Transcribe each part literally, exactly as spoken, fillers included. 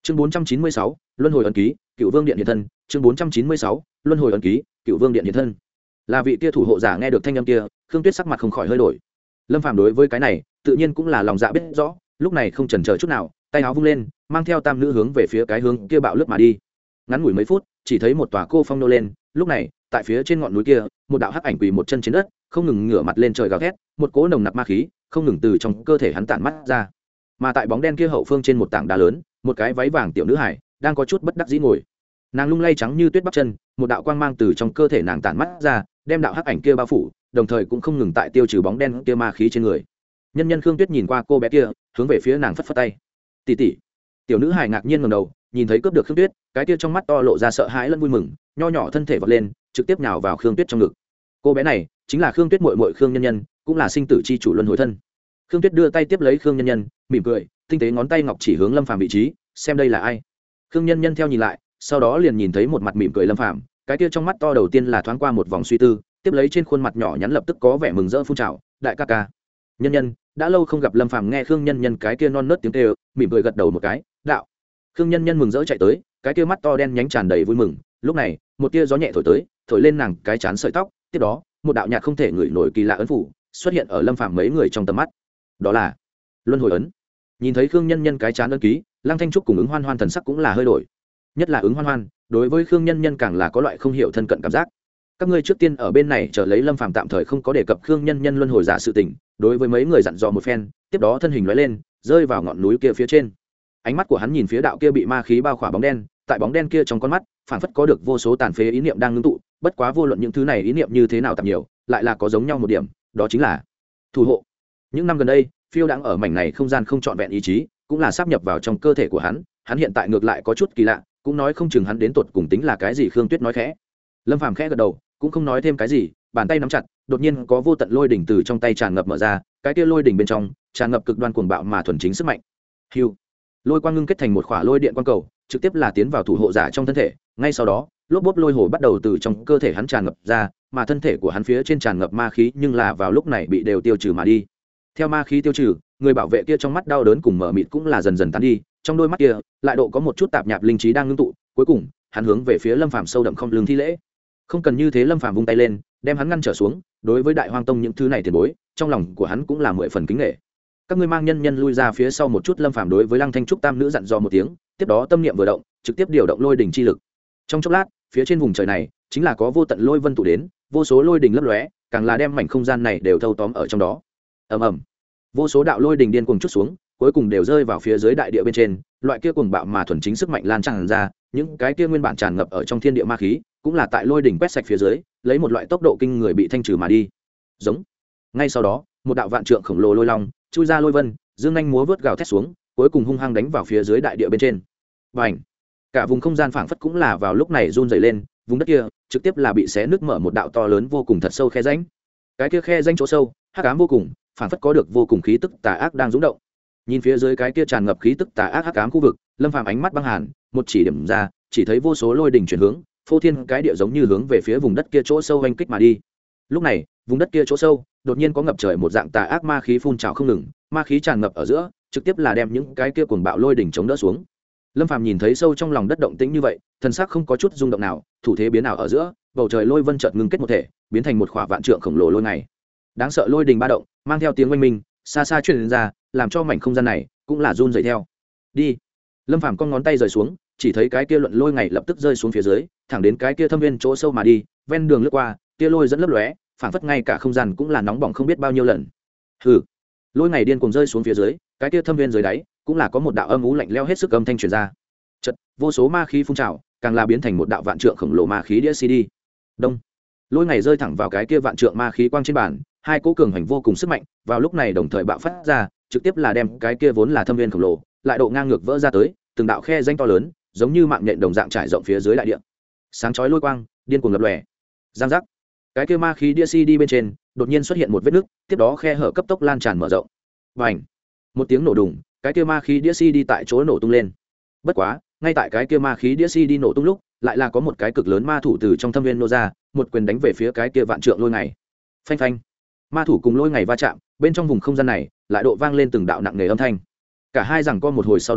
chương bốn trăm chín mươi sáu luân hồi ấn ký cựu vương điện hiện thân. chương bốn trăm chín mươi sáu luân hồi ấn ký cựu vương điện hiện thân. Là vị kia thủ hộ giả nghe được thanh âm kia, Khương Tuyết sắc mặt không khỏi hơi đổi. Lâm Phàm đối với cái này tự nhiên cũng là lòng dạ biết rõ, lúc này không chần chờ chút nào, tay áo vung lên, mang theo tam nữ hướng về phía cái hướng kia bạo lướt mà đi. Ngắn ngủi mấy phút, chỉ thấy một tòa cô phong nô lên, lúc này tại phía trên ngọn núi kia, một đạo hắc ảnh quỳ một chân trên đất, không ngừng ngửa mặt lên trời gào thét, một cỗ nồng nặc ma khí không ngừng từ trong cơ thể hắn tản mắt ra. Mà tại bóng đen kia hậu phương trên một tảng đá lớn, một cái váy vàng tiểu nữ hải đang có chút bất đắc dĩ ngồi. Nàng lung lay trắng như tuyết bắp chân, một đạo quang mang từ trong cơ thể nàng tản mắt ra, đem đạo hắc ảnh kia bao phủ, đồng thời cũng không ngừng tại tiêu trừ bóng đen kia ma khí trên người. Nhân nhân Khương Tuyết nhìn qua cô bé kia, hướng về phía nàng phất phất tay. "Tỷ tỷ." Tiểu nữ hải ngạc nhiên ngẩng đầu, nhìn thấy cướp được Khương Tuyết, cái kia trong mắt to lộ ra sợ hãi lẫn vui mừng, nho nhỏ thân thể vọt lên, trực tiếp nhào vào Khương Tuyết trong ngực. Cô bé này chính là Khương Tuyết muội muội Khương Nhân Nhân, cũng là sinh tử chi chủ luân hồi thân. Khương Tuyết đưa tay tiếp lấy Khương Nhân Nhân, mỉm cười, tinh tế ngón tay ngọc chỉ hướng Lâm Phàm vị trí, xem đây là ai. Khương Nhân Nhân theo nhìn lại, sau đó liền nhìn thấy một mặt mỉm cười Lâm Phàm, cái kia trong mắt to đầu tiên là thoáng qua một vòng suy tư, tiếp lấy trên khuôn mặt nhỏ nhắn lập tức có vẻ mừng rỡ phun trào, đại ca ca. Nhân Nhân, đã lâu không gặp. Lâm Phàm nghe Khương Nhân Nhân cái kia non nớt tiếng kêu, mỉm cười gật đầu một cái, đạo. Khương Nhân Nhân mừng rỡ chạy tới, cái kia mắt to đen nhánh tràn đầy vui mừng. Lúc này một tia gió nhẹ thổi tới, thổi lên nàng cái chán sợi tóc, tiếp đó một đạo nhạt không thể ngửi nổi kỳ lạ ấn phủ xuất hiện ở Lâm Phàm mấy người trong tầm mắt, đó là luân hồi ấn. Nhìn thấy Khương Nhân Nhân cái chán ấn ký, Lăng Thanh Trúc cùng ứng hoan hoan thần sắc cũng là hơi đổi, nhất là ứng hoan hoan đối với Khương Nhân Nhân càng là có loại không hiểu thân cận cảm giác. Các ngươi trước tiên ở bên này chờ lấy. Lâm Phàm tạm thời không có đề cập Khương Nhân Nhân luân hồi giả sự tình, đối với mấy người dặn dò một phen, tiếp đó thân hình lóe lên, rơi vào ngọn núi kia phía trên. Ánh mắt của hắn nhìn phía đạo kia bị ma khí bao khỏa bóng đen, tại bóng đen kia trong con mắt phảng phất có được vô số tàn phế ý niệm đang ngưng tụ, bất quá vô luận những thứ này ý niệm như thế nào tạp nhiều, lại là có giống nhau một điểm, đó chính là thủ hộ. Những năm gần đây, phiêu đang ở mảnh này không gian không trọn vẹn ý chí, cũng là sáp nhập vào trong cơ thể của hắn, hắn hiện tại ngược lại có chút kỳ lạ, cũng nói không chừng hắn đến tột cùng tính là cái gì. Khương Tuyết nói khẽ. Lâm Phàm khẽ gật đầu, cũng không nói thêm cái gì, bàn tay nắm chặt, đột nhiên có vô tận lôi đỉnh từ trong tay tràn ngập mở ra, cái kia lôi đỉnh bên trong tràn ngập cực đoan cuồng bạo mà thuần chính sức mạnh. Hưu. Lôi quang ngưng kết thành một khỏa lôi điện quang cầu, trực tiếp là tiến vào thủ hộ giả trong thân thể. Ngay sau đó, lốp bốp lôi hồ bắt đầu từ trong cơ thể hắn tràn ngập ra, mà thân thể của hắn phía trên tràn ngập ma khí, nhưng là vào lúc này bị đều tiêu trừ mà đi. Theo ma khí tiêu trừ, người bảo vệ kia trong mắt đau đớn cùng mở mịt cũng là dần dần tán đi, trong đôi mắt kia lại độ có một chút tạp nhạp linh trí đang ngưng tụ. Cuối cùng, hắn hướng về phía Lâm Phàm sâu đậm không lưng thi lễ. Không cần như thế. Lâm Phàm vung tay lên, đem hắn ngăn trở xuống. Đối với Đại Hoang Tông những thứ này tiền bối, trong lòng của hắn cũng là mười phần kính nể. Các ngươi mang Nhân Nhân lui ra phía sau một chút. Lâm Phàm đối với Lăng Thanh Trúc tam nữ dặn dò một tiếng, tiếp đó tâm niệm vừa động, trực tiếp điều động lôi đỉnh chi lực. Trong chốc lát, phía trên vùng trời này chính là có vô tận lôi vân tụ đến, vô số lôi đỉnh lấp lóe, càng là đem mảnh không gian này đều thâu tóm ở trong đó. Ầm ầm, vô số đạo lôi đỉnh điên cuồng chút xuống, cuối cùng đều rơi vào phía dưới đại địa bên trên. Loại kia cuồng bạo mà thuần chính sức mạnh lan tràn ra, những cái kia nguyên bản tràn ngập ở trong thiên địa ma khí, cũng là tại lôi đỉnh quét sạch phía dưới, lấy một loại tốc độ kinh người bị thanh trừ mà đi. Giống. Ngay sau đó, một đạo vạn trượng khổng lồ lôi long chui ra lôi vân, dương nhanh múa vớt gào thét xuống, cuối cùng hung hăng đánh vào phía dưới đại địa bên trên. Bành! Cả vùng không gian phảng phất cũng là vào lúc này run rẩy lên, vùng đất kia trực tiếp là bị xé nứt mở một đạo to lớn vô cùng thật sâu khe rãnh. Cái kia khe rãnh chỗ sâu, hắc ám vô cùng, phảng phất có được vô cùng khí tức tà ác đang dũng động. Nhìn phía dưới cái kia tràn ngập khí tức tà ác hắc ám khu vực, Lâm Phàm ánh mắt băng hàn, một chỉ điểm ra, chỉ thấy vô số lôi đỉnh chuyển hướng, phô thiên cái địa giống như hướng về phía vùng đất kia chỗ sâu oanh kích mà đi. Lúc này, vùng đất kia chỗ sâu đột nhiên có ngập trời một dạng tà ác ma khí phun trào không ngừng, ma khí tràn ngập ở giữa, trực tiếp là đem những cái kia cuồng bạo lôi đỉnh chống đỡ xuống. Lâm Phàm nhìn thấy sâu trong lòng đất động tĩnh như vậy, thần sắc không có chút rung động nào, thủ thế biến ảo ở giữa, bầu trời lôi vân chợt ngưng kết một thể, biến thành một khỏa vạn trượng khổng lồ lôi ngày. Đáng sợ lôi đình ba động, mang theo tiếng oanh minh, xa xa truyền ra, làm cho mảnh không gian này cũng là run rẩy theo. Đi. Lâm Phàm cong ngón tay rời xuống, chỉ thấy cái kia luận lôi ngày lập tức rơi xuống phía dưới, thẳng đến cái kia thâm viên chỗ sâu mà đi, ven đường lướt qua, kia lôi dẫn lấp lóe, phảng phất ngay cả không gian cũng là nóng bỏng không biết bao nhiêu lần. Hừ. Lôi ngày điên cuồng rơi xuống phía dưới, cái kia thâm viên dưới đáy cũng là có một đạo âm u lạnh lẽo hết sức âm thanh truyền ra. Chợt, vô số ma khí phun trào, càng là biến thành một đạo vạn trượng khổng lồ ma khí đĩa xê đê. Đông. Lôi ngày rơi thẳng vào cái kia vạn trượng ma khí quang trên bàn, hai cỗ cường hành vô cùng sức mạnh, vào lúc này đồng thời bạo phát ra, trực tiếp là đem cái kia vốn là thâm viên khổng lồ, lại độ ngang ngược vỡ ra tới, từng đạo khe rãnh to lớn, giống như mạng nhện đồng dạng trải rộng phía dưới đại địa. Sáng chói lôi quang, điên cuồng lập lòe. Giang giác. Cái kia ma khí đĩa xê đê bên trên, đột nhiên xuất hiện một vết nứt, tiếp đó khe hở cấp tốc lan tràn mở rộng. Bành. Một tiếng nổ đùng, cái kia ma khí đĩa xê đê tại chỗ nổ tung lên. Bất quá, ngay tại cái kia ma khí đĩa xê đê nổ tung lúc, lại là có một cái cực lớn ma thủ từ trong thâm viên nô ra, một quyền đánh về phía cái kia vạn trượng lôi ngày. Phanh phanh. Ma thủ cùng lôi ngày va chạm, bên trong vùng không gian này lại độ vang lên từng đạo nặng nề âm thanh. Cả hai giằng co một hồi sau đó,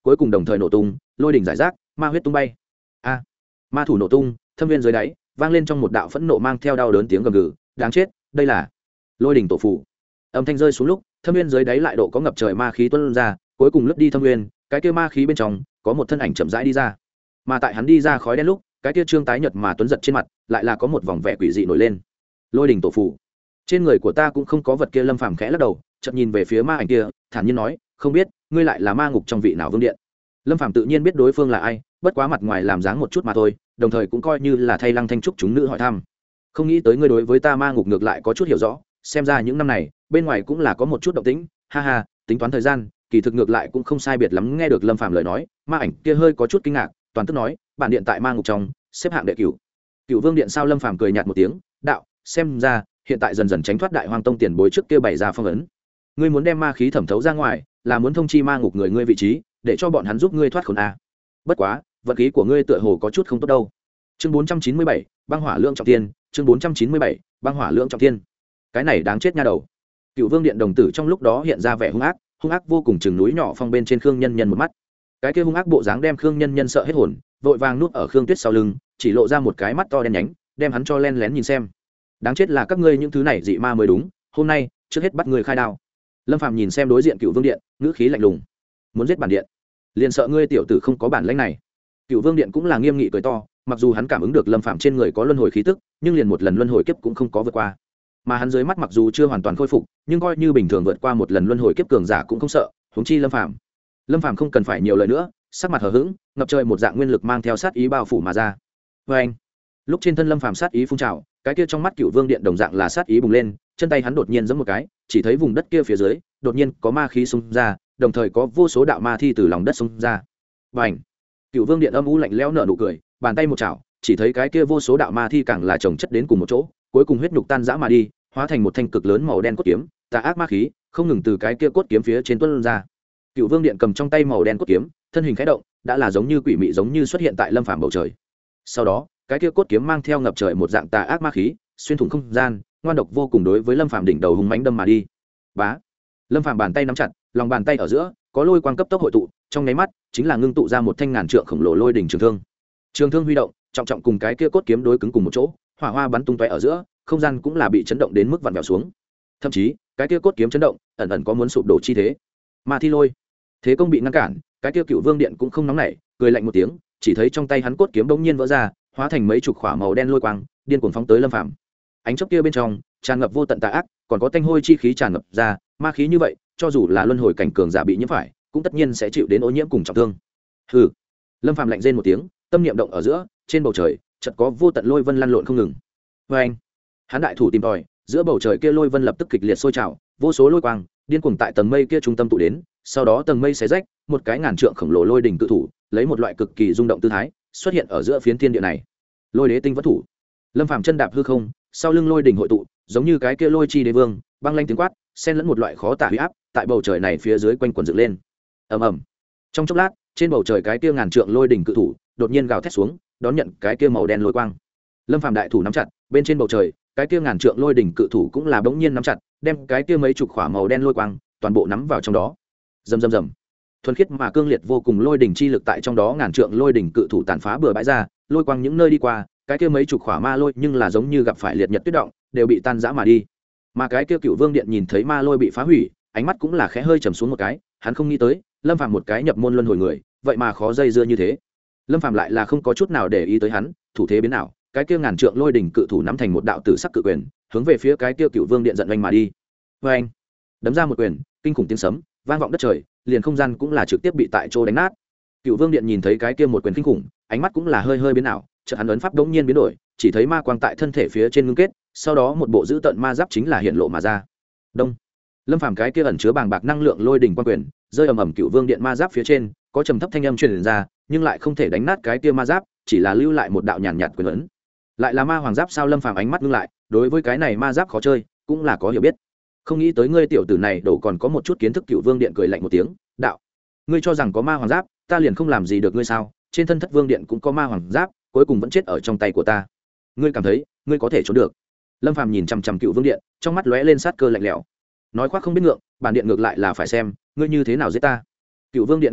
cuối cùng đồng thời nổ tung, lôi đỉnh giải rác, ma huyết tung bay. A, ma thủ nổ tung, thâm viên dưới đáy vang lên trong một đạo phẫn nộ mang theo đau đớn tiếng gầm gừ, đáng chết, đây là lôi đỉnh tổ phù. Âm thanh rơi xuống lúc, thâm viên dưới đáy lại độ có ngập trời ma khí tuôn ra, cuối cùng lướt đi thâm viên, cái kia ma khí bên trong có một thân ảnh chậm rãi đi ra. Mà tại hắn đi ra khói đen lúc, cái kia trương tái nhợt mà tuấn giật trên mặt, lại là có một vòng vẻ quỷ dị nổi lên. Lôi đỉnh tổ phù. Trên người của ta cũng không có vật kia. Lâm Phàm khẽ lắc đầu, chợt nhìn về phía ma ảnh kia, thản nhiên nói, không biết ngươi lại là ma ngục trong vị nào vương điện. Lâm Phàm tự nhiên biết đối phương là ai, bất quá mặt ngoài làm dáng một chút mà thôi, đồng thời cũng coi như là thay Lăng Thanh trúc chúng nữ hỏi thăm. Không nghĩ tới ngươi đối với ta ma ngục ngược lại có chút hiểu rõ, xem ra những năm này bên ngoài cũng là có một chút động tĩnh, ha ha, tính toán thời gian, kỳ thực ngược lại cũng không sai biệt lắm. Nghe được Lâm Phàm lời nói, ma ảnh kia hơi có chút kinh ngạc, toàn tức nói, bản điện tại ma ngục trong xếp hạng đệ cửu. Cửu vương điện sao? Lâm Phàm cười nhạt một tiếng, đạo, xem ra hiện tại dần dần tránh thoát đại hoang tông tiền bối trước kia bày ra phong ấn. Ngươi muốn đem ma khí thẩm thấu ra ngoài, là muốn thông chi ma ngục người ngươi vị trí, để cho bọn hắn giúp ngươi thoát khốn a. Bất quá vận khí của ngươi tựa hồ có chút không tốt đâu. Chương bốn trăm chín mươi bảy, băng hỏa lượng trọng thiên. Chương bốn trăm chín mươi bảy, băng hỏa lượng trọng thiên. Cái này đáng chết nha đầu. Cựu vương điện đồng tử trong lúc đó hiện ra vẻ hung ác, hung ác vô cùng, chừng núi nhỏ phong bên trên Khương Nhân Nhân một mắt. Cái kia hung ác bộ dáng đem Khương Nhân Nhân sợ hết hồn, vội vàng nuốt ở Khương Tuyết sau lưng, chỉ lộ ra một cái mắt to đen nhánh, đem hắn cho len lén nhìn xem. Đáng chết là các ngươi những thứ này dị ma mới đúng, hôm nay trước hết bắt người khai đao. Lâm Phàm nhìn xem đối diện Cựu vương điện, ngữ khí lạnh lùng, muốn giết bản điện, liền sợ ngươi tiểu tử không có bản lĩnh này. Cựu vương điện cũng là nghiêm nghị cười to, mặc dù hắn cảm ứng được Lâm Phàm trên người có luân hồi khí tức, nhưng liền một lần luân hồi kiếp cũng không có vượt qua. Mà hắn dưới mắt mặc dù chưa hoàn toàn khôi phục, nhưng coi như bình thường vượt qua một lần luân hồi kiếp cường giả cũng không sợ, huống chi Lâm Phàm. Lâm Phàm không cần phải nhiều lời nữa, sắc mặt hờ hững, ngập trời một dạng nguyên lực mang theo sát ý bao phủ mà ra. Và anh, lúc trên thân Lâm Phàm sát ý phun trào, cái kia trong mắt Cựu vương điện đồng dạng là sát ý bùng lên, chân tay hắn đột nhiên giẫm một cái, chỉ thấy vùng đất kia phía dưới đột nhiên có ma khí xung ra, đồng thời có vô số đạo ma thi từ lòng đất xung ra. Và anh, Cựu vương điện âm u lạnh lẽo nở nụ cười, bàn tay một chảo, chỉ thấy cái kia vô số đạo ma thi càng là chồng chất đến cùng một chỗ, cuối cùng huyết nhục tan rã mà đi, hóa thành một thanh cực lớn màu đen cốt kiếm, tà ác ma khí không ngừng từ cái kia cốt kiếm phía trên tuôn ra. Cựu vương điện cầm trong tay màu đen cốt kiếm, thân hình khẽ động, đã là giống như quỷ mị giống như xuất hiện tại Lâm Phàm bầu trời. Sau đó, cái kia cốt kiếm mang theo ngập trời một dạng tà ác ma khí, xuyên thủng không gian, ngoan độc vô cùng đối với Lâm Phàm đỉnh đầu hùng mãnh đâm mà đi. Bá. Lâm Phàm bàn tay nắm chặt, lòng bàn tay ở giữa có lôi quang cấp tốc hội tụ, trong nháy mắt chính là ngưng tụ ra một thanh ngàn trượng khổng lồ lôi đỉnh trường thương. Trường thương huy động, trọng trọng cùng cái kia cốt kiếm đối cứng cùng một chỗ, hỏa hoa bắn tung tóe ở giữa, không gian cũng là bị chấn động đến mức vặn vẹo xuống. Thậm chí, cái kia cốt kiếm chấn động, ẩn ẩn có muốn sụp đổ chi thế. Ma thi lôi, thế công bị ngăn cản, cái kia Cựu vương điện cũng không nóng nảy, cười lạnh một tiếng, chỉ thấy trong tay hắn cốt kiếm bỗng nhiên vỡ ra, hóa thành mấy chục khỏa màu đen lôi quang, điên cuồng phóng tới Lâm Phàm. Ánh chớp kia bên trong tràn ngập vô tận tà ác, còn có tanh hôi chi khí tràn ngập ra, ma khí như vậy, cho dù là luân hồi cảnh cường giả bị nhiễm phải, cũng tất nhiên sẽ chịu đến ô nhiễm cùng trọng thương. Hừ. Lâm Phàm lạnh rên một tiếng, tâm niệm động ở giữa, trên bầu trời chợt có vô tận lôi vân lăn lộn không ngừng. Và anh, hắn đại thủ tìm tòi, giữa bầu trời kia lôi vân lập tức kịch liệt sôi trào, vô số lôi quang điên cuồng tại tầng mây kia trung tâm tụ đến, sau đó tầng mây xé rách, một cái ngàn trượng khổng lồ lôi đỉnh cự thủ, lấy một loại cực kỳ rung động tư thái, xuất hiện ở giữa phiến thiên địa này. Lôi đế tinh vất thủ. Lâm Phàm chân đạp hư không, sau lưng lôi đỉnh hội tụ, giống như cái kia lôi chi đế vương, băng lanh tiếng quát, xen lẫn một loại khó tả huy áp, tại bầu trời này phía dưới quanh quần dựng lên. Ầm ầm. Trong chốc lát, trên bầu trời cái kia ngàn trượng lôi đỉnh cự thủ, đột nhiên gào thét xuống, đón nhận cái kia màu đen lôi quang. Lâm Phàm đại thủ nắm chặt, bên trên bầu trời, cái kia ngàn trượng lôi đỉnh cự thủ cũng là bỗng nhiên nắm chặt, đem cái kia mấy chục khỏa màu đen lôi quang, toàn bộ nắm vào trong đó. Rầm rầm rầm. Thuần khiết mà cương liệt vô cùng lôi đỉnh chi lực tại trong đó ngàn trượng lôi đỉnh cự thủ tàn phá bừa bãi ra, lôi quang những nơi đi qua, cái kia mấy chục khỏa ma lôi nhưng là giống như gặp phải liệt nhật tuyết động, đều bị tan rã mà đi. Mà cái kia Cựu vương điện nhìn thấy ma lôi bị phá hủy, ánh mắt cũng là khẽ hơi trầm xuống một cái, hắn không nghĩ tới, Lâm Phàm một cái nhập môn luân hồi người, vậy mà khó dây dưa như thế. Lâm Phàm lại là không có chút nào để ý tới hắn, thủ thế biến nào, cái kia ngàn trượng lôi đỉnh cự thủ nắm thành một đạo tử sắc cự quyền, hướng về phía cái kia Cựu vương điện giận oanh mà đi. Và anh, đấm ra một quyền, kinh khủng tiếng sấm vang vọng đất trời, liền không gian cũng là trực tiếp bị tại chỗ đánh nát. Cựu vương điện nhìn thấy cái kia một quyền kinh khủng, ánh mắt cũng là hơi hơi biến ảo, chợt hắn ấn pháp đống nhiên biến đổi, chỉ thấy ma quang tại thân thể phía trên ngưng kết, sau đó một bộ dữ tợn ma giáp chính là hiện lộ mà ra. Đông. Lâm Phàm cái kia ẩn chứa bàng bạc năng lượng lôi đỉnh quang quyền, rơi ầm ầm Cựu vương điện ma giáp phía trên, có trầm thấp thanh âm truyền ra, nhưng lại không thể đánh nát cái kia ma giáp, chỉ là lưu lại một đạo nhàn nhạt quyền ấn. Lại là ma hoàng giáp sao? Lâm Phàm ánh mắt ngưng lại, đối với cái này ma giáp khó chơi, cũng là có hiểu biết. Không nghĩ tới ngươi tiểu tử này đổ còn có một chút kiến thức. Cựu vương điện cười lạnh một tiếng, đạo, ngươi cho rằng có ma hoàng giáp, ta liền không làm gì được ngươi sao? Trên thân thất vương điện cũng có ma hoàng giáp, cuối cùng vẫn chết ở trong tay của ta. Ngươi cảm thấy ngươi có thể trốn được? Lâm Phàm nhìn chằm chằm Cựu vương điện, trong mắt lóe lên sát cơ lạnh lẽo. Nói khoác không biết ngượng, bản điện ngược lại là phải xem ngươi như thế nào giết ta. Cựu vương điện nghe vậy,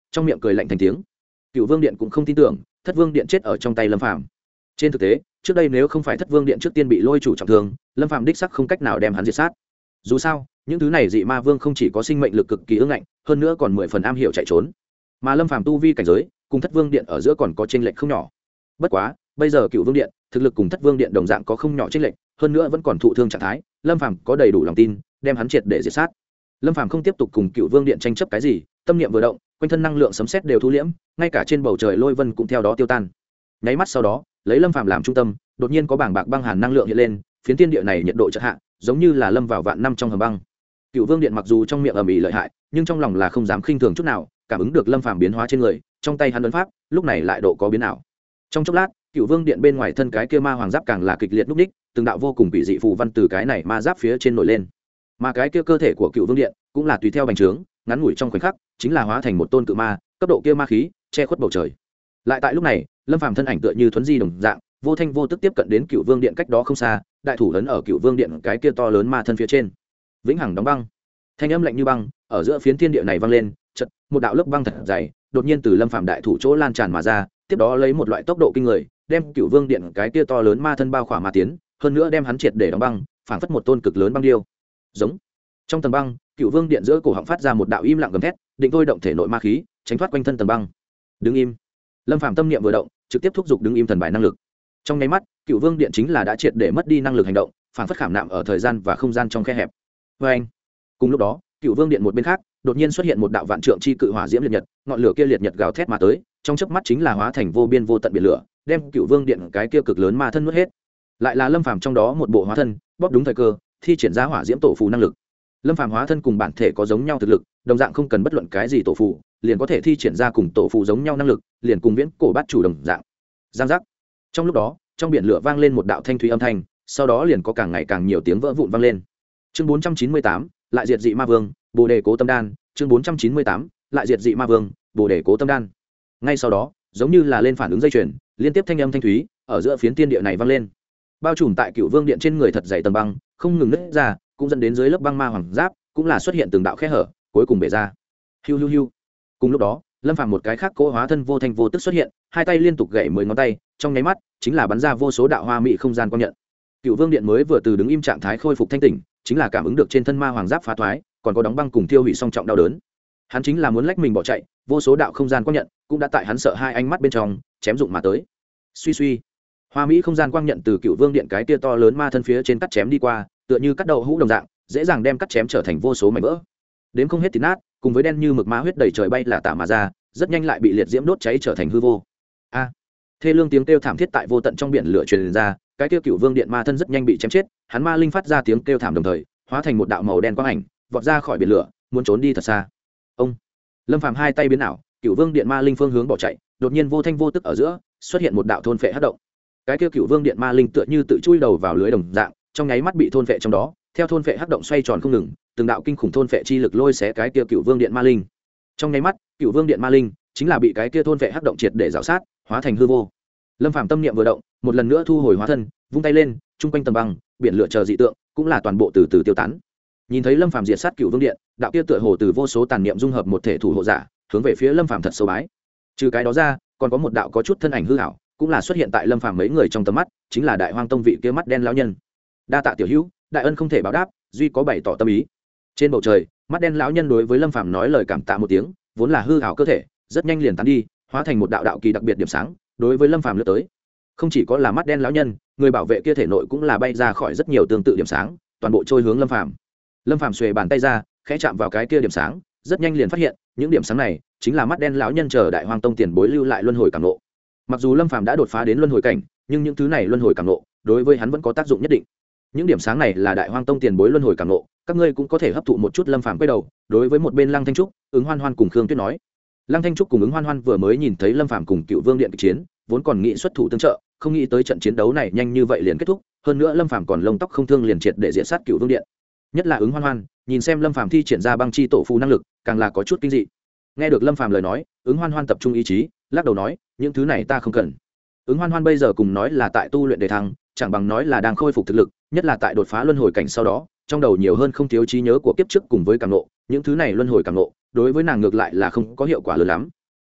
trong miệng cười lạnh thành tiếng. Cựu vương điện cũng không tin tưởng thất vương điện chết ở trong tay lâm phàm. Trên thực tế trước đây nếu không phải thất vương điện trước tiên bị lôi chủ trọng thương, lâm phàm đích sắc không cách nào đem hắn diệt sát. Dù sao những thứ này dị ma vương không chỉ có sinh mệnh lực cực kỳ ương ngạnh, hơn nữa còn mười phần am hiểu chạy trốn, mà lâm phàm tu vi cảnh giới cùng thất vương điện ở giữa còn có chênh lệch không nhỏ. Bất quá bây giờ cựu vương điện thực lực cùng thất vương điện đồng dạng có không nhỏ chênh lệch, hơn nữa vẫn còn thụ thương trạng thái, lâm phàm có đầy đủ lòng tin đem hắn triệt để diệt sát. Lâm phàm không tiếp tục cùng cựu vương điện tranh chấp cái gì, tâm niệm vừa động, quanh thân năng lượng sấm sét đều thu liễm, ngay cả trên bầu trời lôi vân cũng theo đó tiêu tan. Nháy mắt sau đó lấy lâm phàm làm trung tâm, đột nhiên có bảng bạc băng hàn năng lượng hiện lên, phiến thiên địa này nhiệt độ chợt hạ, giống như là lâm vào vạn năm trong hầm băng. Cựu vương điện mặc dù trong miệng ầm ĩ lợi hại, nhưng trong lòng là không dám khinh thường chút nào, cảm ứng được lâm phàm biến hóa trên người, trong tay hắn ấn pháp lúc này lại độ có biến ảo. Trong chốc lát cựu vương điện bên ngoài thân cái kia ma hoàng giáp càng là kịch liệt núp ních, từng đạo vô cùng quỷ dị phù văn từ cái này ma giáp phía trên nổi lên, mà cái kia cơ thể của cựu vương điện cũng là tùy theo bành trướng, ngắn ngủi trong khoảnh khắc chính là hóa thành một tôn cự ma, cấp độ kia ma khí che khuất bầu trời. Lại tại lúc này lâm phàm thân ảnh tựa như thuấn di đồng dạng, vô thanh vô tức tiếp cận đến cựu vương điện cách đó không xa, đại thủ ấn ở cựu vương điện cái kia to lớn ma thân phía trên, vĩnh hằng đóng băng. Thanh âm lạnh như băng ở giữa phiến thiên địa này vang lên, chợt một đạo lớp băng thật dày đột nhiên từ lâm phàm đại thủ chỗ lan tràn mà ra, tiếp đó lấy một loại tốc độ kinh người đem cựu vương điện cái kia to lớn ma thân bao khỏa mà tiến, hơn nữa đem hắn triệt để đóng băng, phảng phất một tôn cực lớn băng điêu. Giống. Trong tầng băng cựu vương điện giữa cổ họng phát ra một đạo im lặng gầm thét, định thôi động thể nội ma khí tránh thoát quanh thân tầng băng. Đứng im. Lâm phàm tâm niệm vừa động, trực tiếp thúc giục đứng im thần bài năng lực. Trong nháy mắt cựu vương điện chính là đã triệt để mất đi năng lực hành động, phảng phất khảm nạm ở thời gian và không gian trong khe hẹp. Vê anh. Cùng lúc đó cựu vương điện một bên khác đột nhiên xuất hiện một đạo vạn trượng chi cự hỏa diễm liệt nhật, ngọn lửa kia liệt nhật gào thét mà tới, trong chớp mắt chính là hóa thành vô biên vô tận biển lửa, đem cựu vương điện cái kia cực lớn ma thân nuốt hết. Lại là lâm phàm trong đó một bộ hóa thân, bóp đúng thời cơ thi triển ra hỏa diễm tổ phù năng lực. Lâm phàm hóa thân cùng bản thể có giống nhau thực lực, đồng dạng không cần bất luận cái gì tổ phù liền có thể thi triển ra cùng tổ phù giống nhau năng lực, liền cùng viễn cổ bát chủ đồng dạng. Giang giác. Trong lúc đó trong biển lửa vang lên một đạo thanh thúy âm thanh, sau đó liền có càng ngày càng nhiều tiếng vỡ vụn vang lên. Chương bốn trăm chín mươi tám lại diệt dị ma vương, bồ đề cố tâm đan. Chương bốn trăm chín mươi tám lại diệt dị ma vương, bồ đề cố tâm đan. Ngay sau đó giống như là lên phản ứng dây chuyền, liên tiếp thanh âm thanh thúy ở giữa phiến thiên địa này vang lên, bao trùm tại cựu vương điện trên người thật dày tầng băng không ngừng nứt ra, cũng dẫn đến dưới lớp băng ma hoàng giáp cũng là xuất hiện từng đạo khe hở, cuối cùng bể ra. Hiu hiu hiu. Cùng lúc đó lâm phàm một cái khác cỗ hóa thân vô thanh vô tức xuất hiện, hai tay liên tục gậy mười ngón tay, trong nháy mắt chính là bắn ra vô số đạo hoa mỹ không gian quang nhận. Cựu vương điện mới vừa từ đứng im trạng thái khôi phục thanh tỉnh, chính là cảm ứng được trên thân ma hoàng giáp phá thoái, còn có đóng băng cùng tiêu hủy song trọng đau đớn. Hắn chính là muốn lách mình bỏ chạy, vô số đạo không gian quang nhận cũng đã tại hắn sợ hai ánh mắt bên trong chém dụng mà tới. Suy suy, hoa mỹ không gian quang nhận từ cựu vương điện cái tia to lớn ma thân phía trên cắt chém đi qua, tựa như cắt đầu hũ đồng dạng, dễ dàng đem cắt chém trở thành vô số mảnh vỡ. Đến không hết thịt nát, cùng với đen như mực ma huyết đầy trời bay là tả mà ra, rất nhanh lại bị liệt diễm đốt cháy trở thành hư vô. A, à, thê lương tiếng kêu thảm thiết tại vô tận trong biển lửa truyền ra, cái tiêu cựu vương điện ma thân rất nhanh bị chém chết, hắn ma linh phát ra tiếng kêu thảm đồng thời hóa thành một đạo màu đen quang ảnh, vọt ra khỏi biển lửa, muốn trốn đi thật xa. Ông lâm phàm hai tay biến ảo, cựu vương điện ma linh phương hướng bỏ chạy, đột nhiên vô thanh vô tức ở giữa xuất hiện một đạo thôn phệ hắc động. Cái kia cựu vương điện ma linh tựa như tự chui đầu vào lưới đồng dạng, trong nháy mắt bị thôn phệ trong đó, theo thôn phệ hắc động xoay tròn không ngừng, từng đạo kinh khủng thôn phệ chi lực lôi xé cái kia cựu vương điện ma linh. Trong nháy mắt cựu vương điện ma linh chính là bị cái kia thôn phệ hắc động triệt để rào sát, hóa thành hư vô. Lâm phàm tâm niệm vừa động, một lần nữa thu hồi hóa thân, vung tay lên, trung quanh tầng băng biển lửa chờ dị tượng cũng là toàn bộ từ từ tiêu tán. Nhìn thấy lâm phàm diệt sát cựu vương điện, đạo kia tựa hồ từ vô số tàn niệm dung hợp một thể thủ hộ giả hướng về phía lâm phàm thật sâu bái. Trừ cái đó ra còn có một đạo có chút thân ảnh hư ảo cũng là xuất hiện tại lâm phàm mấy người trong tầm mắt, chính là đại hoang tông vị kia mắt đen lão nhân. Đa tạ tiểu hữu, đại ân không thể báo đáp, duy có bày tỏ tâm ý. Trên bầu trời mắt đen lão nhân đối với lâm phàm nói lời cảm tạ một tiếng, vốn là hư ảo cơ thể rất nhanh liền tán đi, hóa thành một đạo đạo kỳ đặc biệt điểm sáng đối với lâm phàm lướt tới. Không chỉ có là mắt đen lão nhân, người bảo vệ kia thể nội cũng là bay ra khỏi rất nhiều tương tự điểm sáng, toàn bộ trôi hướng lâm phàm. Lâm phàm xuề bàn tay ra khẽ chạm vào cái kia điểm sáng, rất nhanh liền phát hiện những điểm sáng này chính là mắt đen lão nhân chờ đại hoang tông tiền bối lưu lại luân hồi cảm nộ. Mặc dù lâm phàm đã đột phá đến luân hồi cảnh, nhưng những thứ này luân hồi cảm nộ đối với hắn vẫn có tác dụng nhất định. Những điểm sáng này là đại hoang tông tiền bối luân hồi cảm nộ, các ngươi cũng có thể hấp thụ một chút. Lâm phàm quay đầu đối với một bên Lăng Thanh Trúc, Ứng Hoan Hoan cùng Khương Tuyết nói. Lăng Thanh Trúc cùng Ứng Hoan Hoan vừa mới nhìn thấy lâm phàm cùng cựu vương điện kịch chiến, vốn còn nghĩ xuất thủ tương trợ, không nghĩ tới trận chiến đấu này nhanh như vậy liền kết thúc, hơn nữa lâm phàm còn lông tóc không thương liền triệt để diện sát cựu vương điện. Nhất là Ứng Hoan Hoan nhìn xem lâm phàm thi triển ra băng chi tổ phù năng lực, càng là có chút kinh dị. Nghe được lâm phàm lời nói, Ứng Hoan Hoan tập trung ý chí, lắc đầu nói, những thứ này ta không cần. Ứng Hoan Hoan bây giờ cùng nói là tại tu luyện đề thăng, chẳng bằng nói là đang khôi phục thực lực, nhất là tại đột phá luân hồi cảnh sau đó, trong đầu nhiều hơn không thiếu trí nhớ của kiếp trước cùng với cảm nộ, những thứ này luân hồi cảm nộ đối với nàng ngược lại là không có hiệu quả lớn lắm,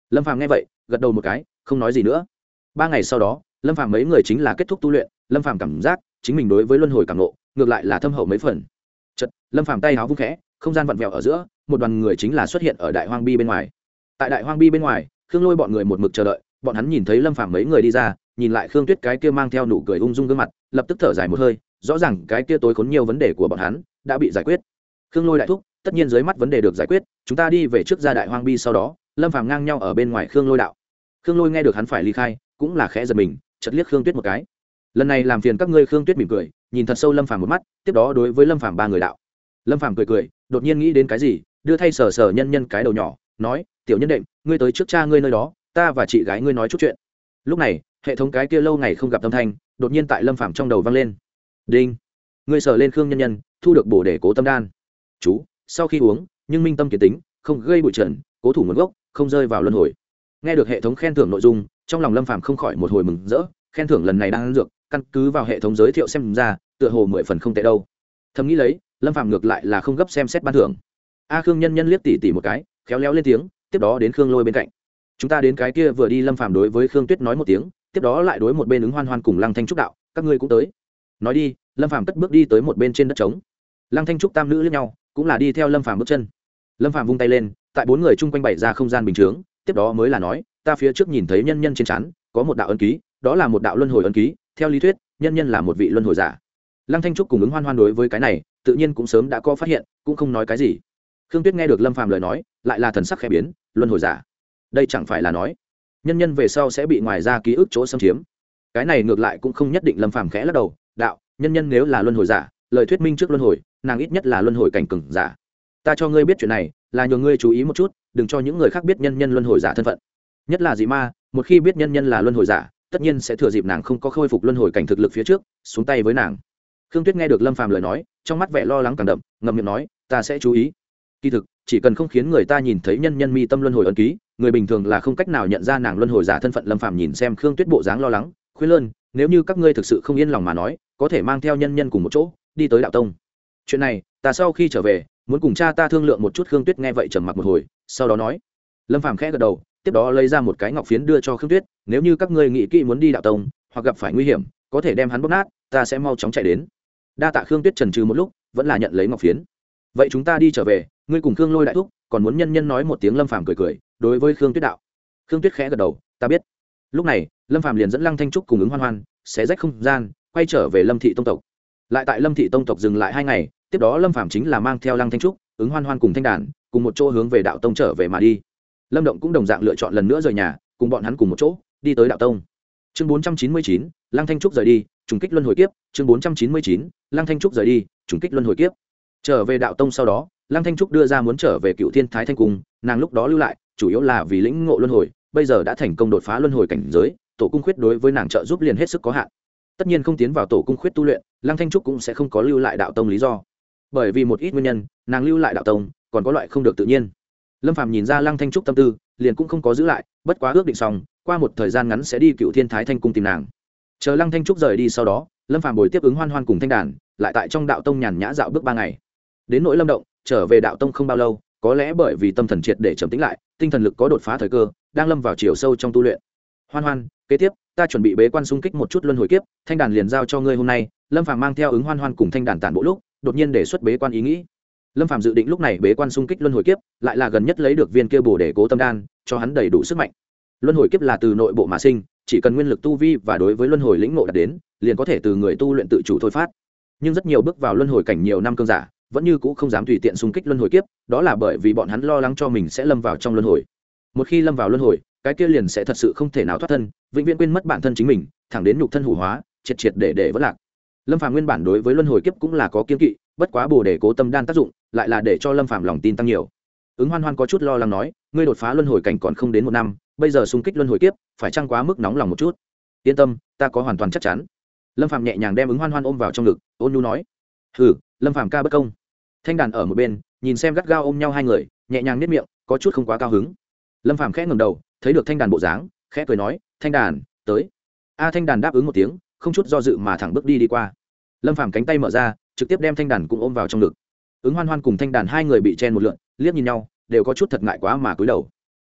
Lâm Phàm nghe vậy gật đầu một cái, không nói gì nữa. Ba ngày sau đó, Lâm Phàm mấy người chính là kết thúc tu luyện. Lâm Phàm cảm giác chính mình đối với luân hồi cảm ngộ ngược lại là thâm hậu mấy phần. Chợt Lâm Phàm tay áo vung khẽ, không gian vặn vẹo ở giữa, một đoàn người chính là xuất hiện ở đại hoang bi bên ngoài. Tại đại hoang bi bên ngoài, Khương Lôi bọn người một mực chờ đợi, bọn hắn nhìn thấy Lâm Phàm mấy người đi ra, nhìn lại Khương Tuyết cái kia mang theo nụ cười ung dung gương mặt, lập tức thở dài một hơi, rõ ràng cái kia tối khốn nhiều vấn đề của bọn hắn đã bị giải quyết. Khương Lôi đại thúc, tất nhiên dưới mắt vấn đề được giải quyết, chúng ta đi về trước ra đại hoang bi. Sau đó Lâm Phàm ngang nhau ở bên ngoài Khương Lôi đạo. Khương Lôi nghe được hắn phải ly khai, cũng là khẽ giật mình, chợt liếc Khương Tuyết một cái. Lần này làm phiền các ngươi. Khương Tuyết mỉm cười, nhìn thật sâu Lâm Phàm một mắt, tiếp đó đối với Lâm Phàm ba người đạo. Lâm Phàm cười cười, đột nhiên nghĩ đến cái gì, đưa thay sờ sờ nhân nhân cái đầu nhỏ, nói, tiểu nhân đệm, ngươi tới trước cha ngươi nơi đó, ta và chị gái ngươi nói chút chuyện. Lúc này hệ thống cái kia lâu ngày không gặp âm thanh đột nhiên tại Lâm Phàm trong đầu vang lên. Đinh, ngươi sờ lên Khương nhân nhân, thu được bổ để cố tâm đan. Chú, sau khi uống nhưng minh tâm kiến tính, không gây bụi trần, cố thủ nguồn gốc, không rơi vào luân hồi. Nghe được hệ thống khen thưởng nội dung, trong lòng Lâm Phàm không khỏi một hồi mừng rỡ. Khen thưởng lần này đang dược, căn cứ vào hệ thống giới thiệu xem ra tựa hồ mười phần không tệ đâu. Thầm nghĩ lấy, Lâm Phàm ngược lại là không gấp xem xét ban thưởng. A Khương nhân nhân liếc tỉ tỉ một cái, khéo léo lên tiếng, tiếp đó đến Khương Lôi bên cạnh. Chúng ta đến cái kia vừa đi. Lâm Phàm đối với Khương Tuyết nói một tiếng, tiếp đó lại đối một bên ứng hoan hoan cùng Lăng Thanh Trúc đạo, các ngươi cũng tới. Nói đi, Lâm Phàm cất bước đi tới một bên trên đất trống. Lăng Thanh Trúc tam nữ liếc nhau, cũng là đi theo Lâm Phàm bước chân. Lâm Phàm vung tay lên, tại bốn người chung quanh bày ra không gian bình chướng, tiếp đó mới là nói, ta phía trước nhìn thấy nhân nhân trên trán có một đạo ấn ký, đó là một đạo luân hồi ấn ký, theo lý thuyết nhân nhân là một vị luân hồi giả. Lăng Thanh Trúc cùng ứng hoan hoan đối với cái này tự nhiên cũng sớm đã có phát hiện, cũng không nói cái gì. Khương Tuyết nghe được Lâm Phàm lời nói, lại là thần sắc khẽ biến, luân hồi giả, đây chẳng phải là nói nhân nhân về sau sẽ bị ngoài ra ký ức chỗ xâm chiếm? Cái này ngược lại cũng không nhất định. Lâm Phàm khẽ lắc đầu, đạo, nhân nhân nếu là luân hồi giả, lời thuyết minh trước luân hồi nàng ít nhất là luân hồi cảnh cường giả. Ta cho ngươi biết chuyện này là nhờ ngươi chú ý một chút, đừng cho những người khác biết nhân nhân luân hồi giả thân phận, nhất là dị ma. Một khi biết nhân nhân là luân hồi giả, tất nhiên sẽ thừa dịp nàng không có khôi phục luân hồi cảnh thực lực phía trước xuống tay với nàng. Khương Tuyết nghe được Lâm Phàm lời nói, trong mắt vẻ lo lắng càng đậm, ngậm miệng nói, ta sẽ chú ý. Kỳ thực chỉ cần không khiến người ta nhìn thấy nhân nhân mi tâm luân hồi ấn ký, người bình thường là không cách nào nhận ra nàng luân hồi giả thân phận. Lâm Phàm nhìn xem Khương Tuyết bộ dáng lo lắng, khuyên lơn, nếu như các ngươi thực sự không yên lòng mà nói, có thể mang theo nhân nhân cùng một chỗ đi tới đạo tông. Chuyện này ta sau khi trở về muốn cùng cha ta thương lượng một chút. Khương Tuyết nghe vậy trầm mặc một hồi, sau đó nói. Lâm Phàm khẽ gật đầu, tiếp đó lấy ra một cái ngọc phiến đưa cho Khương Tuyết, nếu như các ngươi nghĩ kỹ muốn đi đạo tông hoặc gặp phải nguy hiểm, có thể đem hắn bóp nát, ta sẽ mau chóng chạy đến. Đa tạ. Khương Tuyết chần chừ một lúc, vẫn là nhận lấy ngọc phiến. Vậy chúng ta đi trở về, ngươi cùng Khương Lôi đại thúc, còn muốn nhân nhân nói một tiếng. Lâm Phàm cười cười đối với Khương Tuyết đạo. Khương Tuyết khẽ gật đầu, ta biết. Lúc này Lâm Phàm liền dẫn Lăng Thanh Trúc cùng ứng hoan hoan xé rách không gian, quay trở về Lâm thị tông tộc. Lại tại Lâm thị tông tộc dừng lại hai ngày, tiếp đó Lâm Phàm chính là mang theo Lăng Thanh Trúc, ứng hoan hoan cùng thanh đàn cùng một chỗ hướng về đạo tông trở về mà đi. Lâm Động cũng đồng dạng lựa chọn lần nữa rời nhà, cùng bọn hắn cùng một chỗ đi tới đạo tông. Chương bốn trăm chín mươi chín, Lăng Thanh Trúc rời đi, trùng kích luân hồi kiếp. Chương bốn trăm chín mươi chín, Lăng Thanh Trúc rời đi, trùng kích luân hồi kiếp. Trở về đạo tông sau đó, Lăng Thanh Trúc đưa ra muốn trở về Cựu Thiên Thái Thanh Cung, nàng lúc đó lưu lại chủ yếu là vì lĩnh ngộ luân hồi, bây giờ đã thành công đột phá luân hồi cảnh giới, tổ cung khuyết đối với nàng trợ giúp liền hết sức có hạn. Tất nhiên không tiến vào tổ cung khuyết tu luyện, Lăng Thanh Trúc cũng sẽ không có lưu lại đạo tông lý do. Bởi vì một ít nguyên nhân, nàng lưu lại đạo tông còn có loại không được tự nhiên. Lâm Phàm nhìn ra Lăng Thanh Trúc tâm tư, liền cũng không có giữ lại, bất quá ước định xong, qua một thời gian ngắn sẽ đi Cựu Thiên Thái Thanh Cung tìm nàng. Chờ Lăng Thanh Trúc rời đi sau đó, Lâm Phàm bồi tiếp ứng hoan hoan cùng thanh đàn, lại tại trong đạo tông nhàn nhã dạo bước ba ngày. Đến nỗi Lâm Động, trở về đạo tông không bao lâu, có lẽ bởi vì tâm thần triệt để trầm tĩnh lại, tinh thần lực có đột phá thời cơ, đang lâm vào chiều sâu trong tu luyện. Hoan hoan, kế tiếp ta chuẩn bị bế quan xung kích một chút luân hồi kiếp, thanh đàn liền giao cho ngươi hôm nay. Lâm Phàm mang theo ứng hoan hoan cùng thanh đàn tản bộ lúc, đột nhiên đề xuất bế quan ý nghĩ. Lâm Phàm dự định lúc này bế quan xung kích luân hồi kiếp, lại là gần nhất lấy được viên kia bổ để cố tâm đan, cho hắn đầy đủ sức mạnh. Luân hồi kiếp là từ nội bộ mà sinh, chỉ cần nguyên lực tu vi và đối với luân hồi lĩnh ngộ đạt đến, liền có thể từ người tu luyện tự chủ thôi phát. Nhưng rất nhiều bước vào luân hồi cảnh nhiều năm cương giả, vẫn như cũ không dám tùy tiện xung kích luân hồi kiếp, đó là bởi vì bọn hắn lo lắng cho mình sẽ lâm vào trong luân hồi. Một khi lâm vào luân hồi, cái kia liền sẽ thật sự không thể nào thoát thân, vĩnh viễn quên mất bản thân chính mình, thẳng đến nhục thân hủ hóa, triệt triệt để để vỡ lạc. Lâm Phàm nguyên bản đối với luân hồi kiếp cũng là có kiêng kỵ, bất quá bổ để cố tâm đan tác dụng, lại là để cho Lâm Phàm lòng tin tăng nhiều. Ứng hoan hoan có chút lo lắng nói, ngươi đột phá luân hồi cảnh còn không đến một năm, bây giờ xung kích luân hồi kiếp, phải chăng quá mức nóng lòng một chút? Yên tâm, ta có hoàn toàn chắc chắn. Lâm Phàm nhẹ nhàng đem ứng hoan hoan ôm vào trong ngực, ôn nhu nói. Hừ, Lâm Phàm ca bất công. Thanh đàn ở một bên nhìn xem gắt gao ôm nhau hai người, nhẹ nhàng nếp miệng, có chút không quá cao hứng. Lâm Phàm khẽ ngẩng đầu, thấy được thanh đàn bộ dáng, khẽ cười nói, thanh đàn tới. A thanh đàn đáp ứng một tiếng, không chút do dự mà thẳng bước đi đi qua. Lâm Phàm cánh tay mở ra, trực tiếp đem thanh đàn cũng ôm vào trong ngực. Ứng hoan hoan cùng thanh đàn hai người bị chen một lượn, liếc nhìn nhau, đều có chút thật ngại quá mà cúi đầu.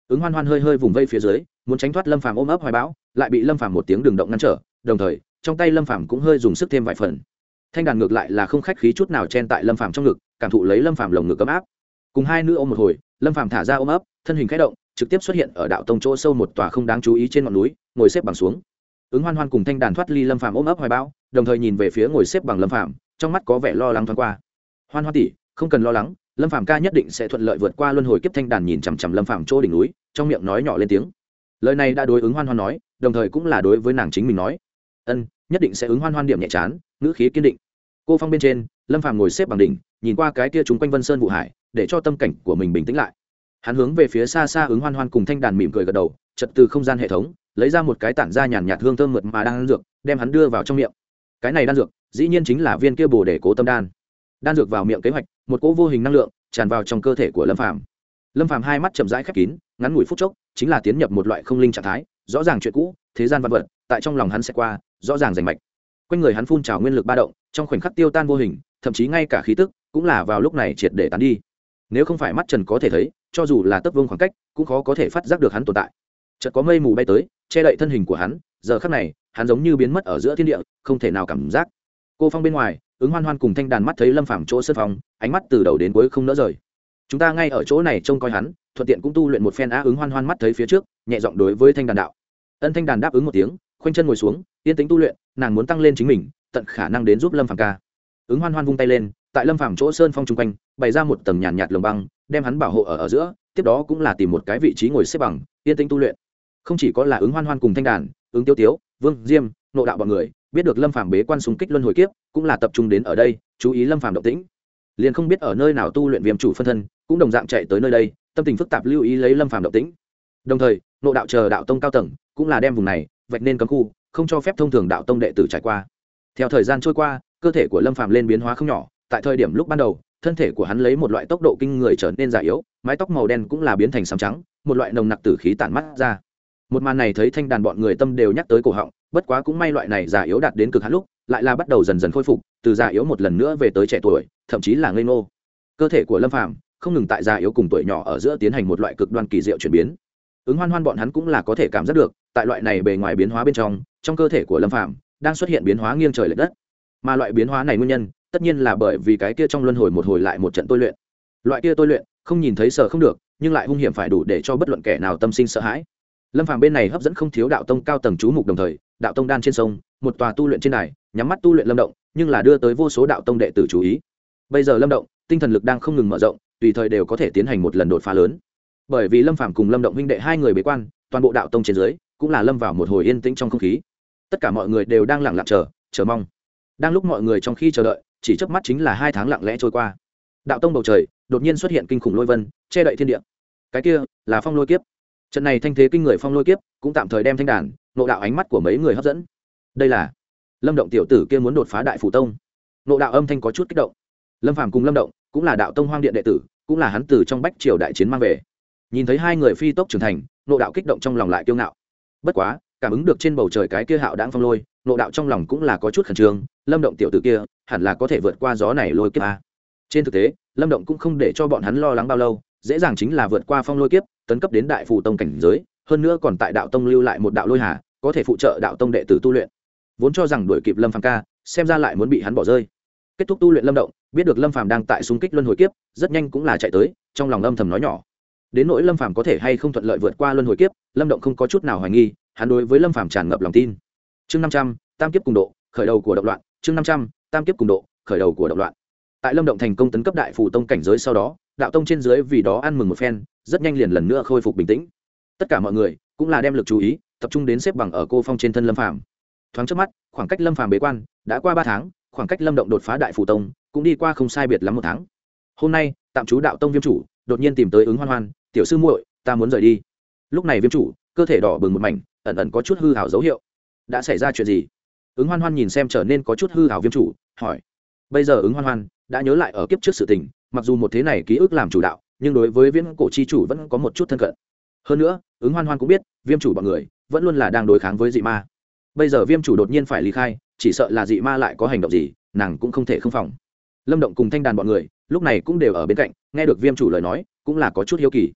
Ứng Hoan Hoan hơi hơi vùng vây phía dưới, muốn tránh thoát Lâm Phàm ôm ấp hoài bão, lại bị Lâm Phàm một tiếng đường động ngăn trở, đồng thời trong tay Lâm Phàm cũng hơi dùng sức thêm vài phần. Thanh đàn ngược lại là không khách khí chút nào chen tại Lâm Phàm trong ngực, cảm thụ lấy Lâm Phàm lồng ngực ấm áp. Cùng hai nữ ôm một hồi, Lâm Phàm thả ra ôm ấp, thân hình khẽ động, trực tiếp xuất hiện ở đạo tông chỗ sâu một tòa không đáng chú ý trên ngọn núi, ngồi xếp bằng xuống. Ứng Hoan Hoan cùng Thanh đàn thoát ly Lâm Phàm ôm ấp hoài bão, đồng thời nhìn về phía ngồi xếp bằng Lâm Phàm, trong mắt có vẻ lo lắng thoáng qua. Hoan Hoan tỷ, không cần lo lắng, Lâm Phàm ca nhất định sẽ thuận lợi vượt qua luân hồi kiếp. Thanh đàn nhìn chằm chằm Lâm Phàm chỗ đỉnh núi, trong miệng nói nhỏ lên tiếng. Lời này đã đối ứng Hoan Hoan nói, đồng thời cũng là đối với nàng chính mình nói. Ân, nhất định sẽ. Ứng Hoan Hoan điểm nhẹ chán, ngữ khí kiên định. Cô phong bên trên, Lâm Phàm ngồi xếp bằng đỉnh, nhìn qua cái kia chúng quanh Vân Sơn Vũ Hải, để cho tâm cảnh của mình bình tĩnh lại. Hắn hướng về phía xa xa Ứng Hoan Hoan cùng Thanh đàn mỉm cười gật đầu, chợt từ không gian hệ thống lấy ra một cái tản ra nhàn nhạt hương thơm mượt mà đan dược, đem hắn đưa vào trong miệng. Cái này đan dược, dĩ nhiên chính là viên kia Bồ Đề Cố Tâm đan. Đan dược vào miệng kế hoạch, một cỗ vô hình năng lượng tràn vào trong cơ thể của Lâm Phàm. Lâm Phàm hai mắt chậm rãi khép kín, ngắn ngủi phút chốc, chính là tiến nhập một loại không linh trạng thái, rõ ràng chuyện cũ, thế gian vạn vật, tại trong lòng hắn sẽ qua, rõ ràng rành mạch. Quanh người hắn phun trào nguyên lực ba động, trong khoảnh khắc tiêu tan vô hình, thậm chí ngay cả khí tức cũng là vào lúc này triệt để tán đi. Nếu không phải mắt trần có thể thấy, cho dù là tấc vương khoảng cách, cũng khó có thể phát giác được hắn tồn tại. Chợt có mây mù bay tới, che đậy thân hình của hắn, giờ khắc này, hắn giống như biến mất ở giữa thiên địa, không thể nào cảm giác. Cô phong bên ngoài, Ứng Hoan Hoan cùng Thanh đàn mắt thấy Lâm Phàm chỗ sân phòng, ánh mắt từ đầu đến cuối không nỡ rời. Chúng ta ngay ở chỗ này trông coi hắn, thuận tiện cũng tu luyện một phen á. Ứng Hoan Hoan mắt thấy phía trước, nhẹ giọng đối với Thanh đàn đạo. Ân. Thanh đàn đáp ứng một tiếng, khoanh chân ngồi xuống, yên tĩnh tu luyện, nàng muốn tăng lên chính mình, tận khả năng đến giúp Lâm Phàm ca. Ứng Hoan Hoan vung tay lên, tại Lâm Phàm chỗ sơn phong trung quanh, bày ra một tầng nhàn nhạt lồng băng, đem hắn bảo hộ ở ở giữa, tiếp đó cũng là tìm một cái vị trí ngồi xếp bằng, yên tĩnh tu luyện. Không chỉ có là Ứng Hoan Hoan cùng Thanh đàn, Ứng Tiêu Tiếu, Vương Diêm, Nộ đạo bọn người, biết được Lâm Phàm bế quan xung kích luân hồi kiếp, cũng là tập trung đến ở đây, chú ý Lâm Phàm động tĩnh. Liền không biết ở nơi nào tu luyện Viêm chủ phân thân, cũng đồng dạng chạy tới nơi đây, tâm tình phức tạp lưu ý lấy Lâm Phàm động tĩnh. Đồng thời, Nộ đạo chờ đạo tông cao tầng, cũng là đem vùng này vạch nên cấm khu, không cho phép thông thường đạo tông đệ tử trải qua. Theo thời gian trôi qua, cơ thể của Lâm Phàm lên biến hóa không nhỏ, tại thời điểm lúc ban đầu, thân thể của hắn lấy một loại tốc độ kinh người trở nên già yếu, mái tóc màu đen cũng là biến thành xám trắng, một loại nồng nặc tử khí tản mắt ra. Một màn này thấy Thanh đàn bọn người tâm đều nhắc tới cổ họng, bất quá cũng may loại này già yếu đạt đến cực hạn lúc, lại là bắt đầu dần dần khôi phục, từ già yếu một lần nữa về tới trẻ tuổi, thậm chí là ngây ngô. Cơ thể của Lâm Phàm không ngừng tại già yếu cùng tuổi nhỏ ở giữa tiến hành một loại cực đoan kỳ diệu chuyển biến. Ứng Hoan Hoan bọn hắn cũng là có thể cảm giác được, tại loại này bề ngoài biến hóa bên trong, trong cơ thể của Lâm Phàm đang xuất hiện biến hóa nghiêng trời lệch đất. Mà loại biến hóa này nguyên nhân, tất nhiên là bởi vì cái kia trong luân hồi một hồi lại một trận tôi luyện. Loại kia tôi luyện, không nhìn thấy sợ không được, nhưng lại hung hiểm phải đủ để cho bất luận kẻ nào tâm sinh sợ hãi. Lâm Phàm bên này hấp dẫn không thiếu đạo tông cao tầng chú mục, đồng thời, đạo tông đan trên sông, một tòa tu luyện trên đài, nhắm mắt tu luyện Lâm Động, nhưng là đưa tới vô số đạo tông đệ tử chú ý. Bây giờ Lâm Động, tinh thần lực đang không ngừng mở rộng, tùy thời đều có thể tiến hành một lần đột phá lớn. Bởi vì Lâm Phàm cùng Lâm Động huynh đệ hai người bế quan, toàn bộ đạo tông trên dưới cũng là lâm vào một hồi yên tĩnh trong không khí. Tất cả mọi người đều đang lặng lặng chờ, chờ mong. Đang lúc mọi người trong khi chờ đợi, chỉ chớp mắt chính là hai tháng lặng lẽ trôi qua. Đạo tông bầu trời đột nhiên xuất hiện kinh khủng lôi vân, che đậy thiên địa. Cái kia là phong lôi kiếp. Trận này thanh thế kinh người phong lôi kiếp, cũng tạm thời đem Thanh đàn, Nộ đạo ánh mắt của mấy người hấp dẫn. Đây là Lâm Động tiểu tử kia muốn đột phá Đại Phủ Tông. Nộ đạo âm thanh có chút kích động. Lâm Phàm cùng Lâm Động cũng là đạo tông Hoang Điện đệ tử, cũng là hắn từ trong Bách Triều đại chiến mang về. Nhìn thấy hai người phi tốc trưởng thành, Nộ đạo kích động trong lòng lại kiêu ngạo. Bất quá, cảm ứng được trên bầu trời cái kia hạo đãng phong lôi, Nộ đạo trong lòng cũng là có chút khẩn trương. Lâm Động tiểu tử kia hẳn là có thể vượt qua gió này lôi kiếp a. Trên thực tế, Lâm Động cũng không để cho bọn hắn lo lắng bao lâu, dễ dàng chính là vượt qua phong lôi kiếp, tấn cấp đến Đại Phủ Tông cảnh giới, hơn nữa còn tại đạo tông lưu lại một đạo lôi hà, có thể phụ trợ đạo tông đệ tử tu luyện. Vốn cho rằng đuổi kịp Lâm Phàm ca, xem ra lại muốn bị hắn bỏ rơi. Kết thúc tu luyện Lâm Động, biết được Lâm Phàm đang tại xung kích luân hồi kiếp, rất nhanh cũng là chạy tới, trong lòng âm thầm nói nhỏ. Đến nỗi Lâm Phàm có thể hay không thuận lợi vượt qua luân hồi kiếp, Lâm Động không có chút nào hoài nghi, hắn đối với Lâm Phàm tràn ngập lòng tin. Chương năm trăm, tam kiếp cùng độ, khởi đầu của động loạn, chương năm trăm, tam kiếp cùng độ, khởi đầu của động loạn. Tại Lâm Động thành công tấn cấp Đại Phủ Tông cảnh giới sau đó, đạo tông trên dưới vì đó ăn mừng một phen, rất nhanh liền lần nữa khôi phục bình tĩnh. Tất cả mọi người cũng là đem lực chú ý tập trung đến xếp bằng ở cô phong trên thân Lâm Phàm. Thoáng chớp mắt, khoảng cách Lâm Phàm bế quan đã qua ba tháng, khoảng cách Lâm Động đột phá Đại Phủ Tông cũng đi qua không sai biệt lắm một tháng. Hôm nay, tạm trú đạo tông Viêm chủ đột nhiên tìm tới Ứng Hoan Hoan, "Tiểu sư muội, ta muốn rời đi." Lúc này Viêm chủ cơ thể đỏ bừng một mảnh, ẩn ẩn có chút hư hào dấu hiệu. Đã xảy ra chuyện gì? Ứng Hoan Hoan nhìn xem trở nên có chút hư hào Viêm chủ, hỏi. Bây giờ Ứng Hoan Hoan đã nhớ lại ở kiếp trước sự tình, mặc dù một thế này ký ức làm chủ đạo, nhưng đối với viễn cổ chi chủ vẫn có một chút thân cận. Hơn nữa, Ứng Hoan Hoan cũng biết, Viêm chủ bọn người vẫn luôn là đang đối kháng với dị ma. Bây giờ Viêm chủ đột nhiên phải ly khai, chỉ sợ là dị ma lại có hành động gì, nàng cũng không thể không phòng. Lâm Động cùng Thanh đàn bọn người lúc này cũng đều ở bên cạnh, nghe được Viêm chủ lời nói, cũng là có chút hiếu kỳ.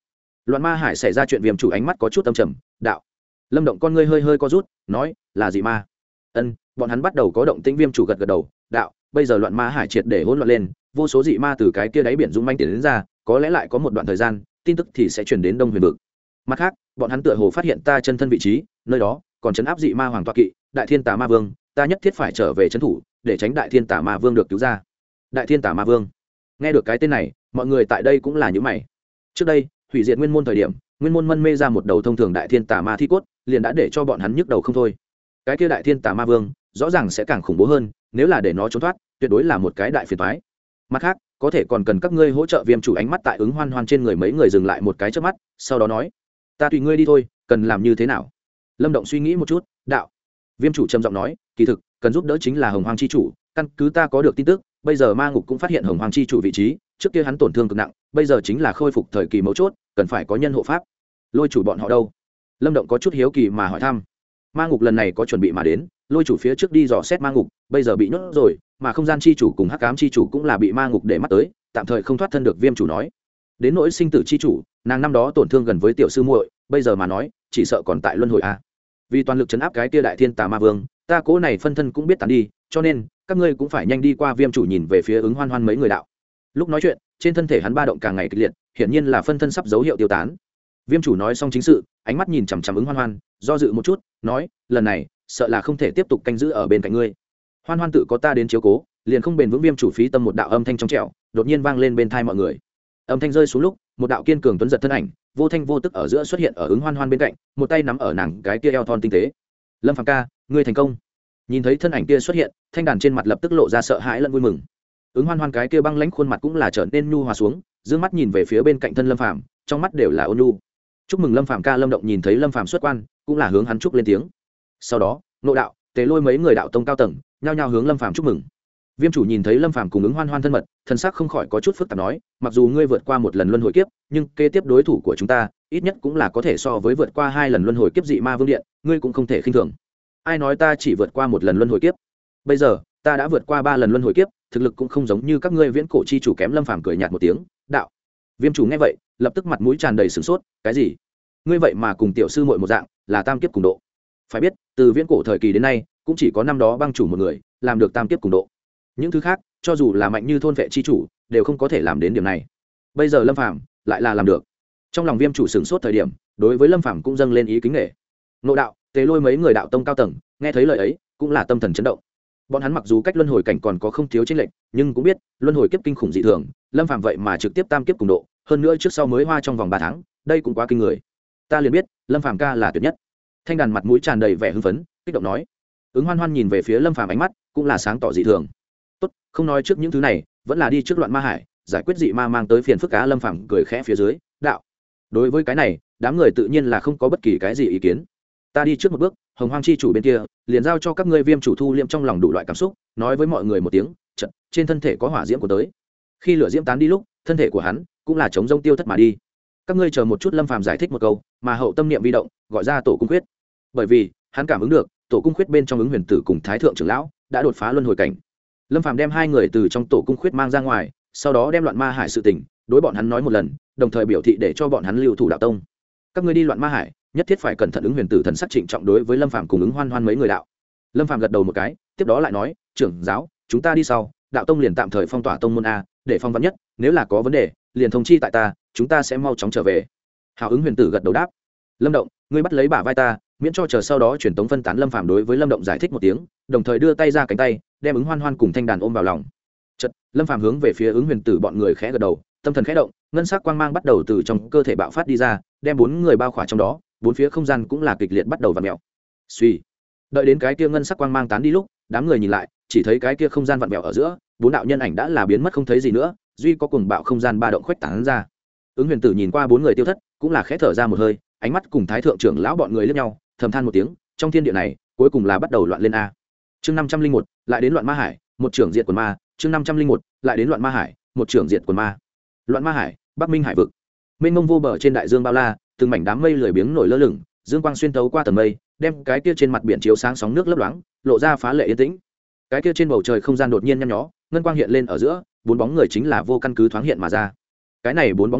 Loạn Ma Hải xảy ra chuyện, Viêm chủ ánh mắt có chút âm trầm, đạo. Lâm Động con ngươi hơi hơi co rút, nói, là dị ma. Ân, bọn hắn bắt đầu có động tĩnh. Viêm chủ gật gật đầu, đạo, bây giờ Loạn Ma Hải triệt để hỗn loạn lên, vô số dị ma từ cái kia đáy biển dũng manh tiến đến ra, có lẽ lại có một đoạn thời gian, tin tức thì sẽ truyền đến Đông Huyền vực. Mặt khác, bọn hắn tựa hồ phát hiện ta chân thân vị trí, nơi đó còn trấn áp dị ma hoàng tọa kỵ, Đại Thiên Tà Ma Vương, ta nhất thiết phải trở về trấn thủ, để tránh Đại Thiên Tà Ma Vương được cứu ra. Đại Thiên Tà Ma Vương. Nghe được cái tên này, mọi người tại đây cũng là những mày. Trước đây, hủy diệt nguyên môn thời điểm, nguyên môn mân mê ra một đầu thông thường Đại Thiên Tà Ma thi cốt, liền đã để cho bọn hắn nhức đầu không thôi. Cái kia Đại Thiên Tà Ma Vương, rõ ràng sẽ càng khủng bố hơn, nếu là để nó trốn thoát, tuyệt đối là một cái đại phiền toái. Mặt khác, có thể còn cần các ngươi hỗ trợ. Viêm chủ ánh mắt tại ứng hoan hoan trên người mấy người dừng lại một cái trước mắt, sau đó nói, ta tùy ngươi đi thôi, cần làm như thế nào? Lâm Động suy nghĩ một chút, đạo. Viêm chủ trầm giọng nói, kỳ thực cần giúp đỡ chính là Hồng Hoang chi chủ, căn cứ ta có được tin tức, bây giờ ma ngục cũng phát hiện Hồng Hoang chi chủ vị trí, trước kia hắn tổn thương cực nặng, bây giờ chính là khôi phục thời kỳ mấu chốt, cần phải có nhân hộ pháp. Lôi chủ bọn họ đâu? Lâm Động có chút hiếu kỳ mà hỏi thăm. Ma ngục lần này có chuẩn bị mà đến, lôi chủ phía trước đi dò xét ma ngục, bây giờ bị nhốt rồi, mà không gian chi chủ cùng hắc ám chi chủ cũng là bị ma ngục để mắt tới, tạm thời không thoát thân được. Viêm chủ nói, đến nỗi sinh tử chi chủ, nàng năm đó tổn thương gần với tiểu sư muội, bây giờ mà nói chỉ sợ còn tại luân hồi a. Vì toàn lực chấn áp cái kia Đại Thiên Tà Ma Vương, ta cố này phân thân cũng biết tán đi, cho nên các ngươi cũng phải nhanh đi qua. Viêm chủ nhìn về phía ứng hoan hoan mấy người đạo. Lúc nói chuyện, trên thân thể hắn ba động càng ngày kịch liệt, hiển nhiên là phân thân sắp dấu hiệu tiêu tán. Viêm chủ nói xong chính sự, ánh mắt nhìn chằm chằm ứng hoan hoan, do dự một chút, nói, lần này sợ là không thể tiếp tục canh giữ ở bên cạnh ngươi. Hoan hoan tự có ta đến chiếu cố, liền không bền vững. Viêm chủ phí tâm một đạo âm thanh trong trẻo đột nhiên vang lên bên tai mọi người. Âm thanh rơi xuống lúc, một đạo kiên cường tuấn giật thân ảnh vô thanh vô tức ở giữa xuất hiện ở ứng hoan hoan bên cạnh, một tay nắm ở nàng cái kia eo thon tinh tế. Lâm Phàm ca, ngươi thành công. Nhìn thấy thân ảnh kia xuất hiện, thanh đàn trên mặt lập tức lộ ra sợ hãi lẫn vui mừng. Ứng hoan hoan cái kia băng lãnh khuôn mặt cũng là trở nên nhu hòa xuống, dương mắt nhìn về phía bên cạnh thân Lâm Phàm, trong mắt đều là ôn nhu. Chúc mừng Lâm Phàm ca. Lâm Động nhìn thấy Lâm Phàm xuất quan, cũng là hướng hắn chúc lên tiếng. Sau đó, Ngộ Đạo, Tề Lôi mấy người đạo tông cao tầng nhao nhao hướng Lâm Phàm chúc mừng. Viêm chủ nhìn thấy Lâm Phàm cùng ứng hoan hoan thân mật, thân sắc không khỏi có chút phức tạp, nói, mặc dù ngươi vượt qua một lần luân hồi kiếp, nhưng kế tiếp đối thủ của chúng ta ít nhất cũng là có thể so với vượt qua hai lần luân hồi kiếp dị ma vương điện, ngươi cũng không thể khinh thường. Ai nói ta chỉ vượt qua một lần luân hồi kiếp? Bây giờ ta đã vượt qua ba lần luân hồi kiếp, thực lực cũng không giống như các ngươi viễn cổ chi chủ kém. Lâm Phàm cười nhạt một tiếng, đạo. Viêm chủ nghe vậy, lập tức mặt mũi tràn đầy sửng sốt, cái gì? Ngươi vậy mà cùng tiểu sư muội một dạng, là tam kiếp cùng độ? Phải biết, từ viễn cổ thời kỳ đến nay, cũng chỉ có năm đó băng chủ một người làm được tam kiếp cùng độ. Những thứ khác, cho dù là mạnh như thôn vệ chi chủ, đều không có thể làm đến điểm này. Bây giờ Lâm Phàm lại là làm được. Trong lòng Viêm chủ sửng sốt thời điểm, đối với Lâm Phàm cũng dâng lên ý kính nể. Ngộ Đạo, Tề Lôi mấy người đạo tông cao tầng nghe thấy lời ấy, cũng là tâm thần chấn động. Bọn hắn mặc dù cách luân hồi cảnh còn có không thiếu chênh lệch, nhưng cũng biết luân hồi kiếp kinh khủng dị thường, Lâm Phàm vậy mà trực tiếp tam kiếp cùng độ, hơn nữa trước sau mới hoa trong vòng ba tháng, đây cũng quá kinh người. Ta liền biết, Lâm Phàm ca là tuyệt nhất. Thanh đàn mặt mũi tràn đầy vẻ hưng phấn, kích động nói. Ứng hoan hoan nhìn về phía Lâm Phàm, ánh mắt cũng là sáng tỏ dị thường. Tốt, không nói trước những thứ này, vẫn là đi trước Loạn Ma Hải, giải quyết dị ma mang tới phiền phức cá. Lâm Phàm cười khẽ phía dưới, đạo. Đối với cái này, đám người tự nhiên là không có bất kỳ cái gì ý kiến. Ta đi trước một bước, Hồng Hoang chi chủ bên kia liền giao cho các ngươi. Viêm chủ thu liệm trong lòng đủ loại cảm xúc, nói với mọi người một tiếng, chợt trên thân thể có hỏa diễm của tới. Khi lửa diễm tán đi lúc, thân thể của hắn cũng là chống rông tiêu thất mà đi. Các ngươi chờ một chút. Lâm Phàm giải thích một câu, mà hậu tâm niệm vi động, gọi ra tổ cung khuyết. Bởi vì hắn cảm ứng được tổ cung khuyết bên trong ứng huyền tử cùng thái thượng trưởng lão đã đột phá luân hồi cảnh. Lâm Phàm đem hai người từ trong tổ cung khuyết mang ra ngoài, sau đó đem Loạn Ma Hải sự tình đối bọn hắn nói một lần, đồng thời biểu thị để cho bọn hắn lưu thủ đạo tông. Các ngươi đi Loạn Ma Hải, nhất thiết phải cẩn thận. Ứng huyền tử thần sắc trịnh trọng đối với Lâm Phàm cùng ứng hoan hoan mấy người đạo. Lâm Phàm gật đầu một cái, tiếp đó lại nói, trưởng giáo, chúng ta đi sau, đạo tông liền tạm thời phong tỏa tông môn a, để phong vắn nhất, nếu là có vấn đề liền thông chi tại ta, chúng ta sẽ mau chóng trở về. Hào. Ứng huyền tử gật đầu đáp. Lâm Động, ngươi bắt lấy bả vai ta, miễn cho chờ sau đó truyền tống phân tán. Lâm Phàm đối với Lâm Động giải thích một tiếng, đồng thời đưa tay ra cánh tay, đem ứng hoan hoan cùng thanh đàn ôm vào lòng. Chợt, Lâm Phàm hướng về phía ứng huyền tử bọn người khẽ gật đầu, tâm thần khẽ động, ngân sắc quang mang bắt đầu từ trong cơ thể bạo phát đi ra, đem bốn người bao khỏa trong đó, bốn phía không gian cũng là kịch liệt bắt đầu vặn mèo. Suy, đợi đến cái kia ngân sắc quang mang tán đi lúc, đám người nhìn lại, chỉ thấy cái kia không gian vặn mèo ở giữa, bốn đạo nhân ảnh đã là biến mất không thấy gì nữa, duy có cuồng bạo không gian ba động khuếch tán ra. Ứng huyền tử nhìn qua bốn người tiêu thất, cũng là khẽ thở ra một hơi, ánh mắt cùng thái thượng trưởng lão bọn người liếc nhau, thầm than một tiếng, trong thiên địa này cuối cùng là bắt đầu loạn lên a. Chương năm trăm linh một, lại đến Loạn Ma Hải, một trưởng diệt quần ma. Chương năm trăm linh một, lại đến Loạn Ma Hải, một trưởng diệt quần ma. Loạn Ma Hải, Bắc Minh Hải vực. Mênh mông vô bờ trên đại dương bao la, từng mảnh đám mây lười biếng nổi lơ lửng, dương quang xuyên tấu qua tầng mây, đem cái kia trên mặt biển chiếu sáng sóng nước lấp loáng, lộ ra phá lệ yên tĩnh. Cái kia trên bầu trời không gian đột nhiên nhăn nhó, ngân quang hiện lên ở giữa, bốn bóng người chính là vô căn cứ thoáng hiện mà ra. Cái này bốn bóng người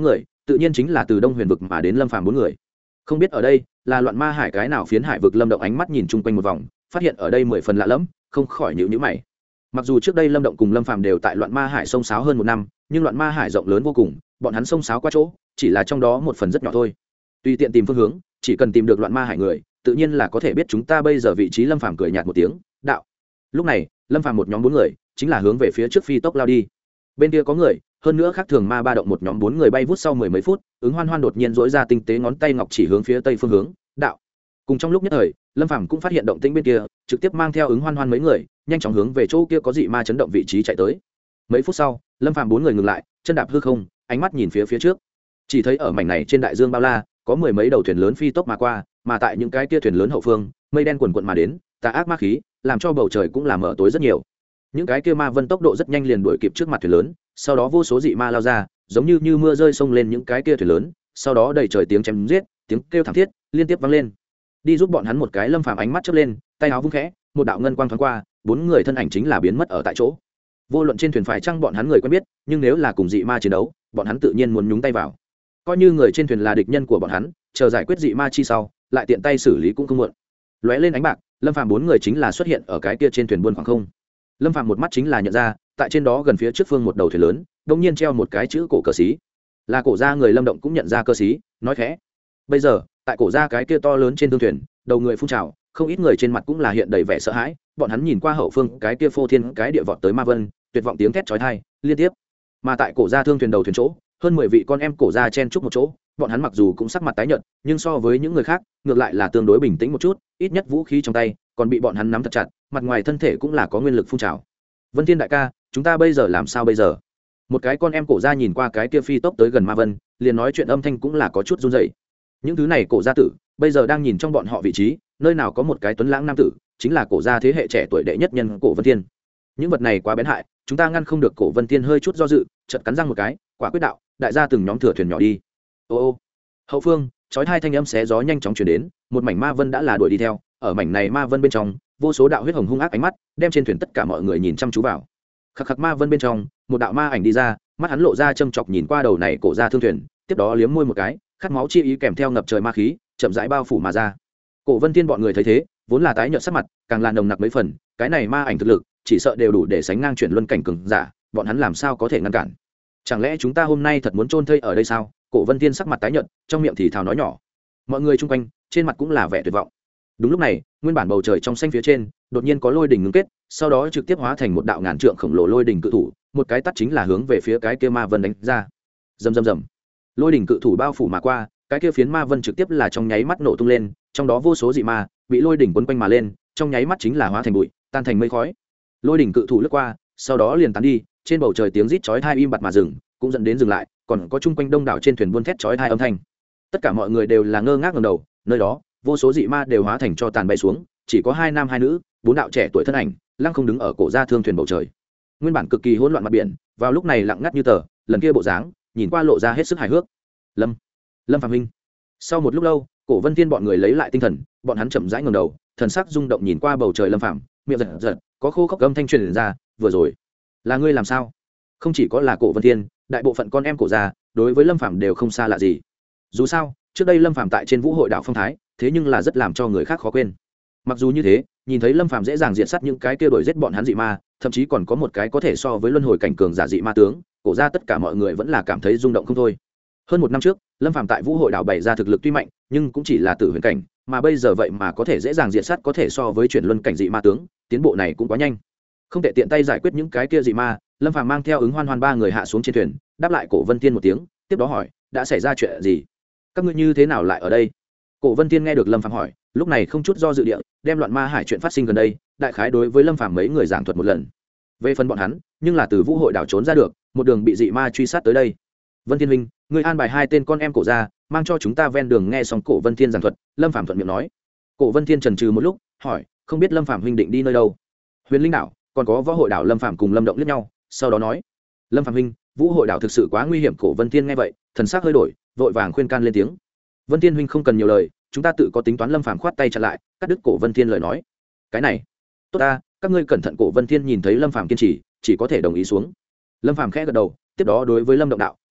tự nhiên chính là từ đông huyền vực mà đến lâm phàm bốn người. Không biết ở đây là loạn ma hải cái nào phiến hải vực. Lâm Động ánh mắt nhìn chung quanh một vòng, phát hiện ở đây mười phần lạ lẫm, không khỏi nhíu nhíu mày. Mặc dù trước đây Lâm Động cùng Lâm Phàm đều tại loạn ma hải sông sáo hơn một năm, nhưng loạn ma hải rộng lớn vô cùng, bọn hắn sông sáo qua chỗ chỉ là trong đó một phần rất nhỏ thôi. Tùy tiện tìm phương hướng, chỉ cần tìm được loạn ma hải người, tự nhiên là có thể biết chúng ta bây giờ vị trí. Lâm Phàm cười nhạt một tiếng, đạo. Lúc này Lâm Phàm một nhóm bốn người chính là hướng về phía trước phi tốc lao đi. Bên kia có người, hơn nữa khác thường ma ba động. Một nhóm bốn người bay vút sau mười mấy phút, Ứng Hoan Hoan đột nhiên dỗi ra tinh tế ngón tay ngọc chỉ hướng phía tây phương hướng, đạo. Cùng trong lúc nhất thời, Lâm Phàm cũng phát hiện động tĩnh bên kia, trực tiếp mang theo Ứng Hoan Hoan mấy người nhanh chóng hướng về chỗ kia có dị ma chấn động vị trí chạy tới. Mấy phút sau, Lâm Phàm bốn người ngừng lại, chân đạp hư không, ánh mắt nhìn phía phía trước. Chỉ thấy ở mảnh này trên đại dương bao la, có mười mấy đầu thuyền lớn phi tốc mà qua, mà tại những cái kia thuyền lớn hậu phương, mây đen quần quần mà đến, tà ác ma khí làm cho bầu trời cũng là mở tối rất nhiều. Những cái kia ma vân tốc độ rất nhanh liền đuổi kịp trước mặt thuyền lớn, sau đó vô số dị ma lao ra, giống như như mưa rơi xông lên những cái kia thuyền lớn, sau đó đầy trời tiếng chém giết, tiếng kêu thảm thiết liên tiếp vang lên. Đi giúp bọn hắn một cái. Lâm Phàm ánh mắt chớp lên, tay áo vung khẽ, một đạo ngân quang thoáng qua, bốn người thân ảnh chính là biến mất ở tại chỗ. Vô luận trên thuyền phải chăng bọn hắn người quen biết, nhưng nếu là cùng dị ma chiến đấu, bọn hắn tự nhiên muốn nhúng tay vào. Coi như người trên thuyền là địch nhân của bọn hắn, chờ giải quyết dị ma chi sau, lại tiện tay xử lý cũng không muộn. Lóe lên ánh bạc, Lâm Phàm bốn người chính là xuất hiện ở cái kia trên thuyền buôn khoảng không. Lâm Phàm một mắt chính là nhận ra, tại trên đó gần phía trước phương một đầu thuyền lớn, đột nhiên treo một cái chữ cổ cờ xí. Là cổ gia người. Lâm Động cũng nhận ra cờ xí, nói khẽ. Bây giờ, tại cổ gia cái kia to lớn trên thương thuyền, đầu người phun trào, không ít người trên mặt cũng là hiện đầy vẻ sợ hãi. Bọn hắn nhìn qua hậu phương cái kia phô thiên cái địa vọt tới ma vân, tuyệt vọng tiếng thét chói tai liên tiếp. Mà tại cổ gia thương thuyền đầu thuyền chỗ, hơn mười vị con em cổ gia chen chúc một chỗ, bọn hắn mặc dù cũng sắc mặt tái nhợt, nhưng so với những người khác, ngược lại là tương đối bình tĩnh một chút, ít nhất vũ khí trong tay còn bị bọn hắn nắm thật chặt, mặt ngoài thân thể cũng là có nguyên lực phun trào. Vân Thiên đại ca, chúng ta bây giờ làm sao bây giờ? Một cái con em cổ gia nhìn qua cái kia phi tốc tới gần ma vân, liền nói chuyện âm thanh cũng là có chút run rẩy. Những thứ này cổ gia tử, bây giờ đang nhìn trong bọn họ vị trí, nơi nào có một cái tuấn lãng nam tử, chính là cổ gia thế hệ trẻ tuổi đệ nhất nhân Cổ Vân Thiên. Những vật này quá bén hại, chúng ta ngăn không được. Cổ Vân Thiên hơi chút do dự, chợt cắn răng một cái, quả quyết đạo, đại gia từng nhóm thừa thuyền nhỏ đi. Ô ô. Hậu phương, chói hai thanh âm xé gió nhanh chóng truyền đến, một mảnh ma vân đã là đuổi đi theo, ở mảnh này ma vân bên trong, vô số đạo huyết hồng hung ác ánh mắt, đem trên thuyền tất cả mọi người nhìn chăm chú vào. Khắc khắc ma vân bên trong, một đạo ma ảnh đi ra, mắt hắn lộ ra châm chọc nhìn qua đầu này cổ ra thương thuyền, tiếp đó liếm môi một cái, khát máu chi ý kèm theo ngập trời ma khí, chậm rãi bao phủ mà ra. Cổ Vân Thiên bọn người thấy thế, vốn là tái nhợt sắc mặt, càng là nồng nặc mấy phần, cái này ma ảnh thực lực, chỉ sợ đều đủ để sánh ngang chuyển luân cảnh cường giả, bọn hắn làm sao có thể ngăn cản? Chẳng lẽ chúng ta hôm nay thật muốn chôn thây ở đây sao? Cổ Vân Thiên sắc mặt tái nhợt, trong miệng thì thào nói nhỏ. Mọi người chung quanh, trên mặt cũng là vẻ tuyệt vọng. Đúng lúc này, nguyên bản bầu trời trong xanh phía trên, đột nhiên có lôi đỉnh ngưng kết, sau đó trực tiếp hóa thành một đạo ngàn trượng khổng lồ lôi đỉnh cự thủ, một cái tát chính là hướng về phía cái kia ma vân đánh ra. Rầm rầm rầm. Lôi đỉnh cự thủ bao phủ mà qua, cái kia phiến ma vân trực tiếp là trong nháy mắt nổ tung lên, trong đó vô số dị ma bị lôi đỉnh quấn quanh mà lên, trong nháy mắt chính là hóa thành bụi, tan thành mây khói. Lôi đỉnh cự thủ lướt qua, sau đó liền tán đi, trên bầu trời tiếng rít chói tai im bặt mà dừng, cũng dẫn đến dừng lại, còn có chung quanh đông đảo trên thuyền buôn thét chói tai âm thanh. Tất cả mọi người đều là ngơ ngác ngẩng đầu, nơi đó, vô số dị ma đều hóa thành cho tàn bay xuống, chỉ có hai nam hai nữ, bốn đạo trẻ tuổi thân ảnh, lăng không đứng ở cổ ra thương thuyền bầu trời. Nguyên bản cực kỳ hỗn loạn mặt biển, vào lúc này lặng ngắt như tờ, lần kia bộ dáng, nhìn qua lộ ra hết sức hài hước. Lâm, Lâm Phạm huynh. Sau một lúc lâu, Cổ Vân Thiên bọn người lấy lại tinh thần, bọn hắn chậm rãi ngẩng đầu, thần sắc rung động nhìn qua bầu trời Lâm Phạm, miệng giật giật, có khô khốc âm thanh truyền ra, vừa rồi, là ngươi làm sao? Không chỉ có là Cổ Vân Thiên, đại bộ phận con em cổ gia, đối với Lâm Phạm đều không xa lạ gì. Dù sao, trước đây Lâm Phạm tại trên Vũ Hội đảo phong thái, thế nhưng là rất làm cho người khác khó quên. Mặc dù như thế, nhìn thấy Lâm Phạm dễ dàng diệt sát những cái kia đuổi giết bọn hắn dị ma, thậm chí còn có một cái có thể so với luân hồi cảnh cường giả dị ma tướng, cổ gia tất cả mọi người vẫn là cảm thấy rung động không thôi. Hơn một năm trước, Lâm Phạm tại Vũ Hội đảo bày ra thực lực tuy mạnh, nhưng cũng chỉ là tử huyền cảnh, mà bây giờ vậy mà có thể dễ dàng diệt sát có thể so với chuyển luân cảnh dị ma tướng, tiến bộ này cũng quá nhanh. Không thể tiện tay giải quyết những cái kia dị ma, Lâm Phạm mang theo ứng hoan hoan ba người hạ xuống trên thuyền, đáp lại Cổ Vân Thiên một tiếng, tiếp đó hỏi, đã xảy ra chuyện gì? Các ngươi như thế nào lại ở đây? Cổ Vân Thiên nghe được Lâm Phạm hỏi, lúc này không chút do dự địa, đem loạn ma hải chuyện phát sinh gần đây, đại khái đối với Lâm Phạm mấy người giảng thuật một lần. Về phần bọn hắn, nhưng là từ Vũ Hội đảo trốn ra được, một đường bị dị ma truy sát tới đây. Vân Thiên huynh, ngươi an bài hai tên con em cổ ra, mang cho chúng ta ven đường. Nghe xong Cổ Vân Thiên giảng thuật, Lâm Phạm thuận miệng nói. Cổ Vân Thiên chần chừ một lúc, hỏi, không biết Lâm Phạm huynh định đi nơi đâu? Huyền Linh đảo, còn có Võ Hội đảo. Lâm Phạm cùng Lâm Động liếc nhau, sau đó nói, Lâm Phạm huynh, Vũ Hội đảo thực sự quá nguy hiểm. Cổ Vân Thiên nghe vậy, thần sắc hơi đổi, vội vàng khuyên can lên tiếng. Vân Thiên huynh không cần nhiều lời, chúng ta tự có tính toán. Lâm Phạm khoát tay chặn lại, cắt đứt Cổ Vân Thiên lời nói. Cái này, tốt ta, các ngươi cẩn thận. Cổ Vân Thiên nhìn thấy Lâm Phạm kiên trì, chỉ có thể đồng ý xuống. Lâm Phạm khẽ gật đầu, tiếp đó đối với Lâm Động đạo,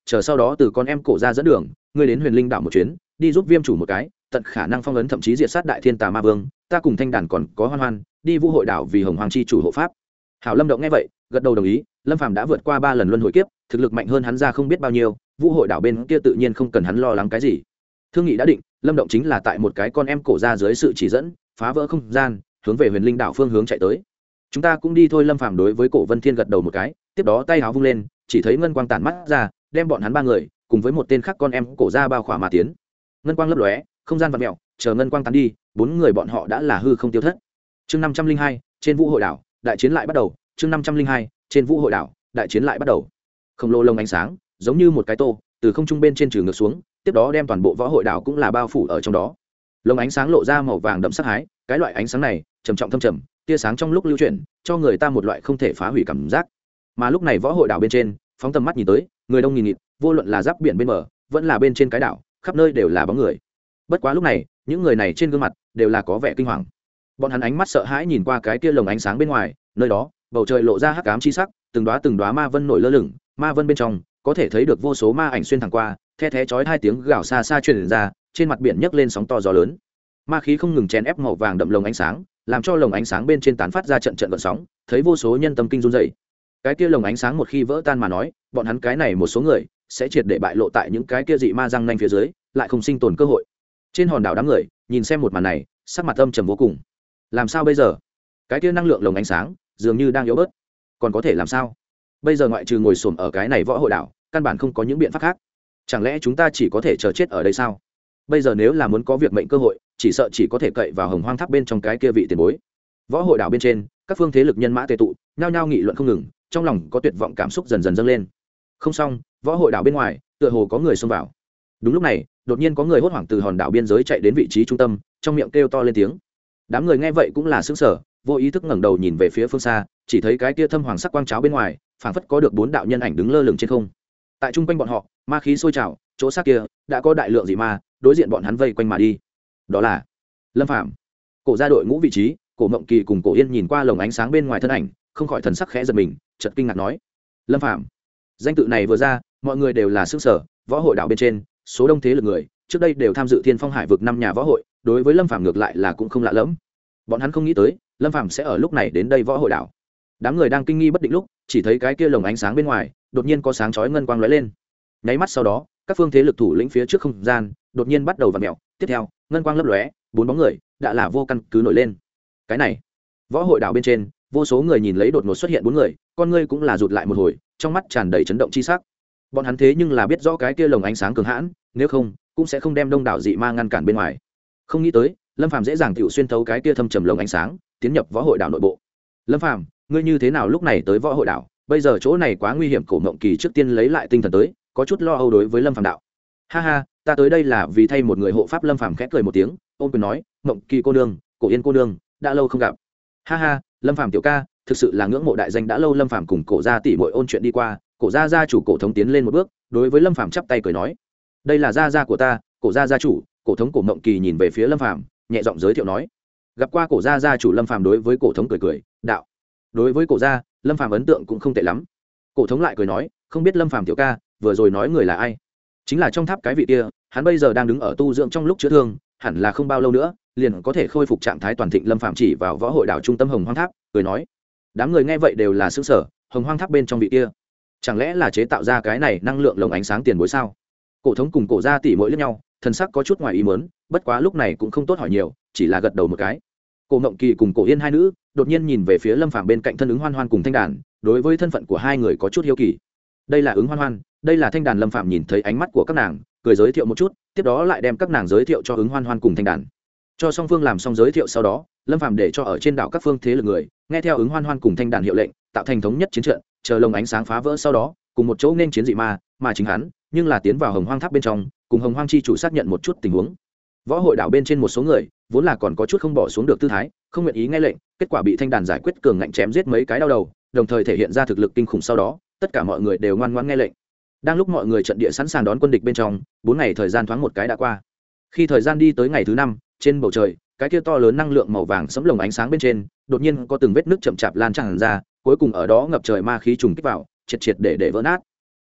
chờ sau đó từ con em cổ ra dẫn đường ngươi đến huyền linh đảo một chuyến đi giúp viêm chủ một cái tận khả năng phong ấn thậm chí diệt sát đại thiên tà ma vương ta cùng thanh đàn còn có hoan hoan đi vũ hội đảo vì hồng hoàng chi chủ hộ pháp. Hảo Lâm Động nghe vậy gật đầu đồng ý. Lâm Phàm đã vượt qua ba lần luân hồi kiếp, thực lực mạnh hơn hắn ra không biết bao nhiêu, vũ hội đảo bên kia tự nhiên không cần hắn lo lắng cái gì. Thương nghị đã định, Lâm Động chính là tại một cái con em cổ ra dưới sự chỉ dẫn phá vỡ không gian hướng về huyền linh đảo phương hướng chạy tới. Chúng ta cũng đi thôi. Lâm Phàm đối với Cổ Vân Thiên gật đầu một cái, tiếp đó tay áo vung lên, chỉ thấy ngân quang tản mắt ra, đem bọn hắn ba người cùng với một tên khác con em cổ ra bao khỏa mà tiến. Ngân quang lấp lóe, không gian vặn mèo, chờ ngân quang tán đi, bốn người bọn họ đã là hư không tiêu thất. Chương năm trăm linh hai, trên vũ hội đảo, đại chiến lại bắt đầu. Chương năm trăm linh hai, trên vũ hội đảo, đại chiến lại bắt đầu. Khổng lồ lồng ánh sáng, giống như một cái tô, từ không trung bên trên trừ ngược xuống, tiếp đó đem toàn bộ võ hội đảo cũng là bao phủ ở trong đó. Lồng ánh sáng lộ ra màu vàng đậm sắc hái, cái loại ánh sáng này trầm trọng thâm trầm, tia sáng trong lúc lưu chuyển, cho người ta một loại không thể phá hủy cảm giác. Mà lúc này võ hội đảo bên trên, phóng tầm mắt nhìn tới, người đông nghìn nghịt, vô luận là giáp biển bên bờ, vẫn là bên trên cái đảo, khắp nơi đều là bóng người. Bất quá lúc này, những người này trên gương mặt đều là có vẻ kinh hoàng. Bọn hắn ánh mắt sợ hãi nhìn qua cái kia lồng ánh sáng bên ngoài, nơi đó, bầu trời lộ ra hắc ám chi sắc, từng đóa từng đóa ma vân nổi lơ lửng, ma vân bên trong có thể thấy được vô số ma ảnh xuyên thẳng qua, the thé chói hai tiếng gào xa xa truyền ra, trên mặt biển nhấc lên sóng to gió lớn. Ma khí không ngừng chèn ép màu vàng đậm lồng ánh sáng, làm cho lồng ánh sáng bên trên tán phát ra trận trận gợn sóng, thấy vô số nhân tâm kinh run rẩy. Cái kia lồng ánh sáng một khi vỡ tan mà nói, bọn hắn cái này một số người sẽ triệt để bại lộ tại những cái kia dị ma răng nanh phía dưới, lại không sinh tồn cơ hội. Trên hòn đảo đám người nhìn xem một màn này, sắc mặt âm trầm vô cùng. Làm sao bây giờ? Cái kia năng lượng lồng ánh sáng dường như đang yếu bớt, còn có thể làm sao? Bây giờ ngoại trừ ngồi xổm ở cái này võ hội đảo, căn bản không có những biện pháp khác. Chẳng lẽ chúng ta chỉ có thể chờ chết ở đây sao? Bây giờ nếu là muốn có việc mệnh cơ hội, chỉ sợ chỉ có thể cậy vào hồng hoang tháp bên trong cái kia vị tiền bối. Võ hội đảo bên trên, các phương thế lực nhân mã tề tụ, nhao nhao nghị luận không ngừng, trong lòng có tuyệt vọng cảm xúc dần dần dâng lên. Không xong, võ hội đảo bên ngoài tựa hồ có người xông vào. Đúng lúc này, đột nhiên có người hốt hoảng từ hòn đảo biên giới chạy đến vị trí trung tâm, trong miệng kêu to lên tiếng. Đám người nghe vậy cũng là sững sờ, vô ý thức ngẩng đầu nhìn về phía phương xa, chỉ thấy cái kia thâm hoàng sắc quang cháo bên ngoài, phảng phất có được bốn đạo nhân ảnh đứng lơ lửng trên không. Tại trung quanh bọn họ, ma khí sôi trào, chỗ xác kia đã có đại lượng dị ma đối diện bọn hắn vây quanh mà đi. Đó là Lâm Phàm. Cổ gia đội ngũ vị trí, Cổ Mộng Kỳ cùng Cổ Yên nhìn qua lồng ánh sáng bên ngoài thân ảnh, không khỏi thần sắc khẽ giật mình, chợt kinh ngạc nói: Lâm Phàm. Danh tự này vừa ra, mọi người đều là sững sờ. Võ hội đảo bên trên, số đông thế lực người trước đây đều tham dự Thiên Phong Hải vực năm nhà võ hội, đối với Lâm Phàm ngược lại là cũng không lạ lẫm. Bọn hắn không nghĩ tới, Lâm Phàm sẽ ở lúc này đến đây võ hội đảo. Đám người đang kinh nghi bất định lúc, chỉ thấy cái kia lồng ánh sáng bên ngoài, đột nhiên có sáng chói ngân quang lóe lên. Nháy mắt sau đó, các phương thế lực thủ lĩnh phía trước không gian, đột nhiên bắt đầu vặn mèo, tiếp theo, ngân quang lấp lóe, bốn bóng người đã là vô căn cứ nổi lên. Cái này, võ hội đảo bên trên, vô số người nhìn lấy đột ngột xuất hiện bốn người, con ngươi cũng là rụt lại một hồi, trong mắt tràn đầy chấn động chi sắc. Bọn hắn thế nhưng là biết rõ cái kia lồng ánh sáng cường hãn, nếu không, cũng sẽ không đem đông đảo dị ma ngăn cản bên ngoài. Không nghĩ tới, Lâm Phàm dễ dàng tiểu xuyên thấu cái kia thâm trầm lồng ánh sáng, tiến nhập võ hội đảo nội bộ. Lâm Phàm, ngươi như thế nào lúc này tới võ hội đảo? Bây giờ chỗ này quá nguy hiểm. Cổ Mộng Kỳ trước tiên lấy lại tinh thần tới, có chút lo âu đối với Lâm Phàm đạo: ha ha, ta tới đây là vì thay một người hộ pháp. Lâm Phàm khẽ cười một tiếng, ôm quyền nói: Mộng Kỳ cô nương, Cổ Yên cô nương, đã lâu không gặp. Ha ha, Lâm Phàm tiểu ca, thực sự là ngưỡng mộ đại danh đã lâu. Lâm Phàm cùng Cổ gia tỷ muội ôn chuyện đi qua, Cổ gia gia chủ Cổ Thống tiến lên một bước, đối với Lâm Phàm chắp tay cười nói: đây là gia gia của ta, Cổ gia gia chủ. Cổ Thống Cổ Mộng Kỳ nhìn về phía Lâm Phàm, nhẹ giọng giới thiệu nói: gặp qua Cổ gia gia chủ. Lâm Phàm đối với Cổ Thống cười cười đạo: đối với Cổ gia, Lâm Phàm ấn tượng cũng không tệ lắm. Cổ Thống lại cười nói: không biết Lâm Phàm tiểu ca vừa rồi nói người là ai? Chính là trong tháp cái vị kia, hắn bây giờ đang đứng ở tu dưỡng trong lúc chữa thương, hẳn là không bao lâu nữa liền có thể khôi phục trạng thái toàn thịnh. Lâm Phàm chỉ vào võ hội đảo trung tâm Hồng Hoang Tháp, cười nói. Đám người nghe vậy đều là sững sờ, Hồng Hoang Tháp bên trong vị kia, chẳng lẽ là chế tạo ra cái này năng lượng lồng ánh sáng tiền bối sao? Cổ Thống cùng Cổ gia tỷ muội liếc nhau, thần sắc có chút ngoài ý muốn, bất quá lúc này cũng không tốt hỏi nhiều, chỉ là gật đầu một cái. Cổ Mộng Kỳ cùng Cổ Yên hai nữ đột nhiên nhìn về phía Lâm Phàm bên cạnh thân ứng Hoan Hoan cùng Thanh Đàn, đối với thân phận của hai người có chút hiếu kỳ. Đây là ứng Hoan Hoan, đây là Thanh Đàn. Lâm Phàm nhìn thấy ánh mắt của các nàng, cười giới thiệu một chút, tiếp đó lại đem các nàng giới thiệu cho ứng Hoan Hoan cùng Thanh Đàn. Cho song phương làm xong giới thiệu sau đó, Lâm Phàm để cho ở trên đảo các phương thế lực người nghe theo ứng Hoan Hoan cùng Thanh Đàn hiệu lệnh, tạo thành thống nhất chiến trận, chờ lồng ánh sáng phá vỡ sau đó, cùng một chỗ nên chiến dị ma, mà chính hắn nhưng là tiến vào Hồng Hoang Tháp bên trong, cùng Hồng Hoang chi chủ xác nhận một chút tình huống. Võ hội đảo bên trên một số người vốn là còn có chút không bỏ xuống được tư thái, không nguyện ý nghe lệnh, kết quả bị Thanh Đàn giải quyết cường ngạnh chém giết mấy cái đau đầu, đồng thời thể hiện ra thực lực kinh khủng. Sau đó tất cả mọi người đều ngoan ngoãn nghe lệnh. Đang lúc mọi người trận địa sẵn sàng đón quân địch bên trong, bốn ngày thời gian thoáng một cái đã qua. Khi thời gian đi tới ngày thứ năm, trên bầu trời, cái kia to lớn năng lượng màu vàng sẫm lồng ánh sáng bên trên, đột nhiên có từng vết nước chậm chạp lan tràn ra, cuối cùng ở đó ngập trời ma khí trùng kích vào, triệt triệt để để vỡ nát.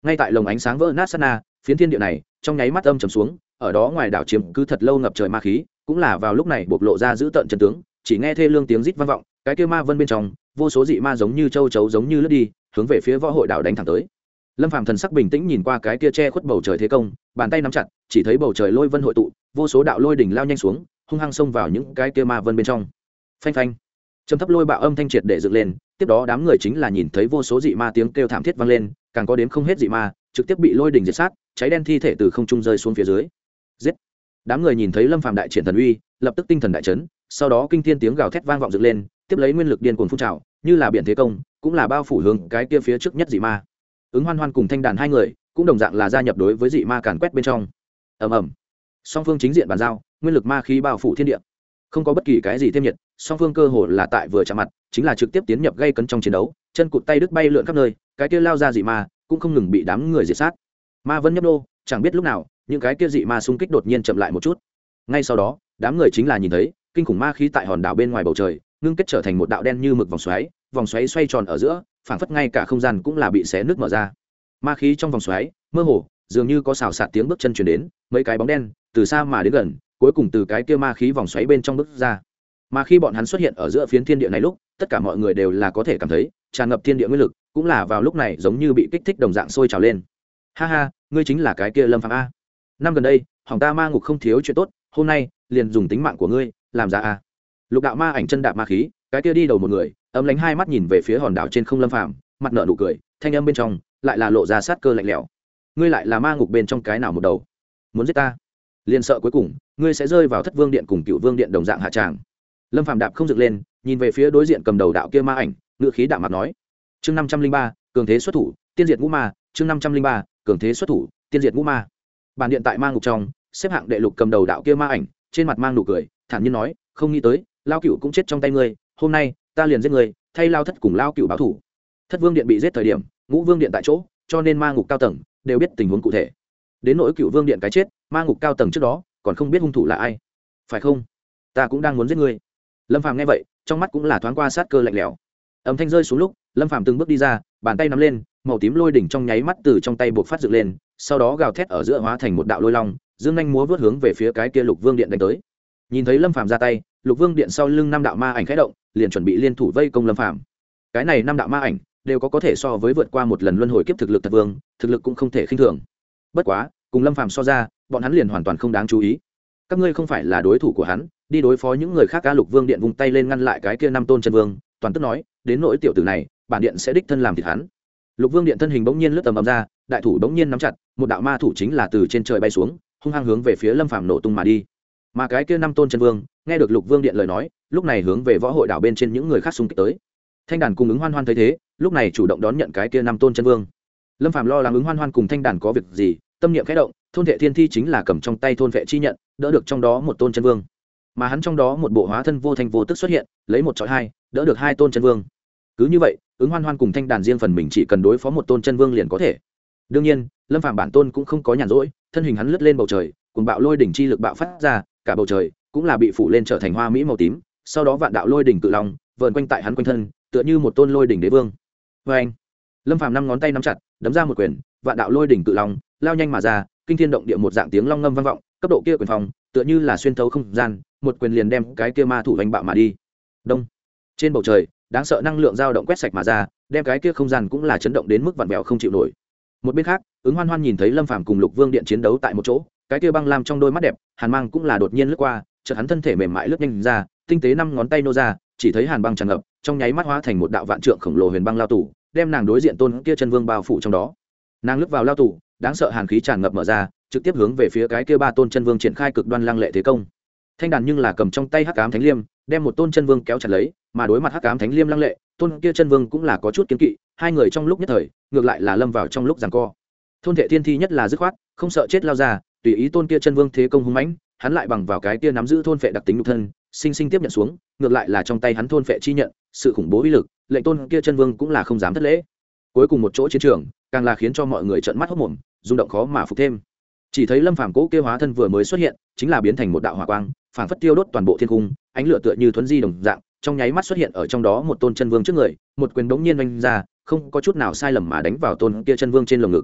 ngay tại lồng ánh sáng vỡ nát sát na, phiến thiên địa này trong nháy mắt âm trầm xuống, ở đó ngoài đảo chiếm cứ thật lâu ngập trời ma khí, cũng là vào lúc này bộc lộ ra giữ tận chân tướng. Chỉ nghe thê lương tiếng rít vang vọng, cái kia ma vân bên trong vô số dị ma giống như châu chấu giống như lướt đi, hướng về phía võ hội đảo đánh thẳng tới. Lâm Phàm thần sắc bình tĩnh nhìn qua cái kia che khuất bầu trời thế công, bàn tay nắm chặt, chỉ thấy bầu trời lôi vân hội tụ, vô số đạo lôi đỉnh lao nhanh xuống, hung hăng xông vào những cái kia ma vân bên trong. Phanh phanh, trầm thấp lôi bạo âm thanh triệt để dựng lên, tiếp đó đám người chính là nhìn thấy vô số dị ma tiếng kêu thảm thiết vang lên, càng có đếm không hết dị ma trực tiếp bị lôi đỉnh diệt sát, cháy đen thi thể từ không trung rơi xuống phía dưới. Giết! Đám người nhìn thấy Lâm Phàm đại triển thần uy, lập tức tinh thần đại chấn, sau đó kinh thiên tiếng gào thét vang vọng dựng lên, tiếp lấy nguyên lực điên cuồng phun trào, như là biển thế công, cũng là bao phủ hướng cái kia phía trước nhất dị ma. Ứng Hoan Hoan cùng Thanh Đàn hai người cũng đồng dạng là gia nhập đối với dị ma càn quét bên trong. Ầm ầm. Song phương chính diện bàn giao, nguyên lực ma khí bao phủ thiên địa. Không có bất kỳ cái gì thêm nhiệt, song phương cơ hồ là tại vừa chạm mặt, chính là trực tiếp tiến nhập gây cấn trong chiến đấu, chân cụt tay đứt bay lượn khắp nơi, cái kia lao ra dị ma cũng không ngừng bị đám người diệt sát. Ma vân nhấp nô, chẳng biết lúc nào, những cái kia dị ma xung kích đột nhiên chậm lại một chút. Ngay sau đó, đám người chính là nhìn thấy kinh khủng ma khí tại hòn đảo bên ngoài bầu trời ngưng kết trở thành một đạo đen như mực vòng xoáy, vòng xoáy xoay tròn ở giữa, phảng phất ngay cả không gian cũng là bị xé nứt mở ra. Ma khí trong vòng xoáy mơ hồ, dường như có xào xạc tiếng bước chân truyền đến, mấy cái bóng đen từ xa mà đến gần, cuối cùng từ cái kia ma khí vòng xoáy bên trong bước ra. Mà khi bọn hắn xuất hiện ở giữa phiến thiên địa này lúc, tất cả mọi người đều là có thể cảm thấy tràn ngập thiên địa nguyên lực, cũng là vào lúc này giống như bị kích thích đồng dạng sôi trào lên. Ha ha, ngươi chính là cái kia Lâm Phàm a. Năm gần đây, hỏng ta ma ngục không thiếu chuyện tốt, hôm nay liền dùng tính mạng của ngươi làm ra a. Lục đạo ma ảnh chân đạp ma khí, cái kia đi đầu một người, ấm lánh hai mắt nhìn về phía hòn đảo trên không Lâm Phàm, mặt nợ nụ cười, thanh âm bên trong lại là lộ ra sát cơ lạnh lẽo. Ngươi lại là ma ngục bên trong cái nào một đầu? Muốn giết ta? Liền sợ cuối cùng ngươi sẽ rơi vào Thất Vương điện cùng Cựu Vương điện đồng dạng hạ tràng. Lâm Phàm đạp không dựng lên, nhìn về phía đối diện cầm đầu đạo kia ma ảnh, ngữ khí đạm mặt nói: chương năm trăm linh ba, cường thế xuất thủ, tiên diệt ngũ ma. chương năm trăm linh ba, cường thế xuất thủ, tiên diệt ngũ ma. Bản điện tại ma ngục trong xếp hạng đệ lục cầm đầu đạo kia ma ảnh, trên mặt mang nụ cười, thản nhiên nói: không nghĩ tới lao cựu cũng chết trong tay ngươi, hôm nay ta liền giết ngươi, thay lao thất cùng lao cựu báo thủ. Thất Vương điện bị giết thời điểm, Ngũ Vương điện tại chỗ, cho nên ma ngục cao tầng đều biết tình huống cụ thể. Đến nỗi Cựu Vương điện cái chết, ma ngục cao tầng trước đó còn không biết hung thủ là ai, phải không? Ta cũng đang muốn giết ngươi. Lâm Phàm nghe vậy, trong mắt cũng là thoáng qua sát cơ lạnh lẽo. Âm thanh rơi xuống lúc, Lâm Phàm từng bước đi ra, bàn tay nắm lên, màu tím lôi đỉnh trong nháy mắt từ trong tay buộc phát dựng lên, sau đó gào thét ở giữa hóa thành một đạo lôi long, dương nhanh múa vút hướng về phía cái kia Lục Vương điện đánh tới. Nhìn thấy Lâm Phàm ra tay, Lục Vương điện sau lưng năm đạo ma ảnh khẽ động, liền chuẩn bị liên thủ vây công Lâm Phàm. Cái này năm đạo ma ảnh đều có có thể so với vượt qua một lần luân hồi kiếp thực lực thật vương, thực lực cũng không thể khinh thường. Bất quá, cùng Lâm Phàm so ra, bọn hắn liền hoàn toàn không đáng chú ý. Các ngươi không phải là đối thủ của hắn, đi đối phó những người khác. Ca Lục Vương điện vung tay lên ngăn lại cái kia năm tôn chân vương, toàn tức nói: đến nỗi tiểu tử này, bản điện sẽ đích thân làm thịt hắn. Lục Vương điện thân hình bỗng nhiên lướt tầm ầm ra, đại thủ bỗng nhiên nắm chặt, một đạo ma thủ chính là từ trên trời bay xuống, hung hăng hướng về phía Lâm Phàm nổ tung mà đi. Mà cái kia năm tôn chân vương nghe được Lục Vương điện lời nói, lúc này hướng về võ hội đảo bên trên những người khác xung kích tới. Thanh Đàn cùng Ứng Hoan Hoan thấy thế, lúc này chủ động đón nhận cái kia năm tôn chân vương. Lâm Phàm lo lắng Ứng Hoan Hoan cùng Thanh Đàn có việc gì, tâm niệm khẽ động, thôn vệ thiên thi chính là cầm trong tay thôn vệ chi nhận, đỡ được trong đó một tôn chân vương. Mà hắn trong đó một bộ hóa thân vô thanh vô tức xuất hiện, lấy một chọi hai, đỡ được hai tôn chân vương. Cứ như vậy, Ứng Hoan Hoan cùng Thanh Đàn riêng phần mình chỉ cần đối phó một tôn chân vương liền có thể. Đương nhiên, Lâm Phàm bản tôn cũng không có nhàn rỗi, thân hình hắn lướt lên bầu trời, cùng bạo lôi đỉnh chi lực bạo phát ra, cả bầu trời cũng là bị phủ lên trở thành hoa mỹ màu tím, sau đó vạn đạo lôi đỉnh cự long vờn quanh tại hắn quanh thân, tựa như một tôn lôi đỉnh đế vương. Và anh, Lâm Phàm năm ngón tay nắm chặt, đấm ra một quyền, vạn đạo lôi đỉnh cự long lao nhanh mà ra, kinh thiên động địa một dạng tiếng long ngâm vang vọng, cấp độ kia quyền phòng tựa như là xuyên thấu không gian, một quyền liền đem cái kia ma thủ đánh bạo mà đi. Đông, trên bầu trời đáng sợ năng lượng dao động quét sạch mà ra, đem cái kia không gian cũng là chấn động đến mức vặn vẹo không chịu nổi. Một bên khác, Ứng Hoan Hoan nhìn thấy Lâm Phàm cùng Lục Vương điện chiến đấu tại một chỗ, cái kia băng lam trong đôi mắt đẹp, hàn mang cũng là đột nhiên lướt qua, chợt hắn thân thể mềm mại lướt nhanh ra, tinh tế năm ngón tay nô ra, chỉ thấy hàn băng tràn ngập, trong nháy mắt hóa thành một đạo vạn trượng khổng lồ huyền băng lao tù, đem nàng đối diện tôn kia chân vương bao phủ trong đó. Nàng lướt vào lao tù, đáng sợ hàn khí tràn ngập mở ra, trực tiếp hướng về phía cái kia ba tôn chân vương triển khai cực đoan lăng lệ thế công. Thanh Đàn nhưng là cầm trong tay hắc ám thánh liêm, đem một tôn chân vương kéo chặt lấy, mà đối mặt hắc ám thánh liêm lăng lệ, tôn kia chân vương cũng là có chút kiêng kỵ, hai người trong lúc nhất thời, ngược lại là lâm vào trong lúc giằng co. Thôn Vệ Thiên Thi nhất là dứt khoát, không sợ chết lao ra, tùy ý tôn kia chân vương thế công hung mãnh, hắn lại bằng vào cái kia nắm giữ thôn phệ đặc tính nhục thân, sinh sinh tiếp nhận xuống, ngược lại là trong tay hắn thôn phệ chi nhận, sự khủng bố uy lực, lệnh tôn kia chân vương cũng là không dám thất lễ. Cuối cùng một chỗ chiến trường, càng là khiến cho mọi người trợn mắt hốt mồm, rung động khó mà phục thêm. Chỉ thấy Lâm Phàm cố kia hóa thân vừa mới xuất hiện, chính là biến thành một đạo hỏa quang, phảng phất tiêu đốt toàn bộ thiên cung, ánh lửa tựa như thuấn di đồng dạng, trong nháy mắt xuất hiện ở trong đó một tôn chân vương trước người, một quyền đống nhiên vung ra, không có chút nào sai lầm mà đánh vào tôn kia chân vương trên lồng ngực.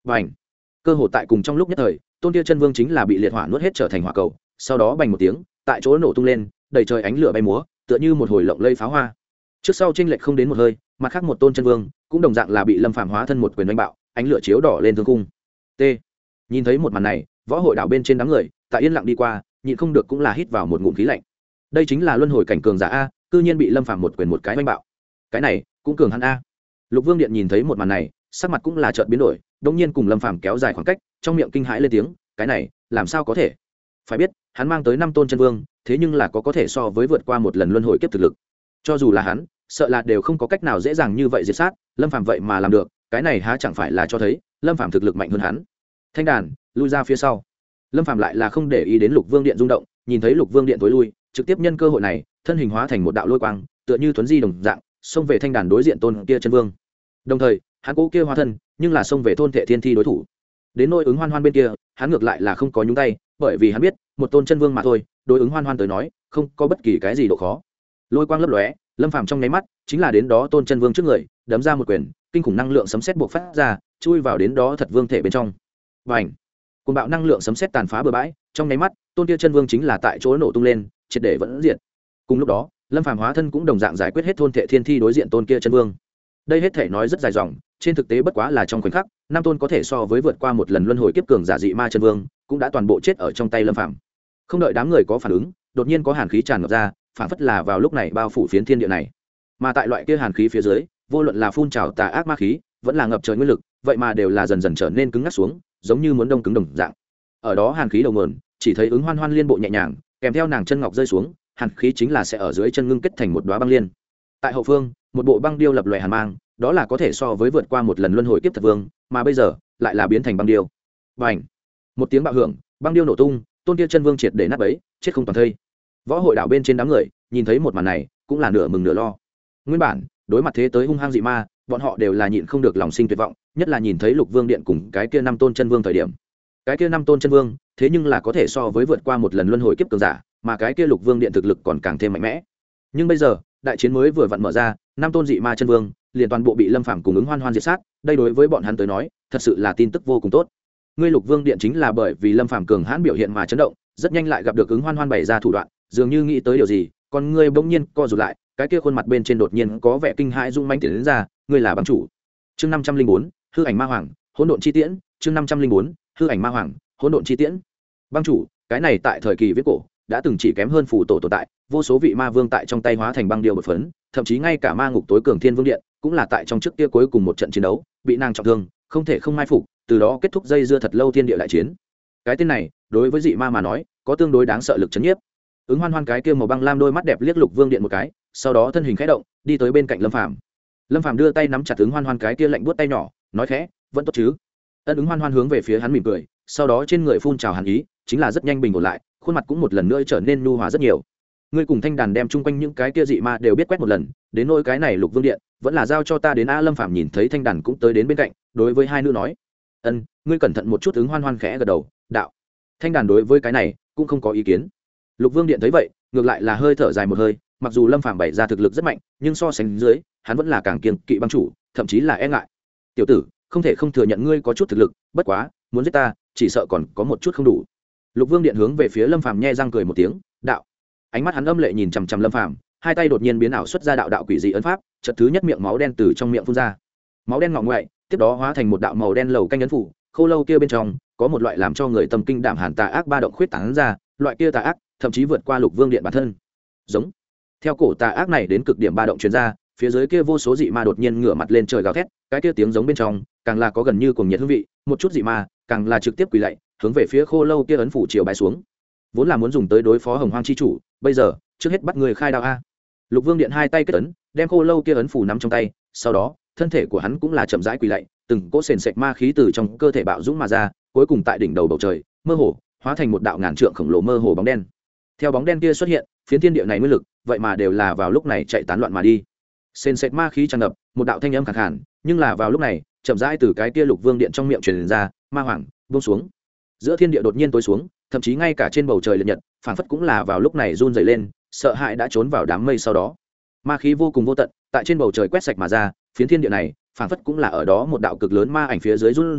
và ảnh cơ hội tại cùng trong lúc nhất thời tôn kia chân vương chính là bị liệt hỏa nuốt hết trở thành hỏa cầu, sau đó bành một tiếng tại chỗ nổ tung lên, đầy trời ánh lửa bay múa tựa như một hồi lộng lây pháo hoa. Trước sau chênh lệch không đến một hơi, mặt khác một tôn chân vương cũng đồng dạng là bị lâm phàm hóa thân một quyền đánh bạo, ánh lửa chiếu đỏ lên thương cung. T nhìn thấy một màn này, võ hội đảo bên trên đám người tại yên lặng đi qua, nhịn không được cũng là hít vào một ngụm khí lạnh. Đây chính là luân hồi cảnh cường giả a, cư nhiên bị lâm phàm một quyền một cái đánh bạo, cái này cũng cường hắn a. Lục Vương Điện nhìn thấy một màn này, sắc mặt cũng là chợt biến đổi, đống nhiên cùng lâm phàm kéo dài khoảng cách, trong miệng kinh hãi lên tiếng, cái này làm sao có thể? Phải biết hắn mang tới năm tôn chân vương, thế nhưng là có có thể so với vượt qua một lần luân hồi kiếp thực lực, cho dù là hắn sợ là đều không có cách nào dễ dàng như vậy diệt sát lâm phàm, vậy mà làm được, cái này há chẳng phải là cho thấy lâm phàm thực lực mạnh hơn hắn. Thanh đàn lui ra phía sau, lâm phàm lại là không để ý đến Lục Vương Điện rung động, nhìn thấy Lục Vương Điện tối lui, trực tiếp nhân cơ hội này thân hình hóa thành một đạo lôi quang, tựa như thuấn di đồng dạng xông về thanh đàn đối diện tôn kia chân vương. Đồng thời hắn cố kia hóa thân nhưng là xông về thôn Thệ Thiên Thi đối thủ. Đến nỗi ứng hoan hoan bên kia, hắn ngược lại là không có nhúng tay, bởi vì hắn biết một tôn chân vương mà thôi, đối ứng hoan hoan tới nói không có bất kỳ cái gì độ khó. Lôi quang lấp lóe, lâm phàm trong nháy mắt chính là đến đó tôn chân vương trước người, đấm ra một quyền, kinh khủng năng lượng sấm sét buộc phát ra, chui vào đến đó thật vương thể bên trong. Bành! Cuồng bạo năng lượng sấm sét tàn phá bừa bãi, trong nháy mắt tôn kia chân vương chính là tại chỗ nổ tung lên, triệt để vẫn diệt. Cùng lúc đó lâm phàm hóa thân cũng đồng dạng giải quyết hết thôn Thệ Thiên Thi đối diện tôn kia chân vương. Đây hết thể nói rất dài dòng, trên thực tế bất quá là trong khoảnh khắc, năm tôn có thể so với vượt qua một lần luân hồi kiếp cường giả dị ma chân vương cũng đã toàn bộ chết ở trong tay lâm phàm. Không đợi đám người có phản ứng, đột nhiên có hàn khí tràn ngập ra, phản phất là vào lúc này bao phủ phiến thiên địa này. Mà tại loại kia hàn khí phía dưới, vô luận là phun trào tà ác ma khí, vẫn là ngập trời nguyên lực, vậy mà đều là dần dần trở nên cứng ngắc xuống, giống như muốn đông cứng đồng dạng. Ở đó hàn khí đầu nguồn, chỉ thấy ứng hoan hoan liên bộ nhẹ nhàng, kèm theo nàng chân ngọc rơi xuống, hàn khí chính là sẽ ở dưới chân ngưng kết thành một đóa băng liên. Tại hậu phương, một bộ băng điêu lập loè hàn mang, đó là có thể so với vượt qua một lần luân hồi kiếp thật vương, mà bây giờ lại là biến thành băng điêu. Bành! Một tiếng bạo hưởng, băng điêu nổ tung, tôn kia chân vương triệt để nát bấy, chết không toàn thây. Võ hội đảo bên trên đám người nhìn thấy một màn này cũng là nửa mừng nửa lo. Nguyên bản đối mặt thế tới hung hăng dị ma, bọn họ đều là nhịn không được lòng sinh tuyệt vọng, nhất là nhìn thấy Lục Vương Điện cùng cái kia năm tôn chân vương thời điểm. Cái kia năm tôn chân vương thế nhưng là có thể so với vượt qua một lần luân hồi kiếp cường giả, mà cái kia Lục Vương Điện thực lực còn càng thêm mạnh mẽ. Nhưng bây giờ đại chiến mới vừa vặn mở ra, năm tôn dị ma chân vương liền toàn bộ bị lâm phàm cùng ứng hoan hoan diệt sát, đây đối với bọn hắn tới nói thật sự là tin tức vô cùng tốt. Ngươi Lục Vương Điện chính là bởi vì lâm phàm cường hãn biểu hiện mà chấn động, rất nhanh lại gặp được ứng hoan hoan bày ra thủ đoạn, dường như nghĩ tới điều gì, con ngươi bỗng nhiên co rụt lại, cái kia khuôn mặt bên trên đột nhiên có vẻ kinh hãi rung manh tiến đến ra, ngươi là băng chủ. Chương năm trăm linh bốn, hư ảnh ma hoàng, hỗn độn chi tiễn, chương năm trăm linh bốn, hư ảnh ma hoàng, hỗn độn chi tiễn. Băng chủ, cái này tại thời kỳ viết cổ đã từng chỉ kém hơn phù tổ tồn tại, vô số vị ma vương tại trong tay hóa thành băng điêu bột phấn, thậm chí ngay cả ma ngục tối cường thiên vương điện cũng là tại trong trước kia cuối cùng một trận chiến đấu bị nàng trọng thương, không thể không mai phục, từ đó kết thúc dây dưa thật lâu thiên địa đại chiến. Cái tên này đối với dị ma mà nói có tương đối đáng sợ lực chấn nhiếp. Ứng hoan hoan cái kia màu băng lam đôi mắt đẹp liếc Lục Vương Điện một cái, sau đó thân hình khẽ động đi tới bên cạnh lâm phàm. Lâm phàm đưa tay nắm chặt ứng hoan hoan cái kia lạnh buốt tay nhỏ, nói khẽ, vẫn tốt chứ? Ân ứng hoan hoan hướng về phía hắn mỉm cười, sau đó trên người phun trào hàn ý, chính là rất nhanh bình ổn lại, khuôn mặt cũng một lần nữa trở nên nhu hòa rất nhiều. Ngươi cùng thanh đàn đem chung quanh những cái kia dị ma đều biết quét một lần, đến nỗi cái này Lục Vương Điện vẫn là giao cho ta đến. A lâm phàm nhìn thấy thanh đàn cũng tới đến bên cạnh, đối với hai nữ nói, ân ngươi cẩn thận một chút. Ứng hoan hoan khẽ gật đầu, đạo. Thanh đàn đối với cái này cũng không có ý kiến. Lục Vương Điện thấy vậy ngược lại là hơi thở dài một hơi, mặc dù lâm phàm bày ra thực lực rất mạnh, nhưng so sánh dưới hắn vẫn là càng kiêng kỵ băng chủ, thậm chí là e ngại. Tiểu tử, không thể không thừa nhận ngươi có chút thực lực, bất quá muốn giết ta chỉ sợ còn có một chút không đủ. Lục Vương Điện hướng về phía lâm phàm nhe răng cười một tiếng, đạo. Ánh mắt hắn âm lệ nhìn chằm chằm lâm phàm, hai tay đột nhiên biến ảo xuất ra đạo đạo quỷ dị ấn pháp, chợt thứ nhất miệng máu đen từ trong miệng phun ra, máu đen ngọ ngoại tiếp đó hóa thành một đạo màu đen lầu canh ấn phủ. Khô lâu kia bên trong có một loại làm cho người tâm kinh đảm hàn tà ác ba động khuyết tán ra, loại kia tà ác thậm chí vượt qua Lục Vương Điện bản thân. Giống. Theo cổ tà ác này đến cực điểm ba động truyền ra, phía dưới kia vô số dị ma đột nhiên ngửa mặt lên trời gào thét, cái kia tiếng giống bên trong càng là có gần như cuồng nhiệt hương vị, một chút dị ma càng là trực tiếp quỳ lạy, hướng về phía khô lâu kia ấn phủ chiều bái xuống. Vốn là muốn dùng tới đối phó Hồng Hoang chi chủ, bây giờ trước hết bắt người khai đao a. Lục Vương Điện hai tay kết ấn, đem khô lâu kia ấn phủ nắm trong tay, sau đó thân thể của hắn cũng là chậm rãi quỳ lạy, từng cỗ sền sệt ma khí từ trong cơ thể bạo dũng mà ra, cuối cùng tại đỉnh đầu bầu trời mơ hồ hóa thành một đạo ngàn trượng khổng lồ mơ hồ bóng đen. Theo bóng đen kia xuất hiện, phiến thiên địa này nguyên lực vậy mà đều là vào lúc này chạy tán loạn mà đi. Sền sệt ma khí tràn ngập, một đạo thanh âm khàn khàn, nhưng là vào lúc này chậm rãi từ cái kia Lục Vương Điện trong miệng truyền ra, ma hoàng buông xuống. Giữa thiên địa đột nhiên tối xuống, thậm chí ngay cả trên bầu trời liệt nhật phảng phất cũng là vào lúc này run rẩy lên, sợ hãi đã trốn vào đám mây. Sau đó ma khí vô cùng vô tận tại trên bầu trời quét sạch mà ra, phiến thiên địa này phảng phất cũng là ở đó một đạo cực lớn ma ảnh phía dưới run rẩy,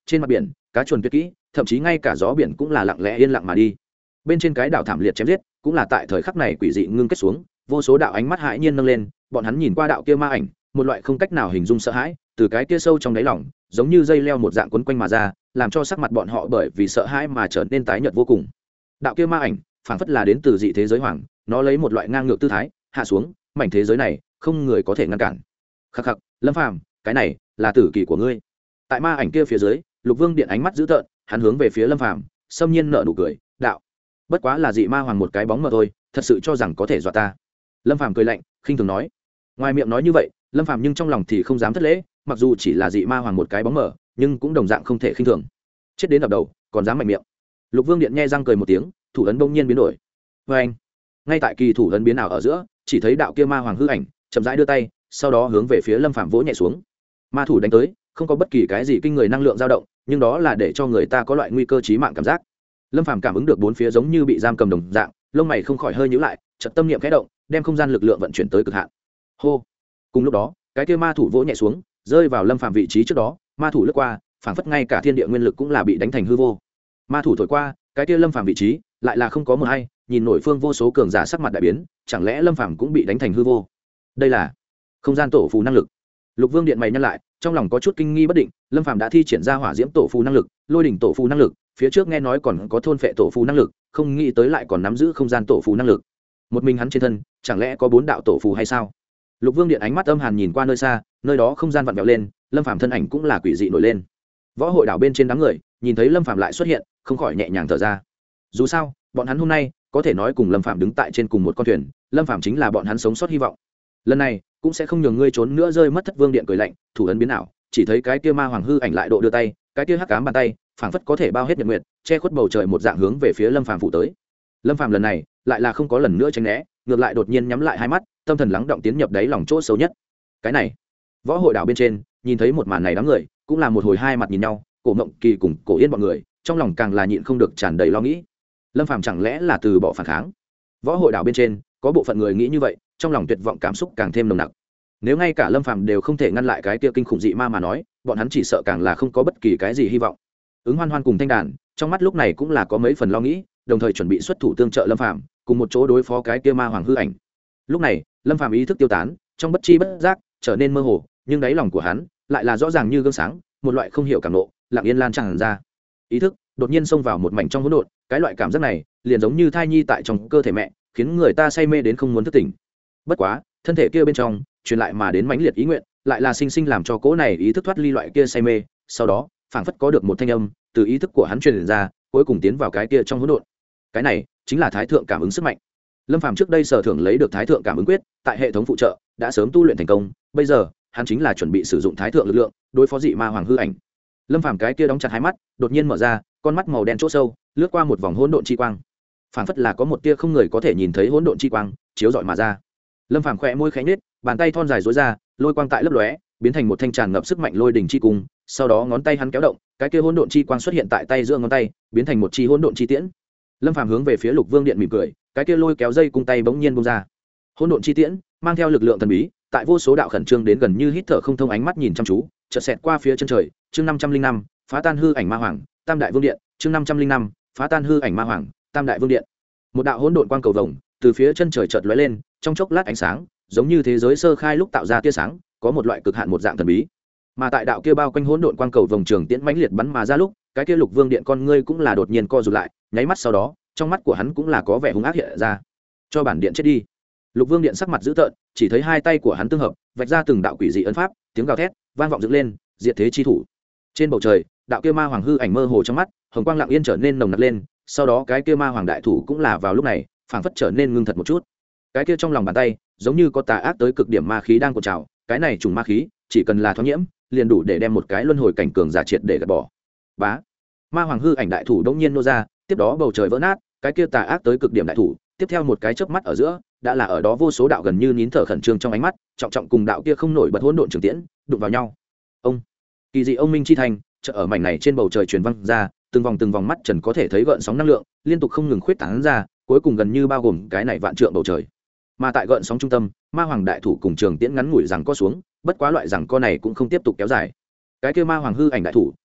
trên mặt biển cá chuồn tuyệt kỹ, thậm chí ngay cả gió biển cũng là lặng lẽ yên lặng mà đi. Bên trên cái đảo thảm liệt chém giết cũng là tại thời khắc này quỷ dị ngưng kết xuống, vô số đạo ánh mắt hãi nhiên nâng lên, bọn hắn nhìn qua đạo kia ma ảnh, một loại không cách nào hình dung sợ hãi từ cái kia sâu trong đáy lòng, giống như dây leo một dạng quấn quanh mà ra, làm cho sắc mặt bọn họ bởi vì sợ hãi mà trở nên tái nhợt vô cùng. Đạo kia ma ảnh phảng phất là đến từ dị thế giới hoàng, nó lấy một loại ngang ngược tư thái hạ xuống, mảnh thế giới này không người có thể ngăn cản. Khắc khắc, Lâm Phàm, cái này là tử kỳ của ngươi. Tại ma ảnh kia phía dưới, Lục Vương Điện ánh mắt dữ tợn, hắn hướng về phía Lâm Phàm xâm nhiên nở nụ cười, đạo: bất quá là dị ma hoàng một cái bóng mờ thôi, thật sự cho rằng có thể dọa ta? Lâm Phàm cười lạnh khinh thường nói. Ngoài miệng nói như vậy, Lâm Phàm nhưng trong lòng thì không dám thất lễ, mặc dù chỉ là dị ma hoàng một cái bóng mờ, nhưng cũng đồng dạng không thể khinh thường. Chết đến đập đầu còn dám mạnh miệng. Lục Vương Điện nghe răng cười một tiếng, thủ ấn bỗng nhiên biến đổi. Vê anh, ngay tại kỳ thủ ấn biến ảo ở giữa, chỉ thấy đạo kia ma hoàng hư ảnh chậm rãi đưa tay, sau đó hướng về phía Lâm Phàm vỗ nhẹ xuống. Ma thủ đánh tới, không có bất kỳ cái gì kinh người năng lượng dao động, nhưng đó là để cho người ta có loại nguy cơ chí mạng cảm giác. Lâm Phàm cảm ứng được bốn phía giống như bị giam cầm đồng dạng, lông mày không khỏi hơi nhíu lại, chợt tâm niệm khẽ động, đem không gian lực lượng vận chuyển tới cực hạn. Hô! Cùng lúc đó, cái kia ma thủ vỗ nhẹ xuống, rơi vào Lâm Phàm vị trí trước đó, ma thủ lướt qua, phảng phất ngay cả thiên địa nguyên lực cũng là bị đánh thành hư vô. Ma thủ thổi qua, cái kia Lâm Phàm vị trí lại là không có một hay, nhìn nổi phương vô số cường giả sắc mặt đại biến, chẳng lẽ Lâm Phàm cũng bị đánh thành hư vô? Đây là không gian tổ phù năng lực. Lục Vương Điện mày nhăn lại, trong lòng có chút kinh nghi bất định, Lâm Phàm đã thi triển ra hỏa diễm tổ phù năng lực, lôi đỉnh tổ phù năng lực, phía trước nghe nói còn có thôn phệ tổ phù năng lực, không nghĩ tới lại còn nắm giữ không gian tổ phù năng lực. Một mình hắn trên thân, chẳng lẽ có bốn đạo tổ phù hay sao? Lục Vương Điện ánh mắt âm hàn nhìn qua nơi xa, nơi đó không gian vặn vẹo lên, Lâm Phàm thân ảnh cũng là quỷ dị nổi lên. Võ hội đảo bên trên đám người, nhìn thấy Lâm Phàm lại xuất hiện, không khỏi nhẹ nhàng thở ra. Dù sao, bọn hắn hôm nay có thể nói cùng Lâm Phàm đứng tại trên cùng một con thuyền, Lâm Phàm chính là bọn hắn sống sót hy vọng. Lần này cũng sẽ không nhường ngươi trốn nữa rơi mất. Thất Vương Điện cười lạnh, thủ ấn biến ảo, chỉ thấy cái kia ma hoàng hư ảnh lại độ đưa tay, cái kia hắc ám bàn tay phảng phất có thể bao hết nhật nguyệt, che khuất bầu trời một dạng hướng về phía Lâm Phàm phủ tới. Lâm Phàm lần này lại là không có lần nữa tránh né, ngược lại đột nhiên nhắm lại hai mắt, tâm thần lắng động tiến nhập đáy lòng chỗ sâu nhất. Cái này, võ hội đảo bên trên nhìn thấy một màn này, đám người cũng là một hồi hai mặt nhìn nhau, Cổ Mộng Kỳ cùng Cổ Yên bọn người trong lòng càng là nhịn không được tràn đầy lo nghĩ. Lâm Phàm chẳng lẽ là từ bỏ phản kháng? Võ hội đảo bên trên có bộ phận người nghĩ như vậy, trong lòng tuyệt vọng cảm xúc càng thêm nồng nặc. Nếu ngay cả Lâm Phàm đều không thể ngăn lại cái kia kinh khủng dị ma mà nói, bọn hắn chỉ sợ càng là không có bất kỳ cái gì hy vọng. Ứng Hoan Hoan cùng Thanh Đàn trong mắt lúc này cũng là có mấy phần lo nghĩ, đồng thời chuẩn bị xuất thủ tương trợ Lâm Phàm cùng một chỗ đối phó cái kia ma hoàng hư ảnh. Lúc này Lâm Phàm ý thức tiêu tán, trong bất chi bất giác trở nên mơ hồ, nhưng đáy lòng của hắn lại là rõ ràng như gương sáng, một loại không hiểu cảm nộ lặng yên lan tràn ra. Ý thức đột nhiên xông vào một mảnh trong hỗn độn, cái loại cảm giác này liền giống như thai nhi tại trong cơ thể mẹ, khiến người ta say mê đến không muốn thức tỉnh. Bất quá thân thể kia bên trong truyền lại mà đến mãnh liệt ý nguyện, lại là sinh sinh làm cho cỗ này ý thức thoát ly loại kia say mê, sau đó phảng phất có được một thanh âm từ ý thức của hắn truyền ra, cuối cùng tiến vào cái kia trong hỗn độn. Cái này chính là thái thượng cảm ứng sức mạnh. Lâm Phàm trước đây sở thưởng lấy được thái thượng cảm ứng quyết, tại hệ thống phụ trợ đã sớm tu luyện thành công, bây giờ hắn chính là chuẩn bị sử dụng thái thượng lực lượng đối phó dị ma hoàng hư ảnh. Lâm Phàm cái kia đóng chặt hai mắt, đột nhiên mở ra, con mắt màu đen chỗ sâu lướt qua một vòng hỗn độn chi quang, phảng phất là có một tia không người có thể nhìn thấy hỗn độn chi quang chiếu rọi mà ra. Lâm Phàm khẽ môi khẽ nhếch, bàn tay thon dài duỗi ra, lôi quang tại lấp lóe, biến thành một thanh tràn ngập sức mạnh lôi đỉnh chi cung, sau đó ngón tay hắn kéo động, cái kia hỗn độn chi quang xuất hiện tại tay giữa ngón tay, biến thành một chi hỗn độn chi tiễn. Lâm Phàm hướng về phía Lục Vương Điện mỉm cười, cái kia lôi kéo dây cung tay bỗng nhiên bung ra. Hỗn độn chi tiễn mang theo lực lượng thần bí, tại vô số đạo khẩn trương đến gần như hít thở không thông ánh mắt nhìn chăm chú, chợt xẹt qua phía chân trời. Chương năm trăm linh năm, phá tan hư ảnh ma hoàng, Tam đại vương điện. Chương năm trăm linh năm, phá tan hư ảnh ma hoàng, Tam đại vương điện. Một đạo hỗn độn quang cầu vồng từ phía chân trời chợt lóe lên, trong chốc lát ánh sáng giống như thế giới sơ khai lúc tạo ra tia sáng, có một loại cực hạn một dạng thần bí. Mà tại đạo kia bao quanh hỗn độn quang cầu vồng trường tiễn mãnh liệt bắn mà ra lúc, cái kia Lục Vương Điện con ngươi cũng là đột nhiên co rụt lại, nháy mắt sau đó, trong mắt của hắn cũng là có vẻ hung ác hiện ra. Cho bản điện chết đi. Lục Vương Điện sắc mặt dữ tợn, chỉ thấy hai tay của hắn tương hợp, vạch ra từng đạo quỷ dị ấn pháp, tiếng gào thét vang vọng dựng lên, diệt thế chi thủ. Trên bầu trời, đạo kia ma hoàng hư ảnh mơ hồ trong mắt, hồng quang lặng yên trở nên nồng nặc lên, sau đó cái kia ma hoàng đại thủ cũng là vào lúc này, phảng phất trở nên ngưng thật một chút. Cái kia trong lòng bàn tay, giống như có tà ác tới cực điểm ma khí đang cuộn trào, cái này trùng ma khí, chỉ cần là thoáng nhiễm, liền đủ để đem một cái luân hồi cảnh cường giả triệt để gạt bỏ. Bá. Ma hoàng hư ảnh đại thủ đống nhiên nô ra, tiếp đó bầu trời vỡ nát, cái kia tà ác tới cực điểm đại thủ, tiếp theo một cái chớp mắt ở giữa, đã là ở đó vô số đạo gần như nín thở khẩn trương trong ánh mắt, trọng trọng cùng đạo kia không nổi bật hỗn độn trường tiễn, đụng vào nhau. Ông, kỳ dị ông minh chi thành, chợ ở mảnh này trên bầu trời truyền vang ra, từng vòng từng vòng mắt trần có thể thấy gợn sóng năng lượng, liên tục không ngừng khuyết tán ra, cuối cùng gần như bao gồm cái này vạn trượng bầu trời. Mà tại gợn sóng trung tâm, ma hoàng đại thủ cùng trường tiễn ngắn ngủi rằng co xuống, bất quá loại rằng co này cũng không tiếp tục kéo dài. Cái kia ma hoàng hư ảnh đại thủ,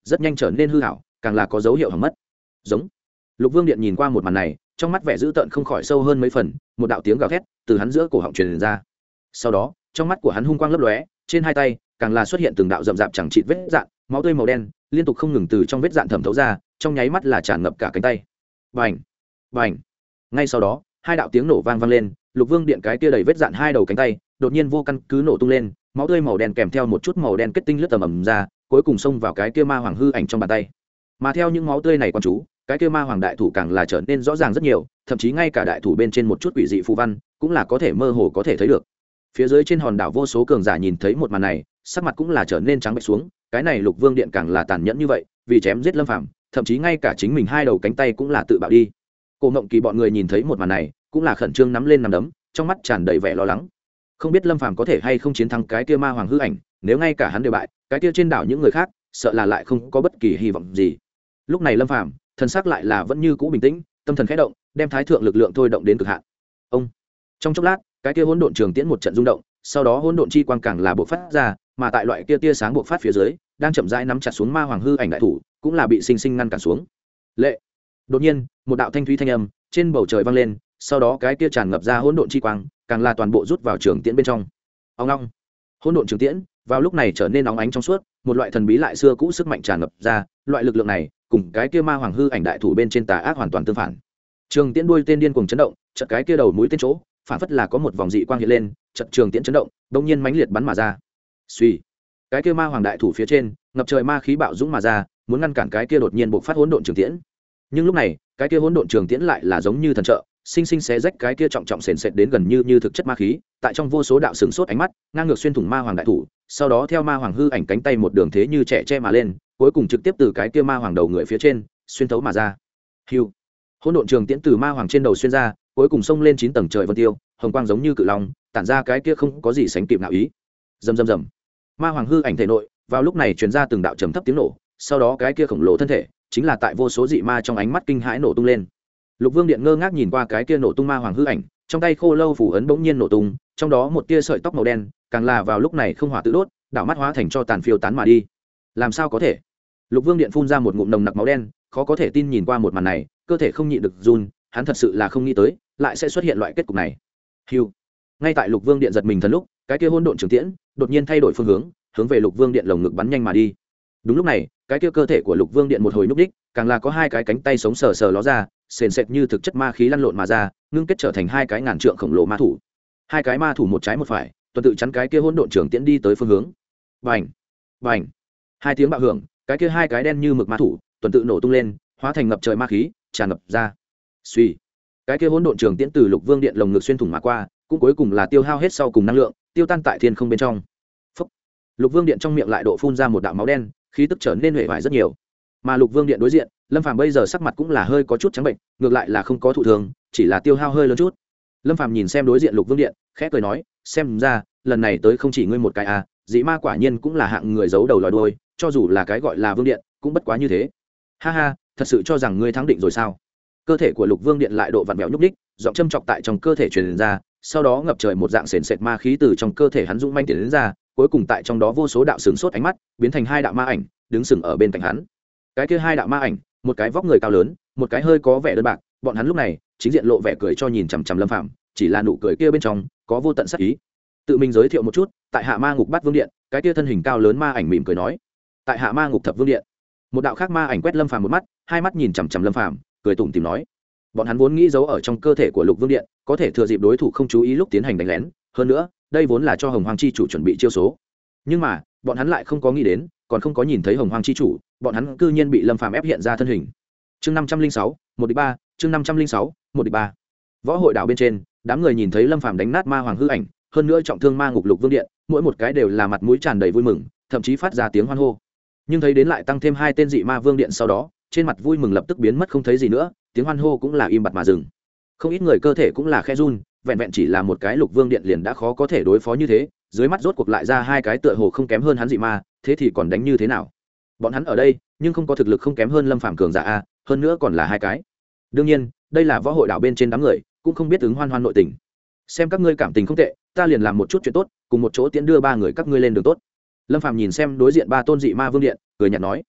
rất nhanh trở nên hư hảo, càng là có dấu hiệu hỏng mất. Giống. Lục Vương Điện nhìn qua một màn này, trong mắt vẻ dữ tợn không khỏi sâu hơn mấy phần, một đạo tiếng gào thét từ hắn giữa cổ họng truyền ra. Sau đó, trong mắt của hắn hung quang lấp lóe, trên hai tay càng là xuất hiện từng đạo rậm rạp chẳng chịt vết dạn, máu tươi màu đen liên tục không ngừng từ trong vết dạn thẩm thấu ra, trong nháy mắt là tràn ngập cả cánh tay. Bành, bành. Ngay sau đó, hai đạo tiếng nổ vang vang lên, Lục Vương Điện cái kia đầy vết dạn hai đầu cánh tay, đột nhiên vô căn cứ nổ tung lên, máu tươi màu đen kèm theo một chút màu đen kết tinh lướt tầm ầm ra, cuối cùng xông vào cái kia ma hoàng hư ảnh trong bàn tay. Mà theo những máu tươi này quan chú, cái kia ma hoàng đại thủ càng là trở nên rõ ràng rất nhiều, thậm chí ngay cả đại thủ bên trên một chút quỷ dị phù văn cũng là có thể mơ hồ có thể thấy được. Phía dưới trên hòn đảo vô số cường giả nhìn thấy một màn này, sắc mặt cũng là trở nên trắng bệch xuống, cái này Lục Vương Điện càng là tàn nhẫn như vậy, vì chém giết Lâm Phàm, thậm chí ngay cả chính mình hai đầu cánh tay cũng là tự bạo đi. Cổ Ngộng Kỳ bọn người nhìn thấy một màn này, cũng là khẩn trương nắm lên nắm đấm, trong mắt tràn đầy vẻ lo lắng. Không biết Lâm Phàm có thể hay không chiến thắng cái kia ma hoàng hư ảnh, nếu ngay cả hắn đều bại, cái kia trên đảo những người khác, sợ là lại không có bất kỳ hy vọng gì. Lúc này Lâm Phàm, thần sắc lại là vẫn như cũ bình tĩnh, tâm thần khẽ động, đem thái thượng lực lượng thôi động đến cực hạn. Ông. Trong chốc lát, cái kia hỗn độn trường tiễn một trận rung động, sau đó hỗn độn chi quang càng là bộc phát ra, mà tại loại kia tia sáng bộc phát phía dưới, đang chậm rãi nắm chặt xuống ma hoàng hư ảnh đại thủ, cũng là bị sinh sinh ngăn cản xuống. Lệ. Đột nhiên, một đạo thanh thúy thanh âm trên bầu trời vang lên, sau đó cái kia tràn ngập ra hỗn độn chi quang, càng là toàn bộ rút vào trường tiễn bên trong. Ông long. Hỗn độn trường tiễn, vào lúc này trở nên óng ánh trong suốt, một loại thần bí lại xưa cũ sức mạnh tràn ngập ra, loại lực lượng này, cùng cái kia ma hoàng hư ảnh đại thủ bên trên tà ác hoàn toàn tương phản. Trường tiễn đuôi tên điên cuồng chấn động, chợt cái kia đầu mũi tên chỗ, phản phất là có một vòng dị quang hiện lên, chợt trường tiễn chấn động, đột nhiên mãnh liệt bắn mà ra. Suy, cái kia ma hoàng đại thủ phía trên, ngập trời ma khí bạo dũng mà ra, muốn ngăn cản cái kia đột nhiên bộc phát hỗn độn trường tiễn. Nhưng lúc này, cái kia hỗn độn trường tiễn lại là giống như thần trợ, sinh sinh xé rách cái kia trọng trọng sền sệt đến gần như như thực chất ma khí, tại trong vô số đạo sừng sốt ánh mắt, ngang ngược xuyên thủng ma hoàng đại thủ, sau đó theo ma hoàng hư ảnh cánh tay một đường thế như trẻ che mà lên, cuối cùng trực tiếp từ cái kia ma hoàng đầu người phía trên xuyên thấu mà ra. Hưu. Hỗn độn trường tiễn từ ma hoàng trên đầu xuyên ra, cuối cùng xông lên chín tầng trời vân tiêu, hồng quang giống như cự long, tản ra cái kia không có gì sánh kịp nào ý. Rầm rầm rầm. Ma hoàng hư ảnh thể nội, vào lúc này truyền ra từng đạo trầm thấp tiếng nổ, sau đó cái kia khổng lồ thân thể, chính là tại vô số dị ma trong ánh mắt kinh hãi nổ tung lên. Lục Vương Điện ngơ ngác nhìn qua cái kia nổ tung ma hoàng hư ảnh, trong tay khô lâu phủ ấn bỗng nhiên nổ tung, trong đó một tia sợi tóc màu đen, càng là vào lúc này không hỏa tự đốt, đảo mắt hóa thành cho tàn phiêu tán mà đi. Làm sao có thể? Lục Vương Điện phun ra một ngụm nồng nặc máu đen, khó có thể tin nhìn qua một màn này, cơ thể không nhịn được run, hắn thật sự là không nghĩ tới, lại sẽ xuất hiện loại kết cục này. Hưu. Ngay tại Lục Vương Điện giật mình thần lúc, cái kia hỗn độn trường tiễn đột nhiên thay đổi phương hướng, hướng về Lục Vương Điện lồng ngực bắn nhanh mà đi. Đúng lúc này, cái kia cơ thể của Lục Vương Điện một hồi núp đích, càng là có hai cái cánh tay sống sờ sờ ló ra, sền sệt như thực chất ma khí lăn lộn mà ra, ngưng kết trở thành hai cái ngàn trượng khổng lồ ma thủ. Hai cái ma thủ một trái một phải, tuần tự chắn cái kia hỗn độn trường tiễn đi tới phương hướng. Bành, bành. Hai tiếng bạo hưởng, cái kia hai cái đen như mực ma thủ, tuần tự nổ tung lên, hóa thành ngập trời ma khí, tràn ngập ra. Suy, cái kia hỗn độn trường tiễn từ Lục Vương Điện lồng ngực xuyên thủng mà qua, cũng cuối cùng là tiêu hao hết sau cùng năng lượng, tiêu tan tại thiên không bên trong. Phúc. Lục Vương Điện trong miệng lại độ phun ra một đạo máu đen, khí tức trở nên huệ vải rất nhiều. Mà Lục Vương Điện đối diện, Lâm Phàm bây giờ sắc mặt cũng là hơi có chút trắng bệnh, ngược lại là không có thụ thường, chỉ là tiêu hao hơi lớn chút. Lâm Phàm nhìn xem đối diện Lục Vương Điện, khẽ cười nói, xem ra lần này tới không chỉ ngươi một cái à, dị ma quả nhiên cũng là hạng người giấu đầu lòi đuôi, cho dù là cái gọi là Vương Điện, cũng bất quá như thế. Ha ha, thật sự cho rằng ngươi thắng định rồi sao? Cơ thể của Lục Vương Điện lại độ vặn vẹo nhúc nhích, giọng châm chọc tại trong cơ thể truyền ra, sau đó ngập trời một dạng sền sệt ma khí từ trong cơ thể hắn dũng manh tiến đến ra, cuối cùng tại trong đó vô số đạo sừng sốt ánh mắt, biến thành hai đạo ma ảnh, đứng sừng ở bên cạnh hắn. Cái kia hai đạo ma ảnh, một cái vóc người cao lớn, một cái hơi có vẻ đơn bạc, bọn hắn lúc này chính diện lộ vẻ cười cho nhìn chằm chằm Lâm Phàm, chỉ là nụ cười kia bên trong có vô tận sát ý. Tự mình giới thiệu một chút, tại Hạ Ma Ngục Bát Vương Điện, cái kia thân hình cao lớn ma ảnh mỉm cười nói. Tại Hạ Ma Ngục Thập Vương Điện, một đạo khác ma ảnh quét Lâm Phàm một mắt, hai mắt nhìn chằm chằm Lâm Phàm, cười tủm tỉm nói. Bọn hắn vốn nghĩ giấu ở trong cơ thể của Lục Vương Điện, có thể thừa dịp đối thủ không chú ý lúc tiến hành đánh lén, hơn nữa, đây vốn là cho Hồng Hoang chi chủ chuẩn bị chiêu số. Nhưng mà, bọn hắn lại không có nghĩ đến, còn không có nhìn thấy Hồng Hoang chi chủ, bọn hắn cư nhiên bị Lâm Phàm ép hiện ra thân hình. Chương năm trăm linh sáu, một địch ba, chương năm trăm linh sáu, một địch ba. Võ hội đảo bên trên, đám người nhìn thấy Lâm Phàm đánh nát ma hoàng hư ảnh, hơn nữa trọng thương ma ngục Lục Vương Điện, mỗi một cái đều là mặt mũi tràn đầy vui mừng, thậm chí phát ra tiếng hoan hô. Nhưng thấy đến lại tăng thêm hai tên dị ma vương điện sau đó, trên mặt vui mừng lập tức biến mất không thấy gì nữa, tiếng hoan hô cũng là im bặt mà dừng. Không ít người cơ thể cũng là khẽ run, vẹn vẹn chỉ là một cái Lục Vương Điện liền đã khó có thể đối phó như thế, dưới mắt rốt cuộc lại ra hai cái tựa hồ không kém hơn hắn dị ma, thế thì còn đánh như thế nào? Bọn hắn ở đây, nhưng không có thực lực không kém hơn Lâm Phàm cường giả a, hơn nữa còn là hai cái. Đương nhiên, đây là võ hội đảo bên trên đám người, cũng không biết ứng hoan hoan nội tình. Xem các ngươi cảm tình không tệ, ta liền làm một chút chuyện tốt, cùng một chỗ tiễn đưa ba người các ngươi lên đường tốt. Lâm Phàm nhìn xem đối diện ba tôn dị ma vương điện, cười nhạt nói.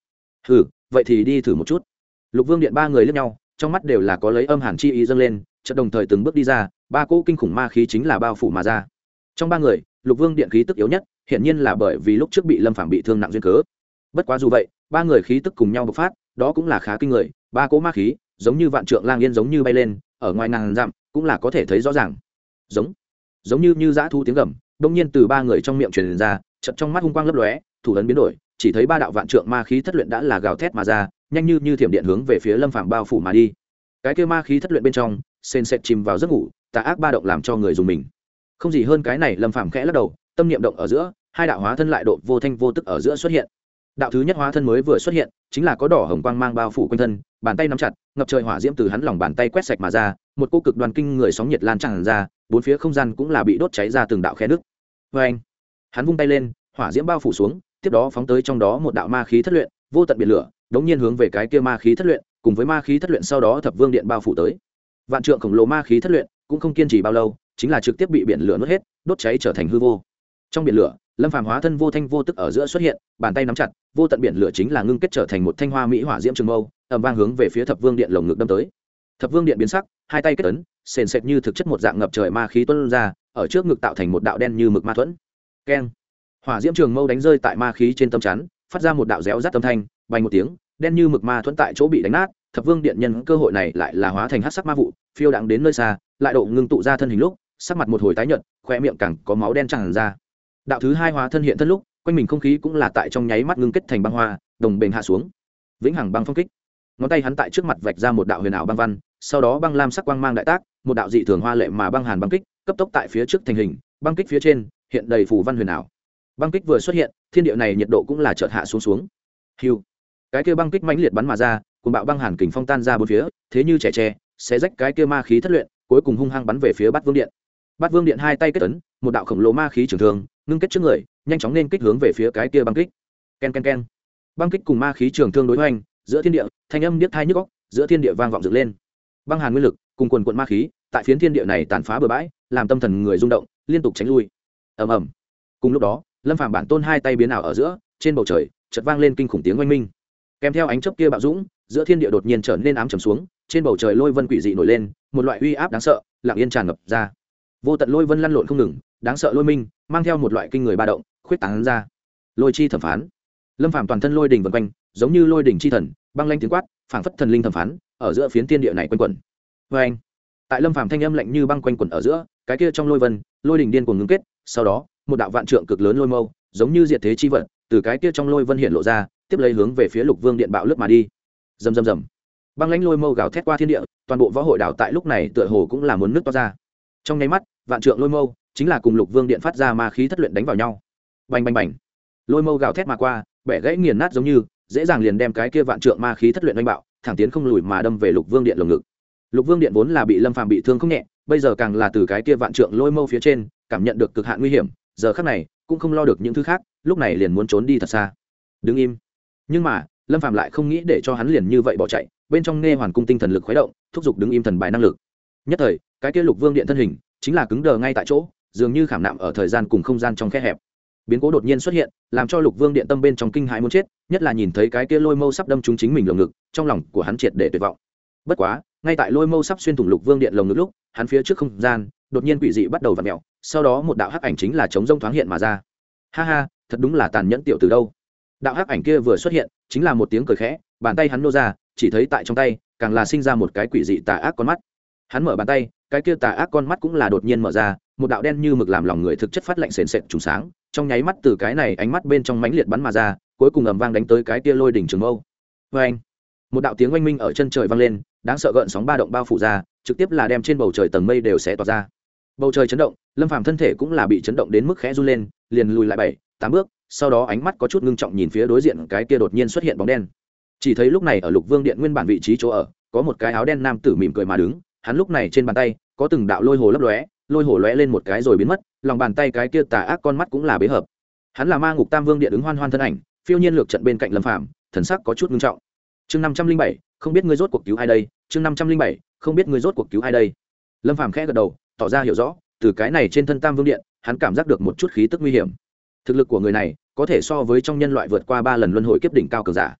hừ, vậy thì đi thử một chút. Lục Vương điện ba người liếc nhau, trong mắt đều là có lấy âm hàn chi ý dâng lên, chợt đồng thời từng bước đi ra, ba cỗ kinh khủng ma khí chính là bao phủ mà ra. Trong ba người, Lục Vương điện khí tức yếu nhất, hiển nhiên là bởi vì lúc trước bị Lâm Phàm bị thương nặng duyên cớ. Bất quá dù vậy, ba người khí tức cùng nhau bộc phát, đó cũng là khá kinh người, ba cỗ ma khí, giống như vạn trượng lang yên giống như bay lên, ở ngoài ngàn dặm, cũng là có thể thấy rõ ràng. Giống, giống như như dã thu tiếng gầm, đột nhiên từ ba người trong miệng truyền ra, chợt trong mắt hung quang lấp lóe, thủ ấn biến đổi, chỉ thấy ba đạo vạn trượng ma khí thất luyện đã là gào thét mà ra, nhanh như như thiểm điện hướng về phía Lâm Phàm bao phủ mà đi. Cái kia ma khí thất luyện bên trong, sền sệt chìm vào giấc ngủ, tà ác ba động làm cho người dùng mình. Không gì hơn cái này, Lâm Phàm khẽ lắc đầu, tâm niệm động ở giữa, hai đạo hóa thân lại độ vô thanh vô tức ở giữa xuất hiện. Đạo thứ nhất hóa thân mới vừa xuất hiện, chính là có đỏ hồng quang mang bao phủ quanh thân, bàn tay nắm chặt, ngập trời hỏa diễm từ hắn lòng bàn tay quét sạch mà ra, một cô cực đoan kinh người sóng nhiệt lan tràn ra, bốn phía không gian cũng là bị đốt cháy ra từng đạo khe nứt. Oeng! Hắn vung tay lên, hỏa diễm bao phủ xuống, tiếp đó phóng tới trong đó một đạo ma khí thất luyện, vô tận biển lửa, đống nhiên hướng về cái kia ma khí thất luyện, cùng với ma khí thất luyện sau đó thập vương điện bao phủ tới. Vạn trượng khổng lồ ma khí thất luyện, cũng không kiên trì bao lâu, chính là trực tiếp bị biển lửa nuốt hết, đốt cháy trở thành hư vô. Trong biển lửa, Lâm Phàm hóa thân vô thanh vô tức ở giữa xuất hiện, bàn tay nắm chặt, vô tận biển lửa chính là ngưng kết trở thành một thanh hoa mỹ hỏa diễm trường mâu, ầm vang hướng về phía thập vương điện lồng ngực đâm tới. Thập vương điện biến sắc, hai tay kết ấn, sền sệt như thực chất một dạng ngập trời ma khí tuôn ra, ở trước ngực tạo thành một đạo đen như mực ma thuẫn. Keng! Hỏa diễm trường mâu đánh rơi tại ma khí trên tâm chắn, phát ra một đạo réo rát âm thanh, bay một tiếng, đen như mực ma thuẫn tại chỗ bị đánh nát. Thập vương điện nhân cơ hội này lại là hóa thành hắc sắc ma vụ, phiêu đãng đến nơi xa, lại độ ngưng tụ ra thân hình lúc, sắc mặt một hồi tái nhợt, khoe miệng càng có máu đen tràn ra. Đạo thứ hai hóa thân hiện thân lúc, quanh mình không khí cũng là tại trong nháy mắt ngưng kết thành băng hoa, đồng bền hạ xuống. Vĩnh hằng băng phong kích. Ngón tay hắn tại trước mặt vạch ra một đạo huyền ảo băng văn, sau đó băng lam sắc quang mang đại tác, một đạo dị thường hoa lệ mà băng hàn băng kích, cấp tốc tại phía trước thành hình, băng kích phía trên hiện đầy phù văn huyền ảo. Băng kích vừa xuất hiện, thiên địa này nhiệt độ cũng là chợt hạ xuống xuống. Hưu. Cái kia băng kích mãnh liệt bắn mà ra, cùng bạo băng hàn kình phong tan ra bốn phía, thế như trẻ tre, xé rách cái kia ma khí thất luyện, cuối cùng hung hăng bắn về phía Bát Vương điện. Bát Vương điện hai tay kết ấn, một đạo khổng lồ ma khí trường thương, ngưng kết trước người, nhanh chóng nên kích hướng về phía cái kia băng kích. Ken ken ken. Băng kích cùng ma khí trường thương đối hoành, giữa thiên địa, thanh âm điếc tai nhức óc, giữa thiên địa vang vọng dựng lên. Băng hàn nguyên lực cùng quần quần ma khí, tại phiến thiên địa này tàn phá bừa bãi, làm tâm thần người rung động, liên tục tránh lui. Ầm ầm. Cùng lúc đó, Lâm Phàm bản tôn hai tay biến ảo ở giữa, trên bầu trời, chợt vang lên kinh khủng tiếng oanh minh. Kèm theo ánh chớp kia bạo dũng, giữa thiên địa đột nhiên trở nên ám trầm xuống, trên bầu trời lôi vân quỷ dị nổi lên, một loại uy áp đáng sợ, lặng yên tràn ngập ra. Vô tận lôi vân lăn lộn không ngừng, đáng sợ lôi minh, mang theo một loại kinh người ba động, khuyết tán ra. Lôi chi thẩm phán. Lâm Phàm toàn thân lôi đỉnh vần quanh, giống như lôi đỉnh chi thần, băng lanh tiếng quát, phảng phất thần linh thẩm phán, ở giữa phiến thiên địa này quanh quẩn. Oeng. Tại Lâm Phàm thanh âm lạnh như băng quanh quẩn ở giữa, cái kia trong lôi vân, lôi đỉnh điên cuồng ngưng kết, sau đó, một đạo vạn trượng cực lớn lôi mâu, giống như diệt thế chi vật, từ cái kia trong lôi vân hiện lộ ra, tiếp lấy hướng về phía Lục Vương điện bạo lướt mà đi. Rầm rầm rầm. Băng lãnh lôi mâu gào thét qua thiên địa, toàn bộ võ hội đảo tại lúc này tựa hồ cũng là muốn nứt toa ra. Trong nháy mắt, vạn trượng lôi mâu chính là cùng Lục Vương điện phát ra ma khí thất luyện đánh vào nhau. Bành bành bành. Lôi mâu gào thét mà qua, bẻ gãy nghiền nát giống như, dễ dàng liền đem cái kia vạn trượng ma khí thất luyện đánh bạo, thẳng tiến không lùi mà đâm về Lục Vương điện lồng ngực. Lục Vương điện vốn là bị Lâm Phàm bị thương không nhẹ, bây giờ càng là từ cái kia vạn trượng lôi mâu phía trên, cảm nhận được cực hạn nguy hiểm, giờ khắc này cũng không lo được những thứ khác, lúc này liền muốn trốn đi thật xa. Đứng im. Nhưng mà, Lâm Phàm lại không nghĩ để cho hắn liền như vậy bỏ chạy, bên trong nghe hoàn cung tinh thần lực khuấy động, thúc giục đứng im thần bài năng lực. Nhất thời, cái kia Lục Vương điện thân hình chính là cứng đờ ngay tại chỗ, dường như khảm nạm ở thời gian cùng không gian trong khe hẹp. Biến cố đột nhiên xuất hiện, làm cho Lục Vương điện tâm bên trong kinh hãi muốn chết, nhất là nhìn thấy cái kia lôi mâu sắp đâm trúng chính mình lồng ngực, trong lòng của hắn triệt để tuyệt vọng. Bất quá, ngay tại lôi mâu sắp xuyên thủng Lục Vương điện lồng ngực lúc, hắn phía trước không gian đột nhiên quỷ dị bắt đầu vặn mèo, sau đó một đạo hắc ảnh chính là chống rông thoáng hiện mà ra. Ha ha, thật đúng là tàn nhẫn tiểu từ đâu. Đạo hắc ảnh kia vừa xuất hiện, chính là một tiếng cười khẽ, bàn tay hắn nô ra, chỉ thấy tại trong tay càng là sinh ra một cái quỷ dị tà ác con mắt. Hắn mở bàn tay, cái kia tà ác con mắt cũng là đột nhiên mở ra, một đạo đen như mực làm lòng người thực chất phát lạnh sền sệt trùng sáng, trong nháy mắt từ cái này ánh mắt bên trong mãnh liệt bắn mà ra, cuối cùng ầm vang đánh tới cái kia lôi đỉnh trường mâu. Oeng! Một đạo tiếng oanh minh ở chân trời vang lên, đáng sợ gợn sóng ba động bao phủ ra, trực tiếp là đem trên bầu trời tầng mây đều xé toạc ra. Bầu trời chấn động, Lâm Phàm thân thể cũng là bị chấn động đến mức khẽ run lên, liền lùi lại bảy, tám bước, sau đó ánh mắt có chút ngưng trọng nhìn phía đối diện cái kia đột nhiên xuất hiện bóng đen. Chỉ thấy lúc này ở Lục Vương điện nguyên bản vị trí chỗ ở, có một cái áo đen nam tử mỉm cười mà đứng, hắn lúc này trên bàn tay có từng đạo lôi hồ lấp lóe, lôi hồ lóe lên một cái rồi biến mất, lòng bàn tay cái kia tà ác con mắt cũng là bế hợp. Hắn là Ma Ngục Tam Vương điện ứng Hoan Hoan thân ảnh, phiêu nhiên lược trận bên cạnh Lâm Phàm, thần sắc có chút ngưng trọng. Chương năm trăm linh bảy, không biết ngươi rốt cuộc cứu ai đây? Chương năm trăm linh bảy, không biết ngươi rốt cuộc cứu ai đây? Lâm Phàm khẽ gật đầu, tỏ ra hiểu rõ, từ cái này trên thân Tam Vương điện, hắn cảm giác được một chút khí tức nguy hiểm. Thực lực của người này có thể so với trong nhân loại vượt qua ba lần luân hồi kiếp đỉnh cao cường giả.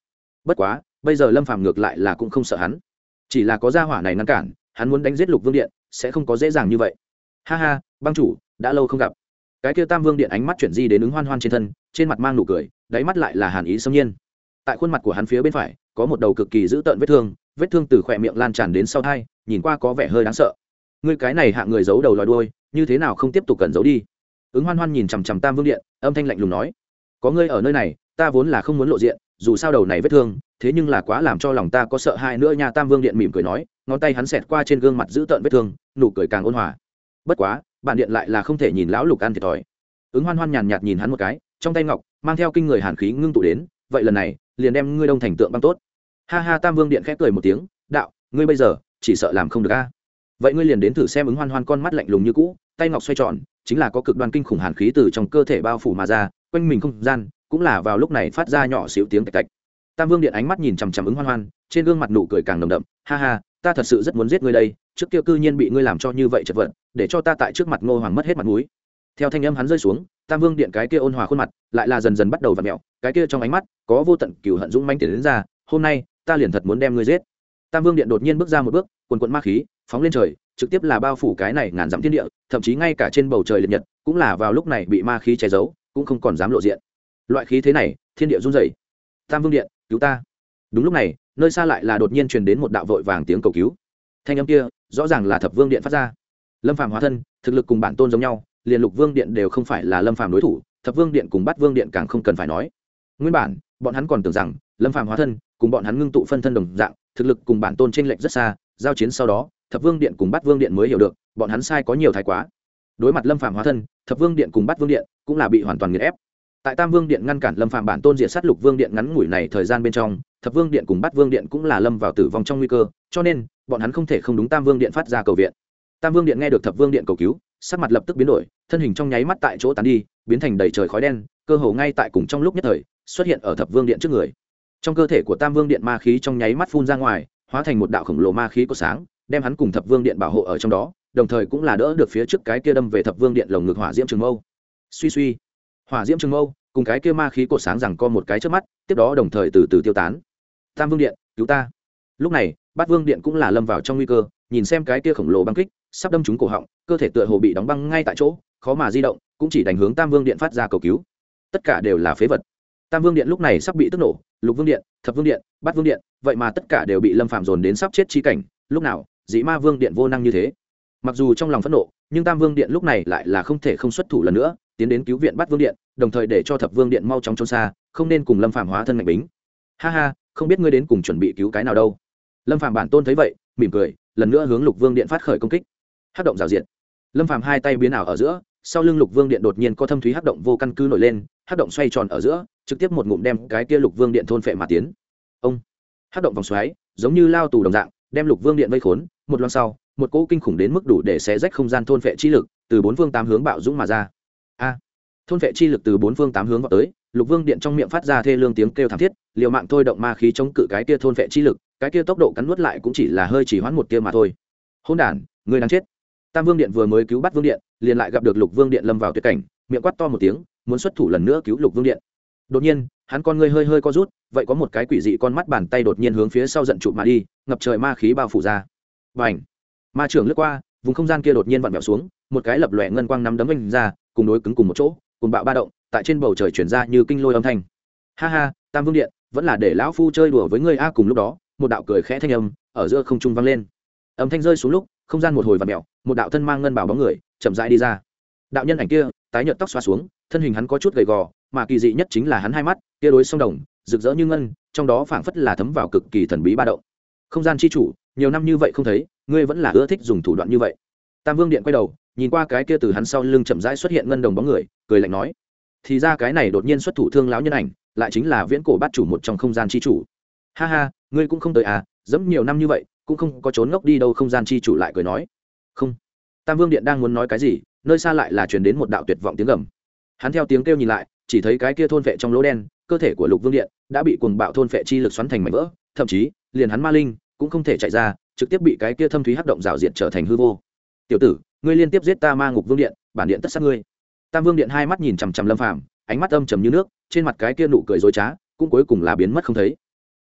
bất quá bây giờ lâm phàm ngược lại là cũng không sợ hắn, chỉ là có gia hỏa này ngăn cản, hắn muốn đánh giết Lục Vương Điện sẽ không có dễ dàng như vậy. Ha ha, băng chủ đã lâu không gặp. Cái kia Tam Vương Điện ánh mắt chuyển di đến ứng Hoan Hoan trên thân, trên mặt mang nụ cười, đáy mắt lại là hàn ý xâm nhiên. Tại khuôn mặt của hắn phía bên phải có một đầu cực kỳ dữ tợn vết thương, vết thương từ khỏe miệng lan tràn đến sau tai, nhìn qua có vẻ hơi đáng sợ. Ngươi cái này hạ người giấu đầu lòi đuôi, như thế nào không tiếp tục cẩn giấu đi. Ứng Hoan Hoan nhìn chằm chằm Tam Vương Điện, âm thanh lạnh lùng nói: có ngươi ở nơi này, ta vốn là không muốn lộ diện, dù sao đầu này vết thương, thế nhưng là quá làm cho lòng ta có sợ hãi nữa nha. Tam Vương Điện mỉm cười nói, ngón tay hắn xẹt qua trên gương mặt dữ tợn vết thương, nụ cười càng ôn hòa. Bất quá, bản điện lại là không thể nhìn lão Lục ăn thiệt thòi. Ứng Hoan Hoan nhàn nhạt nhìn hắn một cái, trong tay ngọc mang theo kinh người hàn khí ngưng tụ đến, vậy lần này liền đem ngươi đông thành tượng băng tốt. Ha ha, Tam Vương Điện khẽ cười một tiếng, đạo, ngươi bây giờ chỉ sợ làm không được a. Vậy ngươi liền đến thử xem. Ứng Hoan Hoan con mắt lạnh lùng như cũ, tay ngọc xoay tròn, chính là có cực đoan kinh khủng hàn khí từ trong cơ thể bao phủ mà ra, quanh mình không gian cũng là vào lúc này phát ra nhỏ xíu tiếng tạch tạch. Tam Vương Điện ánh mắt nhìn chằm chằm Ứng Hoan Hoan, trên gương mặt nụ cười càng nồng đậm. Ha ha, ta thật sự rất muốn giết ngươi đây, trước kia cư nhiên bị ngươi làm cho như vậy chật vật, để cho ta tại trước mặt Ngô Hoàng mất hết mặt mũi. Theo thanh âm hắn rơi xuống, Tam Vương Điện cái kia ôn hòa khuôn mặt lại là dần dần bắt đầu vặn mèo, cái kia trong ánh mắt có vô tận cừu hận dũng mãnh tiến đến ra, hôm nay ta liền thật muốn đem ngươi giết. Tam Vương Điện đột nhiên bước ra một bước, quần quần ma khí phóng lên trời, trực tiếp là bao phủ cái này ngàn dặm thiên địa, thậm chí ngay cả trên bầu trời liệt nhật cũng là vào lúc này bị ma khí che giấu, cũng không còn dám lộ diện. Loại khí thế này, thiên địa run rẩy. Tam Vương Điện, cứu ta. Đúng lúc này, nơi xa lại là đột nhiên truyền đến một đạo vội vàng tiếng cầu cứu. Thanh âm kia rõ ràng là Thập Vương Điện phát ra. Lâm Phàm hóa thân, thực lực cùng bản tôn giống nhau, liền Lục Vương Điện đều không phải là Lâm Phàm đối thủ, Thập Vương Điện cùng Bát Vương Điện càng không cần phải nói. Nguyên bản bọn hắn còn tưởng rằng Lâm Phàm hóa thân cùng bọn hắn ngưng tụ phân thân đồng dạng, thực lực cùng bản tôn chênh lệch rất xa, giao chiến sau đó Thập Vương Điện cùng Bát Vương Điện mới hiểu được bọn hắn sai có nhiều thái quá. Đối mặt Lâm Phàm hóa thân, Thập Vương Điện cùng Bát Vương Điện cũng là bị hoàn toàn nghiền ép. Tại Tam Vương Điện ngăn cản Lâm Phàm bản tôn diệt sát Lục Vương Điện ngắn ngủi này thời gian bên trong, Thập Vương Điện cùng Bát Vương Điện cũng là lâm vào tử vong trong nguy cơ, cho nên bọn hắn không thể không đúng Tam Vương Điện phát ra cầu viện. Tam Vương Điện nghe được Thập Vương Điện cầu cứu, sắc mặt lập tức biến đổi, thân hình trong nháy mắt tại chỗ tán đi, biến thành đầy trời khói đen, cơ hồ ngay tại cùng trong lúc nhất thời xuất hiện ở Thập Vương Điện trước người. Trong cơ thể của Tam Vương Điện ma khí trong nháy mắt phun ra ngoài, hóa thành một đạo khổng lồ ma khí có sáng, đem hắn cùng Thập Vương Điện bảo hộ ở trong đó, đồng thời cũng là đỡ được phía trước cái kia đâm về Thập Vương Điện lồng ngực hỏa diễm trường mâu. Suy suy, hỏa diễm trường mâu cùng cái kia ma khí cột sáng rằng co một cái trước mắt, tiếp đó đồng thời từ từ tiêu tán. Tam Vương Điện, cứu ta. Lúc này Bát Vương Điện cũng là lâm vào trong nguy cơ, nhìn xem cái kia khổng lồ băng kích sắp đâm trúng cổ họng, cơ thể tựa hồ bị đóng băng ngay tại chỗ, khó mà di động, cũng chỉ đánh hướng Tam Vương Điện phát ra cầu cứu. Tất cả đều là phế vật. Tam Vương Điện lúc này sắp bị tức nổ, Lục Vương Điện, Thập Vương Điện, Bát Vương Điện, vậy mà tất cả đều bị Lâm Phàm dồn đến sắp chết chi cảnh, lúc nào Dĩ Ma Vương Điện vô năng như thế. Mặc dù trong lòng phẫn nộ, nhưng Tam Vương Điện lúc này lại là không thể không xuất thủ lần nữa, tiến đến cứu viện Bát Vương Điện, đồng thời để cho Thập Vương Điện mau chóng trốn xa, không nên cùng Lâm Phàm hóa thân mạnh bính. Ha ha, không biết ngươi đến cùng chuẩn bị cứu cái nào đâu. Lâm Phàm bản tôn thấy vậy, mỉm cười, lần nữa hướng Lục Vương Điện phát khởi công kích. Hắc động rào diệt. Lâm Phàm hai tay biến ảo ở giữa, sau lưng Lục Vương Điện đột nhiên có thâm thúy hắc động vô căn cứ nổi lên, hắc động xoay tròn ở giữa, trực tiếp một ngụm đem cái kia Lục Vương Điện thôn phệ mà tiến. Ông, hắc động vòng xoáy, giống như lao tù đồng dạng, đem Lục Vương Điện vây khốn, một loan sau, một cỗ kinh khủng đến mức đủ để xé rách không gian thôn phệ chi lực, từ bốn phương tám hướng bạo dũng mà ra. A, thôn phệ chi lực từ bốn phương tám hướng vào tới, Lục Vương Điện trong miệng phát ra thê lương tiếng kêu thảm thiết, liều mạng thôi động ma khí chống cự cái kia thôn phệ chi lực, cái kia tốc độ cắn nuốt lại cũng chỉ là hơi chỉ hoãn một tia mà thôi. Hỗn đản, ngươi đang chết. Tam Vương Điện vừa mới cứu Bát Vương Điện, liền lại gặp được Lục Vương Điện lâm vào tuyệt cảnh, miệng quát to một tiếng, muốn xuất thủ lần nữa cứu Lục Vương Điện. Đột nhiên, hắn con ngươi hơi hơi co rút, vậy có một cái quỷ dị con mắt bàn tay đột nhiên hướng phía sau giận chụp mà đi, ngập trời ma khí bao phủ ra. Bành! Ma trưởng lướt qua, vùng không gian kia đột nhiên vặn vẹo xuống, một cái lập lòe ngân quang nắm đấm vành ra, cùng đối cứng cùng một chỗ, cùng bạo ba động, tại trên bầu trời truyền ra như kinh lôi âm thanh. Ha ha, Tam Vương Điện, vẫn là để lão phu chơi đùa với ngươi a. Cùng lúc đó, một đạo cười khẽ thanh âm ở giữa không trung vang lên. Âm thanh rơi xuống lúc, không gian một hồi vặn vẹo, một đạo thân mang ngân bào bóng người chậm rãi đi ra. Đạo nhân ảnh kia, tái nhợt tóc xóa xuống, thân hình hắn có chút gầy gò, mà kỳ dị nhất chính là hắn hai mắt, kia đối song đồng, rực rỡ như ngân, trong đó phảng phất là thấm vào cực kỳ thần bí ba động. Không gian chi chủ, nhiều năm như vậy không thấy, ngươi vẫn là ưa thích dùng thủ đoạn như vậy. Tam Vương Điện quay đầu, nhìn qua cái kia từ hắn sau lưng chậm rãi xuất hiện ngân đồng bóng người, cười lạnh nói: thì ra cái này đột nhiên xuất thủ thương lão nhân ảnh, lại chính là viễn cổ bát chủ một trong không gian chi chủ. Ha ha, ngươi cũng không tới à, dẫm nhiều năm như vậy cũng không có trốn ngốc đi đâu. Không gian chi chủ lại cười nói: không. Tam Vương Điện đang muốn nói cái gì, nơi xa lại là truyền đến một đạo tuyệt vọng tiếng gầm. Hắn theo tiếng kêu nhìn lại, chỉ thấy cái kia thôn vệ trong lỗ đen, cơ thể của Lục Vương Điện đã bị cuồng bạo thôn vệ chi lực xoắn thành mảnh vỡ, thậm chí liền hắn ma linh cũng không thể chạy ra, trực tiếp bị cái kia thâm thúy hắc động rào diệt trở thành hư vô. Tiểu tử, ngươi liên tiếp giết ta Ma Ngục Vương Điện, bản điện tất sát ngươi. Tam Vương Điện hai mắt nhìn chằm chằm Lâm Phàm, ánh mắt âm trầm như nước, trên mặt cái kia nụ cười dối trá cũng cuối cùng là biến mất không thấy.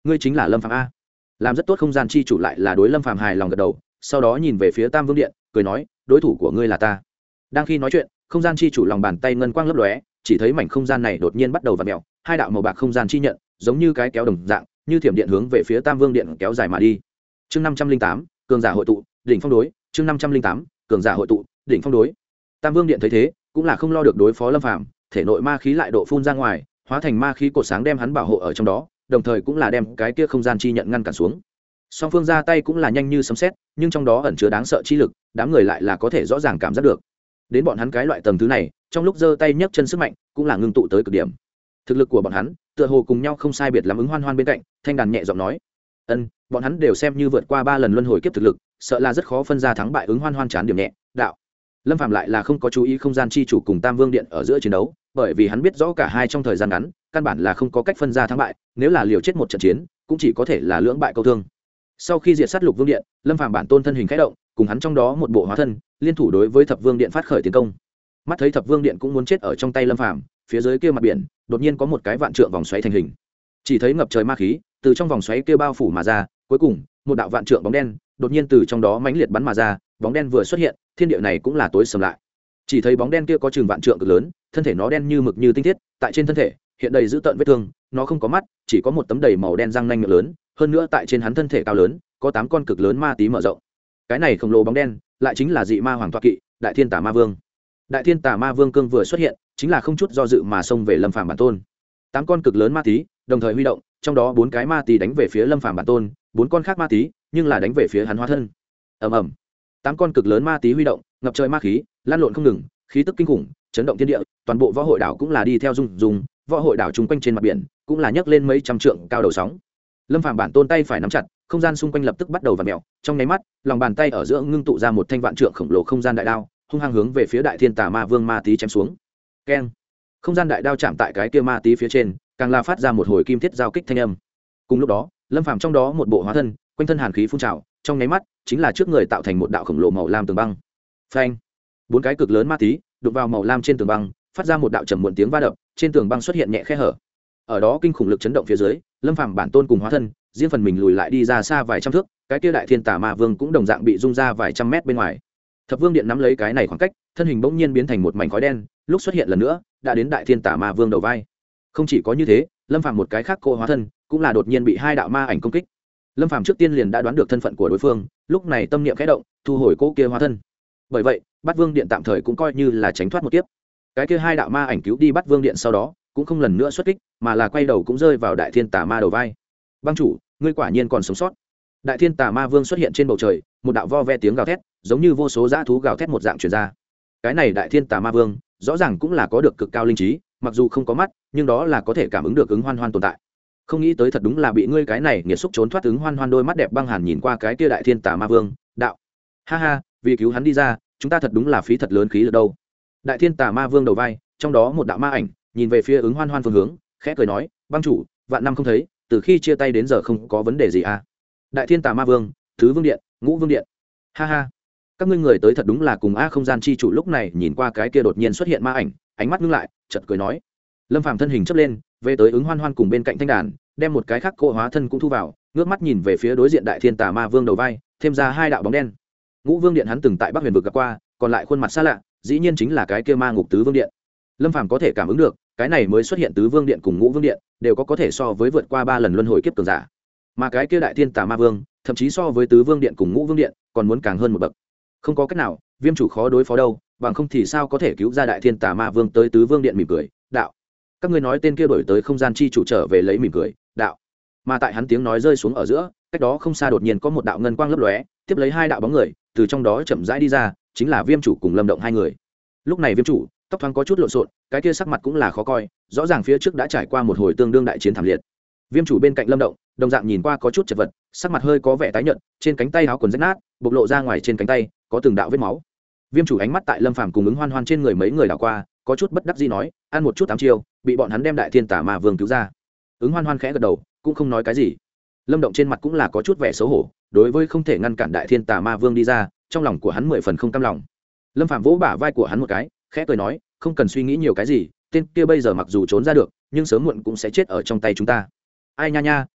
ngươi chính là lâm phàm a? Làm rất tốt không gian chi chủ lại là đối lâm phàm hài lòng gật đầu, sau đó nhìn về phía tam vương điện cười nói, đối thủ của ngươi là ta. Đang khi nói chuyện, không gian chi chủ lòng bàn tay ngân quang lấp lóe, chỉ thấy mảnh không gian này đột nhiên bắt đầu vặn mèo, hai đạo màu bạc không gian chi nhận giống như cái kéo đồng dạng, như thiểm điện hướng về phía tam vương điện kéo dài mà đi. Chương năm trăm linh tám, cường giả hội tụ, đỉnh phong đối. Chương năm trăm linh tám, cường giả hội tụ, đỉnh phong đối. Tam vương điện thấy thế, cũng là không lo được đối phó lâm phàm, thể nội ma khí lại độ phun ra ngoài, hóa thành ma khí cột sáng đem hắn bảo hộ ở trong đó, đồng thời cũng là đem cái kia không gian chi nhận ngăn cản xuống. Song phương ra tay cũng là nhanh như sấm sét, nhưng trong đó ẩn chứa đáng sợ chi lực, đám người lại là có thể rõ ràng cảm giác được. Đến bọn hắn cái loại tầng thứ này, trong lúc giơ tay nhấc chân sức mạnh, cũng là ngưng tụ tới cực điểm. Thực lực của bọn hắn, tựa hồ cùng nhau không sai biệt lắm. Ứng Hoan Hoan bên cạnh, thanh đàn nhẹ giọng nói: "Ân, bọn hắn đều xem như vượt qua ba lần luân hồi kiếp thực lực, sợ là rất khó phân ra thắng bại." Ứng Hoan Hoan chán điểm nhẹ, đạo. Lâm Phàm lại là không có chú ý không gian chi chủ cùng Tam Vương điện ở giữa chiến đấu, bởi vì hắn biết rõ cả hai trong thời gian ngắn, căn bản là không có cách phân ra thắng bại, nếu là liều chết một trận chiến, cũng chỉ có thể là lưỡng bại câu thương. Sau khi diệt sát Lục Vương điện, Lâm Phàm bản tôn thân hình khẽ động, cùng hắn trong đó một bộ hóa thân, liên thủ đối với Thập Vương điện phát khởi tiến công. Mắt thấy Thập Vương điện cũng muốn chết ở trong tay Lâm Phàm, phía dưới kia mặt biển, đột nhiên có một cái vạn trượng vòng xoáy thành hình. Chỉ thấy ngập trời ma khí từ trong vòng xoáy kia bao phủ mà ra, cuối cùng, một đạo vạn trượng bóng đen đột nhiên từ trong đó mãnh liệt bắn mà ra, bóng đen vừa xuất hiện, thiên địa này cũng là tối sầm lại. Chỉ thấy bóng đen kia có chừng vạn trượng cực lớn, thân thể nó đen như mực như tinh thiết, tại trên thân thể hiện đầy dữ tợn vết thương, nó không có mắt, chỉ có một tấm đầy màu đen răng nanh miệng lớn, hơn nữa tại trên hắn thân thể cao lớn, có tám con cực lớn ma tí mở rộng. Cái này khổng lồ bóng đen, lại chính là dị ma hoàng tọa kỵ, Đại Thiên Tà Ma Vương. Đại Thiên Tà Ma Vương cương vừa xuất hiện, chính là không chút do dự mà xông về Lâm Phàm bản tôn. Tám con cực lớn ma tí, đồng thời huy động, trong đó bốn cái ma tí đánh về phía Lâm Phàm bản tôn, bốn con khác ma tí, nhưng là đánh về phía hắn hóa thân. Ầm ầm. Tám con cực lớn ma tí huy động, ngập trời ma khí, lan lộn không ngừng, khí tức kinh khủng, chấn động thiên địa, toàn bộ võ hội đảo cũng là đi theo rung rung, võ hội đảo chung quanh trên mặt biển, cũng là nhấc lên mấy trăm trượng cao đầu sóng. Lâm Phàm bản tôn tay phải nắm chặt, không gian xung quanh lập tức bắt đầu vặn mèo, trong nháy mắt, lòng bàn tay ở giữa ngưng tụ ra một thanh vạn trượng khổng lồ không gian đại đao, hung hăng hướng về phía Đại Thiên Tà Ma Vương ma tí chém xuống. Keng! Không gian đại đao chạm tại cái kia ma tí phía trên, càng là phát ra một hồi kim thiết giao kích thanh âm. Cùng lúc đó, Lâm Phàm trong đó một bộ hóa thân, quanh thân hàn khí phun trào, trong nháy mắt, chính là trước người tạo thành một đạo khổng lồ màu lam tường băng. Phanh! Bốn cái cực lớn ma tí đụng vào màu lam trên tường băng, phát ra một đạo trầm muộn tiếng va đập, trên tường băng xuất hiện nhẹ khe hở. Ở đó kinh khủng lực chấn động phía dưới, Lâm Phàm bản tôn cùng hóa thân, riêng phần mình lùi lại đi ra xa vài trăm thước, cái kia Đại Thiên Tà Ma Vương cũng đồng dạng bị rung ra vài trăm mét bên ngoài. Thập Vương điện nắm lấy cái này khoảng cách, thân hình bỗng nhiên biến thành một mảnh khói đen, lúc xuất hiện lần nữa, đã đến Đại Thiên Tà Ma Vương đầu vai. Không chỉ có như thế, Lâm Phàm một cái khác cô hóa thân, cũng là đột nhiên bị hai đạo ma ảnh công kích. Lâm Phàm trước tiên liền đã đoán được thân phận của đối phương, lúc này tâm niệm khẽ động, thu hồi cô kia hóa thân. Bởi vậy, Bát Vương điện tạm thời cũng coi như là tránh thoát một kiếp. Cái kia hai đạo ma ảnh cứu đi Bát Vương điện sau đó, cũng không lần nữa xuất kích, mà là quay đầu cũng rơi vào Đại Thiên Tà Ma đầu vai. Bang chủ, ngươi quả nhiên còn sống sót. Đại Thiên Tà Ma Vương xuất hiện trên bầu trời, một đạo vo ve tiếng gào thét, giống như vô số dã thú gào thét một dạng truyền ra. Cái này Đại Thiên Tà Ma Vương, rõ ràng cũng là có được cực cao linh trí, mặc dù không có mắt, nhưng đó là có thể cảm ứng được Ứng Hoan Hoan tồn tại. Không nghĩ tới thật đúng là bị ngươi cái này nghiệt xúc trốn thoát. Ứng Hoan Hoan đôi mắt đẹp băng hàn nhìn qua cái kia Đại Thiên Tà Ma Vương, đạo: "Ha ha, vì cứu hắn đi ra, chúng ta thật đúng là phí thật lớn khí lực đâu." Đại Thiên Tà Ma Vương đầu vai, trong đó một đạo ma ảnh, nhìn về phía Ứng Hoan Hoan phương hướng, khẽ cười nói: "Bang chủ, vạn năm không thấy, từ khi chia tay đến giờ không có vấn đề gì à?" Đại Thiên Tà Ma Vương, Thứ Vương điện, Ngũ Vương điện. Ha ha, các ngươi người tới thật đúng là cùng a. Không gian chi chủ lúc này nhìn qua cái kia đột nhiên xuất hiện ma ảnh, ánh mắt ngưng lại, chợt cười nói. Lâm Phàm thân hình chớp lên, về tới Ứng Hoan Hoan cùng bên cạnh thanh đàn, đem một cái khác cô hóa thân cũng thu vào, ngước mắt nhìn về phía đối diện Đại Thiên Tà Ma Vương đầu vai, thêm ra hai đạo bóng đen. Ngũ Vương điện hắn từng tại Bắc Huyền vực gặp qua, còn lại khuôn mặt xa lạ, dĩ nhiên chính là cái kia ma ngục Tứ Vương điện. Lâm Phàm có thể cảm ứng được, cái này mới xuất hiện Tứ Vương điện cùng Ngũ Vương điện, đều có có thể so với vượt qua ba lần luân hồi kiếp cường giả. Mà cái kia Đại Thiên Tà Ma Vương, thậm chí so với Tứ Vương điện cùng Ngũ Vương điện, còn muốn càng hơn một bậc. Không có cách nào, Viêm chủ khó đối phó đâu, bằng không thì sao có thể cứu ra Đại Thiên Tà Ma Vương tới Tứ Vương điện mỉm cười, đạo: "Các ngươi nói tên kia đổi tới không gian chi chủ trở về lấy mỉm cười, đạo." Mà tại hắn tiếng nói rơi xuống ở giữa, cách đó không xa đột nhiên có một đạo ngân quang lấp lóe, tiếp lấy hai đạo bóng người, từ trong đó chậm rãi đi ra, chính là Viêm chủ cùng Lâm Động hai người. Lúc này Viêm chủ, tóc thoáng có chút lộn xộn, cái kia sắc mặt cũng là khó coi, rõ ràng phía trước đã trải qua một hồi tương đương đại chiến thảm liệt. Viêm chủ bên cạnh Lâm Động, đồng dạng nhìn qua có chút chật vật, sắc mặt hơi có vẻ tái nhợt, trên cánh tay áo quần rách nát, bộc lộ ra ngoài trên cánh tay có từng đạo vết máu. Viêm chủ ánh mắt tại Lâm Phàm cùng Ứng Hoan Hoan trên người mấy người đảo qua, có chút bất đắc dĩ nói: "Ăn một chút ám chiêu, bị bọn hắn đem Đại Thiên Tà Ma Vương cứu ra." Ứng Hoan Hoan khẽ gật đầu, cũng không nói cái gì. Lâm Động trên mặt cũng là có chút vẻ xấu hổ, đối với không thể ngăn cản Đại Thiên Tà Ma Vương đi ra, trong lòng của hắn mười phần không cam lòng. Lâm Phàm vỗ bả vai của hắn một cái, khẽ cười nói: "Không cần suy nghĩ nhiều cái gì, tên kia bây giờ mặc dù trốn ra được, nhưng sớm muộn cũng sẽ chết ở trong tay chúng ta." Ai nha nha,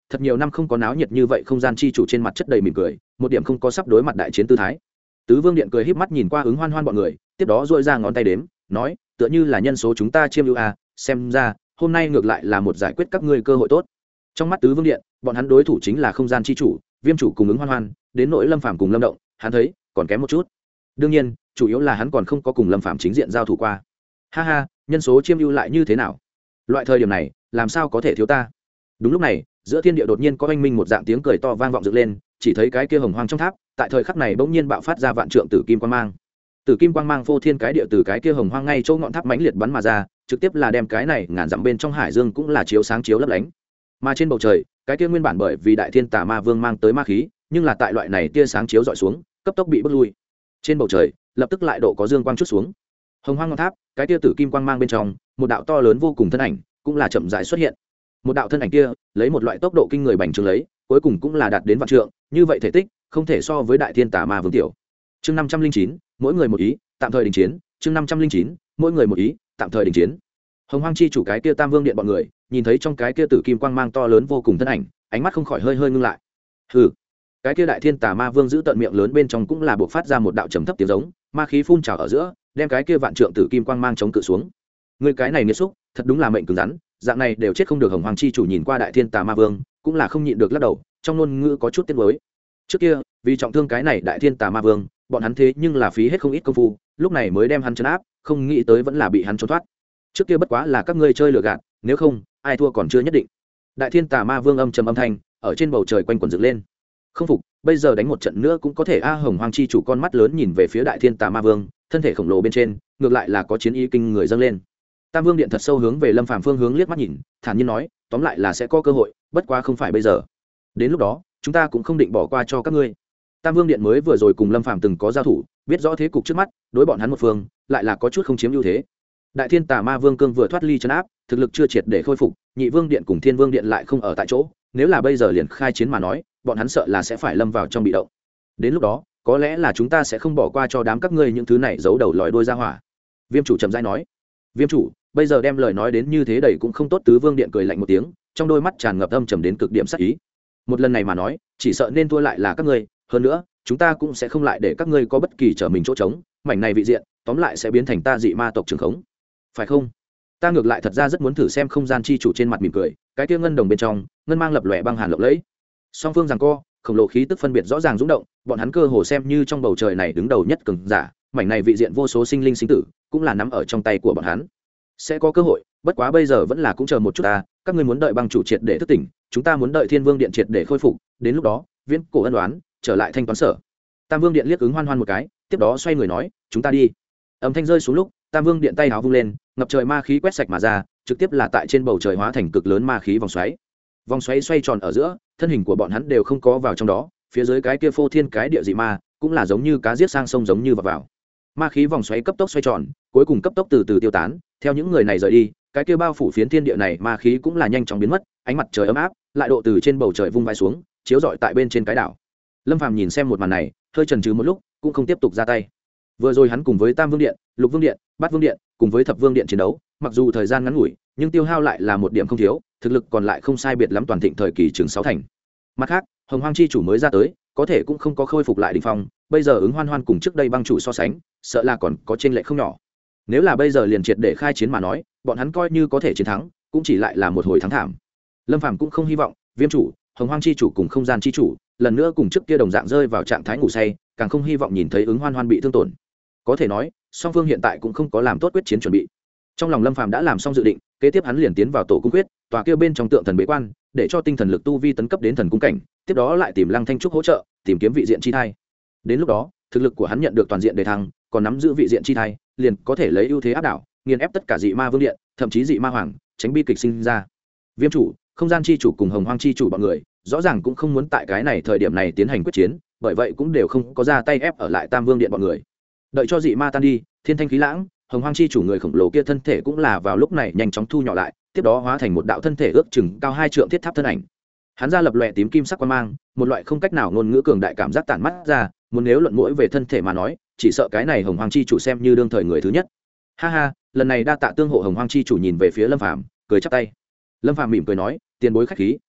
thật nhiều năm không có náo nhiệt như vậy, không gian chi chủ trên mặt chất đầy mỉm cười, một điểm không có sắp đối mặt đại chiến tư thái. Tứ Vương Điện cười híp mắt nhìn qua Ứng Hoan Hoan bọn người, tiếp đó duỗi ra ngón tay đếm, nói, tựa như là nhân số chúng ta chiêm ưu a, xem ra hôm nay ngược lại là một giải quyết các ngươi cơ hội tốt. Trong mắt Tứ Vương Điện, bọn hắn đối thủ chính là không gian chi chủ, Viêm chủ cùng Ứng Hoan Hoan, đến nỗi Lâm Phàm cùng Lâm Động, hắn thấy còn kém một chút. Đương nhiên, chủ yếu là hắn còn không có cùng Lâm Phàm chính diện giao thủ qua. Ha ha, nhân số chiêm ưu lại như thế nào? Loại thời điểm này, làm sao có thể thiếu ta? Đúng lúc này, giữa thiên địa đột nhiên có oanh minh một dạng tiếng cười to vang vọng dựng lên, chỉ thấy cái kia hồng hoang trong tháp, tại thời khắc này bỗng nhiên bạo phát ra vạn trượng tử kim quang mang. Tử kim quang mang phô thiên cái địa từ cái kia hồng hoang ngay chỗ ngọn tháp mãnh liệt bắn mà ra, trực tiếp là đem cái này ngàn dặm bên trong hải dương cũng là chiếu sáng chiếu lấp lánh. Mà trên bầu trời, cái kia nguyên bản bởi vì đại thiên tà ma vương mang tới ma khí, nhưng là tại loại này tia sáng chiếu dọi xuống, cấp tốc bị bức lui. Trên bầu trời, lập tức lại độ có dương quang chút xuống. Hồng hoang ngọn tháp, cái kia tử kim quang mang bên trong, một đạo to lớn vô cùng thân ảnh, cũng là chậm rãi xuất hiện. Một đạo thân ảnh kia, lấy một loại tốc độ kinh người bành trướng lấy, cuối cùng cũng là đạt đến vạn trượng, như vậy thể tích, không thể so với đại thiên tà ma vương tiểu. Chương năm trăm linh chín, mỗi người một ý, tạm thời đình chiến. Chương năm trăm linh chín, mỗi người một ý, tạm thời đình chiến. Hồng hoang chi chủ cái kia Tam Vương Điện bọn người, nhìn thấy trong cái kia tử kim quang mang to lớn vô cùng thân ảnh, ánh mắt không khỏi hơi hơi ngưng lại. Hừ, cái kia đại thiên tà ma vương giữ tận miệng lớn bên trong cũng là buộc phát ra một đạo trầm thấp tiếng giống, ma khí phun trào ở giữa, đem cái kia vạn trượng tử kim quang mang chống cự xuống. Người cái này nghiệt xúc, thật đúng là mệnh cứng rắn, dạng này đều chết không được. Hồng hoang chi chủ nhìn qua đại thiên tà ma vương, cũng là không nhịn được lắc đầu, trong ngôn ngữ có chút tiếc nuối. Trước kia, vì trọng thương cái này đại thiên tà ma vương, bọn hắn thế nhưng là phí hết không ít công phu, lúc này mới đem hắn trấn áp, không nghĩ tới vẫn là bị hắn trốn thoát. Trước kia bất quá là các ngươi chơi lừa gạt, nếu không, ai thua còn chưa nhất định. Đại thiên tà ma vương âm trầm âm thanh, ở trên bầu trời quanh quẩn dựng lên. Không phục, bây giờ đánh một trận nữa cũng có thể a. Hồng hoang chi chủ con mắt lớn nhìn về phía đại thiên tà ma vương, thân thể khổng lồ bên trên, ngược lại là có chiến ý kinh người dâng lên. Tam Vương Điện thật sâu hướng về Lâm Phàm phương hướng liếc mắt nhìn, thản nhiên nói, tóm lại là sẽ có cơ hội, bất quá không phải bây giờ. Đến lúc đó, chúng ta cũng không định bỏ qua cho các ngươi. Tam Vương Điện mới vừa rồi cùng Lâm Phàm từng có giao thủ, biết rõ thế cục trước mắt, đối bọn hắn một phương, lại là có chút không chiếm ưu thế. Đại thiên tà ma vương cương vừa thoát ly trấn áp, thực lực chưa triệt để khôi phục, Nhị Vương Điện cùng Thiên Vương Điện lại không ở tại chỗ, nếu là bây giờ liền khai chiến mà nói, bọn hắn sợ là sẽ phải lâm vào trong bị động. Đến lúc đó, có lẽ là chúng ta sẽ không bỏ qua cho đám các ngươi những thứ này giấu đầu lòi đuôi ra hỏa. Viêm chủ trầm rãi nói. Viêm chủ, bây giờ đem lời nói đến như thế đầy cũng không tốt. Tứ Vương Điện cười lạnh một tiếng, trong đôi mắt tràn ngập âm trầm đến cực điểm sát ý. Một lần này mà nói, chỉ sợ nên thua lại là các ngươi, hơn nữa, chúng ta cũng sẽ không lại để các ngươi có bất kỳ trở mình chỗ trống, mảnh này vị diện, tóm lại sẽ biến thành ta dị ma tộc trường khống. Phải không? Ta ngược lại thật ra rất muốn thử xem không gian chi chủ trên mặt mỉm cười, cái kia ngân đồng bên trong, ngân mang lập lòe băng hàn lộng lẫy. Song phương giằng co, khổng lồ khí tức phân biệt rõ ràng rung động, bọn hắn cơ hồ xem như trong bầu trời này đứng đầu nhất cường giả, mảnh này vị diện vô số sinh linh sinh tử, cũng là nắm ở trong tay của bọn hắn. Sẽ có cơ hội, bất quá bây giờ vẫn là cũng chờ một chút ta, các ngươi muốn đợi băng chủ triệt để thức tỉnh, chúng ta muốn đợi Thiên Vương Điện triệt để khôi phục, đến lúc đó, viễn cổ ân oán, trở lại thanh toán sở. Tam Vương Điện liếc Ứng Hoan Hoan một cái, tiếp đó xoay người nói, chúng ta đi. Âm thanh rơi xuống lúc, Tam Vương Điện tay áo vung lên, ngập trời ma khí quét sạch mà ra, trực tiếp là tại trên bầu trời hóa thành cực lớn ma khí vòng xoáy. Vòng xoáy xoay tròn ở giữa, thân hình của bọn hắn đều không có vào trong đó, phía dưới cái kia phô thiên cái địa dị ma, cũng là giống như cá giết sang sông giống như vào vào. Ma khí vòng xoáy cấp tốc xoay tròn, cuối cùng cấp tốc từ từ tiêu tán, theo những người này rời đi, cái kia bao phủ phiến thiên địa này ma khí cũng là nhanh chóng biến mất, ánh mặt trời ấm áp, lại độ từ trên bầu trời vung vai xuống, chiếu rọi tại bên trên cái đảo. Lâm Phàm nhìn xem một màn này, hơi chần chừ một lúc, cũng không tiếp tục ra tay. Vừa rồi hắn cùng với Tam Vương Điện, Lục Vương Điện, Bát Vương Điện, cùng với Thập Vương Điện chiến đấu, mặc dù thời gian ngắn ngủi, nhưng tiêu hao lại là một điểm không thiếu, thực lực còn lại không sai biệt lắm toàn thịnh thời kỳ trường sáu thành. Mặt khác, Hồng Hoang chi chủ mới ra tới, có thể cũng không có khôi phục lại đỉnh phong, bây giờ Ứng Hoan Hoan cùng trước đây băng chủ so sánh, sợ là còn có chênh lệch không nhỏ. Nếu là bây giờ liền triệt để khai chiến mà nói, bọn hắn coi như có thể chiến thắng, cũng chỉ lại là một hồi thắng thảm. Lâm Phàm cũng không hy vọng Viêm chủ, Hồng Hoang chi chủ cùng không gian chi chủ lần nữa cùng trước kia đồng dạng rơi vào trạng thái ngủ say, càng không hy vọng nhìn thấy Ứng Hoan Hoan bị thương tổn. Có thể nói, song phương hiện tại cũng không có làm tốt quyết chiến chuẩn bị. Trong lòng Lâm Phàm đã làm xong dự định, kế tiếp hắn liền tiến vào tổ cung quyết, tòa kia bên trong tượng thần bế quan, để cho tinh thần lực tu vi tấn cấp đến thần cung cảnh, tiếp đó lại tìm Lăng Thanh Trúc hỗ trợ, tìm kiếm vị diện chi thai. Đến lúc đó, thực lực của hắn nhận được toàn diện đề thăng, còn nắm giữ vị diện chi thai, liền có thể lấy ưu thế áp đảo, nghiền ép tất cả dị ma vương điện, thậm chí dị ma hoàng, tránh bi kịch sinh ra. Viêm chủ, không gian chi chủ cùng Hồng Hoang chi chủ bọn người, rõ ràng cũng không muốn tại cái này thời điểm này tiến hành quyết chiến, bởi vậy cũng đều không có ra tay ép ở lại Tam Vương Điện bọn người. Đợi cho dị ma tan đi, thiên thanh khí lãng, Hồng Hoang chi chủ người khổng lồ kia thân thể cũng là vào lúc này nhanh chóng thu nhỏ lại, tiếp đó hóa thành một đạo thân thể ước chừng cao hai trượng thiết tháp thân ảnh. Hắn ra lập lòe tím kim sắc quang mang, một loại không cách nào ngôn ngữ cường đại cảm giác tản mắt ra, muốn nếu luận mũi về thân thể mà nói, chỉ sợ cái này Hồng Hoang chi chủ xem như đương thời người thứ nhất. Ha ha, lần này đa tạ tương hộ. Hồng Hoang chi chủ nhìn về phía Lâm Phàm, cười chắp tay. Lâm Phàm mỉm cười nói, tiền bối khách khí,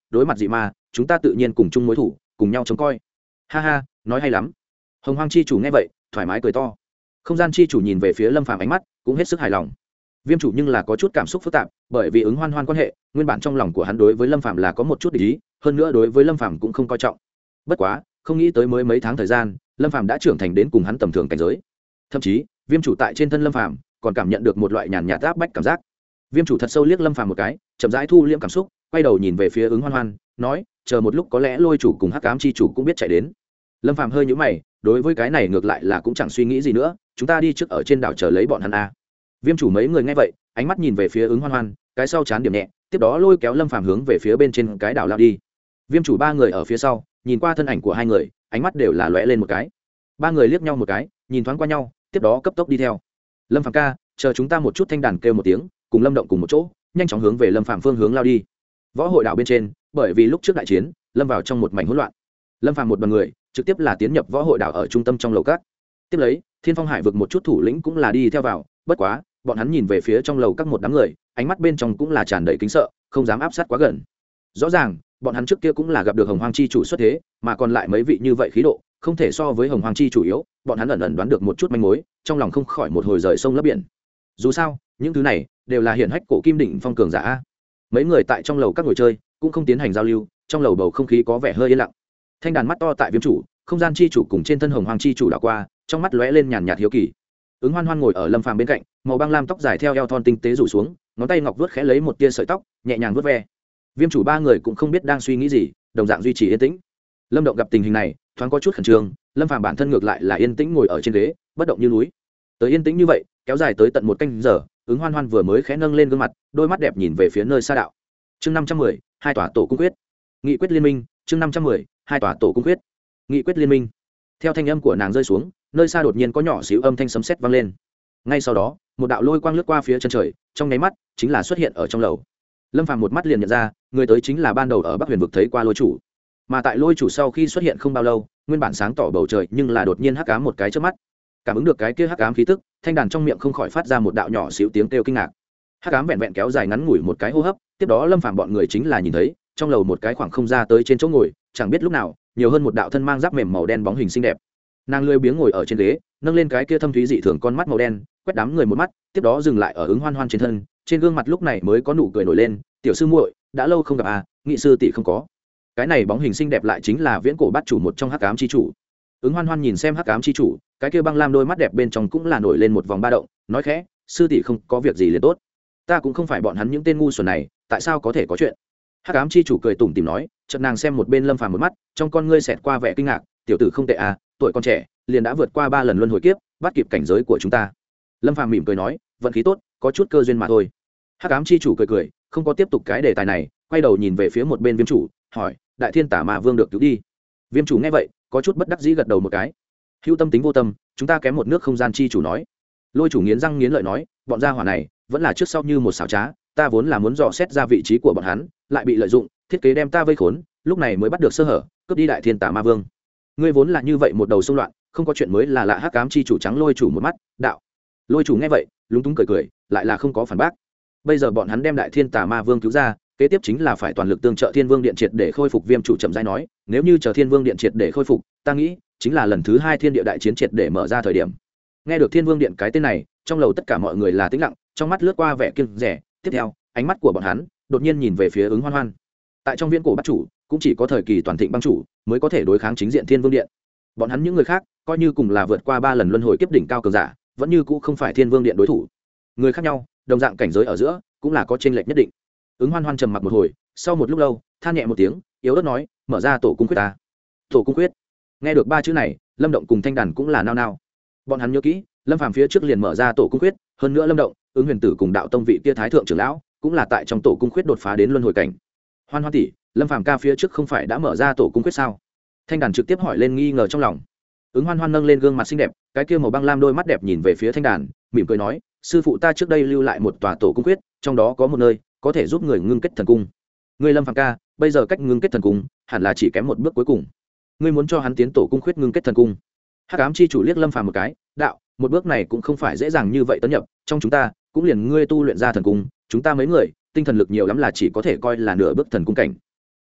đối mặt dị ma chúng ta tự nhiên cùng chung mối thủ cùng nhau chống coi. Ha ha, nói hay lắm. Hồng Hoang chi chủ nghe vậy thoải mái cười to. Không gian chi chủ nhìn về phía Lâm Phàm ánh mắt cũng hết sức hài lòng. Viêm chủ nhưng là có chút cảm xúc phức tạp, bởi vì ứng hoan hoan quan hệ, nguyên bản trong lòng của hắn đối với Lâm Phàm là có một chút để ý, hơn nữa đối với Lâm Phàm cũng không coi trọng. Bất quá, không nghĩ tới mới mấy tháng thời gian, Lâm Phàm đã trưởng thành đến cùng hắn tầm thường cảnh giới. Thậm chí, Viêm chủ tại trên thân Lâm Phàm còn cảm nhận được một loại nhàn nhạt áp bách cảm giác. Viêm chủ thật sâu liếc Lâm Phàm một cái, chậm rãi thu liễm cảm xúc, quay đầu nhìn về phía ứng hoan hoan, nói, chờ một lúc có lẽ Lôi chủ cùng Hắc Ám chi chủ cũng biết chạy đến. Lâm Phàm hơi nhíu mày, đối với cái này ngược lại là cũng chẳng suy nghĩ gì nữa, chúng ta đi trước ở trên đảo chờ lấy bọn hắn a. Viêm chủ mấy người nghe vậy, ánh mắt nhìn về phía ứng hoan hoan, cái sau chán điểm nhẹ, tiếp đó lôi kéo Lâm Phàm hướng về phía bên trên cái đảo lao đi. Viêm chủ ba người ở phía sau, nhìn qua thân ảnh của hai người, ánh mắt đều là lóe lên một cái. Ba người liếc nhau một cái, nhìn thoáng qua nhau, tiếp đó cấp tốc đi theo. Lâm Phàm ca, chờ chúng ta một chút. Thanh đàn kêu một tiếng, cùng Lâm Động cùng một chỗ, nhanh chóng hướng về Lâm Phàm phương hướng lao đi. Võ hội đảo bên trên, bởi vì lúc trước đại chiến, lâm vào trong một mảnh hỗn loạn. Lâm Phàm một đoàn người trực tiếp là tiến nhập võ hội đảo ở trung tâm trong lầu các. Tiếp lấy, Thiên Phong Hải vực một chút thủ lĩnh cũng là đi theo vào, bất quá, bọn hắn nhìn về phía trong lầu các một đám người, ánh mắt bên trong cũng là tràn đầy kính sợ, không dám áp sát quá gần. Rõ ràng, bọn hắn trước kia cũng là gặp được Hồng Hoang chi chủ xuất thế, mà còn lại mấy vị như vậy khí độ, không thể so với Hồng Hoang chi chủ yếu, bọn hắn ẩn ẩn đoán được một chút manh mối, trong lòng không khỏi một hồi rời sông lấp biển. Dù sao, những thứ này đều là hiển hách cổ kim đỉnh phong cường giả. Mấy người tại trong lầu các ngồi chơi, cũng không tiến hành giao lưu, trong lầu bầu không khí có vẻ hơi yên lặng. Thanh đàn mắt to tại Viêm chủ, không gian chi chủ cùng trên thân Hồng Hoang chi chủ đảo qua, trong mắt lóe lên nhàn nhạt hiếu kỳ. Ứng Hoan Hoan ngồi ở Lâm Phàm bên cạnh, màu băng lam tóc dài theo eo thon tinh tế rủ xuống, ngón tay ngọc vuốt khẽ lấy một tia sợi tóc, nhẹ nhàng vuốt ve. Viêm chủ ba người cũng không biết đang suy nghĩ gì, đồng dạng duy trì yên tĩnh. Lâm Động gặp tình hình này, thoáng có chút khẩn trương, Lâm Phàm bản thân ngược lại là yên tĩnh ngồi ở trên ghế, bất động như núi. Tới yên tĩnh như vậy, kéo dài tới tận một canh giờ, Ứng Hoan Hoan vừa mới khẽ nâng lên gương mặt, đôi mắt đẹp nhìn về phía nơi xa đạo. Chương năm trăm mười, hai tòa tổ cung quyết. Nghị quyết liên minh, chương năm trăm mười, hai tòa tổ cung quyết. Nghị quyết liên minh. Theo thanh âm của nàng rơi xuống, nơi xa đột nhiên có nhỏ xíu âm thanh sấm sét vang lên. Ngay sau đó, một đạo lôi quang lướt qua phía chân trời, trong nháy mắt chính là xuất hiện ở trong lầu. Lâm Phàm một mắt liền nhận ra, người tới chính là ban đầu ở Bắc Huyền vực thấy qua Lôi chủ. Mà tại Lôi chủ sau khi xuất hiện không bao lâu, nguyên bản sáng tỏ bầu trời nhưng là đột nhiên hắc ám một cái chớp mắt. Cảm ứng được cái kia hắc ám khí tức, thanh đàn trong miệng không khỏi phát ra một đạo nhỏ xíu tiếng kêu kinh ngạc. Hắc ám vẹn vẹn kéo dài ngắn ngủi một cái hô hấp, tiếp đó Lâm Phàm bọn người chính là nhìn thấy, trong lầu một cái khoảng không ra tới trên chỗ ngồi, chẳng biết lúc nào, nhiều hơn một đạo thân mang giáp mềm màu đen bóng hình xinh đẹp. Nàng lười biếng ngồi ở trên ghế, nâng lên cái kia thâm thúy dị thường con mắt màu đen, quét đám người một mắt, tiếp đó dừng lại ở Ứng Hoan Hoan trên thân, trên gương mặt lúc này mới có nụ cười nổi lên, "Tiểu sư muội, đã lâu không gặp à, nghị sư tỷ không có." Cái này bóng hình xinh đẹp lại chính là Viễn Cổ Bát chủ một trong Hắc Ám chi chủ. Ứng Hoan Hoan nhìn xem Hắc Ám chi chủ, cái kia băng lam đôi mắt đẹp bên trong cũng là nổi lên một vòng ba động, nói khẽ, "Sư tỷ không có việc gì liền tốt. Ta cũng không phải bọn hắn những tên ngu xuẩn này, tại sao có thể có chuyện?" Hắc Ám chi chủ cười tủm tỉm nói, chợt nàng xem một bên Lâm Phàm một mắt, trong con ngươi xẹt qua vẻ kinh ngạc, "Tiểu tử không tệ à, tuổi còn trẻ, liền đã vượt qua ba lần luân hồi kiếp, bắt kịp cảnh giới của chúng ta." Lâm Phàm mỉm cười nói, "Vận khí tốt, có chút cơ duyên mà thôi." Hắc Ám chi chủ cười cười, không có tiếp tục cái đề tài này, quay đầu nhìn về phía một bên Viêm chủ, hỏi, "Đại Thiên Tả Ma Vương được cứu đi?" Viêm chủ nghe vậy, có chút bất đắc dĩ gật đầu một cái. "Hữu tâm tính vô tâm, chúng ta kém một nước." Không gian chi chủ nói. Lôi chủ nghiến răng nghiến lợi nói, "Bọn gia hỏa này, vẫn là trước sau như một xảo trá, ta vốn là muốn dò xét ra vị trí của bọn hắn, lại bị lợi dụng, thiết kế đem ta vây khốn, lúc này mới bắt được sơ hở, cướp đi Đại Thiên Tả Ma Vương. Ngươi vốn là như vậy một đầu xung loạn, không có chuyện mới là lạ." Hắc Ám chi chủ trắng Lôi chủ một mắt, đạo. Lôi chủ nghe vậy, lúng túng cười cười, lại là không có phản bác. Bây giờ bọn hắn đem Đại Thiên Tả Ma Vương cứu ra, kế tiếp chính là phải toàn lực tương trợ Thiên Vương Điện triệt để khôi phục. Viêm chủ chậm rãi nói, "Nếu như chờ Thiên Vương Điện triệt để khôi phục, ta nghĩ chính là lần thứ hai thiên địa đại chiến triệt để mở ra thời điểm." Nghe được Thiên Vương Điện cái tên này, trong lầu tất cả mọi người là tĩnh lặng, trong mắt lướt qua vẻ kiêng dè, tiếp theo, ánh mắt của bọn hắn đột nhiên nhìn về phía Ứng Hoan Hoan. Tại trong Viễn Cổ Bát chủ, cũng chỉ có thời kỳ toàn thịnh băng chủ mới có thể đối kháng chính diện Thiên Vương Điện. Bọn hắn những người khác, coi như cùng là vượt qua ba lần luân hồi kiếp đỉnh cao cường giả, vẫn như cũ không phải Thiên Vương Điện đối thủ. Người khác nhau, đồng dạng cảnh giới ở giữa, cũng là có chênh lệch nhất định. Ứng Hoan Hoan trầm mặc một hồi, sau một lúc lâu, than nhẹ một tiếng, yếu ớt nói, "Mở ra tổ cung quyết ta." Tổ cung quyết. Nghe được ba chữ này, Lâm Động cùng Thanh Đàn cũng là nao nao. Bọn hắn nhớ kỹ, Lâm Phàm phía trước liền mở ra tổ cung quyết, hơn nữa Lâm Động, Ứng Huyền Tử cùng Đạo Tông vị kia thái thượng trưởng lão, cũng là tại trong tổ cung quyết đột phá đến luân hồi cảnh. "Hoan Hoan tỷ, Lâm Phàm ca phía trước không phải đã mở ra tổ cung quyết sao?" Thanh Đàn trực tiếp hỏi lên nghi ngờ trong lòng. Ứng Hoan Hoan nâng lên gương mặt xinh đẹp, cái kia màu băng lam đôi mắt đẹp nhìn về phía Thanh Đàn, mỉm cười nói, "Sư phụ ta trước đây lưu lại một tòa tổ cung quyết, trong đó có một nơi có thể giúp người ngưng kết thần cung. Ngươi Lâm Phàm ca, bây giờ cách ngưng kết thần cung, hẳn là chỉ kém một bước cuối cùng. Ngươi muốn cho hắn tiến tổ cung quyết ngưng kết thần cung?" Hắc Ám chi chủ liếc Lâm Phàm một cái, đạo, "Một bước này cũng không phải dễ dàng như vậy tấn nhập, trong chúng ta, cũng liền ngươi tu luyện ra thần cung, chúng ta mấy người, tinh thần lực nhiều lắm là chỉ có thể coi là nửa bước thần cung cảnh.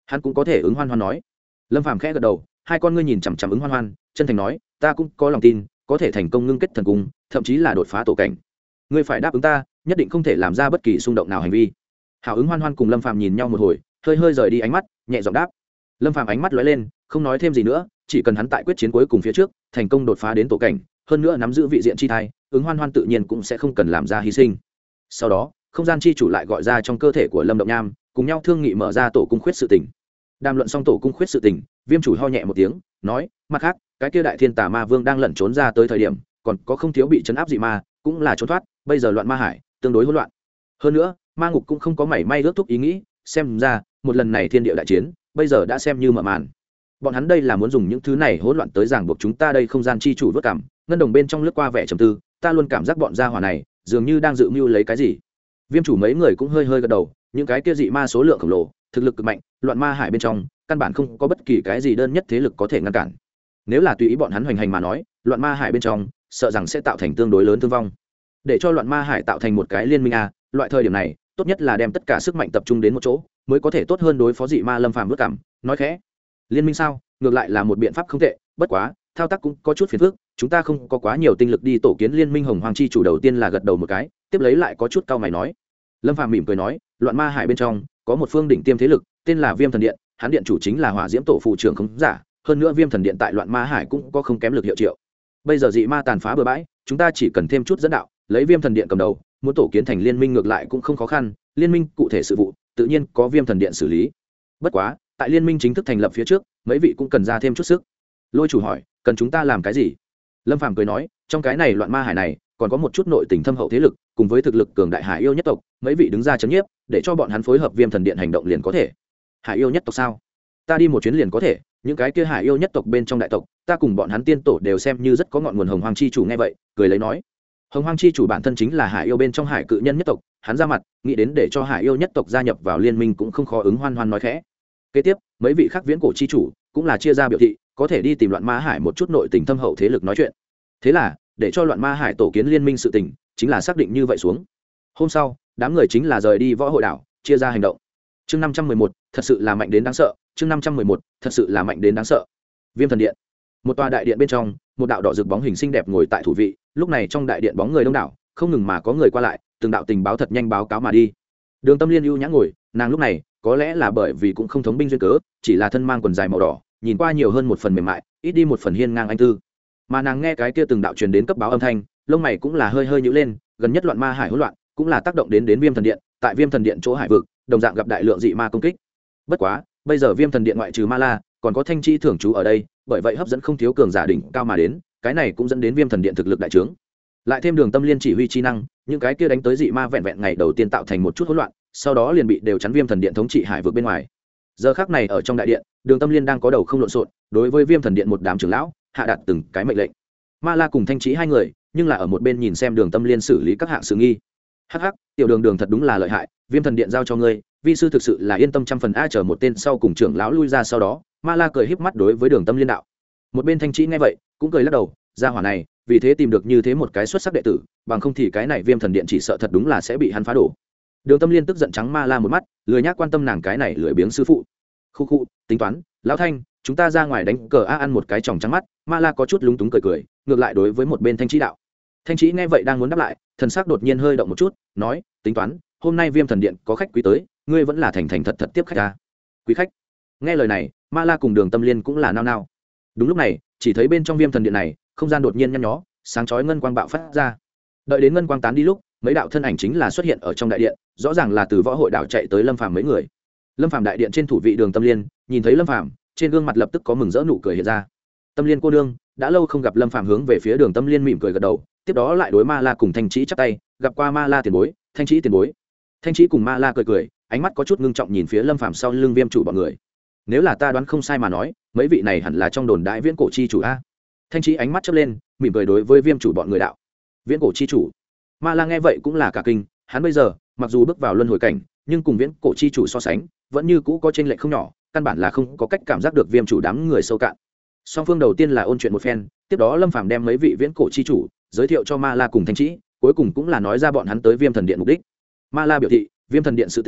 hắn cũng có thể ứng hoan hoan nói. Lâm Phàm khẽ gật đầu, hai con ngươi nhìn chằm chằm ứng hoan hoan, chân thành nói, ta cũng có lòng tin có thể thành công ngưng kết thần cung, thậm chí là đột phá tổ cảnh. Ngươi phải đáp ứng ta, nhất định không thể làm ra bất kỳ xung động nào hành vi. Hảo ứng hoan hoan cùng Lâm Phàm nhìn nhau một hồi, hơi hơi rời đi ánh mắt, nhẹ giọng đáp. Lâm Phàm ánh mắt lóe lên, không nói thêm gì nữa, chỉ cần hắn tại quyết chiến cuối cùng phía trước thành công đột phá đến tổ cảnh, hơn nữa nắm giữ vị diện chi thai, ứng hoan hoan tự nhiên cũng sẽ không cần làm ra hy sinh. Sau đó không gian chi chủ lại gọi ra trong cơ thể của Lâm Động Nham, cùng nhau thương nghị mở ra tổ cung khuyết sự tình. Đàm luận xong tổ cung khuyết sự tình, Viêm chủ ho nhẹ một tiếng, nói, mặt khác, cái kia đại thiên tà ma vương đang lẩn trốn ra tới thời điểm, còn có không thiếu bị chấn áp dị ma, cũng là trốn thoát, bây giờ loạn ma hải tương đối hỗn loạn. Hơn nữa, ma ngục cũng không có mảy may ước thúc ý nghĩ, xem ra, một lần này thiên địa đại chiến, bây giờ đã xem như mở màn. Bọn hắn đây là muốn dùng những thứ này hỗn loạn tới ràng buộc chúng ta đây không gian chi chủ vất cảm, ngân đồng bên trong lướt qua vẻ trầm tư, ta luôn cảm giác bọn gia hỏa này dường như đang dự mưu lấy cái gì. Viêm chủ mấy người cũng hơi hơi gật đầu, những cái kia dị ma số lượng khổng lồ, thực lực cực mạnh, loạn ma hải bên trong, căn bản không có bất kỳ cái gì đơn nhất thế lực có thể ngăn cản. Nếu là tùy ý bọn hắn hoành hành mà nói, loạn ma hải bên trong, sợ rằng sẽ tạo thành tương đối lớn thương vong. Để cho loạn ma hải tạo thành một cái liên minh a, loại thời điểm này, tốt nhất là đem tất cả sức mạnh tập trung đến một chỗ, mới có thể tốt hơn đối phó dị ma. Lâm Phàm vất cảm, nói khẽ, liên minh sao, ngược lại là một biện pháp không tệ, bất quá thao tác cũng có chút phiền phức, chúng ta không có quá nhiều tinh lực đi tổ kiến liên minh. Hồng Hoàng chi chủ đầu tiên là gật đầu một cái, tiếp lấy lại có chút cau mày nói. Lâm Phàm mỉm cười nói, loạn ma hải bên trong có một phương đỉnh tiêm thế lực, tên là Viêm Thần Điện, hắn điện chủ chính là Hỏa Diễm Tổ phụ trưởng khống giả, hơn nữa Viêm Thần Điện tại loạn ma hải cũng có không kém lực hiệu triệu. Bây giờ dị ma tàn phá bừa bãi, chúng ta chỉ cần thêm chút dẫn đạo, lấy Viêm Thần Điện cầm đầu, muốn tổ kiến thành liên minh ngược lại cũng không khó khăn, liên minh cụ thể sự vụ, tự nhiên có Viêm Thần Điện xử lý. Bất quá, tại liên minh chính thức thành lập phía trước, mấy vị cũng cần ra thêm chút sức. Lôi chủ hỏi, cần chúng ta làm cái gì? Lâm Phàm cười nói, trong cái này loạn ma hải này, còn có một chút nội tình thâm hậu thế lực, cùng với thực lực cường đại hải yêu nhất tộc, mấy vị đứng ra chấn nhiếp, để cho bọn hắn phối hợp Viêm Thần Điện hành động liền có thể. Hải yêu nhất tộc sao? Ta đi một chuyến liền có thể, những cái kia hải yêu nhất tộc bên trong đại tộc, ta cùng bọn hắn tiên tổ đều xem như rất có ngọn nguồn. Hồng Hoàng chi chủ nghe vậy, cười lấy nói. Hồng Hoàng chi chủ bản thân chính là hải yêu bên trong hải cự nhân nhất tộc, hắn ra mặt, nghĩ đến để cho hải yêu nhất tộc gia nhập vào liên minh cũng không khó. Ứng Hoan Hoan nói khẽ. Kế tiếp, mấy vị khác viễn cổ chi chủ cũng là chia ra biểu thị, có thể đi tìm loạn ma hải một chút nội tình thâm hậu thế lực nói chuyện. Thế là, để cho loạn ma hải tổ kiến liên minh sự tình, chính là xác định như vậy xuống. Hôm sau, đám người chính là rời đi võ hội đảo, chia ra hành động. Chương năm trăm mười một, thật sự là mạnh đến đáng sợ. Chương năm trăm mười một, thật sự là mạnh đến đáng sợ. Viêm Thần Điện. Một tòa đại điện bên trong, một đạo đỏ rực bóng hình xinh đẹp ngồi tại thủ vị, lúc này trong đại điện bóng người đông đảo, không ngừng mà có người qua lại, từng đạo tình báo thật nhanh báo cáo mà đi. Đường Tâm Liên ưu nhã ngồi, nàng lúc này, có lẽ là bởi vì cũng không thống binh duyên cớ, chỉ là thân mang quần dài màu đỏ, nhìn qua nhiều hơn một phần mềm mại, ít đi một phần hiên ngang anh tư. Mà nàng nghe cái kia từng đạo truyền đến cấp báo âm thanh, lông mày cũng là hơi hơi nhíu lên, gần nhất loạn ma hải hỗn loạn, cũng là tác động đến đến Viêm Thần Điện, tại Viêm Thần Điện chỗ hải vực, đồng dạng gặp đại lượng dị ma công kích. Bất quá, bây giờ Viêm Thần Điện ngoại trừ Ma La, còn có Thanh Chi thưởng chú ở đây, bởi vậy hấp dẫn không thiếu cường giả đỉnh cao mà đến, cái này cũng dẫn đến Viêm Thần Điện thực lực đại trướng. Lại thêm Đường Tâm Liên chỉ huy chi năng, những cái kia đánh tới dị ma vẹn vẹn ngày đầu tiên tạo thành một chút hỗn loạn, sau đó liền bị đều chắn Viêm Thần Điện thống trị hải vực bên ngoài. Giờ khắc này ở trong đại điện, Đường Tâm Liên đang có đầu không lộn xộn, đối với Viêm Thần Điện một đám trưởng lão hạ đạt từng cái mệnh lệnh. Ma La cùng Thanh Chí hai người, nhưng là ở một bên nhìn xem Đường Tâm Liên xử lý các hạng sự nghi. Hắc hắc, tiểu Đường Đường thật đúng là lợi hại, Viêm Thần Điện giao cho ngươi, vi sư thực sự là yên tâm trăm phần. A chờ một tên sau cùng trưởng lão lui ra sau đó, Ma La cười híp mắt đối với Đường Tâm Liên đạo. Một bên Thanh Chí nghe vậy, cũng cười lắc đầu, gia hỏa này, vì thế tìm được như thế một cái xuất sắc đệ tử, bằng không thì cái này Viêm Thần Điện chỉ sợ thật đúng là sẽ bị hắn phá đổ. Đường Tâm Liên tức giận trắng Ma La một mắt, lười nhác quan tâm nàng cái này lười biếng sư phụ. Khu khu, tính toán, lão Thanh, chúng ta ra ngoài đánh cờ a ăn một cái tròng trắng mắt. Ma La có chút lúng túng cười cười, ngược lại đối với một bên Thanh Chí đạo. Thanh Chí nghe vậy đang muốn đáp lại, thần sắc đột nhiên hơi động một chút, nói, tính toán, hôm nay Viêm Thần Điện có khách quý tới, ngươi vẫn là thành thành thật thật tiếp khách a. Quý khách. Nghe lời này, Ma La cùng Đường Tâm Liên cũng là nao nao. Đúng lúc này, chỉ thấy bên trong Viêm Thần Điện này, không gian đột nhiên nhăn nhó, sáng chói ngân quang bạo phát ra. Đợi đến ngân quang tán đi lúc, mấy đạo thân ảnh chính là xuất hiện ở trong đại điện, rõ ràng là từ võ hội đảo chạy tới Lâm Phàm mấy người. Lâm Phàm đại điện trên thủ vị Đường Tâm Liên, nhìn thấy Lâm Phàm, trên gương mặt lập tức có mừng rỡ nụ cười hiện ra. Tâm Liên cô nương, đã lâu không gặp. Lâm Phàm hướng về phía Đường Tâm Liên mỉm cười gật đầu, tiếp đó lại đối Ma La cùng Thanh Chí chắp tay, gặp qua Ma La tiền bối, Thanh Chí tiền bối. Thanh Chí cùng Ma La cười cười, ánh mắt có chút ngưng trọng nhìn phía Lâm Phàm sau lưng Viêm chủ bọn người. Nếu là ta đoán không sai mà nói, mấy vị này hẳn là trong đồn đại viễn cổ chi chủ a. Thanh Chí ánh mắt chớp lên, mỉm cười đối với Viêm chủ bọn người đạo. Viễn cổ chi chủ. Ma La nghe vậy cũng là cả kinh, hắn bây giờ mặc dù bước vào luân hồi cảnh, nhưng cùng viễn cổ chi chủ so sánh, vẫn như cũ có chênh lệch không nhỏ, căn bản là không có cách cảm giác được Viêm chủ đám người sâu cạn. Song phương đầu tiên là ôn chuyện một phen, tiếp đó Lâm Phàm đem mấy vị viễn cổ chi chủ giới thiệu cho Ma La cùng Thanh Chí, cuối cùng cũng là nói ra bọn hắn tới Viêm Thần Điện mục đích. Ma La biểu thị, Viêm Thần Điện sự tình,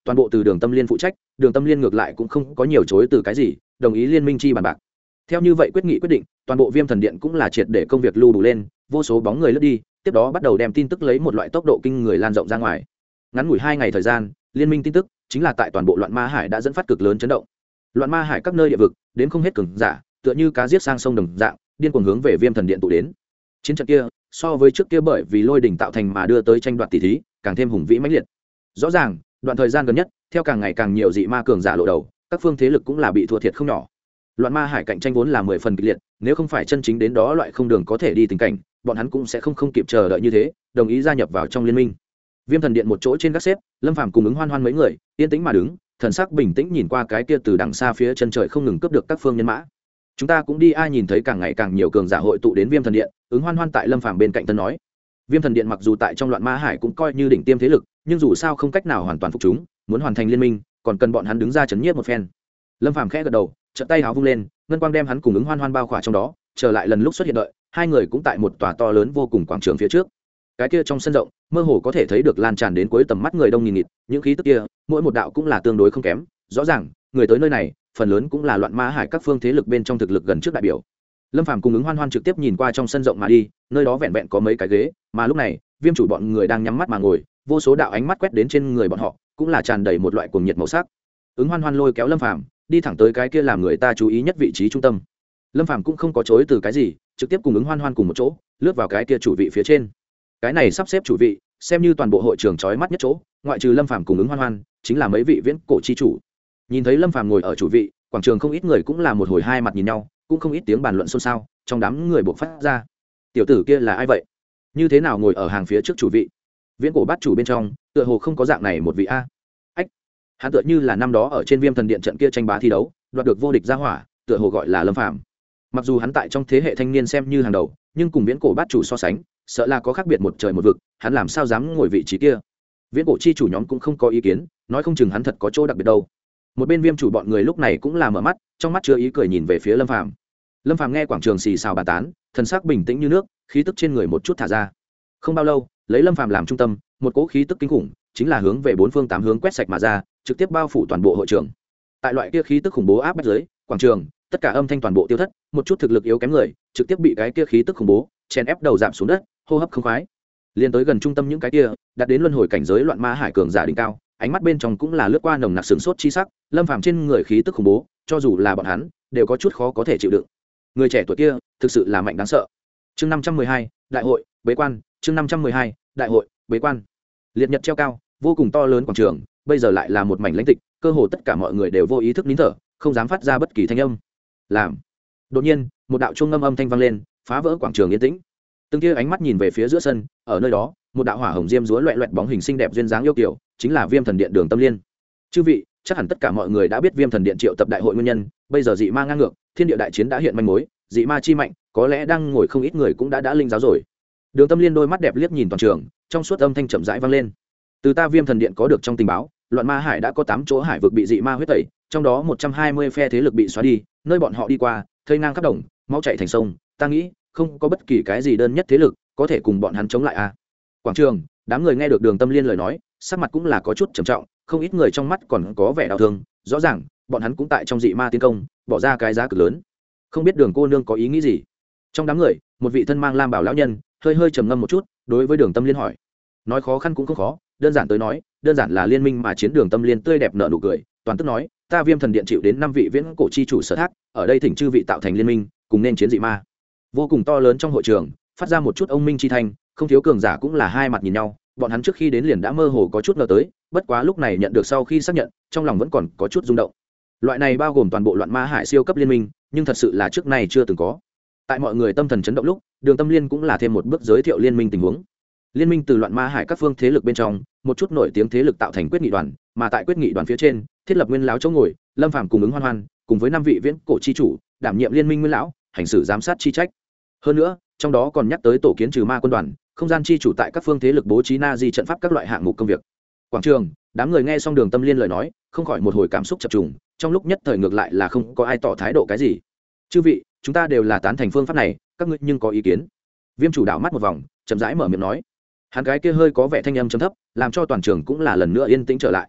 toàn bộ từ đường tâm liên phụ trách. Đường tâm liên ngược lại cũng không có nhiều chối từ cái gì, đồng ý liên minh chi bàn bạc. Theo như vậy quyết nghị quyết định, toàn bộ Viêm Thần Điện cũng là triệt để công việc lưu đủ lên, vô số bóng người lướt đi, tiếp đó bắt đầu đem tin tức lấy một loại tốc độ kinh người lan rộng ra ngoài. Ngắn ngủi hai ngày thời gian, liên minh tin tức chính là tại toàn bộ Loạn Ma Hải đã dẫn phát cực lớn chấn động. Loạn Ma Hải các nơi địa vực, đến không hết cường giả, tựa như cá giết sang sông đồng dạng, điên cuồng hướng về Viêm Thần Điện tụ đến. Chiến trận kia, so với trước kia bởi vì lôi đỉnh tạo thành mà đưa tới tranh đoạt tỷ thí, càng thêm hùng vĩ mãnh liệt. Rõ ràng, đoạn thời gian gần nhất, theo càng ngày càng nhiều dị ma cường giả lộ đầu, các phương thế lực cũng là bị thua thiệt không nhỏ. Loạn Ma Hải cạnh tranh vốn là mười phần kịch liệt, nếu không phải chân chính đến đó loại không đường có thể đi tình cảnh, bọn hắn cũng sẽ không không kịp chờ đợi như thế, đồng ý gia nhập vào trong liên minh. Viêm Thần Điện một chỗ trên gác xếp, Lâm Phàm cùng ứng Hoan Hoan mấy người, yên tĩnh mà đứng, thần sắc bình tĩnh nhìn qua cái kia từ đằng xa phía chân trời không ngừng cướp được các phương nhân mã. Chúng ta cũng đi ai nhìn thấy càng ngày càng nhiều cường giả hội tụ đến Viêm Thần Điện, ứng Hoan Hoan tại Lâm Phàm bên cạnh thân nói. Viêm Thần Điện mặc dù tại trong Loạn Ma Hải cũng coi như đỉnh tiêm thế lực, nhưng dù sao không cách nào hoàn toàn phục chúng, muốn hoàn thành liên minh, còn cần bọn hắn đứng ra chấn nhiếp một phen. Lâm Phàm khẽ gật đầu, chợt tay háo vung lên, ngân quang đem hắn cùng ứng Hoan Hoan bao khỏa trong đó, trở lại lần lúc xuất hiện đợi, hai người cũng tại một tòa to lớn vô cùng quảng trường phía trước. Cái kia trong sân rộng, mơ hồ có thể thấy được lan tràn đến cuối tầm mắt người đông nghìn nghịt, những khí tức kia, mỗi một đạo cũng là tương đối không kém, rõ ràng, người tới nơi này, phần lớn cũng là Loạn Ma Hải các phương thế lực bên trong thực lực gần trước đại biểu. Lâm Phàm cùng ứng Hoan Hoan trực tiếp nhìn qua trong sân rộng mà đi, nơi đó vẹn vẹn có mấy cái ghế, mà lúc này, Viêm chủ bọn người đang nhắm mắt mà ngồi, vô số đạo ánh mắt quét đến trên người bọn họ, cũng là tràn đầy một loại cuồng nhiệt màu sắc. Ứng Hoan Hoan lôi kéo Lâm Phàm đi thẳng tới cái kia làm người ta chú ý nhất vị trí trung tâm. Lâm Phàm cũng không có chối từ cái gì, trực tiếp cùng ứng Hoan Hoan cùng một chỗ lướt vào cái kia chủ vị phía trên. Cái này sắp xếp chủ vị, xem như toàn bộ hội trường chói mắt nhất chỗ, ngoại trừ Lâm Phàm cùng ứng Hoan Hoan, chính là mấy vị viễn cổ chi chủ. Nhìn thấy Lâm Phàm ngồi ở chủ vị, quảng trường không ít người cũng là một hồi hai mặt nhìn nhau, cũng không ít tiếng bàn luận xôn xao, trong đám người bộc phát ra. Tiểu tử kia là ai vậy? Như thế nào ngồi ở hàng phía trước chủ vị? Viễn cổ bát chủ bên trong, tựa hồ không có dạng này một vị a. Ách, hắn tựa như là năm đó ở trên Viêm Thần Điện trận kia tranh bá thi đấu, đoạt được vô địch gia hỏa, tựa hồ gọi là Lâm Phàm. Mặc dù hắn tại trong thế hệ thanh niên xem như hàng đầu, nhưng cùng viễn cổ bát chủ so sánh, sợ là có khác biệt một trời một vực, hắn làm sao dám ngồi vị trí kia. Viễn cổ chi chủ nhóm cũng không có ý kiến, nói không chừng hắn thật có chỗ đặc biệt đâu. Một bên Viêm chủ bọn người lúc này cũng là mở mắt, trong mắt chứa ý cười nhìn về phía Lâm Phàm. Lâm Phàm nghe quảng trường xì xào bàn tán, thần sắc bình tĩnh như nước, khí tức trên người một chút thả ra. Không bao lâu, lấy Lâm Phàm làm trung tâm, một cỗ khí tức kinh khủng, chính là hướng về bốn phương tám hướng quét sạch mà ra, trực tiếp bao phủ toàn bộ hội trường. Tại loại kia khí tức khủng bố áp bách dưới, quảng trường, tất cả âm thanh toàn bộ tiêu thất, một chút thực lực yếu kém người, trực tiếp bị cái kia khí tức khủng bố chèn ép đầu giảm xuống đất, hô hấp không khoái. Liên tới gần trung tâm những cái kia, đạt đến luân hồi cảnh giới Loạn Ma Hải cường giả đỉnh cao, ánh mắt bên trong cũng là lướt qua nồng nặc sửng sốt chi sắc, Lâm Phàm trên người khí tức khủng bố, cho dù là bọn hắn, đều có chút khó có thể chịu đựng. Người trẻ tuổi kia, thực sự là mạnh đáng sợ. Chương năm trăm mười hai, đại hội, bế quan, chương năm trăm mười hai, đại hội, bế quan. Liệt nhật treo cao, vô cùng to lớn quảng trường, bây giờ lại là một mảnh lãnh tịch, cơ hồ tất cả mọi người đều vô ý thức nín thở, không dám phát ra bất kỳ thanh âm. Làm. Đột nhiên, một đạo chuông ngâm âm thanh vang lên, phá vỡ quảng trường yên tĩnh. Từng kia ánh mắt nhìn về phía giữa sân, ở nơi đó, một đạo hỏa hồng diêm rúa loẹt loẹt bóng hình xinh đẹp duyên dáng yêu kiều, chính là Viêm Thần Điện Đường Tâm Liên. Chư vị, chắc hẳn tất cả mọi người đã biết Viêm Thần Điện triệu tập đại hội nguyên nhân, bây giờ dị ma ngang ngược, thiên địa đại chiến đã hiện manh mối, dị ma chi mạnh, có lẽ đang ngồi không ít người cũng đã đã linh giáo rồi. Đường Tâm Liên đôi mắt đẹp liếc nhìn toàn trường, trong suốt âm thanh chậm rãi vang lên. Từ ta Viêm Thần Điện có được trong tình báo, Loạn Ma Hải đã có tám chỗ hải vực bị dị ma huyết tẩy, trong đó một trăm hai mươi phe thế lực bị xóa đi, nơi bọn họ đi qua, thây ngang khắp đồng, máu chảy thành sông, ta nghĩ, không có bất kỳ cái gì đơn nhất thế lực có thể cùng bọn hắn chống lại a. À. Quảng trường, đám người nghe được Đường Tâm Liên lời nói, sắc mặt cũng là có chút trầm trọng, không ít người trong mắt còn có vẻ đau thương, rõ ràng, bọn hắn cũng tại trong dị ma tiến công, bỏ ra cái giá cực lớn. Không biết Đường cô nương có ý nghĩ gì? Trong đám người, một vị thân mang lam bảo lão nhân, hơi hơi trầm ngâm một chút, đối với Đường Tâm Liên hỏi. Nói khó khăn cũng không khó, đơn giản tới nói, đơn giản là liên minh mà chiến. Đường Tâm Liên tươi đẹp nở nụ cười, toàn tức nói, ta Viêm Thần Điện chịu đến năm vị viễn cổ chi chủ sở thác, ở đây thỉnh chư vị tạo thành liên minh, cùng nên chiến dị ma. Vô cùng to lớn trong hội trường, phát ra một chút ông minh chi thanh, không thiếu cường giả cũng là hai mặt nhìn nhau, bọn hắn trước khi đến liền đã mơ hồ có chút ngờ tới, bất quá lúc này nhận được sau khi xác nhận, trong lòng vẫn còn có chút rung động. Loại này bao gồm toàn bộ Loạn Ma Hải siêu cấp liên minh, nhưng thật sự là trước nay chưa từng có. Tại mọi người tâm thần chấn động lúc, Đường Tâm Liên cũng là thêm một bước giới thiệu liên minh tình huống. Liên minh từ Loạn Ma Hải các phương thế lực bên trong, một chút nổi tiếng thế lực tạo thành quyết nghị đoàn, mà tại quyết nghị đoàn phía trên, thiết lập nguyên lão chỗ ngồi, Lâm Phàm cùng ứng Hoan Hoan, cùng với năm vị viễn cổ chi chủ, đảm nhiệm liên minh nguyên lão, hành xử giám sát chi trách. Hơn nữa, trong đó còn nhắc tới tổ kiến trừ ma quân đoàn, không gian chi chủ tại các phương thế lực bố trí na di trận pháp các loại hạng mục công việc. Quảng trường, đám người nghe xong Đường Tâm Liên lời nói, không khỏi một hồi cảm xúc chập trùng, trong lúc nhất thời ngược lại là không có ai tỏ thái độ cái gì. Chư vị, chúng ta đều là tán thành phương pháp này, các ngươi nhưng có ý kiến? Viêm chủ đảo mắt một vòng, chậm rãi mở miệng nói. Hắn cái kia hơi có vẻ thanh âm trầm thấp, làm cho toàn trường cũng là lần nữa yên tĩnh trở lại.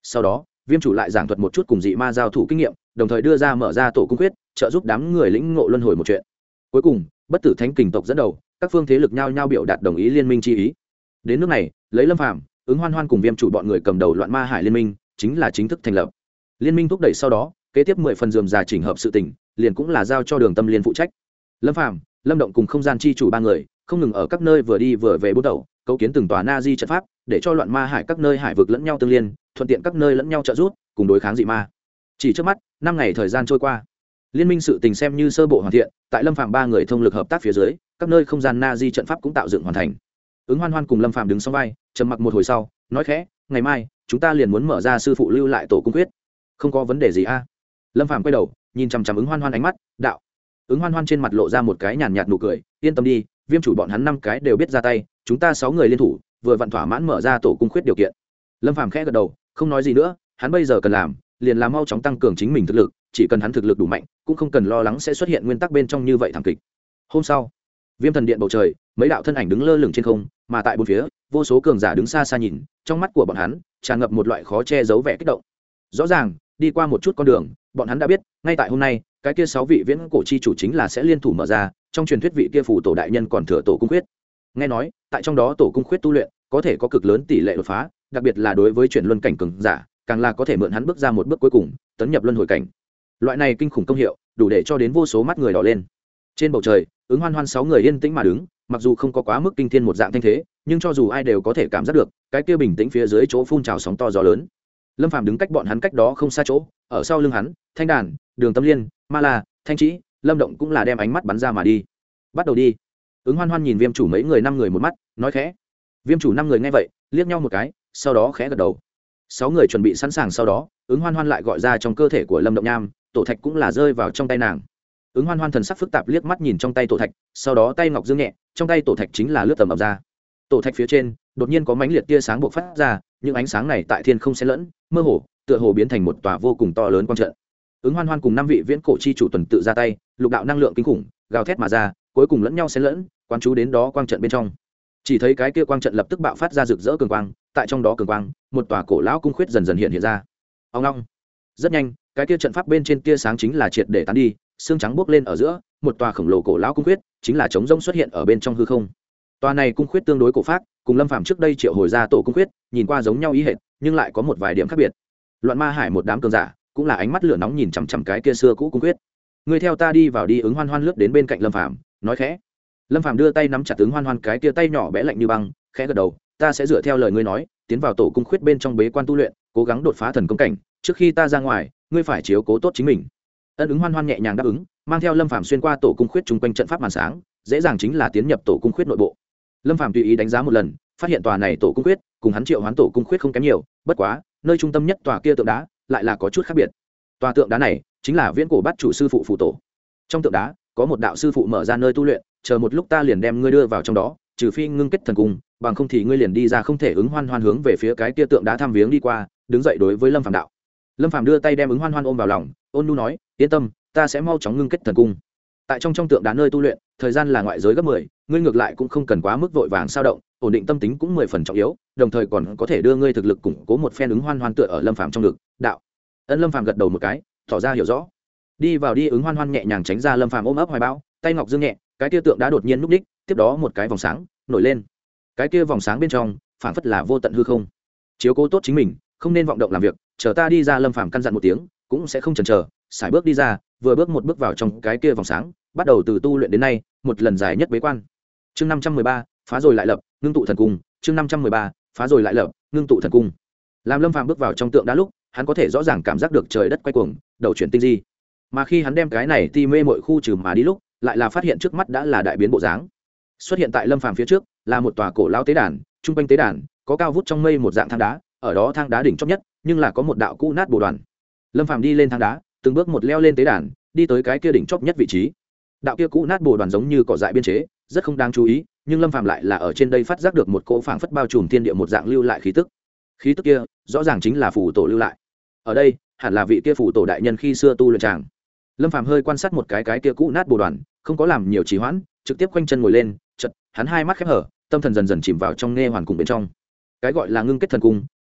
Sau đó viêm chủ lại giảng thuật một chút cùng dị ma giao thủ kinh nghiệm, đồng thời đưa ra mở ra tổ cung quyết, trợ giúp đám người lĩnh ngộ luân hồi một chuyện. Cuối cùng bất tử thánh kình tộc dẫn đầu, các phương thế lực nhau nhau biểu đạt đồng ý liên minh chi ý. Đến nước này, lấy Lâm Phàm, ứng hoan hoan cùng viêm chủ bọn người cầm đầu loạn ma hải liên minh chính là chính thức thành lập. Liên minh thúc đẩy sau đó, kế tiếp mười phần dườm già chỉnh hợp sự tình, liền cũng là giao cho Đường Tâm Liên phụ trách. Lâm Phàm, Lâm Động cùng không gian chi chủ ba người không ngừng ở các nơi vừa đi vừa về bút đầu cấu kiến từng tòa na di trận pháp, để cho loạn ma hải các nơi hải vực lẫn nhau tương liên, thuận tiện các nơi lẫn nhau trợ giúp cùng đối kháng dị ma. Chỉ trước mắt năm ngày thời gian trôi qua, liên minh sự tình xem như sơ bộ hoàn thiện. Tại Lâm Phàm ba người thông lực hợp tác phía dưới, các nơi không gian na di trận pháp cũng tạo dựng hoàn thành. Ứng hoan hoan cùng Lâm Phàm đứng song vai, trầm mặc một hồi sau nói khẽ, ngày mai chúng ta liền muốn mở ra sư phụ lưu lại tổ cung quyết. Không có vấn đề gì a? Lâm Phàm quay đầu nhìn chằm chằm ứng hoan hoan ánh mắt đạo. Ứng hoan hoan trên mặt lộ ra một cái nhàn nhạt nụ cười, yên tâm đi, viêm chủ bọn hắn năm cái đều biết ra tay, chúng ta sáu người liên thủ vừa vặn thỏa mãn mở ra tổ cung khuyết điều kiện. Lâm Phàm khẽ gật đầu không nói gì nữa, hắn bây giờ cần làm liền là mau chóng tăng cường chính mình thực lực, chỉ cần hắn thực lực đủ mạnh cũng không cần lo lắng sẽ xuất hiện nguyên tắc bên trong như vậy thảm kịch. Hôm sau, viêm thần điện bầu trời mấy đạo thân ảnh đứng lơ lửng trên không, mà tại bốn phía vô số cường giả đứng xa xa nhìn, trong mắt của bọn hắn tràn ngập một loại khó che giấu vẻ kích động. Rõ ràng đi qua một chút con đường, bọn hắn đã biết ngay tại hôm nay cái kia sáu vị viễn cổ chi chủ chính là sẽ liên thủ mở ra trong truyền thuyết vị kia phủ tổ đại nhân còn thừa tổ cung khuyết. Nghe nói tại trong đó tổ cung khuyết tu luyện có thể có cực lớn tỷ lệ đột phá, đặc biệt là đối với chuyển luân cảnh cường giả càng là có thể mượn hắn bước ra một bước cuối cùng tấn nhập luân hồi cảnh. Loại này kinh khủng công hiệu đủ để cho đến vô số mắt người đỏ lên. Trên bầu trời ứng hoan hoan sáu người yên tĩnh mà đứng, mặc dù không có quá mức kinh thiên một dạng thanh thế, nhưng cho dù ai đều có thể cảm giác được cái kia bình tĩnh phía dưới chỗ phun trào sóng to gió lớn. Lâm Phàm đứng cách bọn hắn cách đó không xa chỗ, ở sau lưng hắn thanh đàn, Đường Tâm Liên, Ma La, Thanh Trĩ, Lâm Động cũng là đem ánh mắt bắn ra mà đi. Bắt đầu đi. Ứng hoan hoan nhìn viêm chủ mấy người năm người một mắt nói khẽ. Viêm chủ năm người nghe vậy liếc nhau một cái, sau đó khẽ gật đầu. Sáu người chuẩn bị sẵn sàng, sau đó ứng hoan hoan lại gọi ra trong cơ thể của Lâm Động Nham, tổ thạch cũng là rơi vào trong tay nàng. Ứng hoan hoan thần sắc phức tạp liếc mắt nhìn trong tay tổ thạch, sau đó tay ngọc dương nhẹ, trong tay tổ thạch chính là lướt tầm ập ra. Tổ thạch phía trên đột nhiên có mãnh liệt tia sáng bộc phát ra, những ánh sáng này tại thiên không xen lẫn, mơ hồ tựa hồ biến thành một tòa vô cùng to lớn quang trận. Ứng hoan hoan cùng năm vị viễn cổ chi chủ tuần tự ra tay, lục đạo năng lượng kinh khủng gào thét mà ra, cuối cùng lẫn nhau xen lẫn, quán chú đến đó quang trận bên trong. Chỉ thấy cái kia quang trận lập tức bạo phát ra rực rỡ cường quang, tại trong đó cường quang một tòa cổ lão cung khuyết dần dần hiện hiện ra. Ông long. Rất nhanh cái kia trận pháp bên trên tia sáng chính là triệt để tán đi, xương trắng bốc lên ở giữa, một tòa khổng lồ cổ lão cung khuyết chính là trống rỗng xuất hiện ở bên trong hư không. Tòa này cung khuyết tương đối cổ phác, cùng Lâm Phàm trước đây triệu hồi ra tổ cung khuyết nhìn qua giống nhau ý hệt, nhưng lại có một vài điểm khác biệt. Loạn ma hải một đám cường giả cũng là ánh mắt lửa nóng nhìn chằm chằm cái kia xưa cũ cung quyết. Người theo ta đi vào đi. Ứng hoan hoan lướt đến bên cạnh Lâm Phàm nói khẽ. Lâm Phàm đưa tay nắm chặt Ứng hoan hoan cái kia tay nhỏ bé lạnh như băng, khẽ gật đầu, ta sẽ dựa theo lời ngươi nói tiến vào tổ cung khuyết bên trong bế quan tu luyện, cố gắng đột phá thần công cảnh, trước khi ta ra ngoài ngươi phải chiếu cố tốt chính mình. Ân Ứng hoan hoan nhẹ nhàng đáp ứng, mang theo Lâm Phàm xuyên qua tổ cung khuyết chung quanh trận pháp màn sáng, dễ dàng chính là tiến nhập tổ cung khuyết nội bộ. Lâm Phàm tùy ý đánh giá một lần, phát hiện tòa này tổ cung khuyết cùng hắn triệu hoán tổ cung khuyết không kém nhiều, bất quá nơi trung tâm nhất tòa kia tượng đá lại là có chút khác biệt. Tòa tượng đá này chính là viễn cổ bát chủ sư phụ phụ tổ. Trong tượng đá có một đạo sư phụ mở ra nơi tu luyện, chờ một lúc ta liền đem ngươi đưa vào trong đó, trừ phi ngưng kết thần cung, bằng không thì ngươi liền đi ra không thể. Ứng hoan hoan hướng về phía cái kia tượng đá thăm viếng đi qua, đứng dậy đối với Lâm Phàm đạo. Lâm Phàm đưa tay đem Ứng hoan hoan ôm vào lòng, ôn nhu nói, yên tâm, ta sẽ mau chóng ngưng kết thần cung. Tại trong trong tượng đá nơi tu luyện, thời gian là ngoại giới gấp mười, ngươi ngược lại cũng không cần quá mức vội vàng sao động, ổn định tâm tính cũng mười phần trọng yếu, đồng thời còn có thể đưa ngươi thực lực củng cố một phen. Ứng hoan hoan tựa ở Lâm Phàm trong ngực, đạo. Ân Lâm Phàm gật đầu một cái, tỏ ra hiểu rõ. Đi vào đi. Ứng hoan hoan nhẹ nhàng tránh ra Lâm Phàm ôm ấp hoài bão, tay ngọc dương nhẹ, cái kia tượng đá đột nhiên núp đích, tiếp đó một cái vòng sáng nổi lên. Cái kia vòng sáng bên trong phảng phất là vô tận hư không. Chiếu cố tốt chính mình, không nên vọng động làm việc, chờ ta đi ra. Lâm Phàm căn dặn một tiếng, cũng sẽ không chần chờ, sải bước đi ra, vừa bước một bước vào trong cái kia vòng sáng, bắt đầu từ tu luyện đến nay một lần dài nhất bế quan. Chương năm trăm mười ba, phá rồi lại lập, ngưng tụ thần cung. Chương năm trăm mười ba, phá rồi lại lập, ngưng tụ thần cung. Làm Lâm Phàm bước vào trong tượng đá lúc, hắn có thể rõ ràng cảm giác được trời đất quay cuồng, đầu chuyển tinh di. Mà khi hắn đem cái này ti mê mội khu trừ mà đi lúc, lại là phát hiện trước mắt đã là đại biến bộ dáng. Xuất hiện tại Lâm Phàm phía trước là một tòa cổ lao tế đàn, trung quanh tế đàn có cao vút trong mây một dạng thang đá, ở đó thang đá đỉnh chóp nhất nhưng là có một đạo cũ nát bồ đoàn. Lâm Phàm đi lên thang đá, từng bước một leo lên tế đàn, đi tới cái kia đỉnh chóp nhất vị trí. Đạo kia cũ nát bồ đoàn giống như cỏ dại biên chế, rất không đáng chú ý, nhưng Lâm Phàm lại là ở trên đây phát giác được một cỗ phảng phất bao trùm thiên địa một dạng lưu lại khí tức. Khí tức kia rõ ràng chính là phù tổ lưu lại. Ở đây hẳn là vị kia phù tổ đại nhân khi xưa tu luyện tràng. Lâm Phàm hơi quan sát một cái cái kia cũ nát bồ đoàn, không có làm nhiều trì hoãn, trực tiếp quanh chân ngồi lên, chợt hắn hai mắt khép hở, tâm thần dần dần chìm vào trong nghe hoàn cùng bên trong. Cái gọi là ngưng kết thần cung,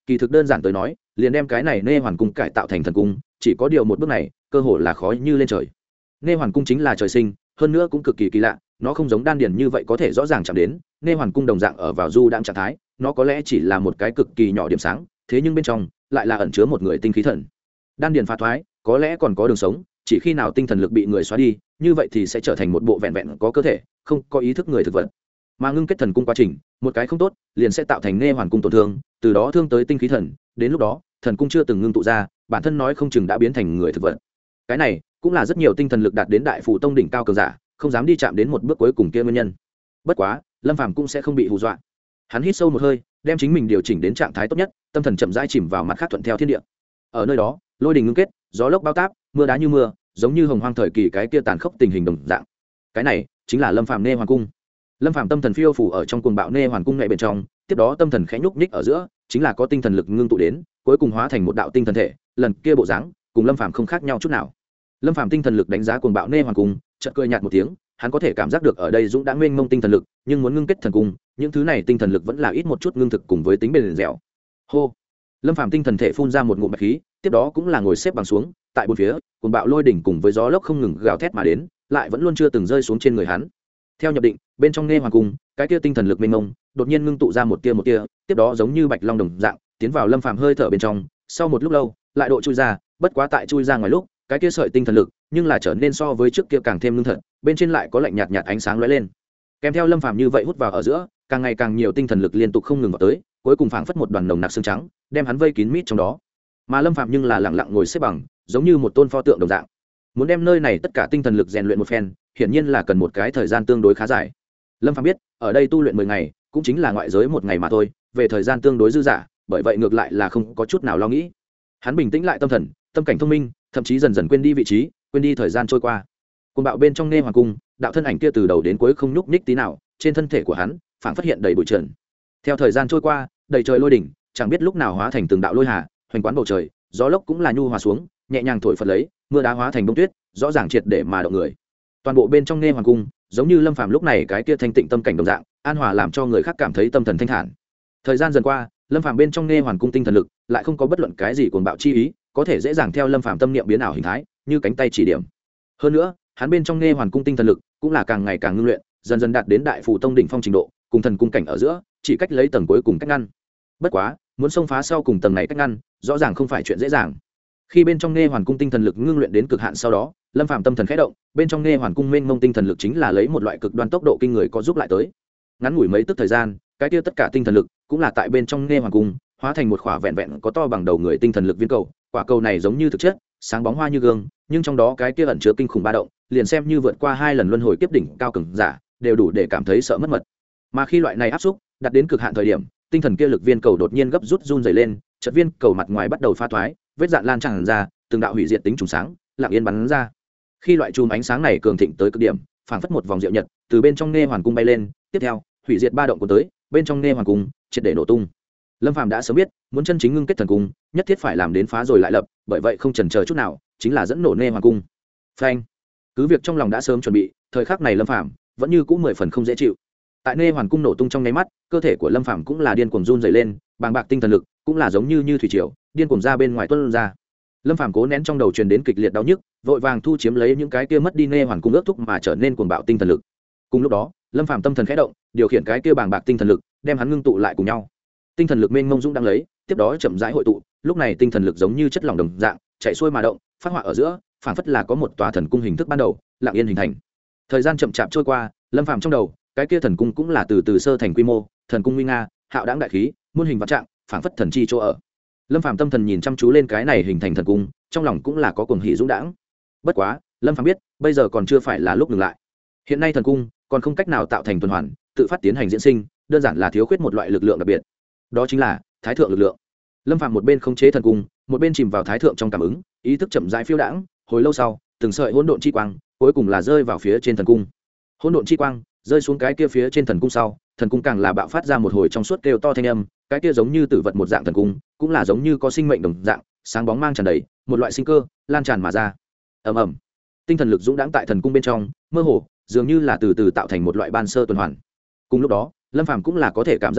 kỳ thực đơn giản tới nói liền đem cái này nê hoàn cung cải tạo thành thần cung, chỉ có điều một bước này cơ hồ là khó như lên trời. Nê hoàn cung chính là trời sinh, hơn nữa cũng cực kỳ kỳ lạ, nó không giống đan điền như vậy có thể rõ ràng chạm đến. Nê hoàn cung đồng dạng ở vào du đãng trạng thái, nó có lẽ chỉ là một cái cực kỳ nhỏ điểm sáng, thế nhưng bên trong lại là ẩn chứa một người tinh khí thần. Đan điền phá thoái có lẽ còn có đường sống, chỉ khi nào tinh thần lực bị người xóa đi, như vậy thì sẽ trở thành một bộ vẹn vẹn có cơ thể, không có ý thức người thực vật. Mà ngưng kết thần cung quá trình, một cái không tốt liền sẽ tạo thành nê hoàn cung tổn thương, từ đó thương tới tinh khí thần, đến lúc đó thần cung chưa từng ngưng tụ ra, bản thân nói không chừng đã biến thành người thực vật. Cái này cũng là rất nhiều tinh thần lực đạt đến đại phù tông đỉnh cao cường giả không dám đi chạm đến một bước cuối cùng kia nguyên nhân. Bất quá Lâm Phàm cũng sẽ không bị hù dọa, hắn hít sâu một hơi, đem chính mình điều chỉnh đến trạng thái tốt nhất, tâm thần chậm rãi chìm vào mặt khác thuận theo thiên địa. Ở nơi đó lôi đình ngưng kết, gió lốc bao táp, mưa đá như mưa, giống như hồng hoang thời kỳ cái kia tàn khốc tình hình đồng dạng. Cái này chính là Lâm Phàm nê hoàn cung. Lâm Phàm tâm thần phiêu phủ ở trong cuồng bạo nê hoàn cung nghệ bên trong, tiếp đó tâm thần khẽ nhúc nhích ở giữa, chính là có tinh thần lực ngưng tụ đến, cuối cùng hóa thành một đạo tinh thần thể, lần kia bộ dáng cùng Lâm Phàm không khác nhau chút nào. Lâm Phàm tinh thần lực đánh giá cuồng bạo nê hoàn cung, chợt cười nhạt một tiếng, hắn có thể cảm giác được ở đây dũng đã nguyên mông tinh thần lực, nhưng muốn ngưng kết thần cung, những thứ này tinh thần lực vẫn là ít một chút ngưng thực cùng với tính bền dẻo. Hô. Lâm Phàm tinh thần thể phun ra một ngụm bạch khí, tiếp đó cũng là ngồi xếp bằng xuống, tại bốn phía, cuồng bạo lôi đỉnh cùng với gió lốc không ngừng gào thét mà đến, lại vẫn luôn chưa từng rơi xuống trên người hắn. Theo nhập định, bên trong nê hoàng cung, cái kia tinh thần lực mênh mông, đột nhiên ngưng tụ ra một tia một tia, tiếp đó giống như bạch long đồng dạng, tiến vào Lâm Phàm hơi thở bên trong, sau một lúc lâu, lại độ chui ra, bất quá tại chui ra ngoài lúc, cái kia sợi tinh thần lực, nhưng là trở nên so với trước kia càng thêm ngưng thật, bên trên lại có lạnh nhạt nhạt ánh sáng lóe lên. Kèm theo Lâm Phàm như vậy hút vào ở giữa, càng ngày càng nhiều tinh thần lực liên tục không ngừng vào tới, cuối cùng phảng phất một đoàn nồng nặc xương trắng, đem hắn vây kín mít trong đó. Mà Lâm Phàm nhưng là lặng lặng ngồi xếp bằng, giống như một tôn pho tượng đồng dạng. Muốn đem nơi này tất cả tinh thần lực rèn luyện một phen, hiển nhiên là cần một cái thời gian tương đối khá dài. Lâm Phàm biết, ở đây tu luyện mười ngày, cũng chính là ngoại giới một ngày mà thôi, về thời gian tương đối dư dả, bởi vậy ngược lại là không có chút nào lo nghĩ. Hắn bình tĩnh lại tâm thần, tâm cảnh thông minh, thậm chí dần dần quên đi vị trí, quên đi thời gian trôi qua. Cuồng bạo bên trong nê hoàng cung, đạo thân ảnh kia từ đầu đến cuối không nhúc nhích tí nào, trên thân thể của hắn phảng phát hiện đầy bụi trần. Theo thời gian trôi qua, đầy trời lôi đỉnh, chẳng biết lúc nào hóa thành từng đạo lôi hà, hoành quán bầu trời, gió lốc cũng là nhu hòa xuống, nhẹ nhàng thổi phật lấy, mưa đá hóa thành bông tuyết, rõ ràng triệt để mà động người. Toàn bộ bên trong nê hoàng cung, giống như Lâm Phàm lúc này cái kia thanh tịnh tâm cảnh đồng dạng, an hòa làm cho người khác cảm thấy tâm thần thanh thản. Thời gian dần qua, Lâm Phàm bên trong nê hoàng cung tinh thần lực lại không có bất luận cái gì cuồng bạo chi ý, có thể dễ dàng theo Lâm Phàm tâm niệm biến ảo hình thái, như cánh tay chỉ điểm. Hơn nữa, hắn bên trong nê hoàn cung tinh thần lực cũng là càng ngày càng ngưng luyện, dần dần đạt đến đại phù tông đỉnh phong trình độ, cùng thần cung cảnh ở giữa chỉ cách lấy tầng cuối cùng cách ngăn. Bất quá, muốn xông phá sau cùng tầng này cách ngăn, rõ ràng không phải chuyện dễ dàng. Khi bên trong nê hoàn cung tinh thần lực ngưng luyện đến cực hạn sau đó, Lâm Phàm tâm thần khẽ động, bên trong nê hoàn cung mênh mông tinh thần lực chính là lấy một loại cực đoan tốc độ kinh người có giúp lại tới. Ngắn ngủi mấy tức thời gian, cái kia tất cả tinh thần lực cũng là tại bên trong nê hoàn cung hóa thành một khỏa vẹn vẹn có to bằng đầu người tinh thần lực viên cầu. Quả cầu này giống như thực chất, sáng bóng hoa như gương, nhưng trong đó cái kia ẩn chứa kinh khủng ba động, liền xem như vượt qua hai lần luân hồi kiếp đỉnh cao cường giả, đều đủ để cảm thấy sợ mất mật. Mà khi loại này áp xúc đạt đến cực hạn thời điểm, tinh thần kia lực viên cầu đột nhiên gấp rút run rẩy lên, chợt viên cầu mặt ngoài bắt đầu pha thoái, vết dạn lan tràn ra, từng đạo hủy diệt tính trùng sáng lặng yên bắn ra. Khi loại chùm ánh sáng này cường thịnh tới cực điểm, phảng phất một vòng diệu nhật từ bên trong nê hoàn cung bay lên, tiếp theo hủy diệt ba động của tới, bên trong nê hoàn cung triệt để nổ tung. Lâm Phàm đã sớm biết, muốn chân chính ngưng kết thần cung, nhất thiết phải làm đến phá rồi lại lập, bởi vậy không chần chờ chút nào, chính là dẫn nổ nê hoàng cung. Phanh. Cứ việc trong lòng đã sớm chuẩn bị, thời khắc này Lâm Phàm vẫn như cũ mười phần không dễ chịu. Tại nê hoàng cung nổ tung trong nháy mắt, cơ thể của Lâm Phàm cũng là điên cuồng run rẩy lên, bàng bạc tinh thần lực cũng là giống như như thủy triều, điên cuồng ra bên ngoài tuôn ra. Lâm Phàm cố nén trong đầu truyền đến kịch liệt đau nhức, vội vàng thu chiếm lấy những cái kia mất đi nê hoàng cung ước thúc mà trở nên cuồng bạo tinh thần lực. Cùng lúc đó, Lâm Phàm tâm thần khẽ động, điều khiển cái kia bàng bạc tinh thần lực, đem hắn ngưng tụ lại cùng nhau. Tinh thần lực mênh mông dũng đang lấy, tiếp đó chậm rãi hội tụ, lúc này tinh thần lực giống như chất lỏng đồng dạng, chạy xuôi mà động, phát họa ở giữa, phảng phất là có một tòa thần cung hình thức ban đầu, lặng yên hình thành. Thời gian chậm chạp trôi qua, Lâm Phàm trong đầu, cái kia thần cung cũng là từ từ sơ thành quy mô, thần cung nguy nga, hạo đãng đại khí, muôn hình vạn trạng, phảng phất thần chi chỗ ở. Lâm Phàm tâm thần nhìn chăm chú lên cái này hình thành thần cung, trong lòng cũng là có cuồng hỉ dũng đãng. Bất quá, Lâm Phàm biết, bây giờ còn chưa phải là lúc dừng lại. Hiện nay thần cung còn không cách nào tạo thành tuần hoàn, tự phát tiến hành diễn sinh, đơn giản là thiếu khuyết một loại lực lượng đặc biệt. Đó chính là thái thượng lực lượng. Lâm Phàm một bên khống chế thần cung, một bên chìm vào thái thượng trong cảm ứng, ý thức chậm rãi phiêu đãng, hồi lâu sau, từng sợi hỗn độn chi quang, cuối cùng là rơi vào phía trên thần cung. Hỗn độn chi quang rơi xuống cái kia phía trên thần cung sau, thần cung càng là bạo phát ra một hồi trong suốt kêu to thanh âm, cái kia giống như tử vật một dạng thần cung, cũng là giống như có sinh mệnh đồng dạng, sáng bóng mang tràn đầy, một loại sinh cơ lan tràn mà ra. Ầm ầm. Tinh thần lực dũng đãng tại thần cung bên trong, mơ hồ, dường như là từ từ tạo thành một loại ban sơ tuần hoàn. Cùng lúc đó, Lâm Phàm cũng là có thể cảm giác được,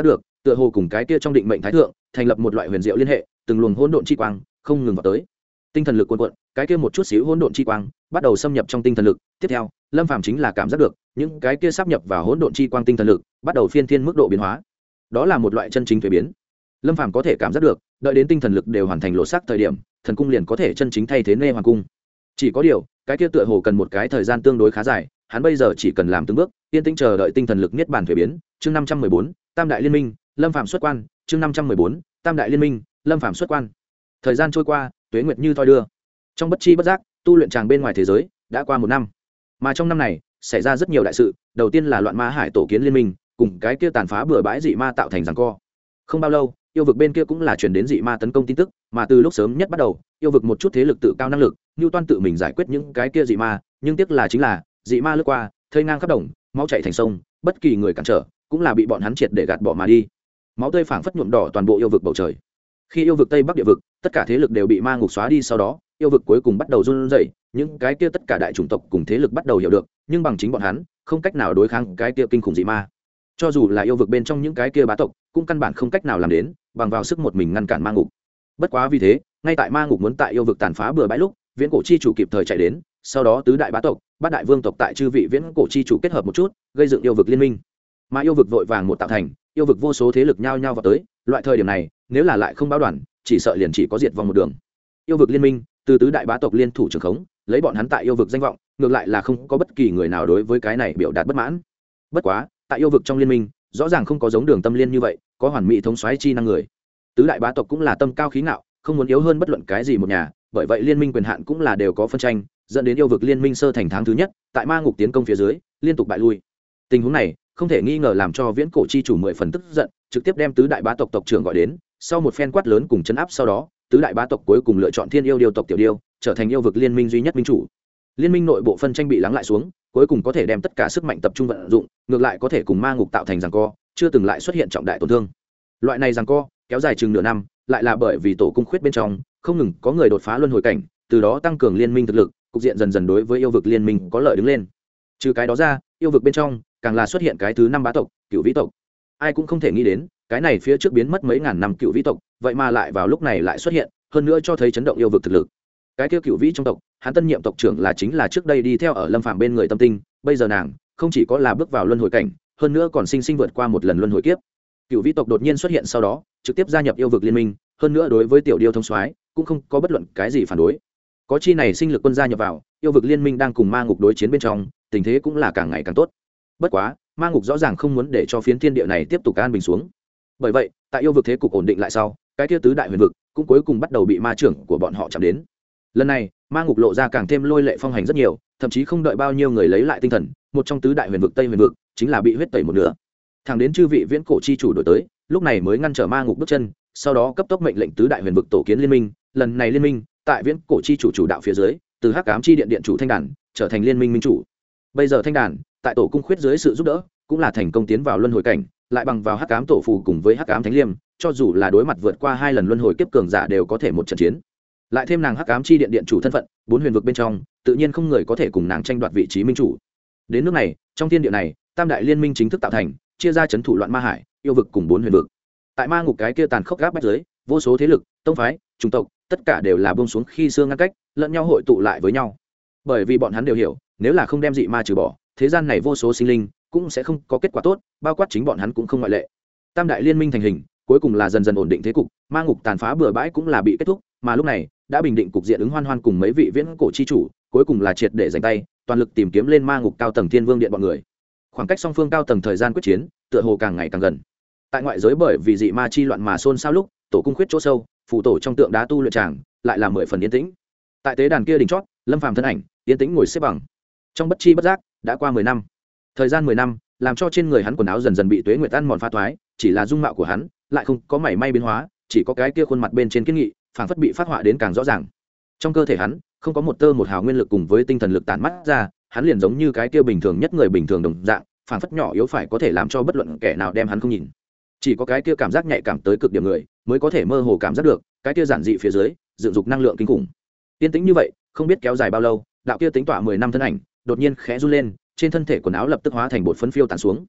tựa hồ cùng cái kia trong định mệnh thái thượng thành lập một loại huyền diệu liên hệ, từng luồng hỗn độn chi quang không ngừng vào tới. Tinh thần lực cuồn cuộn, cái kia một chút xíu hỗn độn chi quang bắt đầu xâm nhập trong tinh thần lực. Tiếp theo, Lâm Phàm chính là cảm giác được những cái kia sắp nhập vào hỗn độn chi quang tinh thần lực bắt đầu phiên thiên mức độ biến hóa. Đó là một loại chân chính thay biến. Lâm Phàm có thể cảm giác được, đợi đến tinh thần lực đều hoàn thành lộ sắc thời điểm, thần cung liền có thể chân chính thay thế Nê Hoàng cung. Chỉ có điều, cái kia tựa hồ cần một cái thời gian tương đối khá dài, hắn bây giờ chỉ cần làm từng bước, yên tĩnh chờ đợi tinh thần lực niết bàn thay biến. Chương năm trăm mười bốn, Tam đại liên minh, Lâm Phàm xuất quan. Chương năm trăm mười bốn, Tam đại liên minh, Lâm Phàm xuất quan. Thời gian trôi qua, tuế nguyệt như thoi đưa. Trong bất chi bất giác, tu luyện tràng bên ngoài thế giới đã qua một năm. Mà trong năm này, xảy ra rất nhiều đại sự, đầu tiên là loạn ma hải tổ kiến liên minh, cùng cái kia tàn phá bừa bãi dị ma tạo thành giằng co. Không bao lâu, yêu vực bên kia cũng là truyền đến dị ma tấn công tin tức, mà từ lúc sớm nhất bắt đầu, yêu vực một chút thế lực tự cao năng lực, Nưu Toan tự mình giải quyết những cái kia dị ma, nhưng tiếc là chính là, dị ma lướt qua, thây ngang khắp đồng, máu chảy thành sông, bất kỳ người cản trở, cũng là bị bọn hắn triệt để gạt bỏ mà đi. Máu tươi phảng phất nhuộm đỏ toàn bộ yêu vực bầu trời. Khi yêu vực Tây Bắc địa vực, tất cả thế lực đều bị ma ngục xóa đi sau đó, yêu vực cuối cùng bắt đầu run rẩy, những cái kia tất cả đại chủng tộc cùng thế lực bắt đầu hiểu được, nhưng bằng chính bọn hắn, không cách nào đối kháng cái kia kinh khủng dị ma. Cho dù là yêu vực bên trong những cái kia bá tộc, cũng căn bản không cách nào làm đến, bằng vào sức một mình ngăn cản ma ngục. Bất quá vì thế, ngay tại ma ngục muốn tại yêu vực tàn phá bừa bãi lúc, viễn cổ chi chủ kịp thời chạy đến, sau đó tứ đại bá tộc, bát đại vương tộc tại chư vị viễn cổ chi chủ kết hợp một chút, gây dựng yêu vực liên minh. Mà yêu vực vội vàng một tạo thành, yêu vực vô số thế lực nhao nhao vào tới, loại thời điểm này, nếu là lại không báo đoàn, chỉ sợ liền chỉ có diệt vong một đường. Yêu vực liên minh, từ tứ đại bá tộc liên thủ trường khống, lấy bọn hắn tại yêu vực danh vọng, ngược lại là không có bất kỳ người nào đối với cái này biểu đạt bất mãn. Bất quá, tại yêu vực trong liên minh, rõ ràng không có giống Đường Tâm Liên như vậy, có hoàn mỹ thống soái chi năng người. Tứ đại bá tộc cũng là tâm cao khí ngạo, không muốn yếu hơn bất luận cái gì một nhà, bởi vậy liên minh quyền hạn cũng là đều có phân tranh, dẫn đến yêu vực liên minh sơ thành tháng thứ nhất, tại ma ngục tiến công phía dưới, liên tục bại lui. Tình huống này, không thể nghi ngờ làm cho viễn cổ chi chủ mười phần tức giận, trực tiếp đem tứ đại bá tộc tộc trưởng gọi đến, sau một phen quát lớn cùng chấn áp sau đó, tứ đại bá tộc cuối cùng lựa chọn Thiên Yêu Điêu tộc Tiểu Điêu, trở thành yêu vực liên minh duy nhất minh chủ. Liên minh nội bộ phân tranh bị lắng lại xuống, cuối cùng có thể đem tất cả sức mạnh tập trung vận dụng, ngược lại có thể cùng ma ngục tạo thành giằng co, chưa từng lại xuất hiện trọng đại tổn thương. Loại này giằng co kéo dài chừng nửa năm, lại là bởi vì tổ cung khuyết bên trong không ngừng có người đột phá luân hồi cảnh, từ đó tăng cường liên minh thực lực, cục diện dần dần đối với yêu vực liên minh có lợi đứng lên. Trừ cái đó ra, yêu vực bên trong càng là xuất hiện cái thứ năm bá tộc, Cửu Vĩ tộc. Ai cũng không thể nghĩ đến, cái này phía trước biến mất mấy ngàn năm Cửu Vĩ tộc, vậy mà lại vào lúc này lại xuất hiện, hơn nữa cho thấy chấn động yêu vực thực lực. Cái kia Cửu Vĩ trong tộc, hắn tân nhiệm tộc trưởng là chính là trước đây đi theo ở Lâm Phàm bên người Tâm Tinh, bây giờ nàng không chỉ có là bước vào luân hồi cảnh, hơn nữa còn sinh sinh vượt qua một lần luân hồi kiếp. Cửu Vĩ tộc đột nhiên xuất hiện sau đó, trực tiếp gia nhập yêu vực liên minh, hơn nữa đối với Tiểu Điêu thông soái cũng không có bất luận cái gì phản đối. Có chi này sinh lực quân gia nhập vào, yêu vực liên minh đang cùng ma ngục đối chiến bên trong, tình thế cũng là càng ngày càng tốt. Bất quá, ma ngục rõ ràng không muốn để cho phiến thiên địa này tiếp tục an bình xuống. Bởi vậy, tại yêu vực thế cục ổn định lại sau, cái kia tứ đại huyền vực cũng cuối cùng bắt đầu bị ma trưởng của bọn họ chạm đến. Lần này, ma ngục lộ ra càng thêm lôi lệ phong hành rất nhiều, thậm chí không đợi bao nhiêu người lấy lại tinh thần, một trong tứ đại huyền vực Tây huyền vực chính là bị huyết tẩy một nửa. Thẳng đến chư vị viễn cổ chi chủ đổi tới, lúc này mới ngăn trở ma ngục bước chân, sau đó cấp tốc mệnh lệnh tứ đại huyền vực tổ kiến liên minh. Lần này liên minh, tại viễn cổ chi chủ chủ đạo phía dưới, từ hắc ám chi điện điện chủ thanh đàn trở thành liên minh minh chủ. Bây giờ thanh đàn tại tổ cung khuyết dưới sự giúp đỡ, cũng là thành công tiến vào luân hồi cảnh, lại bằng vào hắc ám tổ phù cùng với hắc ám thánh liêm, cho dù là đối mặt vượt qua hai lần luân hồi kiếp cường giả đều có thể một trận chiến. Lại thêm nàng hắc ám chi điện điện chủ thân phận, bốn huyền vực bên trong tự nhiên không người có thể cùng nàng tranh đoạt vị trí minh chủ. Đến nước này, trong thiên địa này, tam đại liên minh chính thức tạo thành, chia ra chấn thủ loạn ma hải, yêu vực cùng bốn huyền vực. Tại ma ngục cái kia tàn khốc gáp bách dưới, vô số thế lực, tông phái, chủng tộc, tất cả đều là buông xuống khi xưa ngăn cách, lẫn nhau hội tụ lại với nhau. Bởi vì bọn hắn đều hiểu, nếu là không đem dị ma trừ bỏ, thế gian này vô số sinh linh cũng sẽ không có kết quả tốt, bao quát chính bọn hắn cũng không ngoại lệ. Tam đại liên minh thành hình, cuối cùng là dần dần ổn định thế cục, ma ngục tàn phá bừa bãi cũng là bị kết thúc, mà lúc này đã bình định cục diện, ứng hoan hoan cùng mấy vị viễn cổ chi chủ, cuối cùng là triệt để giành tay, toàn lực tìm kiếm lên ma ngục cao tầng thiên vương điện bọn người. Khoảng cách song phương cao tầng thời gian quyết chiến, tựa hồ càng ngày càng gần. Tại ngoại giới bởi vì dị ma chi loạn mà xôn xao lúc, tổ cung khuyết chỗ sâu, phủ tổ trong tượng đá tu luyện tràng, lại là mười phần yên tĩnh. Tại tế đàn kia đỉnh chót, Lâm Phàm thân ảnh yên tĩnh ngồi xếp bằng. Trong bất chi bất giác, đã qua mười năm. Thời gian mười năm, làm cho trên người hắn quần áo dần dần bị tuế nguyệt ăn mòn phá toái, chỉ là dung mạo của hắn lại không có mảy may biến hóa, chỉ có cái kia khuôn mặt bên trên kiên nghị, phảng phất bị phát họa đến càng rõ ràng. Trong cơ thể hắn, không có một tơ một hào nguyên lực cùng với tinh thần lực tản mắt ra, hắn liền giống như cái kia bình thường nhất người bình thường đồng dạng, phảng phất nhỏ yếu phải có thể làm cho bất luận kẻ nào đem hắn không nhìn. Chỉ có cái kia cảm giác nhạy cảm tới cực điểm người, mới có thể mơ hồ cảm giác được, cái kia giản dị phía dưới, dựng dục năng lượng kinh khủng. Tiên tĩnh như vậy, không biết kéo dài bao lâu, đạo kia tính tỏa mười năm thân ảnh, đột nhiên khẽ run lên, trên thân thể quần áo lập tức hóa thành bột phấn phiêu tán xuống.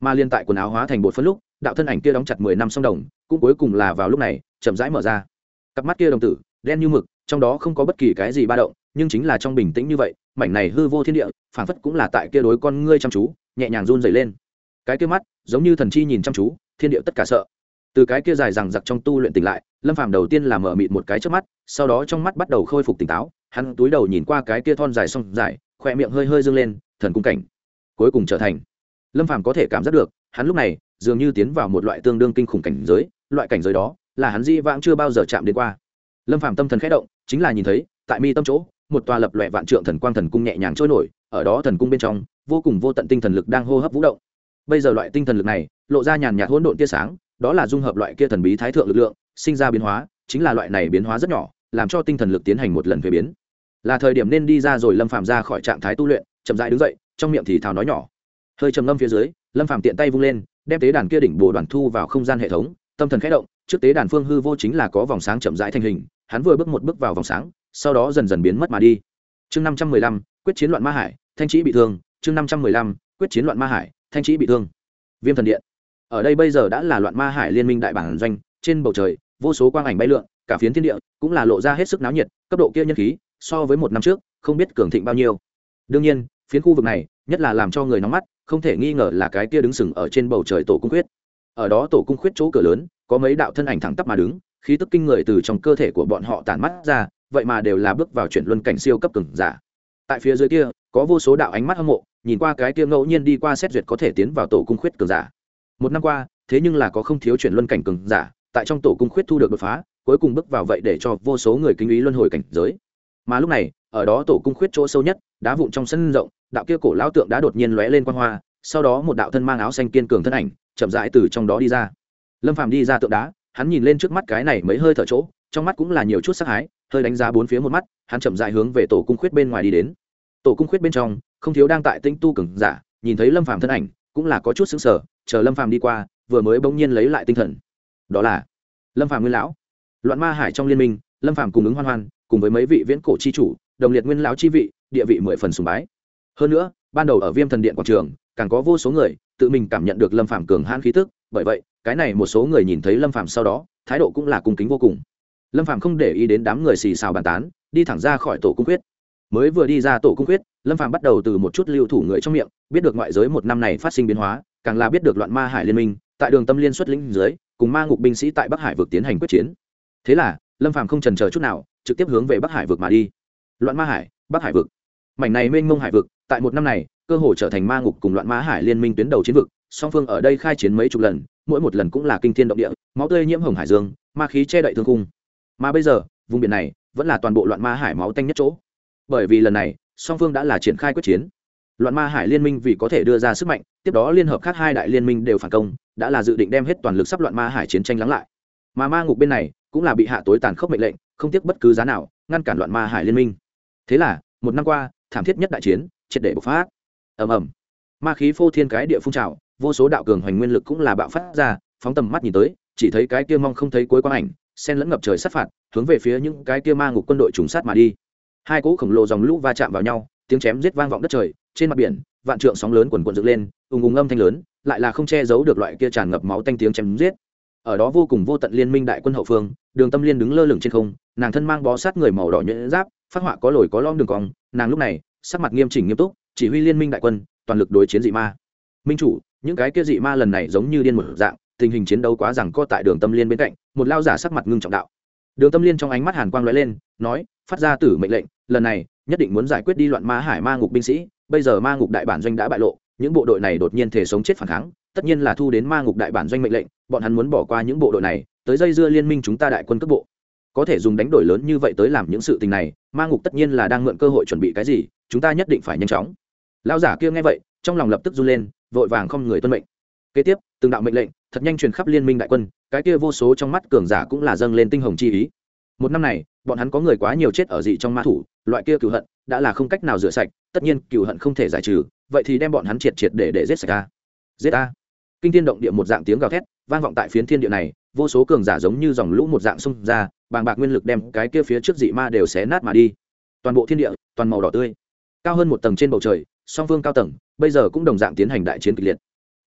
mà liên tại quần áo hóa thành bột phân lúc đạo thân ảnh kia đóng chặt mười năm song đồng cũng cuối cùng là vào lúc này chậm rãi mở ra. Cặp mắt kia đồng tử đen như mực, trong đó không có bất kỳ cái gì ba động, nhưng chính là trong bình tĩnh như vậy mảnh này hư vô thiên địa phảng phất cũng là tại kia đối con ngươi chăm chú nhẹ nhàng run rẩy lên. Cái kia mắt giống như thần chi nhìn chăm chú thiên địa tất cả sợ. Từ cái kia dài rằng giặc trong tu luyện tỉnh lại, Lâm Phàm đầu tiên là mở mịt một cái trước mắt, sau đó trong mắt bắt đầu khôi phục tỉnh táo, hắn túi đầu nhìn qua cái kia thon dài song dài, khỏe miệng hơi hơi dương lên, thần cung cảnh cuối cùng trở thành. Lâm Phàm có thể cảm giác được hắn lúc này dường như tiến vào một loại tương đương kinh khủng cảnh giới, loại cảnh giới đó là hắn di vãng chưa bao giờ chạm đến qua. Lâm Phàm tâm thần khẽ động, chính là nhìn thấy tại mi tâm chỗ một tòa lập loè vạn trượng thần quang thần cung nhẹ nhàng trôi nổi, ở đó thần cung bên trong vô cùng vô tận tinh thần lực đang hô hấp vũ động. Bây giờ loại tinh thần lực này lộ ra nhàn nhạt hỗn độn tia sáng, đó là dung hợp loại kia thần bí thái thượng lực lượng sinh ra biến hóa, chính là loại này biến hóa rất nhỏ làm cho tinh thần lực tiến hành một lần thuế biến. Là thời điểm nên đi ra rồi. Lâm Phàm ra khỏi trạng thái tu luyện, chậm rãi đứng dậy, trong miệng thì thào nói nhỏ. Hơi trầm ngâm phía dưới, Lâm Phàm tiện tay vung lên, đem tế đàn kia đỉnh bồ đoàn thu vào không gian hệ thống, tâm thần khẽ động, trước tế đàn phương hư vô chính là có vòng sáng chậm rãi thành hình, hắn vừa bước một bước vào vòng sáng, sau đó dần dần biến mất mà đi. Chương năm trăm mười lăm, quyết chiến loạn ma hải, Thanh Chí bị thương. Chương năm trăm mười lăm, quyết chiến loạn ma hải, Thanh Chí bị thương. Viêm thần điện. Ở đây bây giờ đã là loạn ma hải liên minh đại bản doanh, trên bầu trời vô số quang ảnh bay lượn, cả phiến thiên địa cũng là lộ ra hết sức náo nhiệt, cấp độ kia nhân khí so với một năm trước không biết cường thịnh bao nhiêu. Đương nhiên phiến khu vực này nhất là làm cho người nóng mắt, không thể nghi ngờ là cái kia đứng sừng ở trên bầu trời tổ cung khuyết. Ở đó tổ cung khuyết chỗ cửa lớn có mấy đạo thân ảnh thẳng tắp mà đứng, khí tức kinh người từ trong cơ thể của bọn họ tản mắt ra, vậy mà đều là bước vào chuyển luân cảnh siêu cấp cường giả. Tại phía dưới kia có vô số đạo ánh mắt hâm mộ nhìn qua cái kia ngẫu nhiên đi qua xét duyệt có thể tiến vào tổ cung khuyết cường giả. Một năm qua thế nhưng là có không thiếu chuyển luân cảnh cường giả tại trong tổ cung khuyết thu được đột phá, cuối cùng bước vào vậy để cho vô số người kinh ý luân hồi cảnh giới. Mà lúc này ở đó tổ cung khuyết chỗ sâu nhất đá vụn trong sân rộng, đạo kia cổ lão tượng đã đột nhiên lóe lên quang hoa, sau đó một đạo thân mang áo xanh kiên cường thân ảnh chậm rãi từ trong đó đi ra. Lâm Phàm đi ra tượng đá, hắn nhìn lên trước mắt cái này mấy hơi thở chỗ, trong mắt cũng là nhiều chút sắc hái, hơi đánh giá bốn phía một mắt, hắn chậm rãi hướng về tổ cung khuyết bên ngoài đi đến. Tổ cung khuyết bên trong không thiếu đang tại tinh tu cường giả, nhìn thấy Lâm Phàm thân ảnh cũng là có chút sững sờ, chờ Lâm Phàm đi qua vừa mới bỗng nhiên lấy lại tinh thần. Đó là Lâm Phàm nguyên lão. Loạn ma hải trong liên minh, Lâm Phàm cùng ứng hoan hoan cùng với mấy vị viễn cổ chi chủ đồng liệt nguyên lão chi vị, địa vị mười phần sùng bái. Hơn nữa ban đầu ở Viêm thần điện quảng trường càng có vô số người tự mình cảm nhận được Lâm Phàm cường hãn khí tức, bởi vậy cái này một số người nhìn thấy Lâm Phàm sau đó thái độ cũng là cung kính vô cùng. Lâm Phàm không để ý đến đám người xì xào bàn tán, đi thẳng ra khỏi tổ cung quyết. Mới vừa đi ra tổ cung quyết, Lâm Phàm bắt đầu từ một chút lưu thủ người trong miệng biết được ngoại giới một năm này phát sinh biến hóa, càng là biết được loạn ma hải liên minh tại đường tâm liên xuất lĩnh dưới cùng ma ngục binh sĩ tại Bắc Hải vực tiến hành quyết chiến. Thế là Lâm Phàm không chần chờ chút nào trực tiếp hướng về Bắc Hải vực mà đi. Loạn ma hải, Bắc Hải vực, mảnh này mênh mông hải vực tại một năm này cơ hồ trở thành ma ngục cùng loạn ma hải liên minh tuyến đầu chiến vực, song phương ở đây khai chiến mấy chục lần, mỗi một lần cũng là kinh thiên động địa, máu tươi nhiễm hồng hải dương, ma khí che đậy thương khung. Mà bây giờ vùng biển này vẫn là toàn bộ loạn ma hải máu tanh nhất chỗ, bởi vì lần này song phương đã là triển khai quyết chiến. Loạn ma hải liên minh vì có thể đưa ra sức mạnh, tiếp đó liên hợp khác hai đại liên minh đều phản công, đã là dự định đem hết toàn lực sắp loạn ma hải chiến tranh lắng lại. Mà ma ngục bên này cũng là bị hạ tối tàn khốc mệnh lệnh, không tiếc bất cứ giá nào ngăn cản loạn ma hải liên minh. Thế là một năm qua thảm thiết nhất đại chiến triệt để bộc phát. Ầm ầm, ma khí phô thiên cái địa phun trào, vô số đạo cường hoành nguyên lực cũng là bạo phát ra, phóng tầm mắt nhìn tới chỉ thấy cái kia mong không thấy cuối quang ảnh sen lẫn ngập trời sát phạt hướng về phía những cái kia ma ngục quân đội trùng sát mà đi. Hai cỗ khổng lồ dòng lũ va chạm vào nhau, tiếng chém giết vang vọng đất trời, trên mặt biển vạn trượng sóng lớn quần quần dựng lên, ùng ùng âm thanh lớn lại là không che giấu được loại kia tràn ngập máu tanh tiếng chém giết. Ở đó vô cùng vô tận liên minh đại quân hậu phương, Đường Tâm Liên đứng lơ lửng trên không, nàng thân mang bó sát người màu đỏ nhuyễn giáp, phát họa có lồi có lõm đường cong, nàng lúc này sắc mặt nghiêm chỉnh nghiêm túc, chỉ huy liên minh đại quân toàn lực đối chiến dị ma. Minh chủ, những cái kia dị ma lần này giống như điên một dạng, tình hình chiến đấu quá rằng co tại Đường Tâm Liên bên cạnh, một lao giả sắc mặt ngưng trọng đạo. Đường Tâm Liên trong ánh mắt hàn quang lóe lên, nói, phát ra tử mệnh lệnh, lần này nhất định muốn giải quyết đi loạn ma hải ma ngục binh sĩ, bây giờ ma ngục đại bản doanh đã bại lộ, những bộ đội này đột nhiên thể sống chết phản kháng, tất nhiên là thu đến ma ngục đại bản doanh mệnh lệnh, bọn hắn muốn bỏ qua những bộ đội này tới dây dưa liên minh chúng ta đại quân cấp bộ. Có thể dùng đánh đổi lớn như vậy tới làm những sự tình này, ma ngục tất nhiên là đang mượn cơ hội chuẩn bị cái gì, chúng ta nhất định phải nhanh chóng. Lão giả kia nghe vậy trong lòng lập tức run lên, vội vàng không người tuân mệnh. Kế tiếp từng đạo mệnh lệnh thật nhanh truyền khắp liên minh đại quân, cái kia vô số trong mắt cường giả cũng là dâng lên tinh hồng chi ý. Một năm này bọn hắn có người quá nhiều chết ở dị trong ma thủ, loại kia cừu hận đã là không cách nào rửa sạch, tất nhiên cừu hận không thể giải trừ, vậy thì đem bọn hắn triệt triệt để để giết sạch a. Giết a. Kinh thiên động địa một dạng tiếng gào thét vang vọng tại phiến thiên địa này, vô số cường giả giống như dòng lũ một dạng xung ra, bàng bạc nguyên lực đem cái kia phía trước dị ma đều xé nát mà đi. Toàn bộ thiên địa toàn màu đỏ tươi. Cao hơn một tầng trên bầu trời, song phương cao tầng bây giờ cũng đồng dạng tiến hành đại chiến kịch liệt.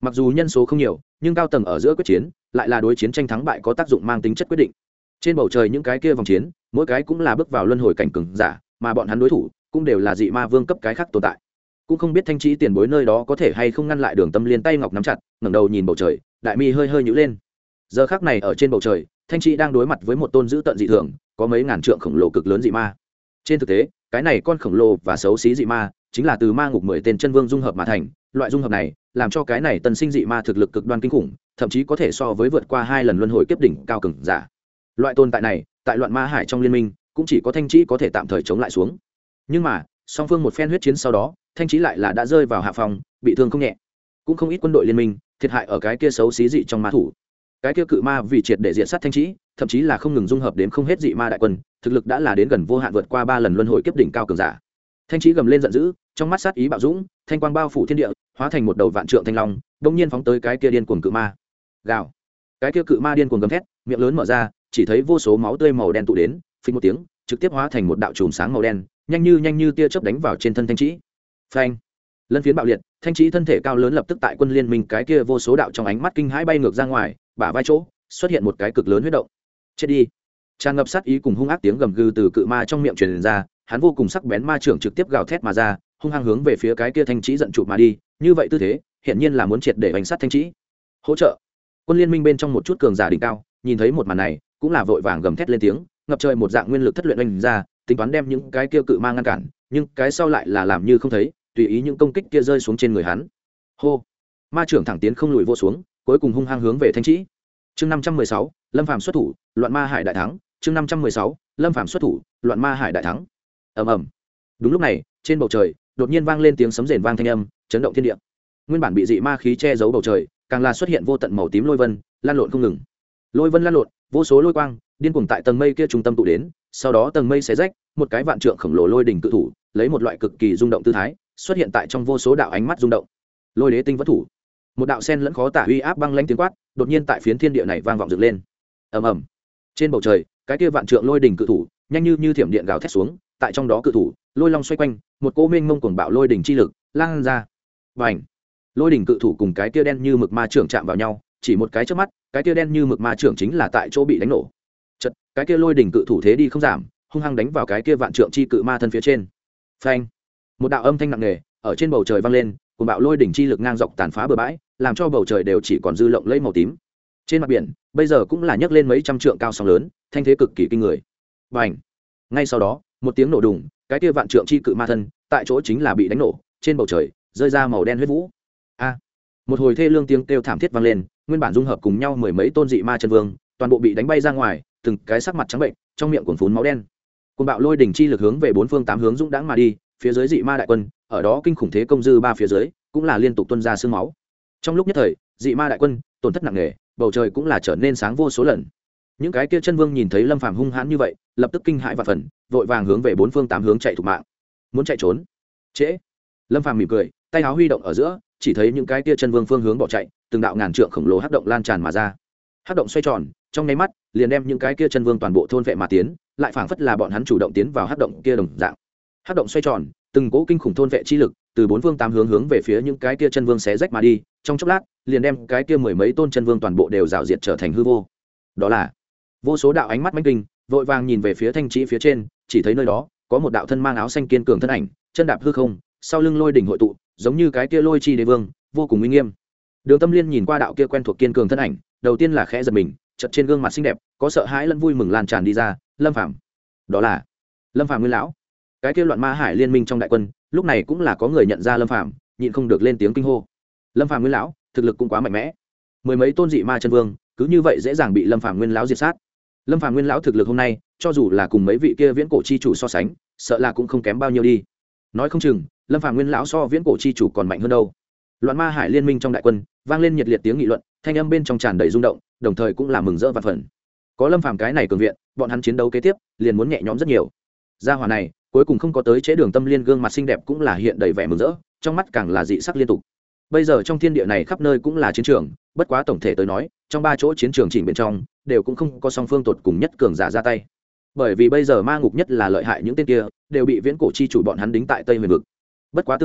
mặc dù nhân số không nhiều nhưng cao tầng ở giữa quyết chiến lại là đối chiến tranh thắng bại có tác dụng mang tính chất quyết định. Trên bầu trời những cái kia vòng chiến mỗi cái cũng là bước vào luân hồi cảnh cường giả, mà bọn hắn đối thủ cũng đều là dị ma vương cấp cái khác tồn tại. Cũng không biết Thanh Trí tiền bối nơi đó có thể hay không ngăn lại Đường Tâm Liên tay ngọc nắm chặt, ngẩng đầu nhìn bầu trời, đại mi hơi hơi nhíu lên. Giờ khắc này ở trên bầu trời, Thanh Trí đang đối mặt với một tôn dữ tận dị thường, có mấy ngàn trượng khổng lồ cực lớn dị ma. Trên thực tế, cái này con khổng lồ và xấu xí dị ma chính là từ ma ngục mười tên chân vương dung hợp mà thành. Loại dung hợp này làm cho cái này tân sinh dị ma thực lực cực đoan kinh khủng, thậm chí có thể so với vượt qua hai lần luân hồi kiếp đỉnh cao cường giả. Loại tồn tại này tại loạn ma hải trong liên minh cũng chỉ có Thanh Trí có thể tạm thời chống lại xuống. Nhưng mà song phương một phen huyết chiến sau đó, Thanh Trí lại là đã rơi vào hạ phòng, bị thương không nhẹ. Cũng không ít quân đội liên minh thiệt hại ở cái kia xấu xí dị trong ma thủ. Cái kia cự ma vì triệt để diệt sát Thanh Trí, thậm chí là không ngừng dung hợp đến không hết dị ma đại quân, thực lực đã là đến gần vô hạn vượt qua ba lần luân hồi kiếp đỉnh cao cường giả. Thanh Trí gầm lên giận dữ, trong mắt sát ý bạo dũng, thanh quang bao phủ thiên địa, hóa thành một đầu vạn trượng thanh long, đột nhiên phóng tới cái kia điên cuồng cự ma. Gào. Cái kia cự ma điên cuồng gầm thét, miệng lớn mở ra, chỉ thấy vô số máu tươi màu đen tụ đến, phình một tiếng, trực tiếp hóa thành một đạo chùm sáng màu đen, nhanh như nhanh như tia chớp đánh vào trên thân Thanh Trí. Phanh. Lân phiến bạo liệt, Thanh Trí thân thể cao lớn lập tức tại quân liên minh cái kia vô số đạo trong ánh mắt kinh hãi bay ngược ra ngoài, bả vai chỗ xuất hiện một cái cực lớn huyết động. Chết đi. Tràn ngập sát ý cùng hung ác tiếng gầm gừ từ cự ma trong miệng truyền ra, hắn vô cùng sắc bén ma trưởng trực tiếp gào thét mà ra, hung hăng hướng về phía cái kia Thanh Trí giận chụp mà đi, như vậy tư thế, hiện nhiên là muốn triệt để đánh sát Thanh Trí. Hỗ trợ. Quân liên minh bên trong một chút cường giả đỉnh cao, nhìn thấy một màn này, cũng là vội vàng gầm thét lên tiếng, ngập trời một dạng nguyên lực thất luyện oanh ra, tính toán đem những cái kia cự ma ngăn cản, nhưng cái sau lại là làm như không thấy, tùy ý những công kích kia rơi xuống trên người hắn. Hô. Ma trưởng thẳng tiến không lùi vô xuống, cuối cùng hung hăng hướng về Thanh Trí. Chương năm trăm mười sáu, Lâm Phàm xuất thủ, loạn ma hải đại thắng. Chương năm trăm mười sáu, Lâm Phàm xuất thủ, loạn ma hải đại thắng. Ầm ầm. Đúng lúc này, trên bầu trời đột nhiên vang lên tiếng sấm rền vang thanh âm, chấn động thiên địa. Nguyên bản bị dị ma khí che giấu bầu trời, càng là xuất hiện vô tận màu tím lôi vân, lan lộn không ngừng. Lôi vân lan lộn, vô số lôi quang điên cuồng tại tầng mây kia trung tâm tụ đến, sau đó tầng mây xé rách, một cái vạn trượng khổng lồ lôi đỉnh cự thủ, lấy một loại cực kỳ rung động tư thái, xuất hiện tại trong vô số đạo ánh mắt rung động. Lôi đế tinh vẫn thủ. Một đạo sen lẫn khó tả uy áp băng lãnh tiếng quát, đột nhiên tại phiến thiên địa này vang vọng dựng lên. Ầm ầm. Trên bầu trời, cái kia vạn trượng lôi đỉnh cự thủ, nhanh như như thiểm điện gào thét xuống, tại trong đó cự thủ, lôi long xoay quanh, một cỗ mênh mông cuồng bạo lôi đỉnh chi lực lan ra. Bành. Lôi đỉnh cự thủ cùng cái kia đen như mực ma trưởng chạm vào nhau, chỉ một cái chớp mắt, cái kia đen như mực ma trưởng chính là tại chỗ bị đánh nổ. Chợt, cái kia lôi đỉnh cự thủ thế đi không giảm, hung hăng đánh vào cái kia vạn trượng chi cự ma thân phía trên. Phanh. Một đạo âm thanh nặng nề ở trên bầu trời vang lên, cuồng bạo lôi đỉnh chi lực ngang dọc tàn phá bờ bãi, làm cho bầu trời đều chỉ còn dư lộng lẫy màu tím. Trên mặt biển, bây giờ cũng là nhấc lên mấy trăm trượng cao sóng lớn, thanh thế cực kỳ kinh người. Bành. Ngay sau đó, một tiếng nổ đùng, cái kia vạn trượng chi cự ma thân, tại chỗ chính là bị đánh nổ, trên bầu trời rơi ra màu đen huyết vũ. A. Một hồi thê lương tiếng kêu thảm thiết vang lên, nguyên bản dung hợp cùng nhau mười mấy tôn dị ma chân vương, toàn bộ bị đánh bay ra ngoài, từng cái sắc mặt trắng bệnh, trong miệng cuồn phún máu đen. Cuồng bạo lôi đỉnh chi lực hướng về bốn phương tám hướng dũng đãng mà đi, phía dưới dị ma đại quân, ở đó kinh khủng thế công dư ba phía dưới, cũng là liên tục tuôn ra sương máu. Trong lúc nhất thời, dị ma đại quân tổn thất nặng nề, bầu trời cũng là trở nên sáng vô số lần. Những cái kia chân vương nhìn thấy Lâm Phàm hung hãn như vậy, lập tức kinh hãi và phần, vội vàng hướng về bốn phương tám hướng chạy thục mạng. Muốn chạy trốn. Trễ. Lâm Phàm mỉm cười, tay áo huy động ở giữa, chỉ thấy những cái kia chân vương phương hướng bỏ chạy, từng đạo ngàn trượng khổng lồ hắc động lan tràn mà ra. Hắc động xoay tròn, trong nháy mắt, liền đem những cái kia chân vương toàn bộ thôn vệ mà tiến, lại phảng phất là bọn hắn chủ động tiến vào hắc động kia đồng dạng. Hắc động xoay tròn, từng cỗ kinh khủng thôn vệ chi lực từ bốn phương tám hướng hướng về phía những cái kia chân vương xé rách mà đi, trong chốc lát, liền đem cái kia mười mấy tôn chân vương toàn bộ đều rào diệt trở thành hư vô. Đó là vô số đạo ánh mắt mãnh kinh, vội vàng nhìn về phía Thanh Trí phía trên, chỉ thấy nơi đó có một đạo thân mang áo xanh kiên cường thân ảnh, chân đạp hư không, sau lưng lôi đỉnh hội tụ, giống như cái kia lôi chi đế vương, vô cùng uy nghiêm. Đường Tâm Liên nhìn qua đạo kia quen thuộc kiên cường thân ảnh, đầu tiên là khẽ giật mình, chợt trên gương mặt xinh đẹp có sợ hãi lẫn vui mừng lan tràn đi ra. Lâm Phàm, đó là Lâm Phàm nguyên lão. Cái kia loạn ma hải liên minh trong đại quân, lúc này cũng là có người nhận ra Lâm Phàm, nhịn không được lên tiếng kinh hô. Lâm Phàm nguyên lão, thực lực cũng quá mạnh mẽ. Mười mấy tôn dị ma chân vương, cứ như vậy dễ dàng bị Lâm Phàm nguyên lão diệt sát. Lâm Phàm nguyên lão thực lực hôm nay, cho dù là cùng mấy vị kia viễn cổ chi chủ so sánh, sợ là cũng không kém bao nhiêu đi. Nói không chừng, Lâm Phàm nguyên lão so viễn cổ chi chủ còn mạnh hơn đâu. Loạn ma hải liên minh trong đại quân, vang lên nhiệt liệt tiếng nghị luận, thanh âm bên trong tràn đầy rung động, đồng thời cũng là mừng rỡ vạn phần. Có Lâm Phàm cái này cường viện, bọn hắn chiến đấu kế tiếp liền muốn nhẹ nhõm rất nhiều. Gia hỏa này, cuối cùng không có tới chế Đường Tâm Liên gương mặt xinh đẹp cũng là hiện đầy vẻ mừng rỡ, trong mắt càng là dị sắc liên tục. Bây giờ trong thiên địa này khắp nơi cũng là chiến trường, bất quá tổng thể tới nói, trong ba chỗ chiến trường chỉnh bên trong, đều cũng không có song phương tột cùng nhất cường giả ra tay. Bởi vì bây giờ ma ngục nhất là lợi hại những tên kia, đều bị viễn cổ chi chủ bọn hắn đính tại Tây Huyền vực. Bất quá tương ứng,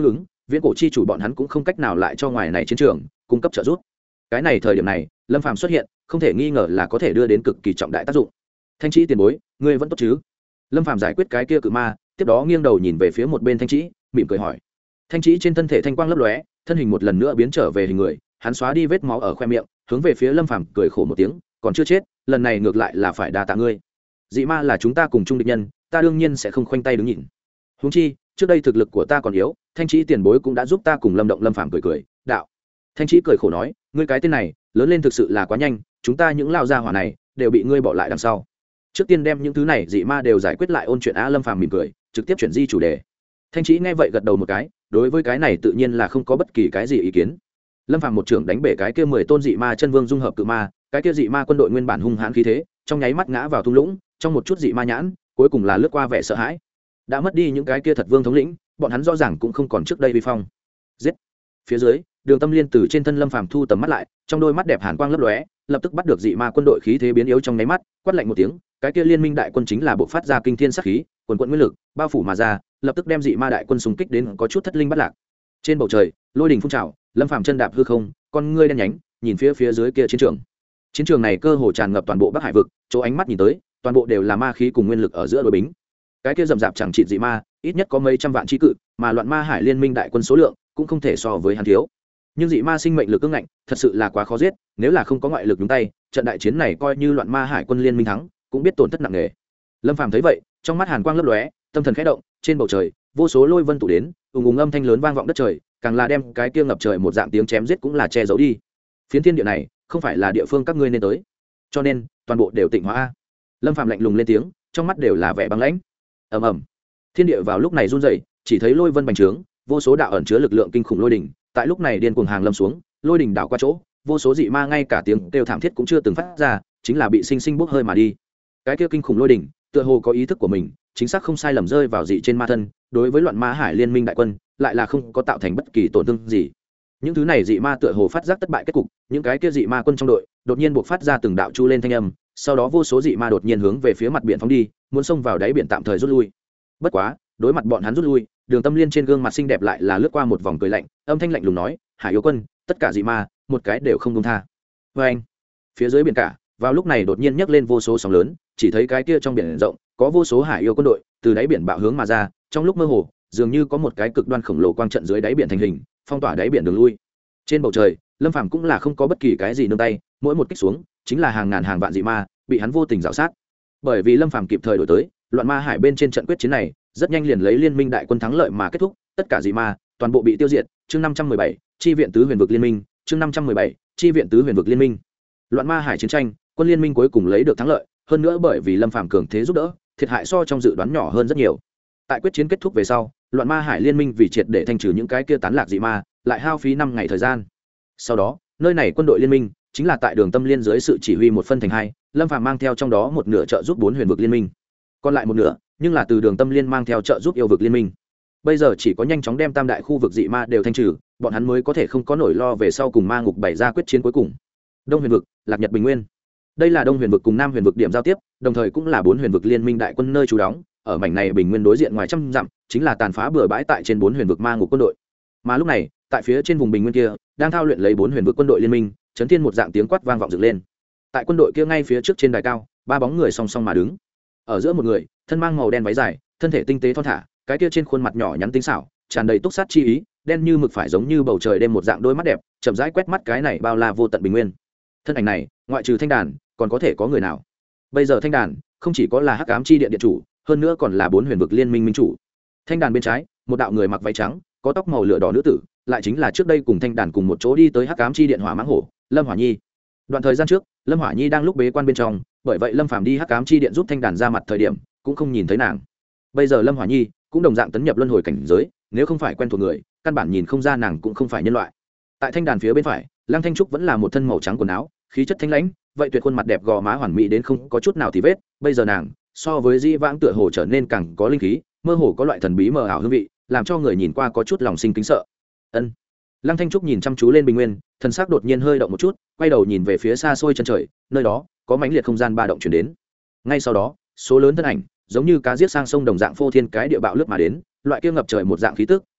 viễn cổ chi chủ bọn hắn cũng không cách nào lại cho ngoài này chiến trường cung cấp trợ giúp. Cái này thời điểm này lâm phàm xuất hiện không thể nghi ngờ là có thể đưa đến cực kỳ trọng đại tác dụng. Thanh Trĩ tiền bối, ngươi vẫn tốt chứ? Lâm phàm giải quyết cái kia cự ma, tiếp đó nghiêng đầu nhìn về phía một bên Thanh Trĩ, mỉm cười hỏi. Thanh Trĩ trên thân thể thanh quang lấp lóe, thân hình một lần nữa biến trở về hình người, hắn xóa đi vết máu ở khoe miệng, hướng về phía lâm phàm cười khổ một tiếng, còn chưa chết, lần này ngược lại là phải đa tạ ngươi. Dị ma là chúng ta cùng chung địch nhân, ta đương nhiên sẽ không khoanh tay đứng nhìn. Huống chi trước đây thực lực của ta còn yếu, Thanh Trĩ tiền bối cũng đã giúp ta cùng lâm động. Lâm phàm cười cười đạo. Thanh Trĩ cười khổ nói, ngươi cái tên này lớn lên thực sự là quá nhanh, chúng ta những lao gia hỏa này đều bị ngươi bỏ lại đằng sau. Trước tiên đem những thứ này dị ma đều giải quyết lại ôn chuyện á. Lâm phàm mỉm cười trực tiếp chuyển di chủ đề. Thanh Trĩ nghe vậy gật đầu một cái, đối với cái này tự nhiên là không có bất kỳ cái gì ý kiến. Lâm phàm một trưởng đánh bể cái kia mười tôn dị ma chân vương dung hợp cự ma, cái kia dị ma quân đội nguyên bản hung hãn khí thế trong nháy mắt ngã vào thung lũng, trong một chút dị ma nhãn cuối cùng là lướt qua vẻ sợ hãi. Đã mất đi những cái kia thật vương thống lĩnh, bọn hắn rõ ràng cũng không còn trước đây vi phong. Giết. Phía dưới Đường Tâm Liên từ trên thân Lâm phàm thu tầm mắt lại, trong đôi mắt đẹp hàn quang lấp lóe, lập tức bắt được dị ma quân đội khí thế biến yếu trong nháy mắt, quát lạnh một tiếng, cái kia liên minh đại quân chính là bộ phát ra kinh thiên sát khí, quần quận nguyên lực bao phủ mà ra, lập tức đem dị ma đại quân xung kích đến có chút thất linh bắt lạc. Trên bầu trời lôi đình phun trào, Lâm phàm chân đạp hư không, con ngươi đen nhánh nhìn phía phía dưới kia chiến trường. Chiến trường này cơ hồ tràn ngập toàn bộ Bắc Hải vực, chỗ ánh mắt nhìn tới toàn bộ đều là ma khí cùng nguyên lực ở giữa đối bính. Cái kia rầm rạp chẳng chịt dị ma ít nhất có mấy trăm vạn chi cự, mà loạn ma hải liên minh đại quân số lượng cũng không thể so với hắn thiếu. Nhưng dị ma sinh mệnh lực ương ngạnh thật sự là quá khó giết, nếu là không có ngoại lực nhúng tay, trận đại chiến này coi như loạn ma hải quân liên minh thắng cũng biết tổn thất nặng nề. Lâm phàm thấy vậy trong mắt hàn quang lấp lóe, tâm thần khẽ động, trên bầu trời vô số lôi vân tụ đến, ùng ùng âm thanh lớn vang vọng đất trời, càng là đem cái kia ngập trời một dạng tiếng chém giết cũng là che giấu đi. Phiến thiên địa này không phải là địa phương các ngươi nên tới, cho nên toàn bộ đều tịnh hóa a. Lâm phàm lạnh lùng lên tiếng, trong mắt đều là vẻ băng lãnh. Ầm ầm, thiên địa vào lúc này run rẩy, chỉ thấy lôi vân bành trướng, vô số đạo ẩn chứa lực lượng kinh khủng lôi đỉnh tại lúc này điên cuồng hàng lâm xuống, lôi đỉnh đảo qua chỗ, vô số dị ma ngay cả tiếng kêu thảm thiết cũng chưa từng phát ra, chính là bị sinh sinh bốc hơi mà đi. Cái kia kinh khủng lôi đỉnh tựa hồ có ý thức của mình, chính xác không sai lầm rơi vào dị trên ma thân, đối với loạn ma hải liên minh đại quân lại là không có tạo thành bất kỳ tổn thương gì. Những thứ này dị ma tựa hồ phát giác thất bại kết cục, những cái kia dị ma quân trong đội đột nhiên buộc phát ra từng đạo chu lên thanh âm, sau đó vô số dị ma đột nhiên hướng về phía mặt biển phóng đi, muốn xông vào đáy biển tạm thời rút lui. Bất quá đối mặt bọn hắn rút lui, Đường Tâm Liên trên gương mặt xinh đẹp lại là lướt qua một vòng cười lạnh, âm thanh lạnh lùng nói, hải yêu quân tất cả dị ma một cái đều không công tha. Vê anh, phía dưới biển cả vào lúc này đột nhiên nhấc lên vô số sóng lớn, chỉ thấy cái kia trong biển rộng có vô số hải yêu quân đội từ đáy biển bạo hướng mà ra, trong lúc mơ hồ dường như có một cái cực đoan khổng lồ quang trận dưới đáy biển thành hình, phong tỏa đáy biển đường lui. Trên bầu trời Lâm phàm cũng là không có bất kỳ cái gì nương tay, mỗi một kích xuống chính là hàng ngàn hàng vạn dị ma bị hắn vô tình rào sát. Bởi vì Lâm phàm kịp thời đổi tới, loạn ma hải bên trên trận quyết chiến này rất nhanh liền lấy liên minh đại quân thắng lợi mà kết thúc, tất cả dị ma toàn bộ bị tiêu diệt. Chương năm trăm mười bảy, chi viện tứ huyền vực liên minh. Chương năm trăm mười bảy, chi viện tứ huyền vực liên minh. Loạn ma hải chiến tranh, quân liên minh cuối cùng lấy được thắng lợi, hơn nữa bởi vì Lâm phàm cường thế giúp đỡ, thiệt hại so trong dự đoán nhỏ hơn rất nhiều. Tại quyết chiến kết thúc về sau, loạn ma hải liên minh vì triệt để thanh trừ những cái kia tán lạc dị ma, lại hao phí năm ngày thời gian. Sau đó nơi này quân đội liên minh chính là tại Đường Tâm Liên dưới sự chỉ huy một phân thành hai, Lâm phàm mang theo trong đó một nửa trợ giúp bốn huyền vực liên minh, còn lại một nửa nhưng là từ Đường Tâm Liên mang theo trợ giúp yêu vực liên minh. Bây giờ chỉ có nhanh chóng đem tam đại khu vực dị ma đều thanh trừ, bọn hắn mới có thể không có nỗi lo về sau cùng ma ngục bày ra quyết chiến cuối cùng. Đông huyền vực, Lạc Nhật Bình Nguyên. Đây là Đông huyền vực cùng Nam huyền vực điểm giao tiếp, đồng thời cũng là bốn huyền vực liên minh đại quân nơi trú đóng. Ở mảnh này bình nguyên đối diện ngoài trăm dặm chính là tàn phá bừa bãi tại trên bốn huyền vực ma ngục quân đội. Mà lúc này tại phía trên vùng bình nguyên kia đang thao luyện lấy bốn huyền vực quân đội liên minh, chấn thiên một dạng tiếng quát vang vọng dựng lên. Tại quân đội kia ngay phía trước trên đài cao, ba bóng người song song mà đứng. Ở giữa một người thân mang màu đen váy dài, thân thể tinh tế thon thả, cái kia trên khuôn mặt nhỏ nhắn tinh xảo tràn đầy túc sát chi ý, đen như mực phải giống như bầu trời đêm một dạng đôi mắt đẹp chậm rãi quét mắt cái này bao la vô tận bình nguyên. Thân ảnh này ngoại trừ thanh đàn còn có thể có người nào? Bây giờ thanh đàn không chỉ có là hắc ám chi điện điện chủ, hơn nữa còn là bốn huyền vực liên minh minh chủ. Thanh đàn bên trái một đạo người mặc váy trắng, có tóc màu lửa đỏ nữ tử, lại chính là trước đây cùng thanh đàn cùng một chỗ đi tới hắc ám chi điện hỏa mãng hổ Lâm Hỏa Nhi. Đoạn thời gian trước Lâm Hỏa Nhi đang lúc bế quan bên trong, bởi vậy Lâm Phàm đi hắc ám chi điện giúp thanh đàn ra mặt thời điểm cũng không nhìn thấy nàng. Bây giờ Lâm Hỏa Nhi cũng đồng dạng tấn nhập luân hồi cảnh giới, nếu không phải quen thuộc người căn bản nhìn không ra nàng cũng không phải nhân loại. Tại thanh đàn phía bên phải Lăng Thanh Trúc vẫn là một thân màu trắng quần áo, khí chất thanh lãnh, vậy tuyệt khuôn mặt đẹp gò má hoàn mỹ đến không có chút nào thì vết. Bây giờ nàng so với dĩ vãng tựa hồ trở nên càng có linh khí, mơ hồ có loại thần bí mờ ảo hương vị, làm cho người nhìn qua có chút lòng sinh kính sợ. Ân. Lăng Thanh Trúc nhìn chăm chú lên bình nguyên, thân xác đột nhiên hơi động một chút, quay đầu nhìn về phía xa xôi chân trời, nơi đó có mãnh liệt không gian ba động truyền đến. Ngay sau đó số lớn thân ảnh giống như cá giết sang sông đồng dạng phô thiên cái địa bạo lướt mà đến, loại kia ngập trời một dạng khí tức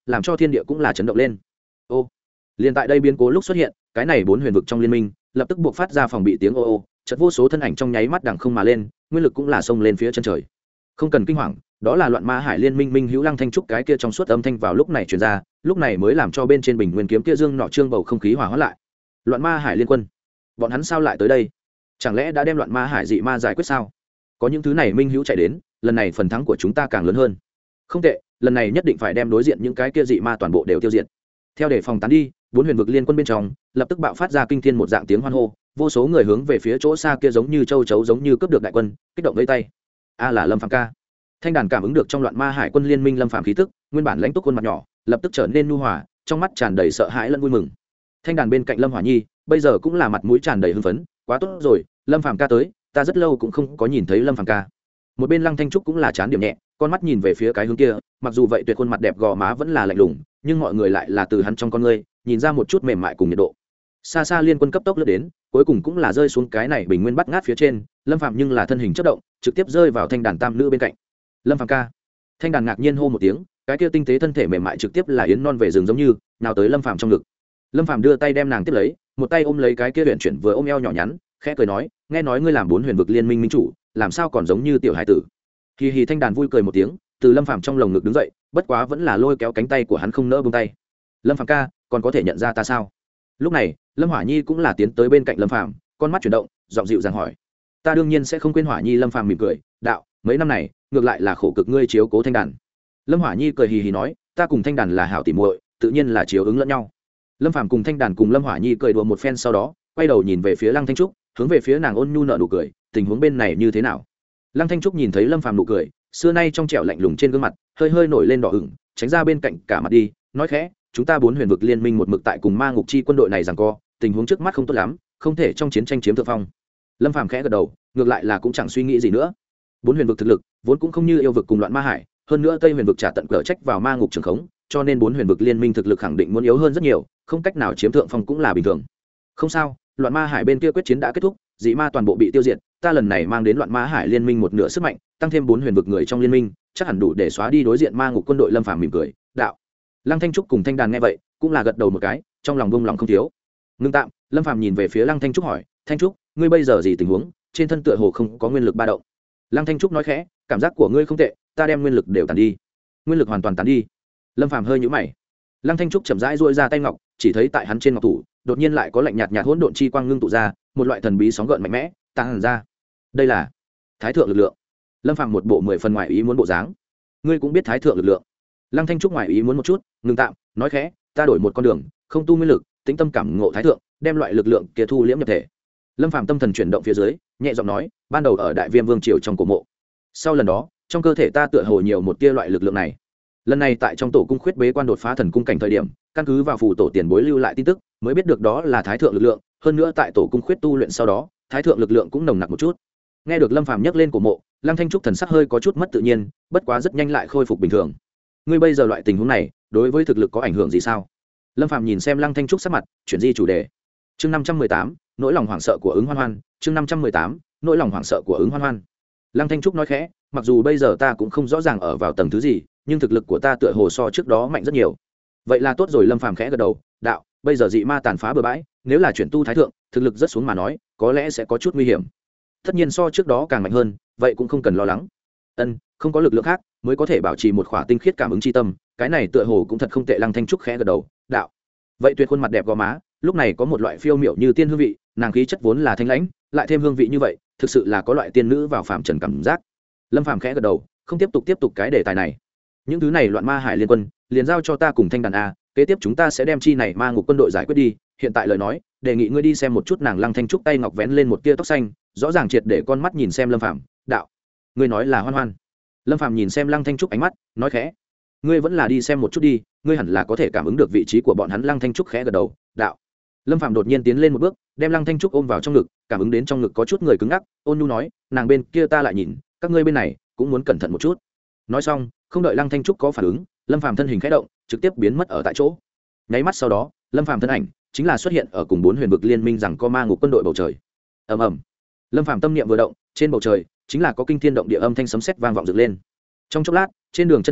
làm cho thiên địa cũng là chấn động lên. Ô, liền tại đây biến cố lúc xuất hiện, cái này bốn huyền vực trong liên minh lập tức buộc phát ra phòng bị tiếng ô ô, chợt vô số thân ảnh trong nháy mắt đằng không mà lên, nguyên lực cũng là xông lên phía chân trời. Không cần kinh hoàng, đó là loạn ma hải liên minh minh hữu Lăng Thanh Trúc cái kia trong suốt âm thanh vào lúc này truyền ra, lúc này mới làm cho bên trên bình nguyên kiếm kia dương nọ trương bầu không khí hòa hóa lại. Loạn ma hải liên quân, bọn hắn sao lại tới đây? Chẳng lẽ đã đem loạn ma hải dị ma giải quyết sao? Có những thứ này minh hữu chạy đến, lần này phần thắng của chúng ta càng lớn hơn. Không tệ, lần này nhất định phải đem đối diện những cái kia dị ma toàn bộ đều tiêu diệt. Theo để phòng tán đi, bốn huyền vực liên quân bên trong lập tức bạo phát ra kinh thiên một dạng tiếng hoan hô, vô số người hướng về phía chỗ xa kia giống như châu chấu giống như cướp được đại quân, kích động vẫy tay. A là Lâm Phàm ca. Thanh đàn cảm ứng được trong loạn ma hải quân liên minh Lâm Phàm khí tức, nguyên bản lãnh túc khuôn mặt nhỏ lập tức trở nên nhu hòa, trong mắt tràn đầy sợ hãi lẫn vui mừng. Thanh đàn bên cạnh Lâm Hỏa Nhi bây giờ cũng là mặt mũi tràn đầy hưng phấn, quá tốt rồi, Lâm Phàm ca tới, ta rất lâu cũng không có nhìn thấy Lâm Phàm ca. Một bên Lăng Thanh Trúc cũng là chán điểm nhẹ, con mắt nhìn về phía cái hướng kia, mặc dù vậy tuyệt khuôn mặt đẹp gò má vẫn là lạnh lùng, nhưng mọi người lại là từ hắn trong con ngươi nhìn ra một chút mềm mại cùng nhiệt độ. Xa xa liên quân cấp tốc lướt đến, cuối cùng cũng là rơi xuống cái này bình nguyên bắt ngát phía trên, Lâm Phàm nhưng là thân hình chớp động, trực tiếp rơi vào thanh đàn tam nữ bên cạnh. Lâm Phàm ca. Thanh đàn ngạc nhiên hô một tiếng, cái kia tinh tế thân thể mềm mại trực tiếp là yến non về rừng giống như, nào tới Lâm Phàm trong ngực. Lâm Phàm đưa tay đem nàng tiếp lấy, một tay ôm lấy cái kia luyện chuyển vừa ôm eo nhỏ nhắn, khẽ cười nói, nghe nói ngươi làm bốn huyền vực liên minh minh chủ, làm sao còn giống như tiểu hải tử. Kỳ hì thanh đàn vui cười một tiếng, từ Lâm Phàm trong lồng ngực đứng dậy, bất quá vẫn là lôi kéo cánh tay của hắn không nỡ buông tay. Lâm Phàm ca, còn có thể nhận ra ta sao? Lúc này, Lâm Hỏa Nhi cũng là tiến tới bên cạnh Lâm Phàm, con mắt chuyển động, giọng dịu dàng hỏi. Ta đương nhiên sẽ không quên Hỏa Nhi. Lâm Phàm mỉm cười, đạo, mấy năm này, ngược lại là khổ cực ngươi chiếu cố thanh đàn. Lâm Hỏa Nhi cười hì hì nói, ta cùng thanh đàn là hảo tỉ muội, tự nhiên là chiếu ứng lẫn nhau. Lâm Phàm cùng thanh đàn cùng Lâm Hỏa Nhi cười đùa một phen sau đó, quay đầu nhìn về phía Lăng Thanh Trúc, hướng về phía nàng ôn nhu nở nụ cười, tình huống bên này như thế nào? Lăng Thanh Trúc nhìn thấy Lâm Phàm nụ cười, xưa nay trong trẻo lạnh lùng trên gương mặt, hơi hơi nổi lên đỏ ửng, tránh ra bên cạnh cả mặt đi, nói khẽ, chúng ta bốn huyền vực liên minh một mực tại cùng ma ngục chi quân đội này giằng co, tình huống trước mắt không tốt lắm, không thể trong chiến tranh chiếm thượng phong. Lâm Phàm khẽ gật đầu, ngược lại là cũng chẳng suy nghĩ gì nữa. Bốn huyền vực thực lực vốn cũng không như yêu vực cùng loạn ma hải, hơn nữa Tây huyền vực trả tận cờ trách vào ma ngục trường khống, cho nên bốn huyền vực liên minh thực lực khẳng định muốn yếu hơn rất nhiều, không cách nào chiếm thượng phong cũng là bình thường. Không sao, loạn ma hải bên kia quyết chiến đã kết thúc, dị ma toàn bộ bị tiêu diệt, ta lần này mang đến loạn ma hải liên minh một nửa sức mạnh, tăng thêm bốn huyền vực người trong liên minh, chắc hẳn đủ để xóa đi đối diện ma ngục quân đội. Lâm Phàm mỉm cười, đạo. Lăng Thanh Trúc cùng thanh đàn nghe vậy, cũng là gật đầu một cái, trong lòng buông lòng không thiếu. Ngưng tạm, Lâm Phàm nhìn về phía Lăng Thanh Trúc hỏi, Thanh Trúc, ngươi bây giờ gì tình huống? Trên thân tựa hồ không có nguyên lực ba động. Lăng Thanh Trúc nói khẽ, cảm giác của ngươi không tệ, ta đem nguyên lực đều tàn đi. Nguyên lực hoàn toàn tàn đi. Lâm Phàm hơi nhíu mày. Lăng Thanh Trúc chậm rãi duỗi ra tay ngọc, chỉ thấy tại hắn trên ngọc thủ, đột nhiên lại có lạnh nhạt nhạt hỗn độn chi quang ngưng tụ ra, một loại thần bí sóng gợn mạnh mẽ, tăng ra. Đây là Thái thượng lực lượng. Lâm Phàm một bộ mười phần ngoài ý muốn bộ dáng. Ngươi cũng biết Thái thượng lực lượng? Lăng Thanh Trúc ngoài ý muốn một chút, ngừng tạm, nói khẽ, ta đổi một con đường, không tu nguyên lực, tĩnh tâm cảm ngộ thái thượng, đem loại lực lượng kia thu liễm nhập thể. Lâm Phàm tâm thần chuyển động phía dưới, nhẹ giọng nói, ban đầu ở Đại Viêm Vương triều trong cổ mộ, sau lần đó, trong cơ thể ta tựa hồ nhiều một tia loại lực lượng này. Lần này tại trong tổ cung khuyết bế quan đột phá thần cung cảnh thời điểm, căn cứ vào phù tổ tiền bối lưu lại tin tức, mới biết được đó là thái thượng lực lượng, hơn nữa tại tổ cung khuyết tu luyện sau đó, thái thượng lực lượng cũng nồng nặc một chút. Nghe được Lâm Phàm nhắc lên cổ mộ, Lăng Thanh Trúc thần sắc hơi có chút mất tự nhiên, bất quá rất nhanh lại khôi phục bình thường. Ngươi bây giờ loại tình huống này, đối với thực lực có ảnh hưởng gì sao? Lâm Phàm nhìn xem Lăng Thanh Trúc sắc mặt, chuyển di chủ đề. Chương năm trăm mười tám, nỗi lòng hoảng sợ của ứng Hoan Hoan. Chương năm trăm mười tám, nỗi lòng hoảng sợ của ứng Hoan Hoan. Lăng Thanh Trúc nói khẽ, mặc dù bây giờ ta cũng không rõ ràng ở vào tầng thứ gì, nhưng thực lực của ta tựa hồ so trước đó mạnh rất nhiều. Vậy là tốt rồi. Lâm Phàm khẽ gật đầu, đạo, bây giờ dị ma tàn phá bừa bãi, nếu là chuyển tu thái thượng, thực lực rất xuống mà nói, có lẽ sẽ có chút nguy hiểm. Tất nhiên so trước đó càng mạnh hơn, vậy cũng không cần lo lắng. Ân, không có lực lượng khác, mới có thể bảo trì một khỏa tinh khiết cảm ứng chi tâm, cái này tựa hồ cũng thật không tệ. Lăng Thanh Trúc khẽ gật đầu, đạo. Vậy tuyệt khuôn mặt đẹp gò má, lúc này có một loại phiêu miểu như tiên hương vị, nàng khí chất vốn là thanh lãnh, lại thêm hương vị như vậy, thực sự là có loại tiên nữ vào phàm trần cảm giác. Lâm Phàm khẽ gật đầu, không tiếp tục tiếp tục cái đề tài này. Những thứ này loạn ma hải liên quân, liền giao cho ta cùng thanh đàn a, kế tiếp chúng ta sẽ đem chi này ma ngục quân đội giải quyết đi. Hiện tại lời nói, đề nghị ngươi đi xem một chút nàng. Lăng Thanh Trúc tay ngọc vén lên một tia tóc xanh, rõ ràng triệt để con mắt nhìn xem Lâm Phàm, đạo, ngươi nói là Hoan Hoan? Lâm Phàm nhìn xem Lăng Thanh Trúc ánh mắt, nói khẽ, ngươi vẫn là đi xem một chút đi, ngươi hẳn là có thể cảm ứng được vị trí của bọn hắn. Lăng Thanh Trúc khẽ gật đầu, đạo. Lâm Phàm đột nhiên tiến lên một bước, đem Lăng Thanh Trúc ôm vào trong ngực, cảm ứng đến trong ngực có chút người cứng ngắc, ôn nhu nói, nàng bên kia ta lại nhìn, các ngươi bên này cũng muốn cẩn thận một chút. Nói xong, không đợi Lăng Thanh Trúc có phản ứng, Lâm Phàm thân hình khẽ động, trực tiếp biến mất ở tại chỗ. Nháy mắt sau đó, Lâm Phàm thân ảnh chính là xuất hiện ở cùng bốn huyền vực liên minh rằng có ma ngục quân đội bầu trời. Ầm ầm. Lâm Phàm tâm niệm vừa động, trên bầu trời chính là có kinh thiên động địa âm thanh sấm sét vang vọng dựng lên. Trong chốc lát, trên đường chân trời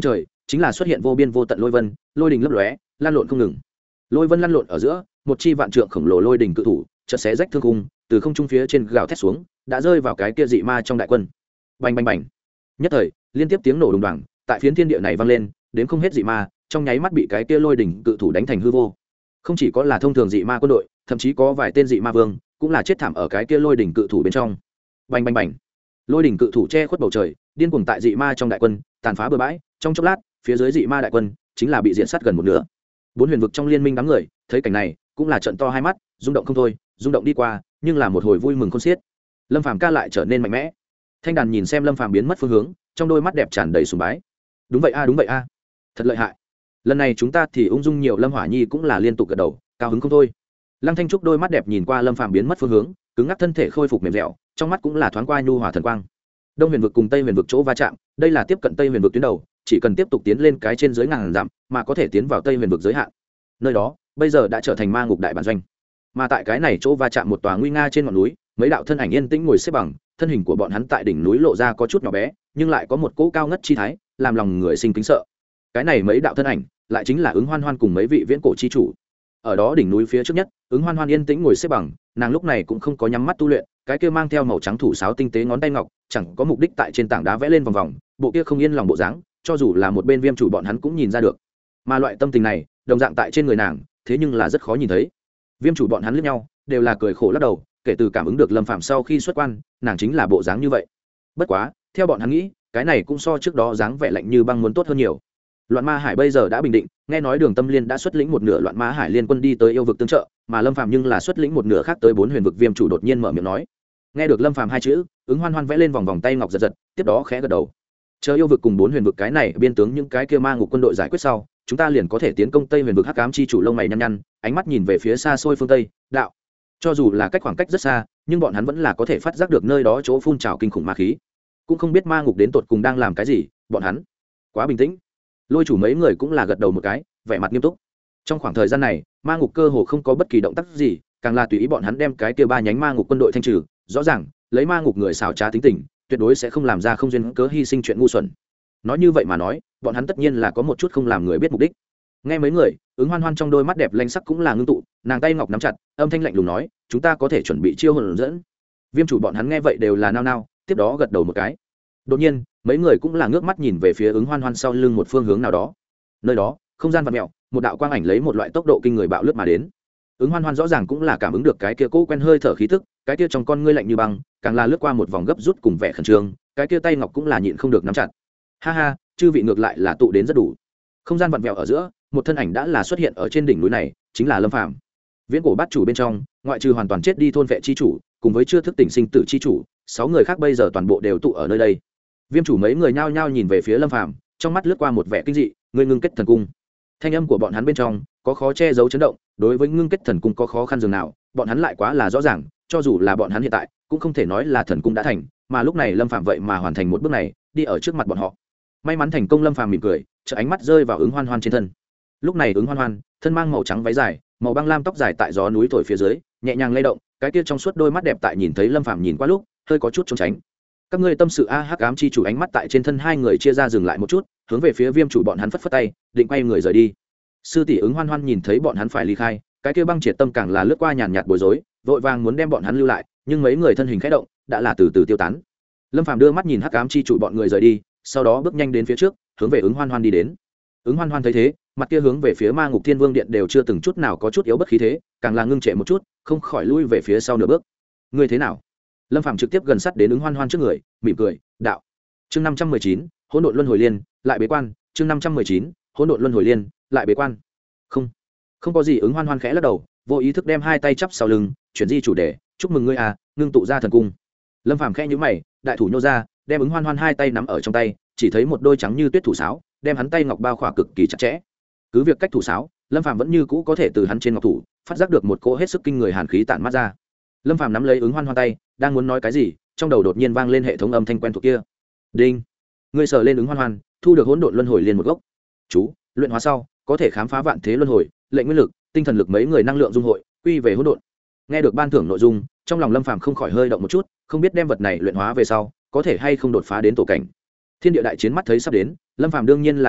chính là xuất hiện vô biên vô tận lôi vân, lôi đình lấp lóe, lan lộn không ngừng. Lôi vân lăn lộn ở giữa, một chi vạn trượng khổng lồ lôi đình cự thủ chợt xé rách thương khung, từ không trung phía trên gào thét xuống, đã rơi vào cái kia dị ma trong đại quân. Bành bành bành. Nhất thời, liên tiếp tiếng nổ đùng đoàng tại phiến thiên địa này vang lên, đến không hết dị ma, trong nháy mắt bị cái kia lôi đỉnh cự thủ đánh thành hư vô. Không chỉ có là thông thường dị ma quân đội, thậm chí có vài tên dị ma vương cũng là chết thảm ở cái kia lôi đỉnh cự thủ bên trong. Bành bành bành. Lôi đỉnh cự thủ che khuất bầu trời, điên cuồng tại dị ma trong đại quân tàn phá bừa bãi, trong chốc lát, phía dưới dị ma đại quân chính là bị diện sát gần một nửa. Bốn huyền vực trong liên minh đám người thấy cảnh này, cũng là trợn to hai mắt, rung động không thôi, rung động đi qua, nhưng là một hồi vui mừng khôn xiết. Lâm Phàm ca lại trở nên mạnh mẽ. Thanh đàn nhìn xem Lâm Phàm biến mất phương hướng, trong đôi mắt đẹp tràn đầy sùng bái. Đúng vậy a, đúng vậy a, thật lợi hại. Lần này chúng ta thì ung dung nhiều. Lâm Hỏa Nhi cũng là liên tục gật đầu, cao hứng không thôi. Lăng Thanh Trúc đôi mắt đẹp nhìn qua Lâm Phàm biến mất phương hướng, cứng ngắc thân thể khôi phục mềm dẻo, trong mắt cũng là thoáng qua nhu hòa thần quang. Đông huyền vực cùng Tây huyền vực chỗ va chạm, đây là tiếp cận Tây huyền vực tuyến đầu, chỉ cần tiếp tục tiến lên cái trên dưới ngàn dặm, mà có thể tiến vào Tây huyền vực giới hạn. Nơi đó bây giờ đã trở thành ma ngục đại bản doanh. Mà tại cái này chỗ va chạm một tòa nguy nga trên ngọn núi, mấy đạo thân ảnh yên tĩnh ngồi xếp bằng, thân hình của bọn hắn tại đỉnh núi lộ ra có chút nhỏ bé, nhưng lại có một cỗ cao ngất chi thái, làm lòng người sinh kính sợ. Cái này mấy đạo thân ảnh, lại chính là Ứng Hoan Hoan cùng mấy vị viễn cổ chi chủ. Ở đó đỉnh núi phía trước nhất, Ứng Hoan Hoan yên tĩnh ngồi xếp bằng, nàng lúc này cũng không có nhắm mắt tu luyện, cái kia mang theo màu trắng thủ sáo tinh tế ngón tay ngọc, chẳng có mục đích tại trên tảng đá vẽ lên vòng vòng, bộ kia không yên lòng bộ dáng, cho dù là một bên viêm chủ bọn hắn cũng nhìn ra được. Mà loại tâm tình này, đồng dạng tại trên người nàng, thế nhưng là rất khó nhìn thấy. Viêm chủ bọn hắn liếc nhau, đều là cười khổ lắc đầu, kể từ cảm ứng được Lâm Phàm sau khi xuất quan, nàng chính là bộ dáng như vậy. Bất quá, theo bọn hắn nghĩ, cái này cũng so trước đó dáng vẻ lạnh như băng muốn tốt hơn nhiều. Loạn Ma Hải bây giờ đã bình định, nghe nói Đường Tâm Liên đã xuất lĩnh một nửa Loạn Ma Hải liên quân đi tới yêu vực tương trợ, mà Lâm Phàm nhưng là xuất lĩnh một nửa khác tới bốn huyền vực. Viêm chủ đột nhiên mở miệng nói. Nghe được Lâm Phàm hai chữ, Ứng Hoan Hoan vẽ lên vòng vòng tay ngọc giật giật, tiếp đó khẽ gật đầu. Chờ yêu vực cùng bốn huyền vực cái này biên tướng những cái kia ma ngục quân đội giải quyết sau, chúng ta liền có thể tiến công Tây huyền vực. Hắc ám chi chủ lông mày nhăn nhăn, ánh mắt nhìn về phía xa xôi phương Tây, đạo. Cho dù là cách khoảng cách rất xa, nhưng bọn hắn vẫn là có thể phát giác được nơi đó chỗ phun trào kinh khủng ma khí. Cũng không biết ma ngục đến tột cùng đang làm cái gì, bọn hắn quá bình tĩnh. Lôi chủ mấy người cũng là gật đầu một cái, vẻ mặt nghiêm túc. Trong khoảng thời gian này, ma ngục cơ hồ không có bất kỳ động tác gì, càng là tùy ý bọn hắn đem cái kia ba nhánh ma ngục quân đội thanh trừ. Rõ ràng, lấy ma ngục người xảo trá tính tình, tuyệt đối sẽ không làm ra không duyên cớ hy sinh chuyện ngu xuẩn. Nói như vậy mà nói, bọn hắn tất nhiên là có một chút không làm người biết mục đích. Nghe mấy người, Ứng Hoan Hoan trong đôi mắt đẹp lanh sắc cũng là ngưng tụ, nàng tay ngọc nắm chặt, âm thanh lạnh lùng nói, chúng ta có thể chuẩn bị chiêu hồn dẫn. Viêm chủ bọn hắn nghe vậy đều là nao nao, tiếp đó gật đầu một cái. Đột nhiên, mấy người cũng là ngước mắt nhìn về phía Ứng Hoan Hoan sau lưng một phương hướng nào đó. Nơi đó, không gian vặn mèo, một đạo quang ảnh lấy một loại tốc độ kinh người bạo lướt mà đến. Ứng Hoan Hoan rõ ràng cũng là cảm ứng được cái kia cố quen hơi thở khí tức, cái kia trong con ngươi lạnh như băng, càng là lướt qua một vòng gấp rút cùng vẻ khẩn trương, cái kia tay ngọc cũng là nhịn không được nắm chặt. Ha ha, chư vị ngược lại là tụ đến rất đủ. Không gian vặn vẹo ở giữa, một thân ảnh đã là xuất hiện ở trên đỉnh núi này, chính là Lâm Phàm. Viễn cổ bát chủ bên trong, ngoại trừ hoàn toàn chết đi thôn vệ chi chủ, cùng với chưa thức tỉnh sinh tử chi chủ, sáu người khác bây giờ toàn bộ đều tụ ở nơi đây. Viêm chủ mấy người nhao nhao nhìn về phía Lâm Phàm, trong mắt lướt qua một vẻ kinh dị, người ngưng kết thần cung. Thanh âm của bọn hắn bên trong có khó che giấu chấn động, đối với ngưng kết thần cung có khó khăn dường nào, bọn hắn lại quá là rõ ràng, cho dù là bọn hắn hiện tại, cũng không thể nói là thần cung đã thành, mà lúc này Lâm Phàm vậy mà hoàn thành một bước này, đi ở trước mặt bọn họ. May mắn thành công. Lâm Phàm mỉm cười, chợ ánh mắt rơi vào Ứng Hoan Hoan trên thân. Lúc này Ứng Hoan Hoan, thân mang màu trắng váy dài, màu băng lam tóc dài tại gió núi thổi phía dưới, nhẹ nhàng lay động, cái kia trong suốt đôi mắt đẹp tại nhìn thấy Lâm Phàm nhìn qua lúc, hơi có chút trốn tránh. Các ngươi tâm sự a. Hắc ám chi chủ ánh mắt tại trên thân hai người chia ra dừng lại một chút, hướng về phía Viêm chủ bọn hắn phất phất tay, định quay người rời đi. Sư tỷ Ứng Hoan Hoan nhìn thấy bọn hắn phải ly khai, cái kia băng triệt tâm càng là lướt qua nhàn nhạt bối rối, vội vàng muốn đem bọn hắn lưu lại, nhưng mấy người thân hình khẽ động, đã là từ từ tiêu tán. Lâm Phàm đưa mắt nhìn Hắc ám chi chủ bọn người rời đi, sau đó bước nhanh đến phía trước, hướng về Ứng Hoan Hoan đi đến. Ứng Hoan Hoan thấy thế, mặt kia hướng về phía Ma Ngục Thiên Vương điện đều chưa từng chút nào có chút yếu bất khí thế, càng là ngưng trệ một chút, không khỏi lui về phía sau nửa bước. Ngươi thế nào? Lâm Phàm trực tiếp gần sát đến Ứng Hoan Hoan trước người, mỉm cười, đạo. Chương năm trăm mười chín, Hỗn Độn Luân Hồi Liên, lại bế quan. Chương năm trăm mười chín, Hỗn Độn Luân Hồi Liên, lại bế quan. Không, không có gì. Ứng Hoan Hoan khẽ lắc đầu, vô ý thức đem hai tay chắp sau lưng, chuyển di chủ đề, chúc mừng ngươi à, ngưng tụ ra thần cung. Lâm Phàm khẽ nhíu mày, đại thủ nhô ra, đem Ứng Hoan Hoan hai tay nắm ở trong tay, chỉ thấy một đôi trắng như tuyết thủ sáo, đem hắn tay ngọc bao khỏa cực kỳ chặt chẽ. Cứ việc cách thủ sáo, Lâm Phàm vẫn như cũ có thể từ hắn trên ngọc thủ phát giác được một cỗ hết sức kinh người hàn khí tản mát ra. Lâm Phàm nắm lấy Ứng Hoan Hoan tay, đang muốn nói cái gì, trong đầu đột nhiên vang lên hệ thống âm thanh quen thuộc kia. Đinh. Ngươi sờ lên Ứng Hoan Hoan, thu được Hỗn Độn Luân Hồi Liên một gốc. Chú, luyện hóa sau, có thể khám phá vạn thế luân hồi, lệnh nguyên lực, tinh thần lực mấy người năng lượng dung hội, quy về hỗn độn. Nghe được ban thưởng nội dung, trong lòng Lâm Phàm không khỏi hơi động một chút, không biết đem vật này luyện hóa về sau, có thể hay không đột phá đến tổ cảnh. Thiên địa đại chiến mắt thấy sắp đến, Lâm Phàm đương nhiên là hy vọng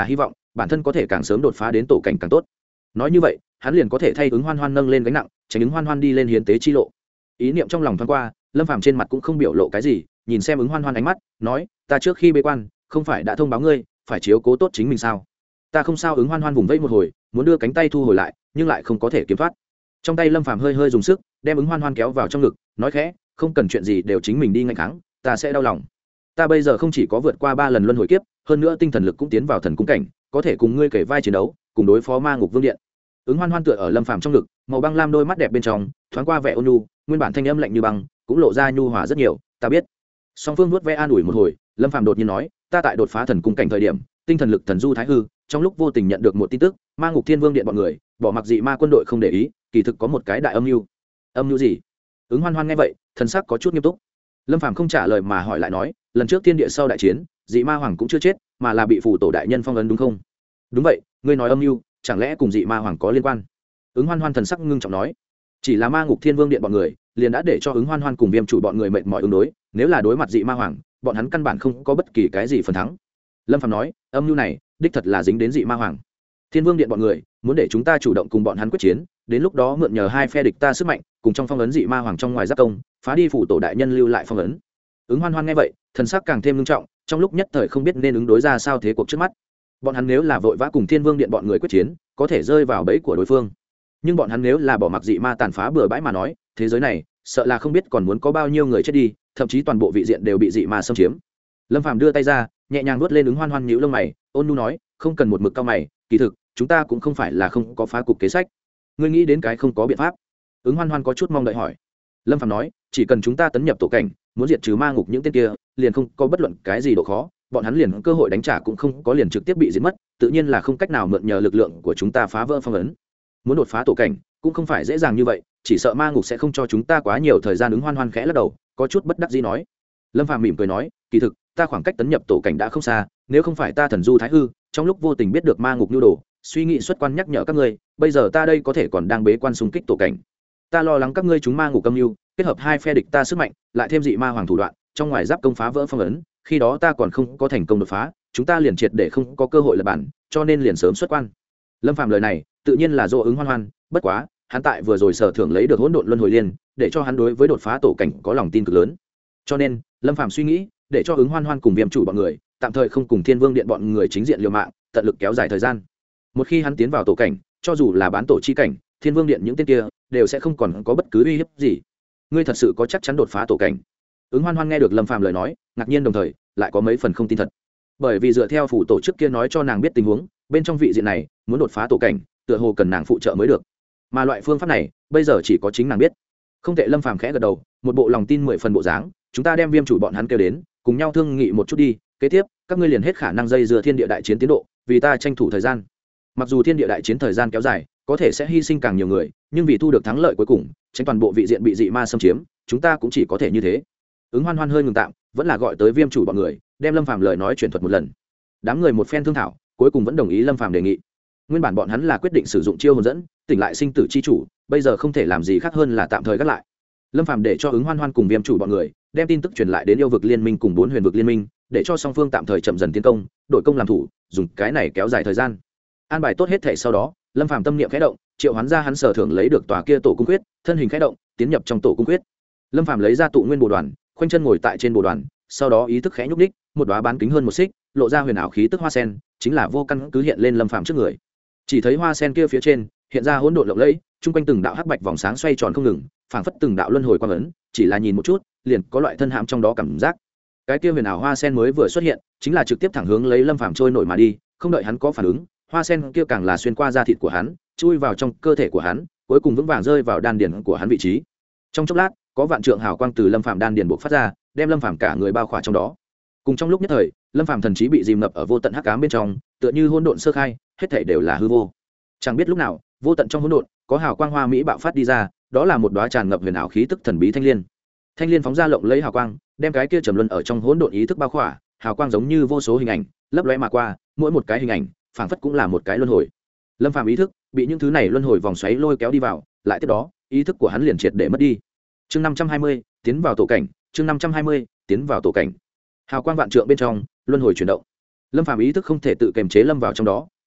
bản thân có thể càng sớm đột phá đến tổ cảnh càng tốt. Nói như vậy hắn liền có thể thay ứng hoan hoan nâng lên gánh nặng, tránh ứng hoan hoan đi lên hiến tế chi lộ. Ý niệm trong lòng thoáng qua, Lâm Phàm trên mặt cũng không biểu lộ cái gì, nhìn xem ứng hoan hoan ánh mắt nói, ta trước khi bế quan không phải đã thông báo ngươi phải chiếu cố tốt chính mình sao? Ta không sao. Ứng hoan hoan vùng vẫy một hồi, muốn đưa cánh tay thu hồi lại nhưng lại không có thể kiếm thoát. Trong tay Lâm Phàm hơi hơi dùng sức đem ứng hoan hoan kéo vào trong ngực, nói khẽ, không cần chuyện gì đều chính mình đi ngăn kháng, ta sẽ đau lòng. Ta bây giờ không chỉ có vượt qua ba lần luân hồi kiếp, hơn nữa tinh thần lực cũng tiến vào thần cung cảnh, có thể cùng ngươi kể vai chiến đấu, cùng đối phó ma ngục vương điện. Ứng hoan hoan tựa ở Lâm Phàm trong ngực, màu băng lam đôi mắt đẹp bên trong thoáng qua vẻ ôn nhu, nguyên bản thanh âm lạnh như băng cũng lộ ra nhu hòa rất nhiều. Ta biết. Song phương nuốt ve an ủi một hồi, Lâm Phàm đột nhiên nói, ta tại đột phá thần cung cảnh thời điểm, tinh thần lực thần du thái hư, trong lúc vô tình nhận được một tin tức, ma ngục thiên vương điện bọn người bỏ mặc dị ma quân đội không để ý, kỳ thực có một cái đại âm mưu. Âm mưu gì? Ứng hoan hoan nghe vậy thần sắc có chút nghiêm túc. Lâm Phàm không trả lời mà hỏi lại nói, lần trước thiên địa sau đại chiến, dị ma hoàng cũng chưa chết mà là bị phủ tổ đại nhân phong ấn đúng không? Đúng vậy. Ngươi nói âm mưu chẳng lẽ cùng dị ma hoàng có liên quan? Ứng hoan hoan thần sắc ngưng trọng nói, chỉ là ma ngục thiên vương điện bọn người liền đã để cho ứng hoan hoan cùng viêm chủ bọn người mệt mỏi ứng đối, nếu là đối mặt dị ma hoàng, bọn hắn căn bản không có bất kỳ cái gì phần thắng. Lâm Phàm nói, âm mưu này đích thật là dính đến dị ma hoàng. Thiên vương điện bọn người muốn để chúng ta chủ động cùng bọn hắn quyết chiến, đến lúc đó mượn nhờ hai phe địch ta sức mạnh, cùng trong phong ấn dị ma hoàng trong ngoài giáp công, phá đi phủ tổ đại nhân lưu lại phong ấn. Ứng hoan hoan nghe vậy thần sắc càng thêm nghiêm trọng, trong lúc nhất thời không biết nên ứng đối ra sao thế cuộc trước mắt. Bọn hắn nếu là vội vã cùng thiên vương điện bọn người quyết chiến, có thể rơi vào bẫy của đối phương, nhưng bọn hắn nếu là bỏ mặc dị ma tàn phá bừa bãi mà nói, thế giới này sợ là không biết còn muốn có bao nhiêu người chết đi, thậm chí toàn bộ vị diện đều bị dị ma xâm chiếm. Lâm Phàm đưa tay ra nhẹ nhàng nuốt lên ứng hoan hoan nhíu lông mày, ôn nhu nói, không cần một mực cao mày, kỳ thực chúng ta cũng không phải là không có phá cục kế sách. Ngươi nghĩ đến cái không có biện pháp? Ứng hoan hoan có chút mong đợi hỏi. Lâm Phàm nói, chỉ cần chúng ta tấn nhập tổ cảnh, muốn diệt trừ ma ngục những tên kia liền không có bất luận cái gì độ khó, bọn hắn liền cơ hội đánh trả cũng không có, liền trực tiếp bị diệt mất, tự nhiên là không cách nào mượn nhờ lực lượng của chúng ta phá vỡ phong ấn. Muốn đột phá tổ cảnh cũng không phải dễ dàng như vậy, chỉ sợ ma ngục sẽ không cho chúng ta quá nhiều thời gian. Ứng hoan hoan khẽ lắc đầu, có chút bất đắc dĩ nói. Lâm Phàm mỉm cười nói, kỳ thực ta khoảng cách tấn nhập tổ cảnh đã không xa, nếu không phải ta thần du thái hư trong lúc vô tình biết được ma ngục nhu đồ, suy nghĩ xuất quan nhắc nhở các ngươi, bây giờ ta đây có thể còn đang bế quan xung kích tổ cảnh. Ta lo lắng các ngươi chúng ma ngục âm mưu kết hợp hai phe địch ta sức mạnh, lại thêm dị ma hoàng thủ đoạn, trong ngoài giáp công phá vỡ phong ấn, khi đó ta còn không có thành công đột phá, chúng ta liền triệt để không có cơ hội lập bản, cho nên liền sớm xuất quan. Lâm Phàm lời này tự nhiên là do ứng hoan hoan, bất quá hắn tại vừa rồi sở thưởng lấy được hỗn độn luân hồi liên, để cho hắn đối với đột phá tổ cảnh có lòng tin cực lớn. Cho nên Lâm Phàm suy nghĩ để cho ứng hoan hoan cùng viêm chủ bọn người tạm thời không cùng thiên vương điện bọn người chính diện liều mạng, tận lực kéo dài thời gian. Một khi hắn tiến vào tổ cảnh, cho dù là bán tổ chi cảnh, thiên vương điện những tên kia đều sẽ không còn có bất cứ uy hiếp gì. Ngươi thật sự có chắc chắn đột phá tổ cảnh? Ứng hoan hoan nghe được Lâm Phàm lời nói ngạc nhiên, đồng thời lại có mấy phần không tin thật, bởi vì dựa theo phủ tổ chức kia nói cho nàng biết tình huống, bên trong vị diện này muốn đột phá tổ cảnh tựa hồ cần nàng phụ trợ mới được, mà loại phương pháp này bây giờ chỉ có chính nàng biết. Không tệ. Lâm Phàm khẽ gật đầu, một bộ lòng tin mười phần bộ dáng. Chúng ta đem viêm chủ bọn hắn kêu đến, cùng nhau thương nghị một chút đi, kế tiếp các ngươi liền hết khả năng dây dưa thiên địa đại chiến tiến độ, vì ta tranh thủ thời gian. Mặc dù thiên địa đại chiến thời gian kéo dài, có thể sẽ hy sinh càng nhiều người, nhưng vì thu được thắng lợi cuối cùng, tránh toàn bộ vị diện bị dị ma xâm chiếm, chúng ta cũng chỉ có thể như thế. Ứng hoan hoan hơi ngừng tạm, vẫn là gọi tới viêm chủ bọn người, đem Lâm Phàm lời nói truyền thuật một lần. Đám người một phen thương thảo, cuối cùng vẫn đồng ý Lâm Phàm đề nghị. Nguyên bản bọn hắn là quyết định sử dụng chiêu hồn dẫn tỉnh lại sinh tử chi chủ, bây giờ không thể làm gì khác hơn là tạm thời gác lại. Lâm Phàm để cho ứng hoan hoan cùng viêm chủ bọn người đem tin tức truyền lại đến yêu vực liên minh cùng bốn huyền vực liên minh, để cho song phương tạm thời chậm dần tiến công, đội công làm thủ, dùng cái này kéo dài thời gian. An bài tốt hết thể sau đó, Lâm Phàm tâm niệm khẽ động, triệu hoán ra hắn sở thưởng lấy được tòa kia tổ cung quyết, thân hình khẽ động, tiến nhập trong tổ cung quyết. Lâm Phàm lấy ra tụ nguyên bồ đoàn, khoanh chân ngồi tại trên bồ đoàn, sau đó ý thức khẽ nhúc đích, một đóa bán kính hơn một xích, lộ ra huyền ảo khí tức hoa sen, chính là vô căn cứ hiện lên Lâm Phàm trước người. Chỉ thấy hoa sen kia phía trên hiện ra hỗn độn lộng lẫy, trung quanh từng đạo hắc bạch vòng sáng xoay tròn không ngừng, phảng phất từng đạo luân hồi quang ấn, chỉ là nhìn một chút, liền có loại thân hãm trong đó cảm giác. Cái kia huyền ảo hoa sen mới vừa xuất hiện, chính là trực tiếp thẳng hướng lấy Lâm Phàm trôi nổi mà đi, không đợi hắn có phản ứng, hoa sen kia càng là xuyên qua da thịt của hắn, chui vào trong cơ thể của hắn, cuối cùng vững vàng rơi vào đan điền của hắn vị trí. Trong chốc lát, có vạn trượng hào quang từ Lâm Phàm đan điền bộc phát ra, đem Lâm Phàm cả người bao khỏa trong đó. Cùng trong lúc nhất thời, Lâm Phàm thần trí bị dìm ngập ở vô tận hắc ám bên trong, tựa như hỗn độn sơ khai, hết thảy đều là hư vô. Chẳng biết lúc nào, vô tận trong hỗn độn, có hào quang hoa mỹ bạo phát đi ra, đó là một đóa tràn ngập huyền ảo khí tức thần bí thanh liên. Thanh liên phóng ra lộng lẫy hào quang, đem cái kia trầm luân ở trong hỗn độn ý thức bao khỏa, hào quang giống như vô số hình ảnh, lấp lóe mà qua, mỗi một cái hình ảnh, phảng phất cũng là một cái luân hồi. Lâm Phàm ý thức bị những thứ này luân hồi vòng xoáy lôi kéo đi vào, lại tiếp đó, ý thức của hắn liền triệt để mất đi. Chương năm trăm hai mươi, tiến vào tổ cảnh, chương năm trăm hai mươi, tiến vào tổ cảnh. Hào quang vạn trượng bên trong, luân hồi chuyển động. Lâm Phàm ý thức không thể tự kiềm chế lâm vào trong đó,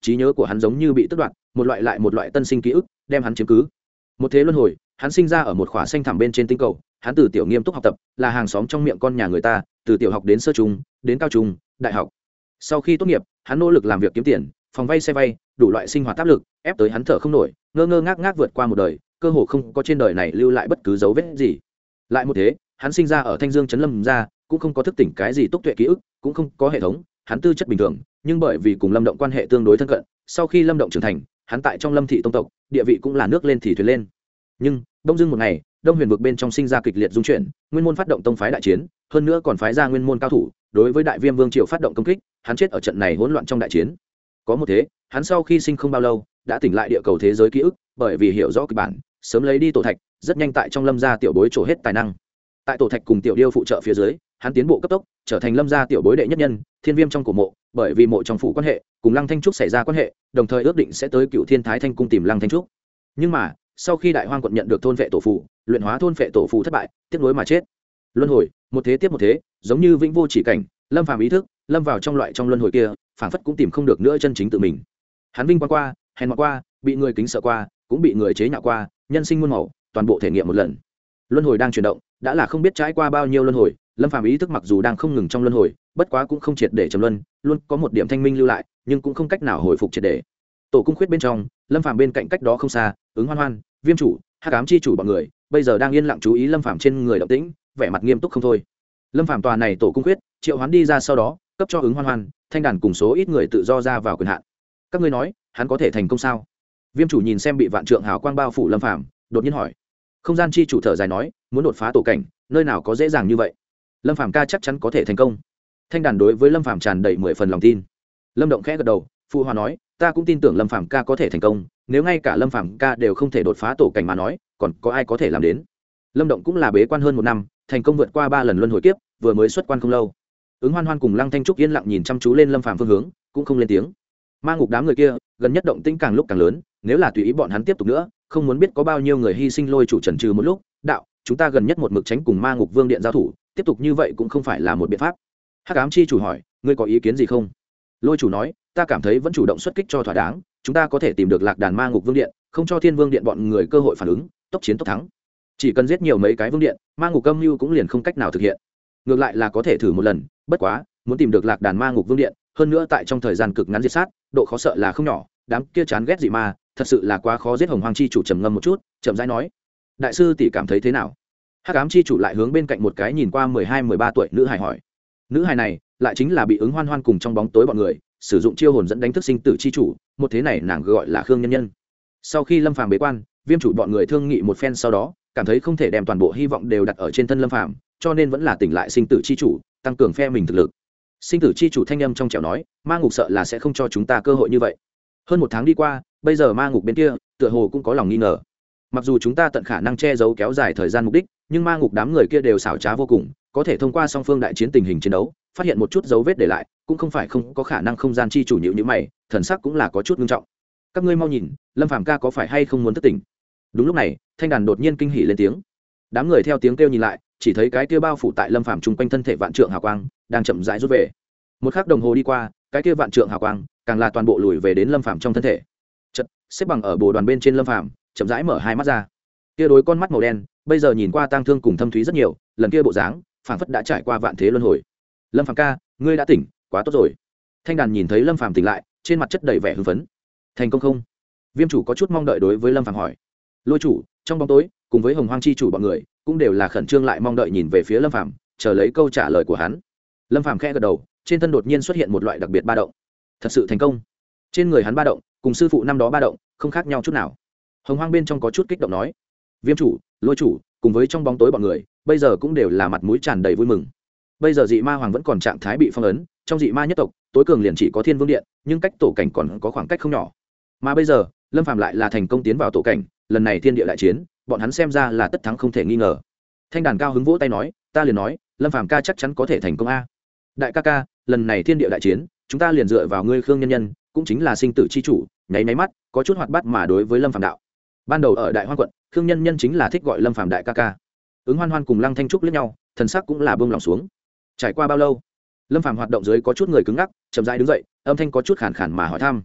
trí nhớ của hắn giống như bị tước đoạt, một loại lại một loại tân sinh ký ức đem hắn chiếm cứ. Một thế luân hồi, hắn sinh ra ở một khỏa xanh thẳm bên trên tinh cầu, hắn từ tiểu nghiêm túc học tập, là hàng xóm trong miệng con nhà người ta, từ tiểu học đến sơ trung, đến cao trung, đại học. Sau khi tốt nghiệp, hắn nỗ lực làm việc kiếm tiền, phòng vay xe vay, đủ loại sinh hoạt áp lực, ép tới hắn thở không nổi, ngơ ngơ ngác ngác vượt qua một đời, cơ hồ không có trên đời này lưu lại bất cứ dấu vết gì. Lại một thế, hắn sinh ra ở Thanh Dương trấn Lâm gia, cũng không có thức tỉnh cái gì túc tuệ ký ức, cũng không có hệ thống, hắn tư chất bình thường, nhưng bởi vì cùng Lâm Động quan hệ tương đối thân cận, sau khi Lâm Động trưởng thành, hắn tại trong Lâm thị tông tộc, địa vị cũng là nước lên thì thuyền lên. Nhưng, đông dưng một ngày, Đông Huyền vực bên trong sinh ra kịch liệt dung chuyển, Nguyên môn phát động tông phái đại chiến, hơn nữa còn phái ra Nguyên môn cao thủ, đối với Đại Viêm Vương triều phát động công kích, hắn chết ở trận này hỗn loạn trong đại chiến. Có một thế, hắn sau khi sinh không bao lâu, đã tỉnh lại địa cầu thế giới ký ức, bởi vì hiểu rõ kịch bản, sớm lấy đi tổ thạch, rất nhanh tại trong Lâm gia tiểu bối trổ hết tài năng. Tại tổ thạch cùng tiểu điêu phụ trợ phía dưới, hắn tiến bộ cấp tốc, trở thành Lâm gia tiểu bối đệ nhất nhân, Thiên Viêm trong cổ mộ, bởi vì mộ trong phủ quan hệ, cùng Lăng Thanh Trúc xảy ra quan hệ, đồng thời ước định sẽ tới Cựu Thiên Thái Thanh cung tìm Lăng Thanh Trúc. Nhưng mà, sau khi Đại Hoang quận nhận được thôn vệ tổ phù, luyện hóa thôn vệ tổ phù thất bại, tiếp nối mà chết. Luân hồi, một thế tiếp một thế, giống như vĩnh vô chỉ cảnh, Lâm Phàm ý thức, lâm vào trong loại trong luân hồi kia, phảng phất cũng tìm không được nữa chân chính tự mình. Hắn vinh quang qua, hèn mọn qua, bị người kính sợ qua, cũng bị người chế nhạo qua, nhân sinh muôn màu, toàn bộ thể nghiệm một lần. Luân hồi đang chuyển động, đã là không biết trải qua bao nhiêu luân hồi, Lâm Phàm ý thức mặc dù đang không ngừng trong luân hồi, bất quá cũng không triệt để trầm luân, luôn có một điểm thanh minh lưu lại, nhưng cũng không cách nào hồi phục triệt để. Tổ cung khuyết bên trong, Lâm Phàm bên cạnh cách đó không xa, ứng Hoan Hoan, Viêm chủ, Hắc Ám chi chủ bọn người, bây giờ đang yên lặng chú ý Lâm Phàm trên người động tĩnh, vẻ mặt nghiêm túc không thôi. Lâm Phàm tòa này tổ cung khuyết, triệu hoán đi ra sau đó, cấp cho ứng Hoan Hoan, Thanh Đàn cùng số ít người tự do ra vào quyền hạn. Các ngươi nói, hắn có thể thành công sao? Viêm chủ nhìn xem bị vạn trượng hào quang bao phủ Lâm Phàm, đột nhiên hỏi. Không gian chi chủ thở dài nói, muốn đột phá tổ cảnh, nơi nào có dễ dàng như vậy. Lâm Phàm ca chắc chắn có thể thành công. Thanh Đàn đối với Lâm Phàm tràn đầy mười phần lòng tin. Lâm Động khẽ gật đầu, phụ hòa nói, ta cũng tin tưởng Lâm Phàm ca có thể thành công, nếu ngay cả Lâm Phàm ca đều không thể đột phá tổ cảnh mà nói, còn có ai có thể làm đến. Lâm Động cũng là bế quan hơn một năm, thành công vượt qua ba lần luân hồi kiếp, vừa mới xuất quan không lâu. Ứng Hoan Hoan cùng Lăng Thanh Trúc yên lặng nhìn chăm chú lên Lâm Phàm phương hướng, cũng không lên tiếng. Ma ngục đám người kia, gần nhất động tĩnh càng lúc càng lớn, nếu là tùy ý bọn hắn tiếp tục nữa, không muốn biết có bao nhiêu người hy sinh Lôi chủ trần trừ một lúc, đạo, chúng ta gần nhất một mực tránh cùng Ma ngục vương điện giao thủ, tiếp tục như vậy cũng không phải là một biện pháp. Hắc Ám chi chủ hỏi, ngươi có ý kiến gì không? Lôi chủ nói, ta cảm thấy vẫn chủ động xuất kích cho thỏa đáng, chúng ta có thể tìm được lạc đàn Ma ngục vương điện, không cho Thiên Vương điện bọn người cơ hội phản ứng, tốc chiến tốc thắng. Chỉ cần giết nhiều mấy cái vương điện, Ma ngục âm mưu cũng liền không cách nào thực hiện. Ngược lại là có thể thử một lần, bất quá, muốn tìm được lạc đàn Ma ngục vương điện, hơn nữa tại trong thời gian cực ngắn diệt sát, độ khó sợ là không nhỏ, đám kia chán ghét dị ma, thật sự là quá khó giết. Hồng Hoang chi chủ trầm ngâm một chút, chậm rãi nói, đại sư tỷ cảm thấy thế nào? Hắc Ám chi chủ lại hướng bên cạnh một cái nhìn qua mười hai mười ba tuổi nữ hài hỏi. Nữ hài này lại chính là bị ứng Hoan Hoan cùng trong bóng tối bọn người sử dụng chiêu hồn dẫn đánh thức sinh tử chi chủ, một thế này nàng gọi là Khương Nhân Nhân. Sau khi Lâm Phàm bế quan, Viêm chủ bọn người thương nghị một phen sau đó, cảm thấy không thể đem toàn bộ hy vọng đều đặt ở trên thân Lâm Phàm, cho nên vẫn là tỉnh lại sinh tử chi chủ, tăng cường phe mình thực lực. Sinh tử chi chủ thanh âm trong trẻo nói, Ma ngục sợ là sẽ không cho chúng ta cơ hội như vậy. Hơn một tháng đi qua, bây giờ Ma ngục bên kia tựa hồ cũng có lòng nghi ngờ. Mặc dù chúng ta tận khả năng che giấu kéo dài thời gian mục đích, nhưng Ma ngục đám người kia đều xảo trá vô cùng, có thể thông qua song phương đại chiến tình hình chiến đấu, phát hiện một chút dấu vết để lại, cũng không phải không có khả năng. Không gian chi chủ nhíu nhíu mày, thần sắc cũng là có chút nghiêm trọng. Các ngươi mau nhìn, Lâm Phàm ca có phải hay không muốn thức tỉnh? Đúng lúc này, Thanh Đàn đột nhiên kinh hỉ lên tiếng. Đám người theo tiếng kêu nhìn lại, chỉ thấy cái kia bao phủ tại Lâm Phàm trung quanh thân thể vạn trượng hào quang đang chậm rãi rút về. Một khắc đồng hồ đi qua, cái kia vạn trượng hào quang càng là toàn bộ lùi về đến Lâm Phàm trong thân thể. Chợt, xếp bằng ở bồ đoàn bên trên Lâm Phàm chậm rãi mở hai mắt ra. Kia đối con mắt màu đen, bây giờ nhìn qua tang thương cùng thâm thúy rất nhiều, lần kia bộ dáng, phảng phất đã trải qua vạn thế luân hồi. Lâm Phàm ca, ngươi đã tỉnh, quá tốt rồi. Thanh Đàn nhìn thấy Lâm Phàm tỉnh lại, trên mặt chất đầy vẻ hưng phấn. Thành công không? Viêm chủ có chút mong đợi đối với Lâm Phàm hỏi. Lôi chủ, trong bóng tối, cùng với Hồng Hoang chi chủ bọn người, cũng đều là khẩn trương lại mong đợi nhìn về phía Lâm Phàm, chờ lấy câu trả lời của hắn. Lâm Phàm khẽ gật đầu, trên thân đột nhiên xuất hiện một loại đặc biệt ba động. Thật sự thành công. Trên người hắn ba động, cùng sư phụ năm đó ba động, không khác nhau chút nào. Hồng Hoang bên trong có chút kích động nói. Viêm chủ, Lôi chủ, cùng với trong bóng tối bọn người, bây giờ cũng đều là mặt mũi tràn đầy vui mừng. Bây giờ dị ma hoàng vẫn còn trạng thái bị phong ấn, trong dị ma nhất tộc, tối cường liền chỉ có Thiên Vương điện, nhưng cách tổ cảnh còn có khoảng cách không nhỏ. Mà bây giờ, Lâm Phàm lại là thành công tiến vào tổ cảnh, lần này thiên địa đại chiến, bọn hắn xem ra là tất thắng không thể nghi ngờ. Thanh Đàn cao hứng vỗ tay nói, ta liền nói, Lâm Phàm ca chắc chắn có thể thành công a. Đại ca ca, lần này thiên địa đại chiến, chúng ta liền dựa vào ngươi Khương Nhân Nhân, cũng chính là sinh tử chi chủ, nháy nháy mắt, có chút hoạt bát mà đối với Lâm Phàm đạo. Ban đầu ở Đại Hoang quận, Khương Nhân Nhân chính là thích gọi Lâm Phàm đại ca ca. Ứng Hoan Hoan cùng Lăng Thanh Trúc liếc nhau, thần sắc cũng là buông lòng xuống. Trải qua bao lâu? Lâm Phàm hoạt động dưới có chút người cứng ngắc, chậm rãi đứng dậy, âm thanh có chút khàn khàn mà hỏi thăm.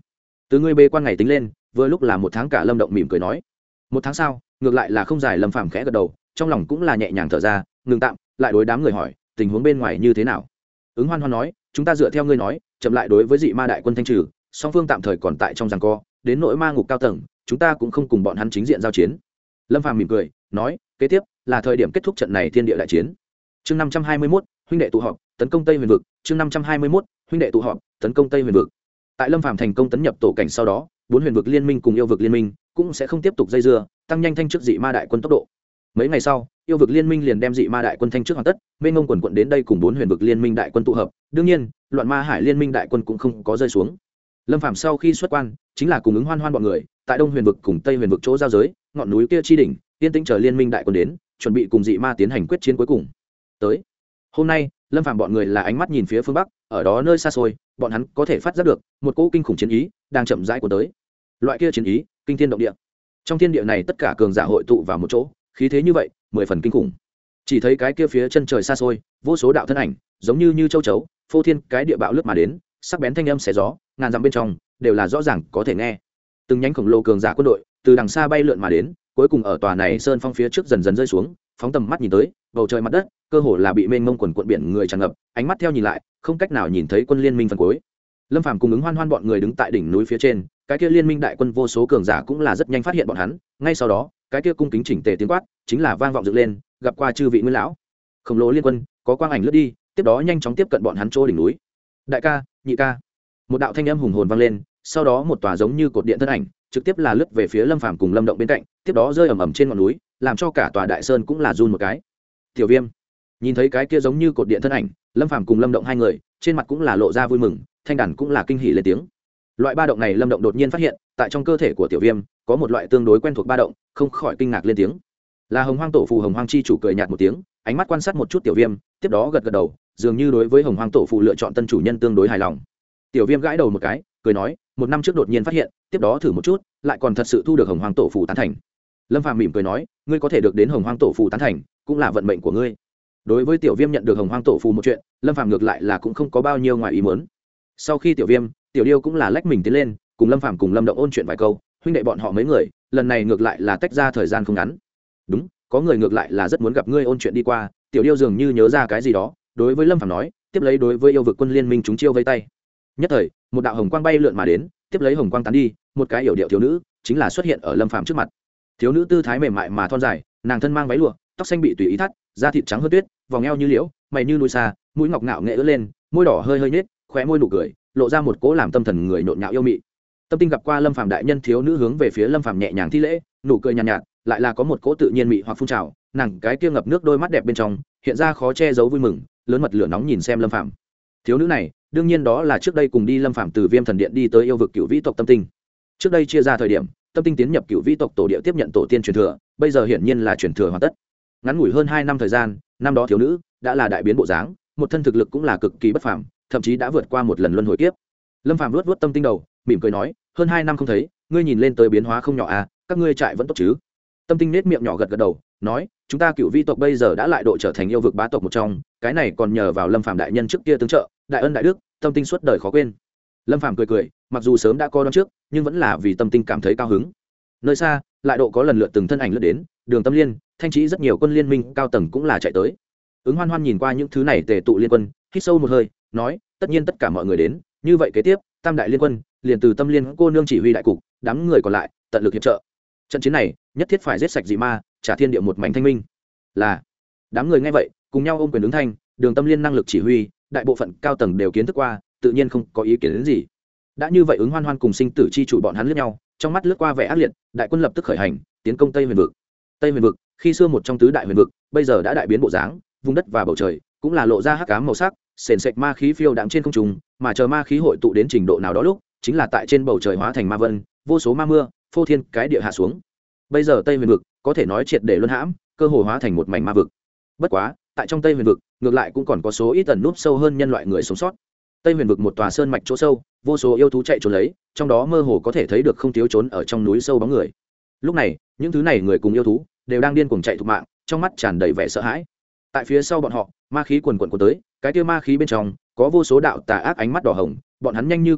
từ ngươi bê quan ngày tính lên vừa lúc là một tháng cả. Lâm Động mỉm cười nói. Một tháng sau ngược lại là không dài. Lâm Phàm khẽ gật đầu, trong lòng cũng là nhẹ nhàng thở ra, ngừng tạm lại đối đám người hỏi tình huống bên ngoài như thế nào. Ứng Hoan Hoan nói, chúng ta dựa theo ngươi nói chậm lại đối với dị ma đại quân thanh trừ, song phương tạm thời còn tại trong giằng co, đến nỗi ma ngục cao tầng chúng ta cũng không cùng bọn hắn chính diện giao chiến. Lâm Phàm mỉm cười nói, kế tiếp là thời điểm kết thúc trận này thiên địa đại chiến. Chương năm trăm hai mươi mốt, huynh đệ tụ họp tấn công Tây Huyền vực. Chương năm trăm hai mươi mốt, huynh đệ tụ họp tấn công Tây Huyền vực. Tại Lâm Phàm thành công tấn nhập tổ cảnh sau đó, bốn huyền vực liên minh cùng yêu vực liên minh cũng sẽ không tiếp tục dây dưa, tăng nhanh thanh trước dị ma đại quân tốc độ. Mấy ngày sau, yêu vực liên minh liền đem dị ma đại quân thanh trước hoàn tất, mênh mông quần quận đến đây cùng bốn huyền vực liên minh đại quân tụ hợp. Đương nhiên, loạn ma hải liên minh đại quân cũng không có rơi xuống. Lâm Phàm sau khi xuất quan, chính là cùng Ứng Hoan Hoan bọn người, tại Đông Huyền vực cùng Tây Huyền vực chỗ giao giới, ngọn núi kia chi đỉnh, yên tĩnh chờ liên minh đại quân đến, chuẩn bị cùng dị ma tiến hành quyết chiến cuối cùng. Tới. Hôm nay, Lâm Phàm bọn người là ánh mắt nhìn phía phương bắc, ở đó nơi xa xôi, bọn hắn có thể phát giác được một cỗ kinh khủng chiến ý đang chậm rãi của tới. Loại kia chiến ý, kinh thiên động địa. Trong thiên địa này tất cả cường giả hội tụ vào một chỗ, khí thế như vậy, mười phần kinh khủng. Chỉ thấy cái kia phía chân trời xa xôi, vô số đạo thân ảnh, giống như như châu chấu, phô thiên cái địa bạo lướt mà đến, sắc bén thanh âm xé gió, ngàn dặm bên trong đều là rõ ràng có thể nghe. Từng nhánh khổng lồ cường giả quân đội từ đằng xa bay lượn mà đến, cuối cùng ở tòa này sơn phong phía trước dần dần rơi xuống, phóng tầm mắt nhìn tới, bầu trời mặt đất cơ hồ là bị mênh mông quần quận biển người tràn ngập, ánh mắt theo nhìn lại, không cách nào nhìn thấy quân liên minh phần cuối. Lâm Phàm cùng Ứng Hoan Hoan bọn người đứng tại đỉnh núi phía trên, cái kia liên minh đại quân vô số cường giả cũng là rất nhanh phát hiện bọn hắn, ngay sau đó, cái kia cung kính chỉnh tề tiếng quát, chính là vang vọng dựng lên, gặp qua chư vị nguyên lão. Khổng lồ liên quân, có quang ảnh lướt đi, tiếp đó nhanh chóng tiếp cận bọn hắn chỗ đỉnh núi. Đại ca, nhị ca. Một đạo thanh âm hùng hồn vang lên, sau đó một tòa giống như cột điện thân ảnh, trực tiếp là lướt về phía Lâm Phàm cùng Lâm Động bên cạnh, tiếp đó rơi ầm ầm trên ngọn núi, làm cho cả tòa đại sơn cũng là run một cái. Tiểu Viêm nhìn thấy cái kia giống như cột điện thân ảnh, Lâm Phàm cùng Lâm Động hai người trên mặt cũng là lộ ra vui mừng, thanh đàn cũng là kinh hỉ lên tiếng. Loại ba động này Lâm Động đột nhiên phát hiện, tại trong cơ thể của Tiểu Viêm có một loại tương đối quen thuộc ba động, không khỏi kinh ngạc lên tiếng. Là Hồng Hoang Tổ Phù. Hồng Hoang chi chủ cười nhạt một tiếng, ánh mắt quan sát một chút Tiểu Viêm, tiếp đó gật gật đầu, dường như đối với Hồng Hoang Tổ Phù lựa chọn tân chủ nhân tương đối hài lòng. Tiểu Viêm gãi đầu một cái, cười nói, một năm trước đột nhiên phát hiện, tiếp đó thử một chút, lại còn thật sự thu được Hồng Hoang Tổ Phù tán thành. Lâm Phàm mỉm cười nói, ngươi có thể được đến Hồng Hoang Tổ Phù tán thành, cũng là vận mệnh của ngươi. Đối với Tiểu Viêm nhận được Hồng Hoang Tổ Phù một chuyện, Lâm Phàm ngược lại là cũng không có bao nhiêu ngoài ý muốn. Sau khi Tiểu Viêm, Tiểu Điêu cũng là lách mình tiến lên, cùng Lâm Phàm cùng Lâm Động ôn chuyện vài câu, huynh đệ bọn họ mấy người, lần này ngược lại là tách ra thời gian không ngắn. Đúng, có người ngược lại là rất muốn gặp ngươi ôn chuyện đi qua. Tiểu Điêu dường như nhớ ra cái gì đó, đối với Lâm Phàm nói, tiếp lấy đối với yêu vực quân liên minh chúng chiêu vây tay. Nhất thời, một đạo hồng quang bay lượn mà đến, tiếp lấy hồng quang tán đi, một cái yểu điệu thiếu nữ chính là xuất hiện ở Lâm Phàm trước mặt. Thiếu nữ tư thái mềm mại mà thon dài, nàng thân mang váy lụa, tóc xanh bị tùy ý thắt, da thịt trắng hơn tuyết, vòng eo như liễu, mày như núi xa, mũi ngọc ngạo nghệ ưỡn lên, môi đỏ hơi hơi nhếch, khóe môi nụ cười, lộ ra một cỗ làm tâm thần người nhộn nhạo yêu mị. Tâm Tinh gặp qua Lâm Phàm đại nhân, thiếu nữ hướng về phía Lâm Phàm nhẹ nhàng thi lễ, nụ cười nhàn nhạt, nhạt, lại là có một cỗ tự nhiên mị hoặc phun trào, nàng cái kia ngập nước đôi mắt đẹp bên trong hiện ra khó che giấu vui mừng, lớn mật lửa nóng nhìn xem Lâm Phàm. Thiếu nữ này, đương nhiên đó là trước đây cùng đi Lâm Phàm từ Viêm Thần Điện đi tới yêu vực Cửu Vĩ tộc Tâm Tinh. Trước đây chia ra thời điểm, Tâm Tinh tiến nhập Cửu Vĩ tộc tổ địa tiếp nhận tổ tiên truyền thừa, bây giờ hiển nhiên là truyền thừa hoàn tất. Ngắn ngủi hơn hai năm thời gian, năm đó thiếu nữ đã là đại biến bộ dáng, một thân thực lực cũng là cực kỳ bất phàm, thậm chí đã vượt qua một lần luân hồi kiếp. Lâm Phàm luốt luốt Tâm Tinh đầu, mỉm cười nói, hơn hai năm không thấy, ngươi nhìn lên tới biến hóa không nhỏ à, các ngươi trại vẫn tốt chứ? Tâm Tinh nết miệng nhỏ gật gật đầu, nói, chúng ta Cửu Vĩ tộc bây giờ đã lại độ trở thành yêu vực bá tộc một trong, cái này còn nhờ vào Lâm Phàm đại nhân trước kia tương trợ, đại ân đại đức, Tâm Tinh suốt đời khó quên. Lâm Phàm cười cười, mặc dù sớm đã coi đoán trước, nhưng vẫn là vì Tâm Tinh cảm thấy cao hứng. Nơi xa, lại độ có lần lượt từng thân ảnh lướt đến, Đường Tâm Liên, Thanh Trí rất nhiều quân liên minh cao tầng cũng là chạy tới. Ứng Hoan Hoan nhìn qua những thứ này tề tụ liên quân, hít sâu một hơi, nói, tất nhiên tất cả mọi người đến, như vậy kế tiếp, Tam đại liên quân liền từ Tâm Liên cô nương chỉ huy đại cục, đám người còn lại tận lực hiệp trợ. Trận chiến này, nhất thiết phải giết sạch dị ma, trả thiên địa một mảnh thanh minh. Là. Đám người nghe vậy, cùng nhau ôm quyền ứng thanh, Đường Tâm Liên năng lực chỉ huy, đại bộ phận cao tầng đều kiến thức qua, tự nhiên không có ý kiến đến gì. Đã như vậy, Ứng Hoan Hoan cùng Sinh Tử chi chủ bọn hắn liếc nhau, trong mắt lướt qua vẻ ác liệt, đại quân lập tức khởi hành, tiến công Tây Huyền vực. Tây Huyền vực, khi xưa một trong tứ đại huyền vực, bây giờ đã đại biến bộ dáng, vùng đất và bầu trời cũng là lộ ra hắc ám màu sắc, sền sệt ma khí phiêu đãng trên không trung, mà chờ ma khí hội tụ đến trình độ nào đó lúc, chính là tại trên bầu trời hóa thành ma vân, vô số ma mưa, phô thiên cái địa hạ xuống. Bây giờ Tây Huyền vực có thể nói triệt để luân hãm, cơ hồ hóa thành một mảnh ma vực. Bất quá, tại trong Tây Huyền vực, ngược lại cũng còn có số ít ẩn núp sâu hơn nhân loại người sống sót. Tây Huyền vực một tòa sơn mạch chỗ sâu, vô số yêu thú chạy trốn lấy, trong đó mơ hồ có thể thấy được không thiếu trốn ở trong núi sâu bóng người. Lúc này, những thứ này người cùng yêu thú đều đang điên cuồng chạy thục mạng, trong mắt tràn đầy vẻ sợ hãi. Tại phía sau bọn họ, ma khí quần quần cuốn tới, cái kia ma khí bên trong có vô số đạo tà ác ánh mắt đỏ hồng, bọn hắn nhanh như quỷ mị,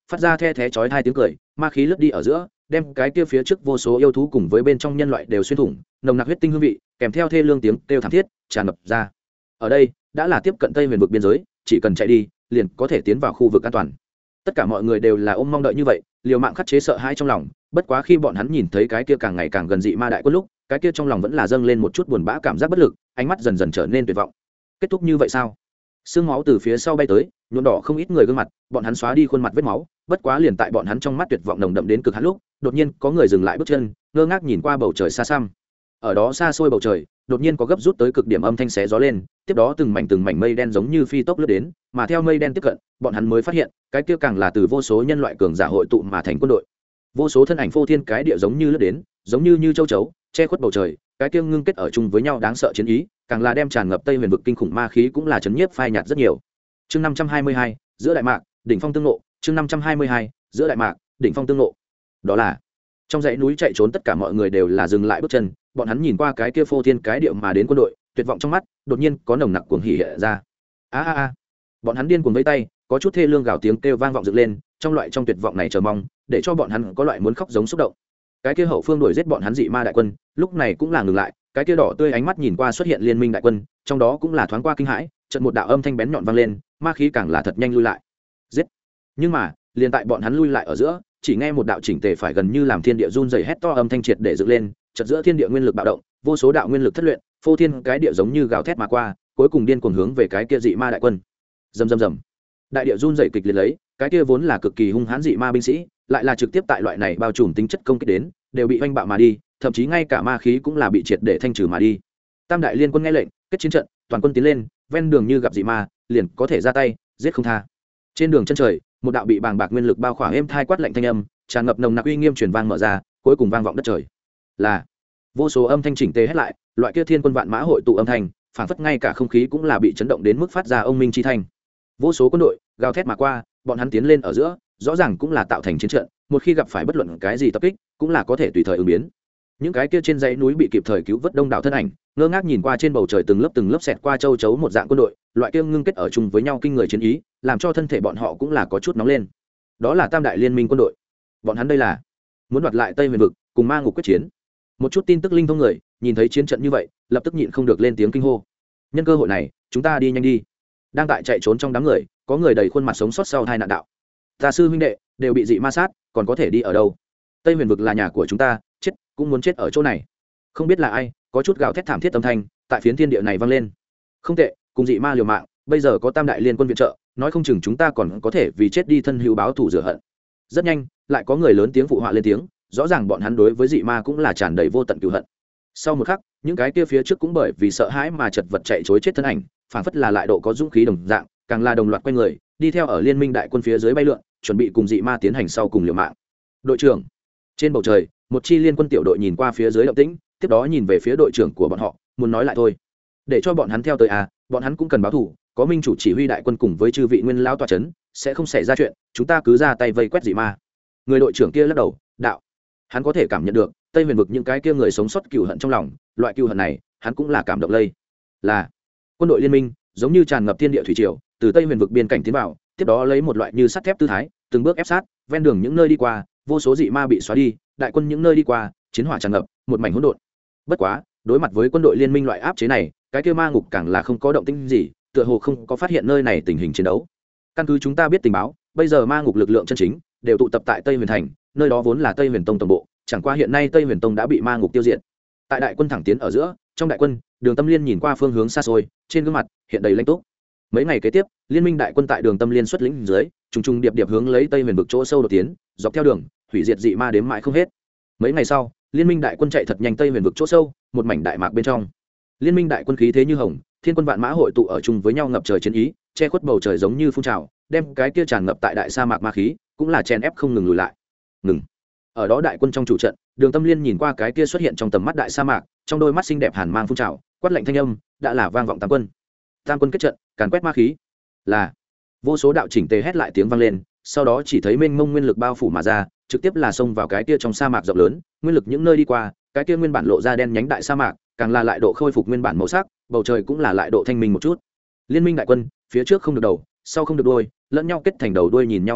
phát ra the thé chói hai tiếng cười, ma khí lướt đi ở giữa, đem cái kia phía trước vô số yêu thú cùng với bên trong nhân loại đều xuyên thủng, nồng nặc huyết tinh hương vị kèm theo thê lương tiếng kêu thảm thiết tràn ngập ra. Ở đây đã là tiếp cận Tây Huyền vực biên giới, chỉ cần chạy đi liền có thể tiến vào khu vực an toàn. Tất cả mọi người đều là ôm mong đợi như vậy, liều mạng khắc chế sợ hãi trong lòng. Bất quá khi bọn hắn nhìn thấy cái kia càng ngày càng gần dị ma đại quân lúc, cái kia trong lòng vẫn là dâng lên một chút buồn bã cảm giác bất lực, ánh mắt dần dần trở nên tuyệt vọng. Kết thúc như vậy sao? Sương máu từ phía sau bay tới, nhuộm đỏ không ít người gương mặt, bọn hắn xóa đi khuôn mặt vết máu. Bất quá liền tại bọn hắn trong mắt tuyệt vọng nồng đậm đến cực hạn lúc, đột nhiên có người dừng lại bước chân, ngơ ngác nhìn qua bầu trời xa xăm. Ở đó xa xôi bầu trời, đột nhiên có gấp rút tới cực điểm âm thanh xé gió lên, tiếp đó từng mảnh từng mảnh mây đen giống như phi tốc lướt đến, mà theo mây đen tiếp cận, bọn hắn mới phát hiện, cái kia càng là từ vô số nhân loại cường giả hội tụ mà thành quân đội. Vô số thân ảnh phô thiên cái địa giống như lướt đến, giống như như châu chấu, che khuất bầu trời, cái kia ngưng kết ở chung với nhau đáng sợ chiến ý, càng là đem tràn ngập Tây Huyền vực kinh khủng ma khí cũng là chấn nhiếp phai nhạt rất nhiều. Chương năm trăm hai mươi hai, giữa đại mạc, đỉnh phong tương ngộ, chương năm trăm hai mươi hai, giữa đại mạc, đỉnh phong tương ngộ. Đó là trong dãy núi chạy trốn tất cả mọi người đều là dừng lại bước chân, bọn hắn nhìn qua cái kia phô thiên cái địa mà đến quân đội, tuyệt vọng trong mắt đột nhiên có nồng nặc cuồng hỉ hiện ra. A a a. Bọn hắn điên cuồng vẫy tay, có chút thê lương gào tiếng kêu vang vọng dựng lên, trong loại trong tuyệt vọng này chờ mong, để cho bọn hắn có loại muốn khóc giống xúc động. Cái kia hậu phương đuổi giết bọn hắn dị ma đại quân, lúc này cũng là ngừng lại, cái kia đỏ tươi ánh mắt nhìn qua xuất hiện liên minh đại quân, trong đó cũng là thoáng qua kinh hãi, chợt một đạo âm thanh bén nhọn vang lên, ma khí càng là thật nhanh lui lại. Giết. Nhưng mà, liền tại bọn hắn lui lại ở giữa, chỉ nghe một đạo chỉnh tề phải gần như làm thiên địa run rẩy hét to âm thanh triệt để dựng lên, chợt giữa thiên địa nguyên lực bạo động, vô số đạo nguyên lực thất luyện, phô thiên cái địa giống như gào thét mà qua, cuối cùng điên cuồng hướng về cái kia dị ma đại quân. Rầm rầm rầm. Đại địa run rẩy kịch liệt lấy, cái kia vốn là cực kỳ hung hãn dị ma binh sĩ, lại là trực tiếp tại loại này bao trùm tính chất công kích đến, đều bị oanh bạo mà đi, thậm chí ngay cả ma khí cũng là bị triệt để thanh trừ mà đi. Tam đại liên quân nghe lệnh, kết chiến trận, toàn quân tiến lên, ven đường như gặp dị ma, liền có thể ra tay, giết không tha. Trên đường chân trời, một đạo bị bàng bạc nguyên lực bao khỏa êm thai quát lạnh thanh âm, tràn ngập nồng nặc uy nghiêm truyền vang mở ra, cuối cùng vang vọng đất trời. Là vô số âm thanh chỉnh tề hết lại, loại kia thiên quân vạn mã hội tụ âm thanh, phảng phất ngay cả không khí cũng là bị chấn động đến mức phát ra ông minh chi thanh. Vô số quân đội gào thét mà qua, bọn hắn tiến lên ở giữa, rõ ràng cũng là tạo thành chiến trận, một khi gặp phải bất luận cái gì tập kích, cũng là có thể tùy thời ứng biến. Những cái kia trên dãy núi bị kịp thời cứu vớt đông đảo thân ảnh, ngơ ngác nhìn qua trên bầu trời từng lớp từng lớp xẹt qua châu chấu một dạng quân đội, loại kia ngưng kết ở chung với nhau kinh người chiến ý, làm cho thân thể bọn họ cũng là có chút nóng lên. Đó là Tam đại liên minh quân đội. Bọn hắn đây là muốn đoạt lại Tây Huyền vực, cùng ma ngục quyết chiến. Một chút tin tức linh thông người, nhìn thấy chiến trận như vậy, lập tức nhịn không được lên tiếng kinh hô. Nhân cơ hội này, chúng ta đi nhanh đi. Đang tại chạy trốn trong đám người, có người đầy khuôn mặt sống sót sau hai nạn đạo. Ta sư huynh đệ đều bị dị ma sát, còn có thể đi ở đâu? Tây Huyền vực là nhà của chúng ta, chết cũng muốn chết ở chỗ này. Không biết là ai, có chút gào thét thảm thiết âm thanh tại phiến thiên địa này vang lên. Không tệ, cùng dị ma liều mạng, bây giờ có Tam đại liên quân viện trợ, nói không chừng chúng ta còn có thể vì chết đi thân hữu báo thù rửa hận. Rất nhanh, lại có người lớn tiếng phụ họa lên tiếng, rõ ràng bọn hắn đối với dị ma cũng là tràn đầy vô tận cừu hận. Sau một khắc, những cái kia phía trước cũng bởi vì sợ hãi mà chật vật chạy trối chết thân ảnh, phản phất là lại độ có dũng khí đồng dạng, càng là đồng loạt quay người, đi theo ở liên minh đại quân phía dưới bay lượn, chuẩn bị cùng dị ma tiến hành sau cùng liều mạng. Đội trưởng, trên bầu trời, một chi liên quân tiểu đội nhìn qua phía dưới động tĩnh, tiếp đó nhìn về phía đội trưởng của bọn họ, muốn nói lại thôi, để cho bọn hắn theo tới à, bọn hắn cũng cần báo thù, có minh chủ chỉ huy đại quân cùng với chư vị nguyên lão tọa chấn, sẽ không xảy ra chuyện, chúng ta cứ ra tay vây quét dị ma. Người đội trưởng kia lắc đầu, đạo, hắn có thể cảm nhận được Tây Huyền vực những cái kia người sống sót cừu hận trong lòng, loại cừu hận này, hắn cũng là cảm động lây. Là quân đội liên minh, giống như tràn ngập thiên địa thủy triều, từ Tây Huyền vực biên cảnh tiến vào, tiếp đó lấy một loại như sắt thép tư thái, từng bước ép sát, ven đường những nơi đi qua, vô số dị ma bị xóa đi, đại quân những nơi đi qua, chiến hỏa tràn ngập, một mảnh hỗn độn. Bất quá, đối mặt với quân đội liên minh loại áp chế này, cái kia ma ngục càng là không có động tĩnh gì, tựa hồ không có phát hiện nơi này tình hình chiến đấu. Căn cứ chúng ta biết tình báo, bây giờ ma ngục lực lượng chân chính đều tụ tập tại Tây Huyền thành, nơi đó vốn là Tây Huyền tông tổng bộ, chẳng qua hiện nay Tây Huyền tông đã bị ma ngục tiêu diệt. Tại đại quân thẳng tiến ở giữa, trong đại quân, Đường Tâm Liên nhìn qua phương hướng xa xôi, trên gương mặt hiện đầy lãnh túc. Mấy ngày kế tiếp, liên minh đại quân tại Đường Tâm Liên xuất lĩnh dưới, trùng trùng điệp điệp hướng lấy Tây Huyền vực chỗ sâu đột tiến, dọc theo đường, hủy diệt dị ma đếm mãi không hết. Mấy ngày sau, liên minh đại quân chạy thật nhanh Tây Huyền vực chỗ sâu, một mảnh đại mạc bên trong. Liên minh đại quân khí thế như hồng, thiên quân vạn mã hội tụ ở chung với nhau ngập trời chiến ý, che khuất bầu trời giống như phun trào, đem cái kia tràn ngập tại đại sa mạc ma khí, cũng là chèn ép không ngừng lùi lại. Ngừng. Ở đó đại quân trong chủ trận, Đường Tâm Liên nhìn qua cái kia xuất hiện trong tầm mắt đại sa mạc, trong đôi mắt xinh đẹp hàn mang phun trào, quát lạnh thanh âm đã là vang vọng tam quân. Tam quân kết trận, càn quét ma khí. Là vô số đạo chỉnh tề hét lại tiếng vang lên, sau đó chỉ thấy mênh mông nguyên lực bao phủ mà ra, trực tiếp là xông vào cái kia trong sa mạc rộng lớn, nguyên lực những nơi đi qua, cái kia nguyên bản lộ ra đen nhánh đại sa mạc, càng là lại độ khôi phục nguyên bản màu sắc, bầu trời cũng là lại độ thanh minh một chút. Liên minh đại quân, phía trước không được đầu, sau không được đuôi, lẫn nhau kết thành đầu đuôi nhìn nhau chiến trận,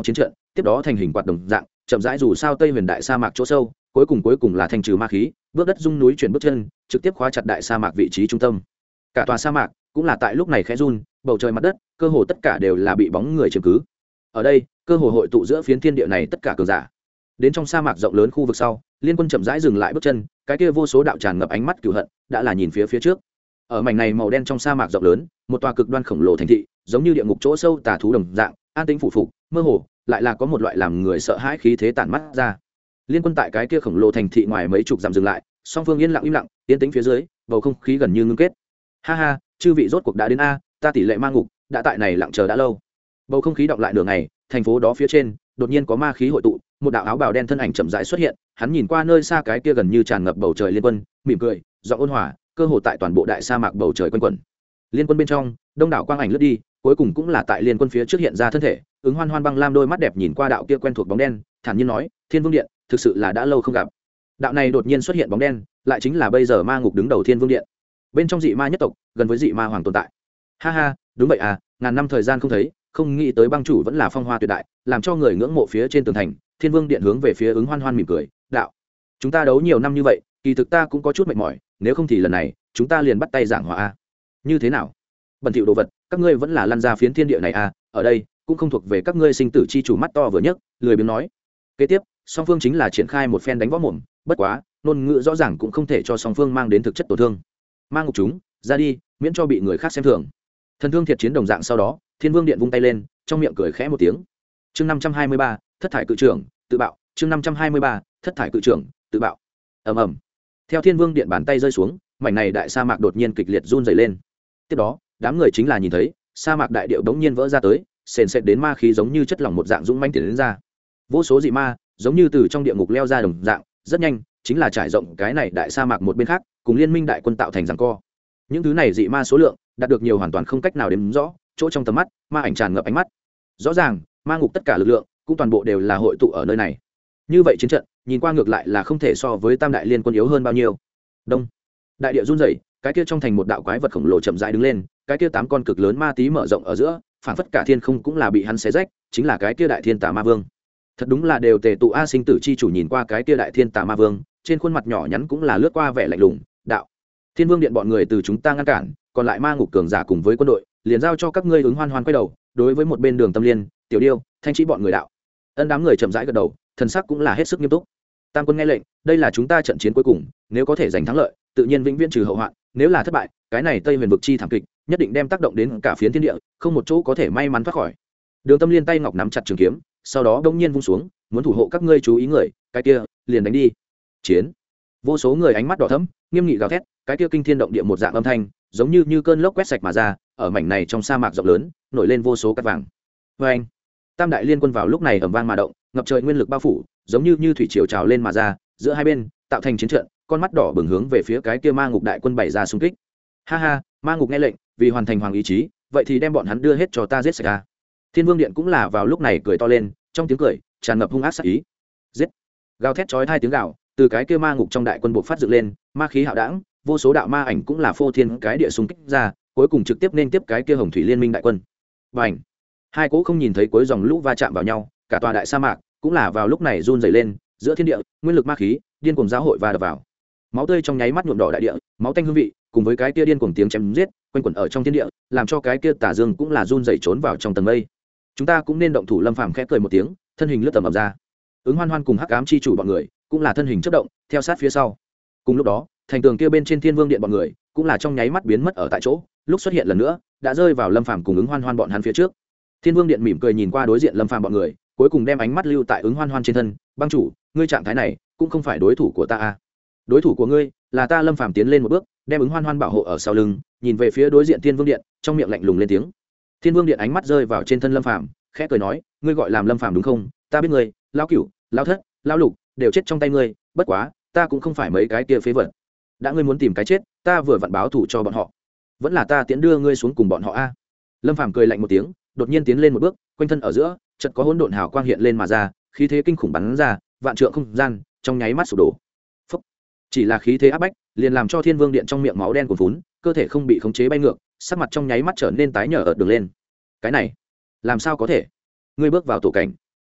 tiếp đó thành hình quạt đồng dạng chậm rãi dù sao tây huyền đại sa mạc chỗ sâu, cuối cùng cuối cùng là thanh trừ ma khí, bước đất dung núi chuyển bước chân, trực tiếp khóa chặt đại sa mạc vị trí trung tâm. Cả tòa sa mạc cũng là tại lúc này khẽ run, bầu trời mặt đất cơ hồ tất cả đều là bị bóng người chiếm cứ. Ở đây cơ hồ hội tụ giữa phiến thiên địa này tất cả cường giả. Đến trong sa mạc rộng lớn khu vực sau, liên quân chậm rãi dừng lại bước chân, cái kia vô số đạo tràn ngập ánh mắt cừu hận đã là nhìn phía phía trước. Ở mảnh này màu đen trong sa mạc rộng lớn, một tòa cực đoan khổng lồ thành thị, giống như địa ngục chỗ sâu tà thú đồng dạng, an tĩnh phủ phục, mơ hồ lại là có một loại làm người sợ hãi khí thế tản mắt ra. Liên quân tại cái kia khổng lồ thành thị ngoài mấy chục dặm dừng lại, song phương yên lặng im lặng, tiến tĩnh phía dưới, bầu không khí gần như ngưng kết. Ha ha, chư vị rốt cuộc đã đến a, ta tỷ lệ ma ngục đã tại này lặng chờ đã lâu. Bầu không khí đọng lại nửa ngày, thành phố đó phía trên đột nhiên có ma khí hội tụ, một đạo áo bào đen thân ảnh chậm rãi xuất hiện, hắn nhìn qua nơi xa cái kia gần như tràn ngập bầu trời liên quân, mỉm cười, giọng ôn hòa, cơ hồ tại toàn bộ đại sa mạc bầu trời quanh quẩn. Liên quân bên trong, đông đảo quang ảnh lướt đi, cuối cùng cũng là tại liên quân phía trước hiện ra thân thể, ứng hoan hoan băng lam đôi mắt đẹp nhìn qua đạo kia quen thuộc bóng đen, thản nhiên nói, Thiên Vương Điện, thực sự là đã lâu không gặp. Đạo này đột nhiên xuất hiện bóng đen, lại chính là bây giờ ma ngục đứng đầu Thiên Vương Điện. Bên trong dị ma nhất tộc, gần với dị ma hoàng tồn tại. Ha ha, đúng vậy à, ngàn năm thời gian không thấy, không nghĩ tới băng chủ vẫn là phong hoa tuyệt đại, làm cho người ngưỡng mộ phía trên tường thành. Thiên Vương Điện hướng về phía ứng hoan hoan mỉm cười, đạo, chúng ta đấu nhiều năm như vậy, kỳ thực ta cũng có chút mệt mỏi, nếu không thì lần này chúng ta liền bắt tay giảng hòa a. Như thế nào? Bẩn thỉu đồ vật, các ngươi vẫn là lăn ra phiến thiên địa này a, ở đây cũng không thuộc về các ngươi sinh tử chi chủ. Mắt to vừa nhấc, lười biếng nói. Kế tiếp, song phương chính là triển khai một phen đánh võ mồm, bất quá, ngôn ngữ rõ ràng cũng không thể cho song phương mang đến thực chất tổn thương. Mang ngục chúng, ra đi, miễn cho bị người khác xem thường. Thần thương thiệt chiến đồng dạng sau đó, Thiên Vương Điện vung tay lên, trong miệng cười khẽ một tiếng. Chương năm trăm hai mươi ba, thất thải cự trưởng, tự bạo. Chương năm trăm hai mươi ba, thất thải cự trưởng, tự bạo. Ầm ầm. Theo Thiên Vương Điện bàn tay rơi xuống, mảnh này đại sa mạc đột nhiên kịch liệt run rẩy lên. Tiếp đó, đám người chính là nhìn thấy, sa mạc đại điệu bỗng nhiên vỡ ra tới, sền sệt đến ma khí giống như chất lỏng một dạng dũng mãnh tiến đến ra. Vô số dị ma, giống như từ trong địa ngục leo ra đồng dạng, rất nhanh, chính là trải rộng cái này đại sa mạc một bên khác, cùng liên minh đại quân tạo thành giằng co. Những thứ này dị ma số lượng, đạt được nhiều hoàn toàn không cách nào đếm rõ, chỗ trong tầm mắt, ma ảnh tràn ngập ánh mắt. Rõ ràng, ma ngục tất cả lực lượng, cũng toàn bộ đều là hội tụ ở nơi này. Như vậy chiến trận, nhìn qua ngược lại là không thể so với Tam đại liên quân yếu hơn bao nhiêu. Đông, đại địa run rẩy, cái kia trong thành một đạo quái vật khổng lồ chậm rãi đứng lên, cái kia tám con cực lớn ma tí mở rộng ở giữa, phảng phất cả thiên không cũng là bị hắn xé rách, chính là cái kia đại thiên tà ma vương. Thật đúng là đều tề tụ a. Sinh tử chi chủ nhìn qua cái kia đại thiên tà ma vương, trên khuôn mặt nhỏ nhắn cũng là lướt qua vẻ lạnh lùng, đạo: Thiên Vương Điện bọn người từ chúng ta ngăn cản, còn lại ma ngục cường giả cùng với quân đội, liền giao cho các ngươi ứng hoan hoan quay đầu, đối với một bên Đường Tâm Liên, Tiểu Điêu, Thanh Trí bọn người đạo. Ân đám người chậm rãi gật đầu, thần sắc cũng là hết sức nghiêm túc. Tam quân nghe lệnh, đây là chúng ta trận chiến cuối cùng, nếu có thể giành thắng lợi, tự nhiên vĩnh viễn trừ hậu hoạn, nếu là thất bại, cái này Tây Huyền vực chi thảm kịch, nhất định đem tác động đến cả phiến thiên địa, không một chỗ có thể may mắn thoát khỏi. Đường Tâm Liên tay ngọc nắm chặt trường kiếm, sau đó bỗng nhiên vung xuống, muốn thủ hộ các ngươi chú ý người, cái kia, liền đánh đi. Chiến. Vô số người ánh mắt đỏ thẫm, nghiêm nghị gào thét, cái kia kinh thiên động địa một dạng âm thanh, giống như như cơn lốc quét sạch mà ra, ở mảnh này trong sa mạc rộng lớn, nổi lên vô số cát vàng. Oeng! Tam đại liên quân vào lúc này ầm vang mà động, ngập trời nguyên lực bao phủ, giống như như thủy triều trào lên mà ra, giữa hai bên tạo thành chiến trận, con mắt đỏ bừng hướng về phía cái kia ma ngục đại quân bày ra xung kích. Ha ha, ma ngục nghe lệnh, vì hoàn thành hoàng ý chí, vậy thì đem bọn hắn đưa hết cho ta giết sạch a. Thiên Vương Điện cũng là vào lúc này cười to lên, trong tiếng cười tràn ngập hung ác sát ý. Giết! Gào thét chói tai tiếng gào, từ cái kia ma ngục trong đại quân buộc phát dựng lên, ma khí hạo đảng, vô số đạo ma ảnh cũng là phô thiên cái địa xung kích ra, cuối cùng trực tiếp nên tiếp cái kia hồng thủy liên minh đại quân. Bành! Hai cỗ không nhìn thấy cuối dòng lũ va chạm vào nhau, cả tòa đại sa mạc cũng là vào lúc này run rẩy lên, giữa thiên địa, nguyên lực ma khí điên cuồng giáo hội và đập vào. Máu tươi trong nháy mắt nhuộm đỏ đại địa, máu tanh hương vị, cùng với cái kia điên cuồng tiếng chém giết, quanh quẩn ở trong thiên địa, làm cho cái kia tà dương cũng là run rẩy trốn vào trong tầng mây. Chúng ta cũng nên động thủ. Lâm Phàm khẽ cười một tiếng, thân hình lướt tầm ầm ra. Ứng Hoan Hoan cùng Hắc Ám chi chủ bọn người, cũng là thân hình chớp động, theo sát phía sau. Cùng lúc đó, thành tường kia bên trên Thiên Vương Điện bọn người, cũng là trong nháy mắt biến mất ở tại chỗ, lúc xuất hiện lần nữa, đã rơi vào Lâm Phàm cùng Ứng Hoan Hoan bọn hắn phía trước. Thiên Vương Điện mỉm cười nhìn qua đối diện Lâm Phàm bọn người, cuối cùng đem ánh mắt lưu tại Ứng Hoan Hoan trên thân. Bang chủ, ngươi trạng thái này cũng không phải đối thủ của ta a. Đối thủ của ngươi là ta. Lâm Phàm tiến lên một bước, đem Ứng Hoan Hoan bảo hộ ở sau lưng, nhìn về phía đối diện Thiên Vương Điện, trong miệng lạnh lùng lên tiếng. Thiên Vương Điện ánh mắt rơi vào trên thân Lâm Phàm, khẽ cười nói, ngươi gọi làm Lâm Phàm đúng không? Ta biết ngươi, lão cửu, lão thất, lão lục đều chết trong tay ngươi, bất quá, ta cũng không phải mấy cái kia phế vật. Đã ngươi muốn tìm cái chết, ta vừa vặn báo thù cho bọn họ. Vẫn là ta tiễn đưa ngươi xuống cùng bọn họ a. Lâm Phàm cười lạnh một tiếng, đột nhiên tiến lên một bước, quanh thân ở giữa, chợt có hỗn độn hào quang hiện lên mà ra, khí thế kinh khủng bắn ra, vạn trượng không gian, trong nháy mắt sụp đổ. Phốc. Chỉ là khí thế áp bách, liền làm cho Thiên Vương Điện trong miệng máu đen cuồn phún, cơ thể không bị khống chế bay ngược, sắc mặt trong nháy mắt trở nên tái nhợt ợt đường lên. Cái này, làm sao có thể? Ngươi bước vào tổ cảnh.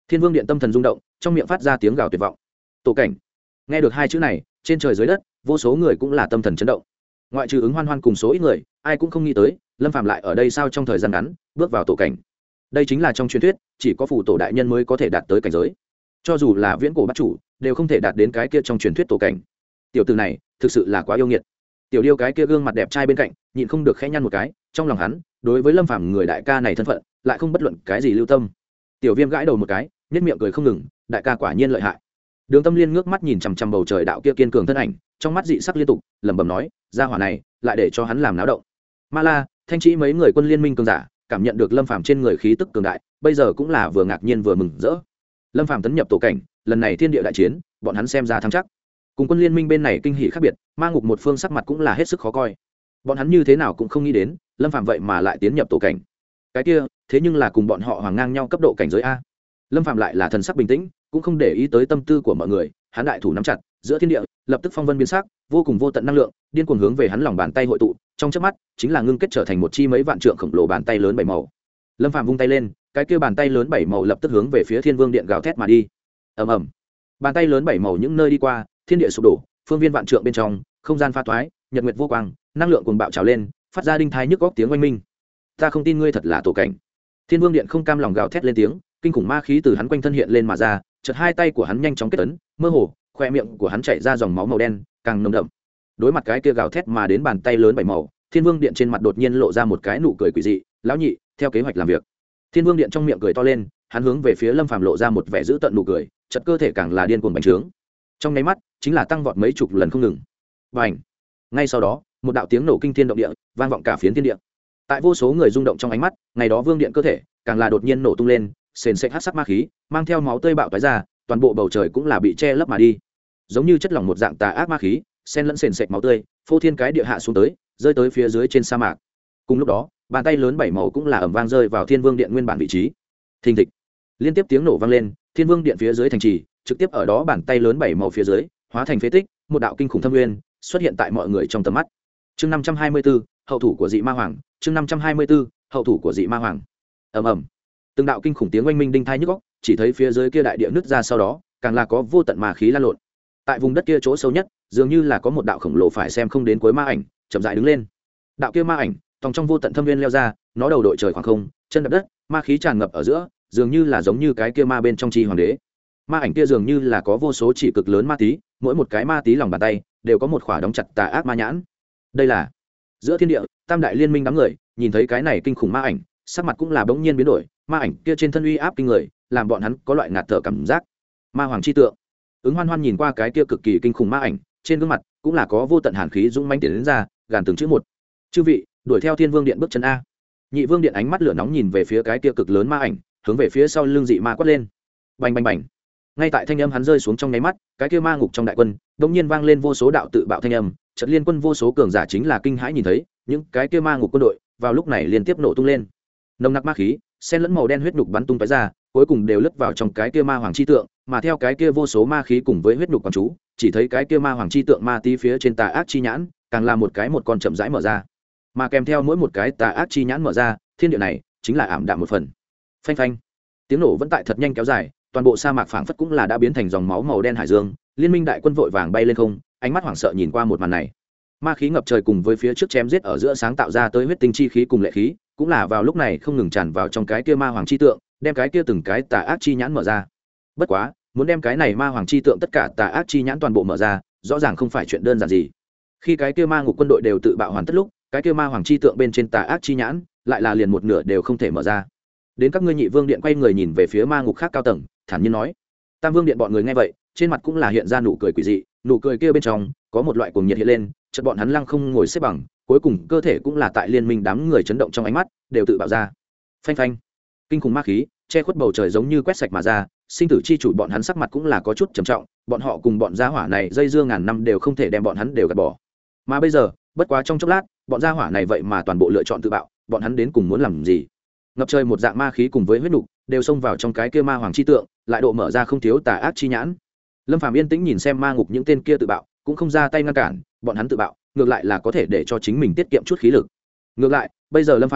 Thiên Vương Điện tâm thần rung động, trong miệng phát ra tiếng gào tuyệt vọng. Tổ cảnh. Nghe được hai chữ này, trên trời dưới đất, vô số người cũng là tâm thần chấn động. Ngoại trừ ứng hoan hoan cùng số ít người, ai cũng không nghĩ tới Lâm Phàm lại ở đây sao trong thời gian ngắn bước vào tổ cảnh. Đây chính là trong truyền thuyết chỉ có phù tổ đại nhân mới có thể đạt tới cảnh giới, cho dù là viễn cổ bát chủ đều không thể đạt đến cái kia trong truyền thuyết tổ cảnh. Tiểu tử này thực sự là quá yêu nghiệt. Tiểu điêu cái kia gương mặt đẹp trai bên cạnh nhịn không được khẽ nhăn một cái, trong lòng hắn đối với Lâm Phàm người đại ca này thân phận lại không bất luận cái gì lưu tâm. Tiểu Viêm gãi đầu một cái, nhếch miệng cười không ngừng, đại ca quả nhiên lợi hại. Đường Tâm Liên ngước mắt nhìn chằm chằm bầu trời đạo kia kiên cường thân ảnh, trong mắt dị sắc liên tục, lẩm bẩm nói, gia hỏa này lại để cho hắn làm náo động. Ma La, Thanh Trĩ mấy người quân liên minh cường giả cảm nhận được Lâm Phàm trên người khí tức cường đại, bây giờ cũng là vừa ngạc nhiên vừa mừng rỡ. Lâm Phàm tấn nhập tổ cảnh, lần này thiên địa đại chiến, bọn hắn xem ra thắng chắc. Cùng quân liên minh bên này kinh hỉ khác biệt, ma ngục một phương sắc mặt cũng là hết sức khó coi. Bọn hắn như thế nào cũng không nghĩ đến, Lâm Phàm vậy mà lại tiến nhập tổ cảnh. Cái kia, thế nhưng là cùng bọn họ hoàng ngang nhau cấp độ cảnh giới a. Lâm Phàm lại là thần sắc bình tĩnh, cũng không để ý tới tâm tư của mọi người, hắn đại thủ nắm chặt, giữa thiên địa, lập tức phong vân biến sắc, vô cùng vô tận năng lượng, điên cuồng hướng về hắn lòng bàn tay hội tụ, trong chớp mắt, chính là ngưng kết trở thành một chi mấy vạn trượng khổng lồ bàn tay lớn bảy màu. Lâm Phàm vung tay lên, cái kia bàn tay lớn bảy màu lập tức hướng về phía Thiên Vương Điện gào thét mà đi. Ầm ầm. Bàn tay lớn bảy màu những nơi đi qua, thiên địa sụp đổ, phương viên vạn trượng bên trong, không gian pha toái, nhật nguyệt vô quang, năng lượng cuồng bạo trào lên, phát ra đinh thai nhức góc tiếng oanh minh. Ta không tin ngươi thật là tổ cảnh. Thiên Vương Điện không cam lòng gào thét lên tiếng, kinh khủng ma khí từ hắn quanh thân hiện lên mà ra, chợt hai tay của hắn nhanh chóng kết ấn, mơ hồ, khoe miệng của hắn chảy ra dòng máu màu đen, càng nồng đậm. Đối mặt cái kia gào thét mà đến bàn tay lớn bảy màu, Thiên Vương Điện trên mặt đột nhiên lộ ra một cái nụ cười quỷ dị, lão nhị, theo kế hoạch làm việc. Thiên Vương Điện trong miệng cười to lên, hắn hướng về phía Lâm Phàm lộ ra một vẻ dữ tợn nụ cười, chợt cơ thể càng là điên cuồng bành trướng. Trong nháy mắt, chính là tăng vọt mấy chục lần không ngừng. Bành! Ngay sau đó, một đạo tiếng nổ kinh thiên động địa, vang vọng cả phiến thiên địa. Tại vô số người rung động trong ánh mắt, ngày đó Vương Điện cơ thể càng là đột nhiên nổ tung lên, sền sệt hắc sắc ma khí, mang theo máu tươi bạo tóe ra, toàn bộ bầu trời cũng là bị che lấp mà đi. Giống như chất lỏng một dạng tà ác ma khí, xen lẫn sền sệt máu tươi, phô thiên cái địa hạ xuống tới, rơi tới phía dưới trên sa mạc. Cùng lúc đó, bàn tay lớn bảy màu cũng là ầm vang rơi vào Thiên Vương Điện nguyên bản vị trí. Thình thịch, liên tiếp tiếng nổ vang lên, Thiên Vương Điện phía dưới thành trì, trực tiếp ở đó bàn tay lớn bảy màu phía dưới, hóa thành phế tích, một đạo kinh khủng thâm nguyên xuất hiện tại mọi người trong tầm mắt. Chương năm trăm hai mươi tư, hậu thủ của dị ma hoàng, chương năm trăm hai mươi tư, hậu thủ của dị ma hoàng. Ầm ầm. Từng đạo kinh khủng tiếng oanh minh đinh thai nhức óc, chỉ thấy phía dưới kia đại địa nứt ra, sau đó, càng là có vô tận ma khí lan lộn. Tại vùng đất kia chỗ sâu nhất, dường như là có một đạo khổng lồ phải xem không đến cuối ma ảnh, chậm rãi đứng lên. Đạo kia ma ảnh, tòng trong vô tận thâm viên leo ra, nó đầu đội trời khoảng không, chân đạp đất, ma khí tràn ngập ở giữa, dường như là giống như cái kia ma bên trong chi hoàng đế. Ma ảnh kia dường như là có vô số chỉ cực lớn ma tí, mỗi một cái ma tí lòng bàn tay đều có một khỏa đóng chặt tà ác ma nhãn. Đây là giữa thiên địa, tam đại liên minh đám người nhìn thấy cái này kinh khủng ma ảnh, sắc mặt cũng là bỗng nhiên biến đổi, ma ảnh kia trên thân uy áp kinh người, làm bọn hắn có loại ngạt thở cảm giác. Ma hoàng chi tượng. Ứng Hoan Hoan nhìn qua cái kia cực kỳ kinh khủng ma ảnh, trên gương mặt cũng là có vô tận hàn khí dũng mãnh tiến đến ra, gàn từng chữ một. Chư vị, đuổi theo Thiên Vương Điện bước chân a. Nhị Vương Điện ánh mắt lửa nóng nhìn về phía cái kia cực lớn ma ảnh, hướng về phía sau lưng dị ma quát lên. Bành bành bành. Ngay tại thanh âm hắn rơi xuống trong nháy mắt, cái kia ma ngục trong đại quân đột nhiên vang lên vô số đạo tự bạo thanh âm, chợt liên quân vô số cường giả chính là kinh hãi nhìn thấy, những cái kia ma ngục quân đội vào lúc này liên tiếp nổ tung lên. Nồng nặc ma khí, xen lẫn màu đen huyết nhục bắn tung tóe ra, cuối cùng đều lướt vào trong cái kia ma hoàng chi tượng, mà theo cái kia vô số ma khí cùng với huyết nhục quán chú, chỉ thấy cái kia ma hoàng chi tượng ma tí phía trên tà ác chi nhãn, càng là một cái một con chậm rãi mở ra. Mà kèm theo mỗi một cái tà ác chi nhãn mở ra, thiên địa này chính là ảm đạm một phần. Phanh phanh. Tiếng nổ vẫn tại thật nhanh kéo dài, toàn bộ sa mạc phảng phất cũng là đã biến thành dòng máu màu đen hải dương, liên minh đại quân vội vàng bay lên không, ánh mắt hoảng sợ nhìn qua một màn này. Ma khí ngập trời cùng với phía trước chém giết ở giữa sáng tạo ra tới huyết tinh chi khí cùng lệ khí, cũng là vào lúc này không ngừng tràn vào trong cái kia ma hoàng chi tượng, đem cái kia từng cái tà ác chi nhãn mở ra. Bất quá, muốn đem cái này ma hoàng chi tượng tất cả tà ác chi nhãn toàn bộ mở ra, rõ ràng không phải chuyện đơn giản gì. Khi cái kia ma ngục quân đội đều tự bạo hoàn tất lúc, cái kia ma hoàng chi tượng bên trên tà ác chi nhãn lại là liền một nửa đều không thể mở ra. Đến các ngươi Nhị Vương Điện quay người nhìn về phía ma ngục khác cao tầng, thản nhiên nói. Tam Vương Điện bọn người nghe vậy, trên mặt cũng là hiện ra nụ cười quỷ dị, nụ cười kia bên trong có một loại cuồng nhiệt hiện lên, chợt bọn hắn lăng không ngồi xếp bằng, cuối cùng cơ thể cũng là tại liên minh đám người chấn động trong ánh mắt, đều tự bạo ra. Phanh phanh. Kinh khủng ma khí che khuất bầu trời giống như quét sạch mà ra, sinh tử chi chủ bọn hắn sắc mặt cũng là có chút trầm trọng, bọn họ cùng bọn gia hỏa này dây dưa ngàn năm đều không thể đem bọn hắn đều gạt bỏ. Mà bây giờ, bất quá trong chốc lát, bọn gia hỏa này vậy mà toàn bộ lựa chọn tự bạo, bọn hắn đến cùng muốn làm gì? Ngập trời một dạng ma khí cùng với huyết nục đều xông vào trong cái kia ma hoàng chi tượng, lại độ mở ra không thiếu tà ác chi nhãn. Lâm Phàm yên tĩnh nhìn xem ma ngục những tên kia tự bạo, cũng không ra tay ngăn cản, bọn hắn tự bạo, ngược lại là có thể để cho chính mình tiết kiệm chút khí lực. Ngược lại, bây giờ Lâm Phàm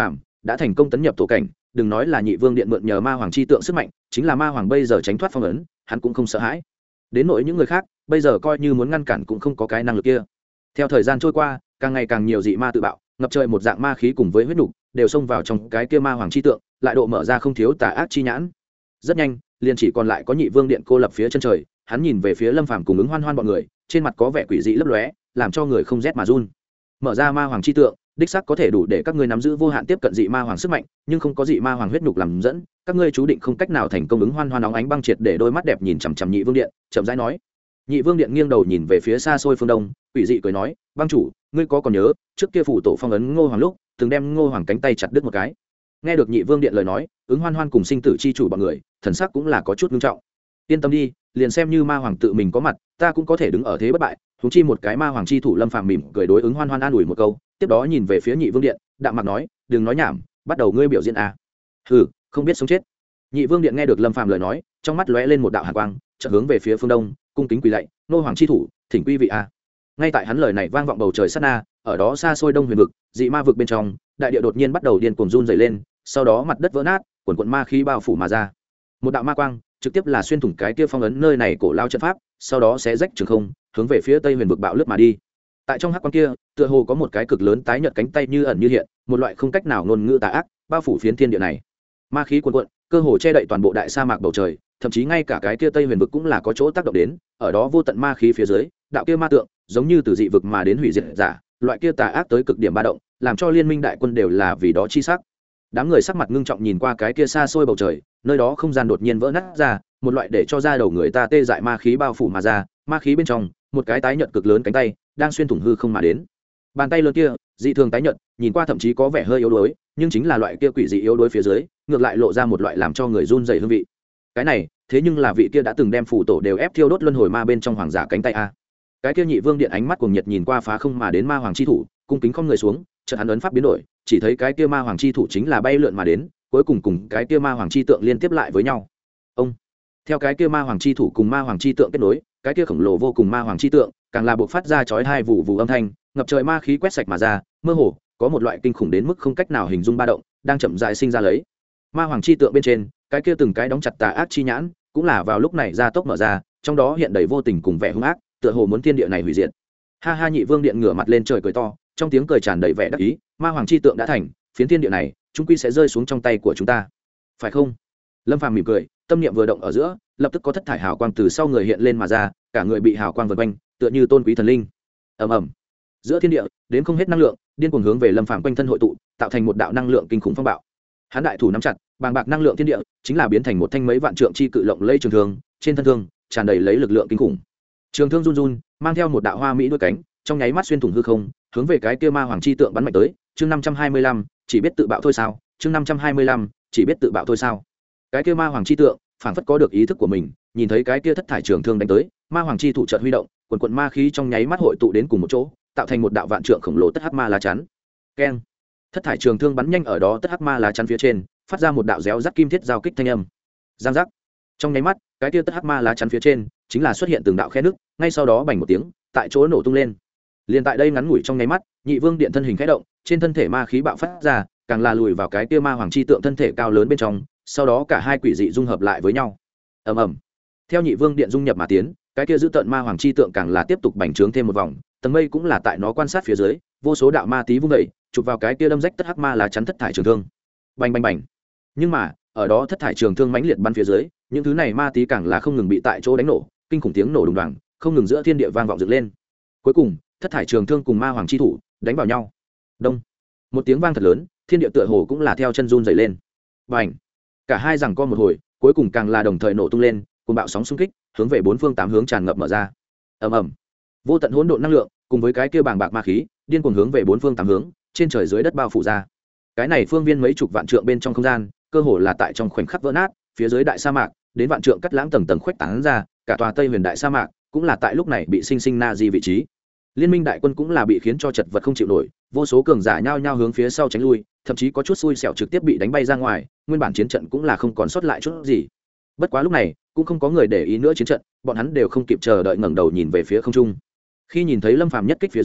đã thành công tấn nhập tổ cảnh, đừng nói là nhị vương điện mượn nhờ ma hoàng chi tượng sức mạnh, chính là ma hoàng bây giờ tránh thoát phong ấn hắn cũng không sợ hãi. Đến nỗi những người khác bây giờ coi như muốn ngăn cản cũng không có cái năng lực kia. Theo thời gian trôi qua, càng ngày càng nhiều dị ma tự bạo, ngập trời một dạng ma khí cùng với huyết nục đều xông vào trong cái kia ma hoàng chi tượng, lại độ mở ra không thiếu tà ác chi nhãn. Rất nhanh liền chỉ còn lại có nhị vương điện cô lập phía chân trời, hắn nhìn về phía Lâm Phàm cùng ứng hoan hoan bọn người, trên mặt có vẻ quỷ dị lấp lóe, làm cho người không rét mà run. Mở ra ma hoàng chi tượng, đích xác có thể đủ để các ngươi nắm giữ vô hạn tiếp cận dị ma hoàng sức mạnh, nhưng không có dị ma hoàng huyết nhục làm dẫn, các ngươi chú định không cách nào thành công. Ứng hoan hoan nóng ánh băng triệt để đôi mắt đẹp nhìn chằm chằm nhị vương điện, chậm rãi nói. Nhị vương điện nghiêng đầu nhìn về phía xa xôi phương đông, quỷ dị cười nói, băng chủ, ngươi có còn nhớ trước kia phủ tổ phong ấn Ngô Hoàng lúc từng đem Ngô Hoàng cánh tay chặt đứt một cái? Nghe được nhị vương điện lời nói, ứng hoan hoan cùng sinh tử chi chủ bọn người thần sắc cũng là có chút nghiêm trọng. Yên tâm đi, liền xem như ma hoàng tự mình có mặt, ta cũng có thể đứng ở thế bất bại. Huống chi một cái ma hoàng chi thủ. Lâm Phàm mỉm cười đối ứng hoan hoan an ủi một câu, tiếp đó nhìn về phía nhị vương điện, đạm mạc nói, đừng nói nhảm, bắt đầu ngươi biểu diễn à? Hừ, không biết sống chết. Nhị vương điện nghe được Lâm Phàm lời nói, trong mắt lóe lên một đạo hàn quang, chợt hướng về phía phương đông cung kính quỳ lạy, Ngô Hoàng chi thủ, thỉnh quy vị à. Ngay tại hắn lời này vang vọng bầu trời sát na, ở đó xa xôi đông huyền vực, dị ma vực bên trong, đại địa đột nhiên bắt đầu điên cuồng run rẩy lên, sau đó mặt đất vỡ nát, quần quần ma khí bao phủ mà ra. Một đạo ma quang trực tiếp là xuyên thủng cái kia phong ấn nơi này cổ lao trận pháp, sau đó sẽ rách trường không, hướng về phía tây huyền vực bạo lướt mà đi. Tại trong hắc quang kia, tựa hồ có một cái cực lớn tái nhợt cánh tay như ẩn như hiện, một loại không cách nào ngôn ngữ tà ác bao phủ phiến thiên địa này. Ma khí cuồn cuộn, cơ hồ che đậy toàn bộ đại sa mạc bầu trời, thậm chí ngay cả cái kia tây huyền vực cũng là có chỗ tác động đến, ở đó vô tận ma khí phía dưới, đạo kia ma tượng giống như từ dị vực mà đến hủy diệt giả, loại kia tà ác tới cực điểm ba động, làm cho liên minh đại quân đều là vì đó chi sắc. Đám người sắc mặt ngưng trọng nhìn qua cái kia xa xôi bầu trời, nơi đó không gian đột nhiên vỡ nát ra, một loại để cho da đầu người ta tê dại ma khí bao phủ mà ra, ma khí bên trong, một cái tái nhợt cực lớn cánh tay đang xuyên thủng hư không mà đến. Bàn tay lớn kia, dị thường tái nhợt, nhìn qua thậm chí có vẻ hơi yếu đuối, nhưng chính là loại kia quỷ dị yếu đuối phía dưới, ngược lại lộ ra một loại làm cho người run rẩy hương vị. Cái này, thế nhưng là vị kia đã từng đem phủ tổ đều ép thiêu đốt luân hồi ma bên trong hoàng giả cánh tay a. Cái kia nhị vương điện ánh mắt cuồng nhiệt nhìn qua phá không mà đến ma hoàng chi thủ, cung kính không người xuống, chợt hắn ấn pháp biến đổi, chỉ thấy cái kia ma hoàng chi thủ chính là bay lượn mà đến, cuối cùng cùng cái kia ma hoàng chi tượng liên tiếp lại với nhau. Ông, theo cái kia ma hoàng chi thủ cùng ma hoàng chi tượng kết nối, cái kia khổng lồ vô cùng ma hoàng chi tượng càng là bộc phát ra chói hai vụ vụ âm thanh, ngập trời ma khí quét sạch mà ra, mơ hồ có một loại kinh khủng đến mức không cách nào hình dung ba động đang chậm rãi sinh ra lấy. Ma hoàng chi tượng bên trên, cái kia từng cái đóng chặt tà ác chi nhãn, cũng là vào lúc này ra tốc mở ra, trong đó hiện đầy vô tình cùng vẻ hung ác, tựa hồ muốn thiên địa này hủy diệt. Ha ha, nhị vương điện ngửa mặt lên trời cười to, trong tiếng cười tràn đầy vẻ đắc ý, ma hoàng chi tượng đã thành, phiến thiên địa này chúng quy sẽ rơi xuống trong tay của chúng ta, phải không? Lâm Phàm mỉm cười, tâm niệm vừa động ở giữa, lập tức có thất thải hào quang từ sau người hiện lên mà ra, cả người bị hào quang vần quanh, tựa như tôn quý thần linh. Ầm ầm, giữa thiên địa đến không hết năng lượng điên cuồng hướng về Lâm Phàm quanh thân hội tụ, tạo thành một đạo năng lượng kinh khủng phong bạo. Hắn đại thủ nắm chặt, bàng bạc năng lượng thiên địa chính là biến thành một thanh mấy vạn trượng chi cự lộng lây trường thương, trên thân thương tràn đầy lấy lực lượng kinh khủng. Trường thương run run, mang theo một đạo hoa mỹ đuôi cánh, trong nháy mắt xuyên thủng hư không, hướng về cái kia ma hoàng chi tượng bắn mạnh tới. Chương năm trăm hai mươi lăm, chỉ biết tự bạo thôi sao? Chương năm trăm hai mươi lăm, chỉ biết tự bạo thôi sao? Cái kia ma hoàng chi tượng phảng phất có được ý thức của mình, nhìn thấy cái kia thất thải trường thương đánh tới, ma hoàng chi thủ chợt huy động, quần quần ma khí trong nháy mắt hội tụ đến cùng một chỗ, tạo thành một đạo vạn trượng khổng lồ tất hắc ma lá chắn. Keng! Thất thải trường thương bắn nhanh ở đó tất hắc ma lá chắn phía trên, phát ra một đạo réo rắt kim thiết giao kích thanh âm. Giang giác! Trong nháy mắt, cái kia tất hắc ma lá chắn phía trên chính là xuất hiện từng đạo khe nước, ngay sau đó bành một tiếng, tại chỗ nổ tung lên. Liên tại đây ngắn ngủi trong nháy mắt, nhị vương điện thân hình khẽ động, trên thân thể ma khí bạo phát ra, càng là lùi vào cái kia ma hoàng chi tượng thân thể cao lớn bên trong, sau đó cả hai quỷ dị dung hợp lại với nhau. Ầm ầm. Theo nhị vương điện dung nhập mà tiến, cái kia giữ tận ma hoàng chi tượng càng là tiếp tục bành trướng thêm một vòng, tầng mây cũng là tại nó quan sát phía dưới, vô số đạo ma tí vung dậy, chụp vào cái kia đâm rách tất hắc ma lá chắn thất thải trường thương. Bành bành bành. Nhưng mà, ở đó thất thải trường thương mãnh liệt bắn phía dưới, những thứ này ma tí càng là không ngừng bị tại chỗ đánh nổ, kinh khủng tiếng nổ đùng đoàng, không ngừng giữa thiên địa vang vọng dựng lên. Cuối cùng, thất thải trường thương cùng ma hoàng chi thủ đánh vào nhau. Đông. Một tiếng vang thật lớn, thiên địa tựa hồ cũng là theo chân run rẩy lên. Bành. Cả hai giằng co một hồi, cuối cùng càng là đồng thời nổ tung lên, cùng bạo sóng xung kích, hướng về bốn phương tám hướng tràn ngập mở ra. Ầm ầm. Vô tận hỗn độn năng lượng, cùng với cái kia bàng bạc ma khí, điên cuồng hướng về bốn phương tám hướng, trên trời dưới đất bao phủ ra. Cái này phương viên mấy chục vạn trượng bên trong không gian, cơ hồ là tại trong khoảnh khắc vỡ nát, phía dưới đại sa mạc, đến vạn trượng cắt lãng tầng tầng khuếch tán ra, cả tòa Tây Huyền đại sa mạc, cũng là tại lúc này bị sinh sinh na di vị trí. Liên minh đại quân cũng là bị khiến cho chật vật không chịu nổi, vô số cường giả nhao nhao hướng phía sau tránh lui, thậm chí có chút xui xẻo trực tiếp bị đánh bay ra ngoài, nguyên bản chiến trận cũng là không còn sót lại chút gì. Bất quá lúc này, cũng không có người để ý nữa chiến trận, bọn hắn đều không kịp chờ đợi ngẩng đầu nhìn về phía không trung. Khi nhìn thấy Lâm Phàm nhất kích phía dưới,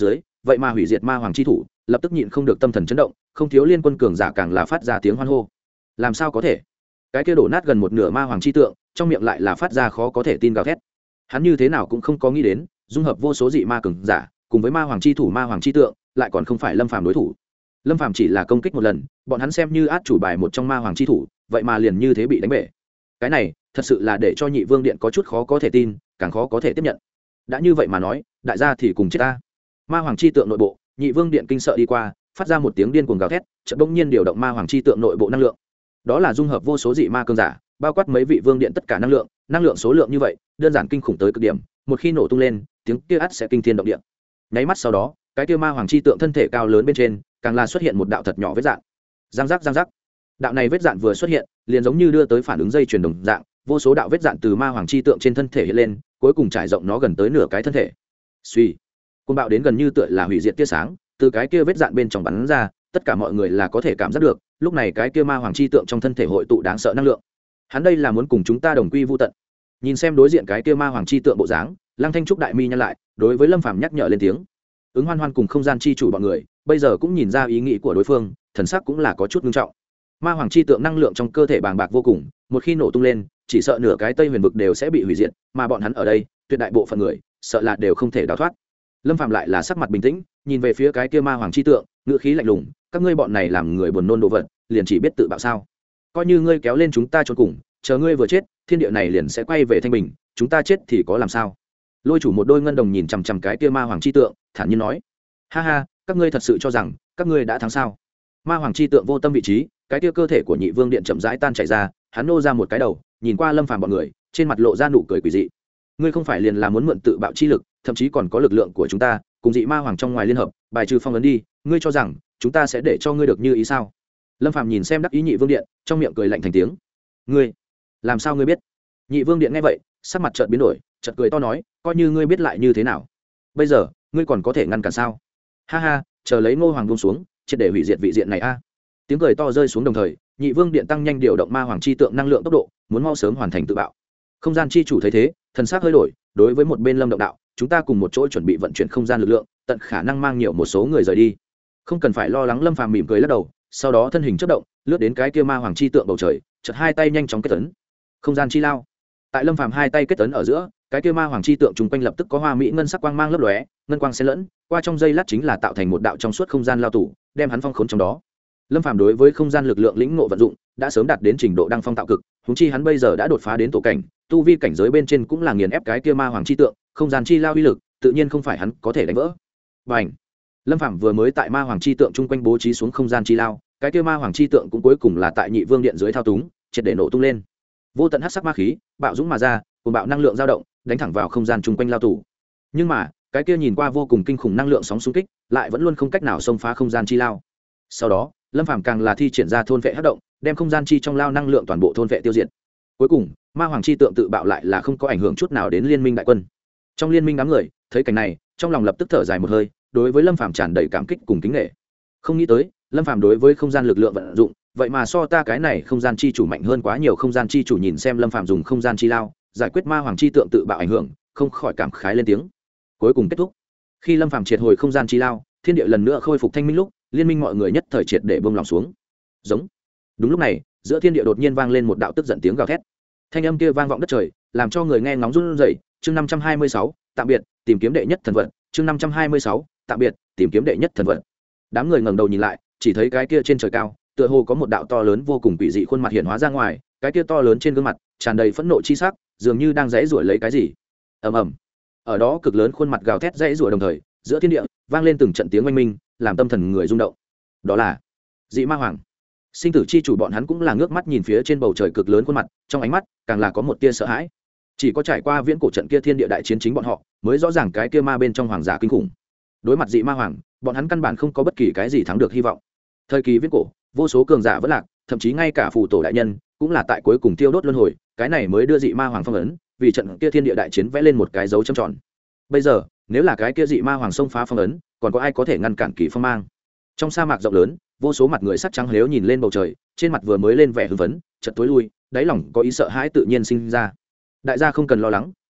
vậy mà hủy diệt ma hoàng chi thủ, lập tức nhịn không được tâm thần chấn động, không thiếu liên quân cường giả càng là phát ra tiếng hoan hô. Làm sao có thể? Cái kia đổ nát gần một nửa ma hoàng chi tượng, trong miệng lại là phát ra khó có thể tin gào thét. Hắn như thế nào cũng không có nghĩ đến, dung hợp vô số dị ma cường giả, cùng với ma hoàng chi thủ ma hoàng chi tượng, lại còn không phải Lâm Phàm đối thủ. Lâm Phàm chỉ là công kích một lần, bọn hắn xem như át chủ bài một trong ma hoàng chi thủ, vậy mà liền như thế bị đánh bể. Cái này, thật sự là để cho Nhị Vương Điện có chút khó có thể tin, càng khó có thể tiếp nhận. Đã như vậy mà nói, đại gia thì cùng chết ta. Ma hoàng chi tượng nội bộ, Nhị Vương Điện kinh sợ đi qua, phát ra một tiếng điên cuồng gào thét, chợt bỗng nhiên điều động ma hoàng chi tượng nội bộ năng lượng. Đó là dung hợp vô số dị ma cường giả, bao quát mấy vị vương điện tất cả năng lượng, năng lượng số lượng như vậy, đơn giản kinh khủng tới cực điểm, một khi nổ tung lên, tiếng kia ắt sẽ kinh thiên động địa. Nháy mắt sau đó, cái kia ma hoàng chi tượng thân thể cao lớn bên trên, càng là xuất hiện một đạo thật nhỏ vết dạn. Giang giác giang giác. Đạo này vết dạn vừa xuất hiện, liền giống như đưa tới phản ứng dây chuyền đồng dạng, vô số đạo vết dạn từ ma hoàng chi tượng trên thân thể hiện lên, cuối cùng trải rộng nó gần tới nửa cái thân thể. Suy, cơn bạo đến gần như tựa là hủy diệt tia sáng, từ cái kia vết dạn bên trong bắn ra, tất cả mọi người là có thể cảm giác được, lúc này cái kia ma hoàng chi tượng trong thân thể hội tụ đáng sợ năng lượng. Hắn đây là muốn cùng chúng ta đồng quy vu tận. Nhìn xem đối diện cái kia ma hoàng chi tượng bộ dáng, Lăng Thanh trúc đại mi nhăn lại, đối với Lâm Phàm nhắc nhở lên tiếng. Ứng Hoan Hoan cùng không gian chi chủ bọn người, bây giờ cũng nhìn ra ý nghĩ của đối phương, thần sắc cũng là có chút nghiêm trọng. Ma hoàng chi tượng năng lượng trong cơ thể bàng bạc vô cùng, một khi nổ tung lên, chỉ sợ nửa cái Tây Huyền vực đều sẽ bị hủy diệt, mà bọn hắn ở đây, tuyệt đại bộ phận người, sợ là đều không thể đào thoát. Lâm Phàm lại là sắc mặt bình tĩnh, nhìn về phía cái kia ma hoàng chi tượng, ngữ khí lạnh lùng, các ngươi bọn này làm người buồn nôn đồ vật, liền chỉ biết tự bạo sao? Coi như ngươi kéo lên chúng ta chôn cùng, chờ ngươi vừa chết, thiên địa này liền sẽ quay về thanh bình, chúng ta chết thì có làm sao? Lôi chủ một đôi ngân đồng nhìn chằm chằm cái kia ma hoàng chi tượng, thản nhiên nói: ha ha, các ngươi thật sự cho rằng các ngươi đã thắng sao? Ma hoàng chi tượng vô tâm vị trí, cái kia cơ thể của Nhị Vương Điện chậm rãi tan chảy ra, hắn nô ra một cái đầu, nhìn qua Lâm Phàm bọn người, trên mặt lộ ra nụ cười quỷ dị. Ngươi không phải liền là muốn mượn tự bạo chi lực, thậm chí còn có lực lượng của chúng ta, cùng dị ma hoàng trong ngoài liên hợp, bài trừ phong ấn đi, ngươi cho rằng chúng ta sẽ để cho ngươi được như ý sao? Lâm Phàm nhìn xem đắc ý Nhị Vương Điện, trong miệng cười lạnh thành tiếng. Ngươi, làm sao ngươi biết? Nhị Vương Điện nghe vậy, sắc mặt chợt biến đổi, chợt cười to nói, coi như ngươi biết lại như thế nào? Bây giờ, ngươi còn có thể ngăn cản sao? Ha ha, chờ lấy Ngô Hoàng buông xuống, triệt để hủy diệt vị diện này a. Tiếng cười to rơi xuống đồng thời, Nhị Vương Điện tăng nhanh điều động ma hoàng chi tượng năng lượng tốc độ, muốn mau sớm hoàn thành tự bạo. Không gian chi chủ thấy thế, thần sắc hơi đổi, đối với một bên Lâm Động đạo, chúng ta cùng một chỗ chuẩn bị vận chuyển không gian lực lượng, tận khả năng mang nhiều một số người rời đi. Không cần phải lo lắng. Lâm Phàm mỉm cười lắc đầu, sau đó thân hình chớp động, lướt đến cái kia ma hoàng chi tượng bầu trời, chợt hai tay nhanh chóng kết tấn. Không gian chi lao. Tại Lâm Phàm hai tay kết tấn ở giữa, cái kia ma hoàng chi tượng trùng quanh lập tức có hoa mỹ ngân sắc quang mang lấp lóe, ngân quang xen lẫn, qua trong giây lát chính là tạo thành một đạo trong suốt không gian lao tủ, đem hắn phong khốn trong đó. Lâm Phàm đối với không gian lực lượng lĩnh ngộ vận dụng, đã sớm đạt đến trình độ đăng phong tạo cực, huống chi hắn bây giờ đã đột phá đến tổ cảnh, tu vi cảnh giới bên trên cũng là nghiền ép cái kia ma hoàng chi tượng, không gian chi lao uy lực, tự nhiên không phải hắn có thể đánh vỡ. Bành! Lâm Phàm vừa mới tại ma hoàng chi tượng chung quanh bố trí xuống không gian chi lao, cái kia ma hoàng chi tượng cũng cuối cùng là tại Nhị Vương Điện dưới thao túng, triệt để nổ tung lên. Vô tận hắc sắc ma khí, bạo dũng mà ra, cùng bạo năng lượng dao động, đánh thẳng vào không gian chung quanh lao tủ. Nhưng mà, cái kia nhìn qua vô cùng kinh khủng năng lượng sóng xung kích, lại vẫn luôn không cách nào xông phá không gian chi lao. Sau đó, Lâm Phàm càng là thi triển ra thôn vệ hắc động, đem không gian chi trong lao năng lượng toàn bộ thôn vệ tiêu diệt. Cuối cùng, ma hoàng chi tượng tự bạo lại là không có ảnh hưởng chút nào đến liên minh đại quân. Trong liên minh đám người thấy cảnh này, trong lòng lập tức thở dài một hơi, đối với Lâm Phàm tràn đầy cảm kích cùng kính nể. Không nghĩ tới, Lâm Phàm đối với không gian lực lượng vận dụng, vậy mà so ta cái này không gian chi chủ mạnh hơn quá nhiều. Không gian chi chủ nhìn xem Lâm Phàm dùng không gian chi lao giải quyết ma hoàng chi tượng tự bạo ảnh hưởng, không khỏi cảm khái lên tiếng. Cuối cùng kết thúc, khi Lâm Phàm triệt hồi không gian chi lao, thiên địa lần nữa khôi phục thanh minh lúc, liên minh mọi người nhất thời triệt để buông lòng xuống. Giống. Đúng lúc này, giữa thiên địa đột nhiên vang lên một đạo tức giận tiếng gào thét. Thanh âm kia vang vọng đất trời, làm cho người nghe ngóng run rẩy. Chương năm trăm hai mươi sáu, tạm biệt, tìm kiếm đệ nhất thần vận. Chương năm trăm hai mươi sáu, tạm biệt, tìm kiếm đệ nhất thần vận. Đám người ngẩng đầu nhìn lại, chỉ thấy cái kia trên trời cao, tựa hồ có một đạo to lớn vô cùng quỷ dị khuôn mặt hiện hóa ra ngoài, cái kia to lớn trên gương mặt tràn đầy phẫn nộ chi sắc, dường như đang giãy giụa lấy cái gì. Ầm ầm. Ở đó cực lớn khuôn mặt gào thét giãy giụa đồng thời, giữa thiên địa vang lên từng trận tiếng oanh minh, làm tâm thần người rung động. Đó là Dị Ma Hoàng. Sinh tử chi chủ bọn hắn cũng là ngước mắt nhìn phía trên bầu trời cực lớn khuôn mặt, trong ánh mắt càng là có một tia sợ hãi. Chỉ có trải qua viễn cổ trận kia thiên địa đại chiến chính bọn họ mới rõ ràng cái kia ma bên trong hoàng giả kinh khủng. Đối mặt Dị Ma Hoàng, bọn hắn căn bản không có bất kỳ cái gì thắng được hy vọng. Thời kỳ viễn cổ, vô số cường giả vẫn lạc, thậm chí ngay cả phù tổ đại nhân cũng là tại cuối cùng tiêu đốt luân hồi, cái này mới đưa Dị Ma Hoàng phong ấn, vì trận kia thiên địa đại chiến vẽ lên một cái dấu chấm tròn. Bây giờ, nếu là cái kia Dị Ma Hoàng xông phá phong ấn, còn có ai có thể ngăn cản kỳ phong mang? Trong sa mạc rộng lớn, vô số mặt người sắc trắng lếu nhìn lên bầu trời, trên mặt vừa mới lên vẻ hưng phấn, chợt tối lui, đáy lòng có ý sợ hãi tự nhiên sinh ra. Đại gia không cần lo lắng,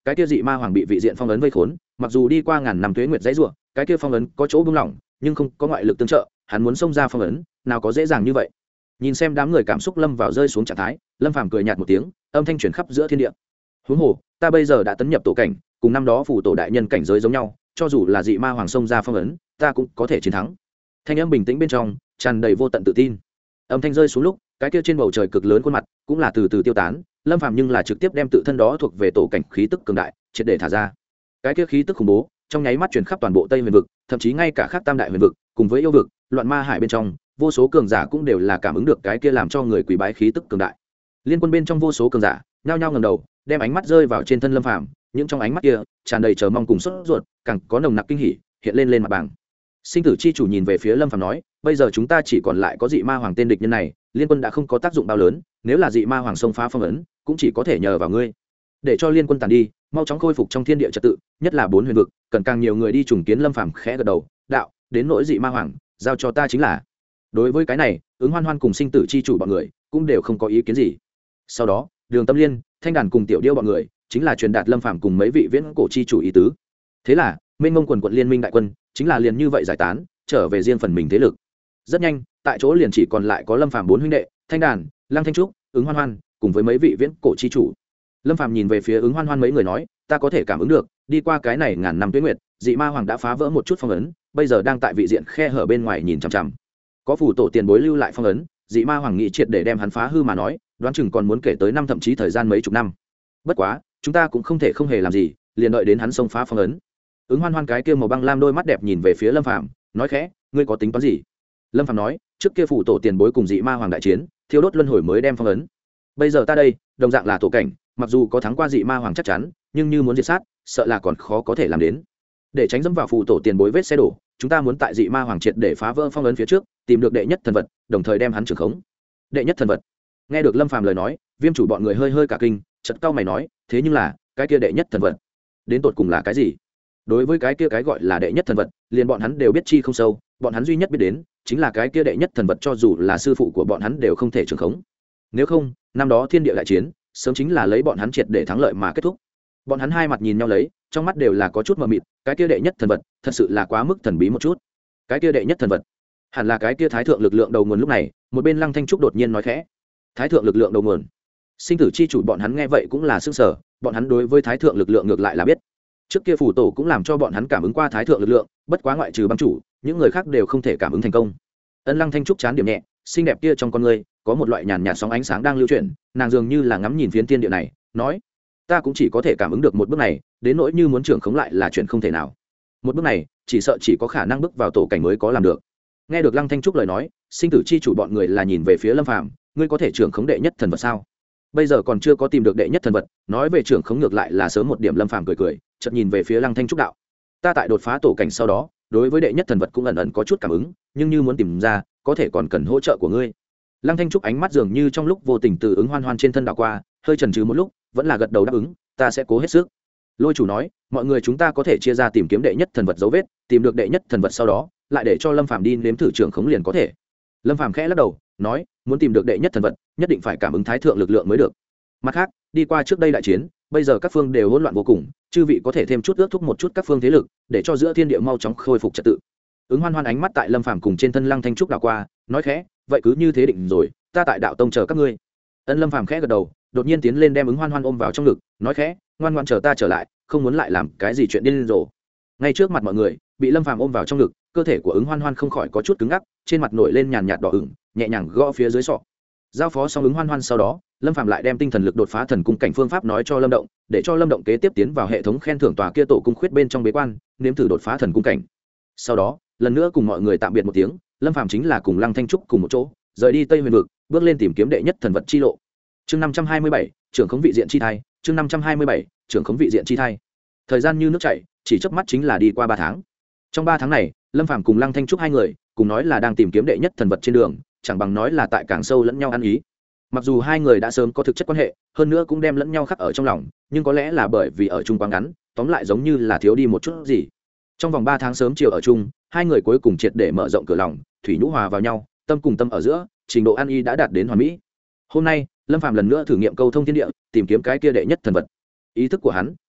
cái kia dị ma hoàng bị vị diện phong ấn vây khốn, mặc dù đi qua ngàn năm tuế nguyệt dãy rủa, cái kia phong ấn có chỗ buông lỏng, nhưng không có ngoại lực tương trợ, hắn muốn xông ra phong ấn, nào có dễ dàng như vậy. Nhìn xem đám người cảm xúc lâm vào rơi xuống trạng thái, Lâm Phàm cười nhạt một tiếng, âm thanh truyền khắp giữa thiên địa. Huống hồ, ta bây giờ đã tấn nhập tổ cảnh, cùng năm đó phủ tổ đại nhân cảnh giới giống nhau, cho dù là dị ma hoàng xông ra phong ấn, ta cũng có thể chiến thắng. Thanh âm bình tĩnh bên trong tràn đầy vô tận tự tin. Âm thanh rơi xuống lúc, cái kia trên bầu trời cực lớn khuôn mặt cũng là từ từ tiêu tán. Lâm Phàm nhưng là trực tiếp đem tự thân đó thuộc về tổ cảnh khí tức cường đại triệt để thả ra. Cái kia khí tức khủng bố trong nháy mắt truyền khắp toàn bộ Tây Huyền vực, thậm chí ngay cả khác Tam đại huyền vực, cùng với yêu vực, loạn ma hải bên trong, vô số cường giả cũng đều là cảm ứng được cái kia làm cho người quỳ bái khí tức cường đại. Liên quân bên trong vô số cường giả nhao nhao ngẩng đầu, đem ánh mắt rơi vào trên thân Lâm Phàm, những trong ánh mắt kia tràn đầy chờ mong cùng sốt ruột, càng có nồng nặc kinh hỉ hiện lên lên mặt bảng. Sinh tử chi chủ nhìn về phía Lâm Phàm nói, bây giờ chúng ta chỉ còn lại có dị ma hoàng tên địch nhân này, liên quân đã không có tác dụng bao lớn, nếu là dị ma hoàng xông phá phong ấn, cũng chỉ có thể nhờ vào ngươi. Để cho liên quân tàn đi, mau chóng khôi phục trong thiên địa trật tự, nhất là bốn huyền vực, cần càng nhiều người đi trùng kiến. Lâm Phàm khẽ gật đầu, đạo, đến nỗi dị ma hoàng, giao cho ta chính là. Đối với cái này, ứng Hoan Hoan cùng sinh tử chi chủ bọn người cũng đều không có ý kiến gì. Sau đó, Đường Tâm Liên, Thanh Đàn cùng Tiểu Điêu bọn người chính là truyền đạt Lâm Phàm cùng mấy vị viễn cổ chi chủ ý tứ. Thế là, mênh mông quần quận liên minh đại quân chính là liền như vậy giải tán, trở về riêng phần mình thế lực. Rất nhanh, tại chỗ liền chỉ còn lại có Lâm Phàm bốn huynh đệ, Thanh Đàn, Lăng Thanh Trúc, ứng Hoan Hoan cùng với mấy vị viễn cổ chi chủ. Lâm Phàm nhìn về phía ứng Hoan Hoan mấy người nói, ta có thể cảm ứng được, đi qua cái này ngàn năm tuế nguyệt, dị ma hoàng đã phá vỡ một chút phong ấn, bây giờ đang tại vị diện khe hở bên ngoài nhìn chằm chằm. Có phủ tổ tiền bối lưu lại phong ấn, dị ma hoàng nghị triệt để đem hắn phá hư mà nói, đoán chừng còn muốn kể tới năm thậm chí thời gian mấy chục năm. Bất quá, chúng ta cũng không thể không hề làm gì, liền đợi đến hắn xông phá phong ấn. Ứng Hoan Hoan cái kia màu băng lam đôi mắt đẹp nhìn về phía Lâm Phàm, nói khẽ, ngươi có tính toán gì? Lâm Phàm nói, trước kia phủ tổ tiền bối cùng dị ma hoàng đại chiến, thiêu đốt luân hồi mới đem phong ấn. Bây giờ ta đây, đồng dạng là tổ cảnh, mặc dù có thắng qua dị ma hoàng chắc chắn, nhưng như muốn diệt sát, sợ là còn khó có thể làm đến. Để tránh dẫm vào phủ tổ tiền bối vết xe đổ, chúng ta muốn tại dị ma hoàng triệt để phá vỡ phong ấn phía trước, tìm được đệ nhất thần vật, đồng thời đem hắn trưởng khống. Đệ nhất thần vật. Nghe được Lâm Phàm lời nói, Viêm chủ bọn người hơi hơi cả kinh, chợt cau mày nói, thế nhưng là, cái kia đệ nhất thần vật, đến tột cùng là cái gì? Đối với cái kia cái gọi là đệ nhất thần vật, liền bọn hắn đều biết chi không sâu, bọn hắn duy nhất biết đến chính là cái kia đệ nhất thần vật, cho dù là sư phụ của bọn hắn đều không thể trưởng khống. Nếu không, năm đó thiên địa đại chiến, sớm chính là lấy bọn hắn triệt để thắng lợi mà kết thúc. Bọn hắn hai mặt nhìn nhau lấy, trong mắt đều là có chút mờ mịt, cái kia đệ nhất thần vật, thật sự là quá mức thần bí một chút. Cái kia đệ nhất thần vật, hẳn là cái kia thái thượng lực lượng đầu nguồn. Lúc này, một bên Lăng Thanh Trúc đột nhiên nói khẽ, thái thượng lực lượng đầu nguồn. Sinh tử chi chủ bọn hắn nghe vậy cũng là sửng sở, bọn hắn đối với thái thượng lực lượng ngược lại là biết. Trước kia phủ tổ cũng làm cho bọn hắn cảm ứng qua thái thượng lực lượng, bất quá ngoại trừ băng chủ, những người khác đều không thể cảm ứng thành công. Ân Lăng Thanh Trúc chán điểm nhẹ, xinh đẹp kia trong con người có một loại nhàn nhạt sóng ánh sáng đang lưu chuyển, nàng dường như là ngắm nhìn phiến thiên địa này, nói, ta cũng chỉ có thể cảm ứng được một bước này, đến nỗi như muốn trưởng khống lại là chuyện không thể nào. Một bước này, chỉ sợ chỉ có khả năng bước vào tổ cảnh mới có làm được. Nghe được Lăng Thanh Trúc lời nói, sinh tử chi chủ bọn người là nhìn về phía Lâm Phàm, ngươi có thể trưởng khống đệ nhất thần vật sao? Bây giờ còn chưa có tìm được đệ nhất thần vật, nói về trưởng khống ngược lại là sớm một điểm. Lâm Phàm cười cười, chợt nhìn về phía Lăng Thanh Trúc đạo, ta tại đột phá tổ cảnh sau đó, đối với đệ nhất thần vật cũng ẩn ẩn có chút cảm ứng, nhưng như muốn tìm ra, có thể còn cần hỗ trợ của ngươi. Lăng Thanh Trúc ánh mắt dường như trong lúc vô tình từ ứng Hoan Hoan trên thân đảo qua, hơi chần chừ một lúc, vẫn là gật đầu đáp ứng, ta sẽ cố hết sức. Lôi chủ nói, mọi người chúng ta có thể chia ra tìm kiếm đệ nhất thần vật dấu vết, tìm được đệ nhất thần vật sau đó, lại để cho Lâm Phàm đi nếm thử trưởng khống liền có thể. Lâm Phàm khẽ lắc đầu, nói, muốn tìm được đệ nhất thần vật, nhất định phải cảm ứng thái thượng lực lượng mới được. Mặt khác, đi qua trước đây đại chiến, bây giờ các phương đều hỗn loạn vô cùng, chư vị có thể thêm chút ước thúc một chút các phương thế lực, để cho giữa thiên địa mau chóng khôi phục trật tự. Ứng Hoan Hoan ánh mắt tại Lâm Phàm cùng trên thân Lăng Thanh Trúc đảo qua, nói khẽ, vậy cứ như thế định rồi, ta tại đạo tông chờ các ngươi. Ân Lâm Phàm khẽ gật đầu, đột nhiên tiến lên đem Ứng Hoan Hoan ôm vào trong ngực, nói khẽ, ngoan ngoãn chờ ta trở lại, không muốn lại làm cái gì chuyện điên rồ. Ngay trước mặt mọi người, bị Lâm Phàm ôm vào trong ngực, cơ thể của Ứng Hoan Hoan không khỏi có chút cứng ngắc, trên mặt nổi lên nhàn nhạt đỏ ửng, nhẹ nhàng gõ phía dưới sọ. Giao phó xong Ứng Hoan Hoan sau đó, Lâm Phàm lại đem tinh thần lực đột phá thần cung cảnh phương pháp nói cho Lâm Động, để cho Lâm Động kế tiếp tiến vào hệ thống khen thưởng tòa kia tổ cung khuyết bên trong bế quan, nếm thử đột phá thần cung cảnh. Sau đó, lần nữa cùng mọi người tạm biệt một tiếng, Lâm Phàm chính là cùng Lăng Thanh Trúc cùng một chỗ, rời đi Tây Huyền vực, bước lên tìm kiếm đệ nhất thần vật chi lộ. Chương năm trăm hai mươi bảy, trưởng khống vị diện chi thai, chương năm trăm hai mươi bảy, trưởng khống vị diện chi thai. Thời gian như nước chảy, chỉ chớp mắt chính là đi qua ba tháng. Trong ba tháng này, Lâm Phàm cùng Lăng Thanh Trúc hai người, cùng nói là đang tìm kiếm đệ nhất thần vật trên đường, chẳng bằng nói là tại càng sâu lẫn nhau ăn ý. Mặc dù hai người đã sớm có thực chất quan hệ, hơn nữa cũng đem lẫn nhau khắc ở trong lòng, nhưng có lẽ là bởi vì ở chung quá ngắn, tóm lại giống như là thiếu đi một chút gì. Trong vòng ba tháng sớm chiều ở chung, hai người cuối cùng triệt để mở rộng cửa lòng, thủy nhũ hòa vào nhau, tâm cùng tâm ở giữa, trình độ ăn ý đã đạt đến hoàn mỹ. Hôm nay, Lâm Phàm lần nữa thử nghiệm câu thông thiên địa, tìm kiếm cái kia đệ nhất thần vật. Ý thức của hắn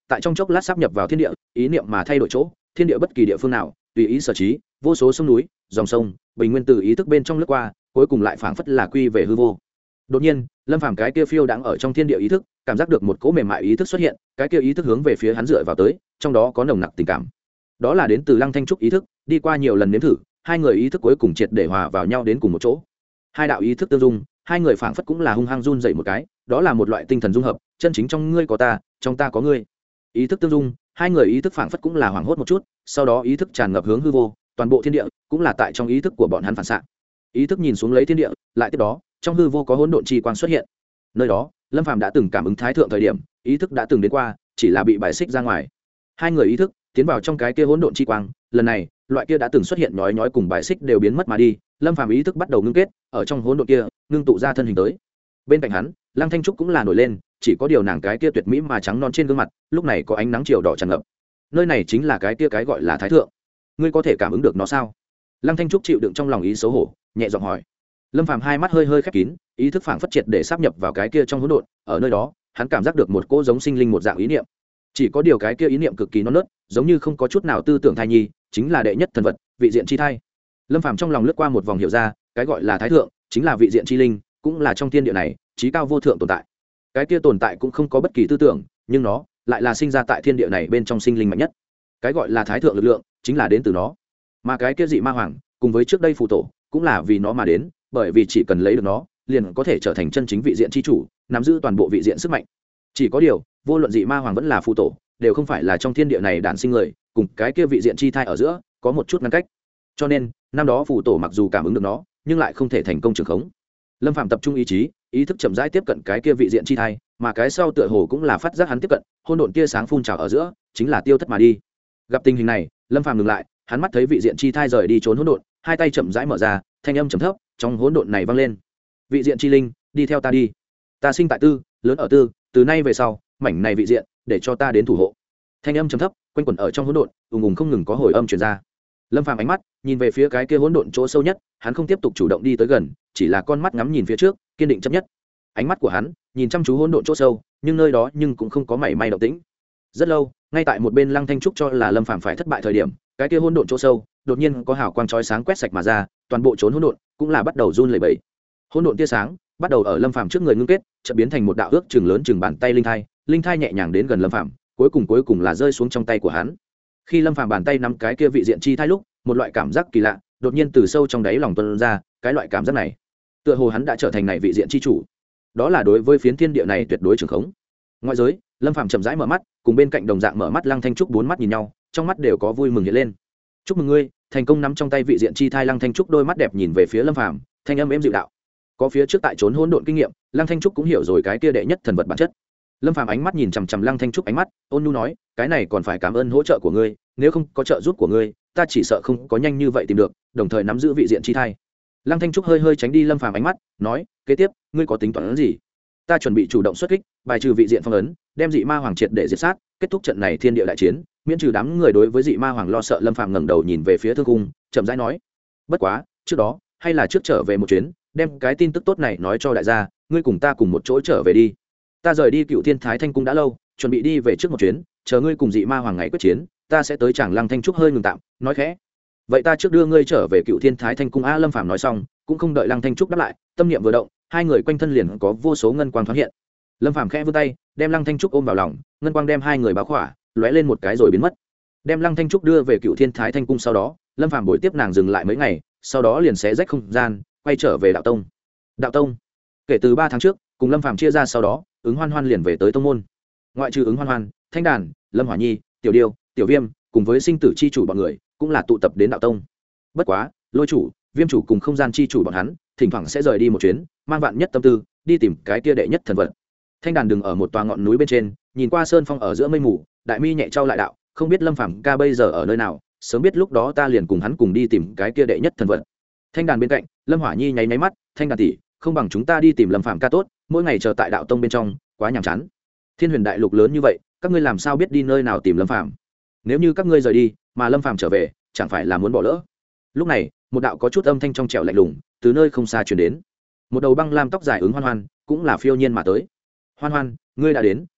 tại trong chốc lát sắp nhập vào thiên địa, ý niệm mà thay đổi chỗ, thiên địa bất kỳ địa phương nào tùy ý sở trí, vô số sông núi dòng sông bình nguyên từ ý thức bên trong lướt qua, cuối cùng lại phảng phất là quy về hư vô. Đột nhiên lâm phàm cái kia phiêu đang ở trong thiên địa ý thức cảm giác được một cỗ mềm mại ý thức xuất hiện, cái kia ý thức hướng về phía hắn dựa vào tới, trong đó có nồng nặc tình cảm. Đó là đến từ Lăng Thanh Trúc ý thức, đi qua nhiều lần nếm thử, hai người ý thức cuối cùng triệt để hòa vào nhau đến cùng một chỗ. Hai đạo ý thức tương dung, hai người phảng phất cũng là hung hăng run dậy một cái, đó là một loại tinh thần dung hợp, chân chính trong ngươi có ta, trong ta có ngươi. Ý thức tương dung, hai người ý thức phảng phất cũng là hoảng hốt một chút, sau đó ý thức tràn ngập hướng hư vô, toàn bộ thiên địa cũng là tại trong ý thức của bọn hắn phản xạ. Ý thức nhìn xuống lấy thiên địa, lại tiếp đó, trong hư vô có hỗn độn chi quang xuất hiện. Nơi đó, Lâm Phàm đã từng cảm ứng thái thượng thời điểm, ý thức đã từng đến qua, chỉ là bị bài xích ra ngoài. Hai người ý thức tiến vào trong cái kia hỗn độn chi quang, lần này, loại kia đã từng xuất hiện nhói nhói cùng bài xích đều biến mất mà đi, Lâm Phàm ý thức bắt đầu ngưng kết, ở trong hỗn độn kia, ngưng tụ ra thân hình tới. Bên cạnh hắn, Lăng Thanh Trúc cũng là nổi lên, chỉ có điều nàng cái kia tuyệt mỹ mà trắng non trên gương mặt, lúc này có ánh nắng chiều đỏ tràn ngập. Nơi này chính là cái kia cái gọi là thái thượng. Ngươi có thể cảm ứng được nó sao? Lăng Thanh Trúc chịu đựng trong lòng ý xấu hổ, nhẹ giọng hỏi. Lâm Phàm hai mắt hơi hơi khép kín, ý thức phảng phất triệt để sáp nhập vào cái kia trong hỗn độn, ở nơi đó, hắn cảm giác được một cỗ giống sinh linh một dạng ý niệm. Chỉ có điều cái kia ý niệm cực kỳ non nớt, giống như không có chút nào tư tưởng thai nhi, chính là đệ nhất thần vật, vị diện chi thai. Lâm Phàm trong lòng lướt qua một vòng hiểu ra, cái gọi là thái thượng, chính là vị diện chi linh, cũng là trong thiên địa này, chí cao vô thượng tồn tại. Cái kia tồn tại cũng không có bất kỳ tư tưởng, nhưng nó lại là sinh ra tại thiên địa này bên trong sinh linh mạnh nhất. Cái gọi là thái thượng lực lượng, chính là đến từ nó. Mà cái kia dị ma hoàng, cùng với trước đây phù tổ, cũng là vì nó mà đến, bởi vì chỉ cần lấy được nó, liền có thể trở thành chân chính vị diện chi chủ, nắm giữ toàn bộ vị diện sức mạnh. Chỉ có điều, vô luận dị ma hoàng vẫn là phù tổ, đều không phải là trong thiên địa này đản sinh người, cùng cái kia vị diện chi thai ở giữa có một chút ngăn cách. Cho nên, năm đó phù tổ mặc dù cảm ứng được nó, nhưng lại không thể thành công trường khống. Lâm Phàm tập trung ý chí, ý thức chậm rãi tiếp cận cái kia vị diện chi thai, mà cái sau tựa hồ cũng là phát giác hắn tiếp cận, hỗn độn kia sáng phun trào ở giữa, chính là tiêu thất mà đi. Gặp tình hình này, Lâm Phàm ngừng lại, hắn mắt thấy vị diện chi thai rời đi trốn hỗn độn, hai tay chậm rãi mở ra, thanh âm trầm thấp trong hỗn độn này vang lên. Vị diện chi linh, đi theo ta đi. Ta sinh tại tư, lớn ở tư, từ nay về sau, mảnh này vị diện, để cho ta đến thủ hộ. Thanh âm trầm thấp, quanh quẩn ở trong hỗn độn, ùng ùng không ngừng có hồi âm truyền ra. Lâm Phàm ánh mắt nhìn về phía cái kia hỗn độn chỗ sâu nhất, hắn không tiếp tục chủ động đi tới gần, chỉ là con mắt ngắm nhìn phía trước, kiên định chấp nhất. Ánh mắt của hắn nhìn chăm chú hỗn độn chỗ sâu, nhưng nơi đó nhưng cũng không có mảy may động tĩnh. Rất lâu, ngay tại một bên Lăng Thanh Trúc cho là Lâm Phàm phải thất bại thời điểm, cái kia hỗn độn chỗ sâu, đột nhiên có hào quang chói sáng quét sạch mà ra, toàn bộ chốn hỗn độn cũng là bắt đầu run lẩy bẩy. Hỗn độn tia sáng bắt đầu ở Lâm Phàm trước người ngưng kết, chợt biến thành một đạo ước chừng lớn chừng bàn tay linh thai, linh thai nhẹ nhàng đến gần Lâm Phàm, cuối cùng cuối cùng là rơi xuống trong tay của hắn. Khi Lâm Phàm bàn tay nắm cái kia vị diện chi thai lúc, một loại cảm giác kỳ lạ đột nhiên từ sâu trong đáy lòng tuôn ra, cái loại cảm giác này, tựa hồ hắn đã trở thành này vị diện chi chủ. Đó là đối với phiến thiên địa này tuyệt đối trường khống. Ngoại giới, Lâm Phàm chậm rãi mở mắt, cùng bên cạnh đồng dạng mở mắt Lăng Thanh Trúc bốn mắt nhìn nhau, trong mắt đều có vui mừng hiện lên. Chúc mừng ngươi, thành công nắm trong tay vị diện chi thai. Lăng Thanh Trúc đôi mắt đẹp nhìn về phía Lâm Phàm, thanh âm êm dịu đạo. Có phía trước tại trốn hỗn độn kinh nghiệm, Lăng Thanh Trúc cũng hiểu rồi cái kia đệ nhất thần vật bản chất. Lâm Phàm ánh mắt nhìn chằm chằm Lăng Thanh Trúc ánh mắt, ôn nhu nói, cái này còn phải cảm ơn hỗ trợ của ngươi, nếu không có trợ giúp của ngươi, ta chỉ sợ không có nhanh như vậy tìm được, đồng thời nắm giữ vị diện chi thai. Lăng Thanh Trúc hơi hơi tránh đi Lâm Phàm ánh mắt, nói, kế tiếp, ngươi có tính toán gì? Ta chuẩn bị chủ động xuất kích, bài trừ vị diện phong ấn, đem dị ma hoàng triệt để diệt sát, kết thúc trận này thiên địa đại chiến, miễn trừ đám người đối với dị ma hoàng lo sợ. Lâm Phàm ngẩng đầu nhìn về phía thương cung, chậm rãi nói, bất quá, trước đó, hay là trước trở về một chuyến, đem cái tin tức tốt này nói cho đại gia, ngươi cùng ta cùng một chỗ trở về đi. Ta rời đi Cựu Thiên Thái Thanh cung đã lâu, chuẩn bị đi về trước một chuyến, chờ ngươi cùng dị ma hoàng ngày quyết chiến, ta sẽ tới. Chàng Lăng Thanh Trúc hơi ngừng tạm, nói khẽ, vậy ta trước đưa ngươi trở về Cựu Thiên Thái Thanh cung. A Lâm Phàm nói xong, cũng không đợi Lăng Thanh Trúc đáp lại, tâm niệm vừa động, hai người quanh thân liền có vô số ngân quang thoáng hiện. Lâm Phàm khẽ vươn tay, đem Lăng Thanh Trúc ôm vào lòng, ngân quang đem hai người bao khỏa, lóe lên một cái rồi biến mất. Đem Lăng Thanh Trúc đưa về Cựu Thiên Thái Thanh cung sau đó, Lâm Phàm buổi tiếp nàng dừng lại mấy ngày, sau đó liền xé rách không gian, quay trở về đạo tông. Đạo tông, kể từ ba tháng trước, cùng Lâm Phàm chia ra sau đó, Ứng Hoan Hoan liền về tới tông môn. Ngoại trừ Ứng Hoan Hoan, Thanh Đàn, Lâm Hỏa Nhi, Tiểu Điêu, Tiểu Viêm, cùng với Sinh Tử chi chủ bọn người, cũng là tụ tập đến đạo tông. Bất quá, Lôi chủ, Viêm chủ cùng Không Gian chi chủ bọn hắn, thỉnh thoảng sẽ rời đi một chuyến, mang vạn nhất tâm tư, đi tìm cái kia đệ nhất thần vật. Thanh Đàn đứng ở một tòa ngọn núi bên trên, nhìn qua sơn phong ở giữa mây mù, đại mi nhẹ trao lại đạo, không biết Lâm Phàm ca bây giờ ở nơi nào, sớm biết lúc đó ta liền cùng hắn cùng đi tìm cái kia đệ nhất thần vật. Thanh Đàn bên cạnh, Lâm Hỏa Nhi nháy nháy mắt, Thanh Đàn tỷ, không bằng chúng ta đi tìm Lâm Phàm ca tốt, mỗi ngày chờ tại đạo tông bên trong, quá nhàm chán. Thiên Huyền đại lục lớn như vậy, các ngươi làm sao biết đi nơi nào tìm Lâm Phàm? Nếu như các ngươi rời đi, mà Lâm Phàm trở về, chẳng phải là muốn bỏ lỡ. Lúc này, một đạo có chút âm thanh trong trẻo lạnh lùng, từ nơi không xa truyền đến. Một đầu băng lam tóc dài Ứng Hoan Hoan, cũng là phiêu nhiên mà tới. Hoan Hoan, ngươi đã đến,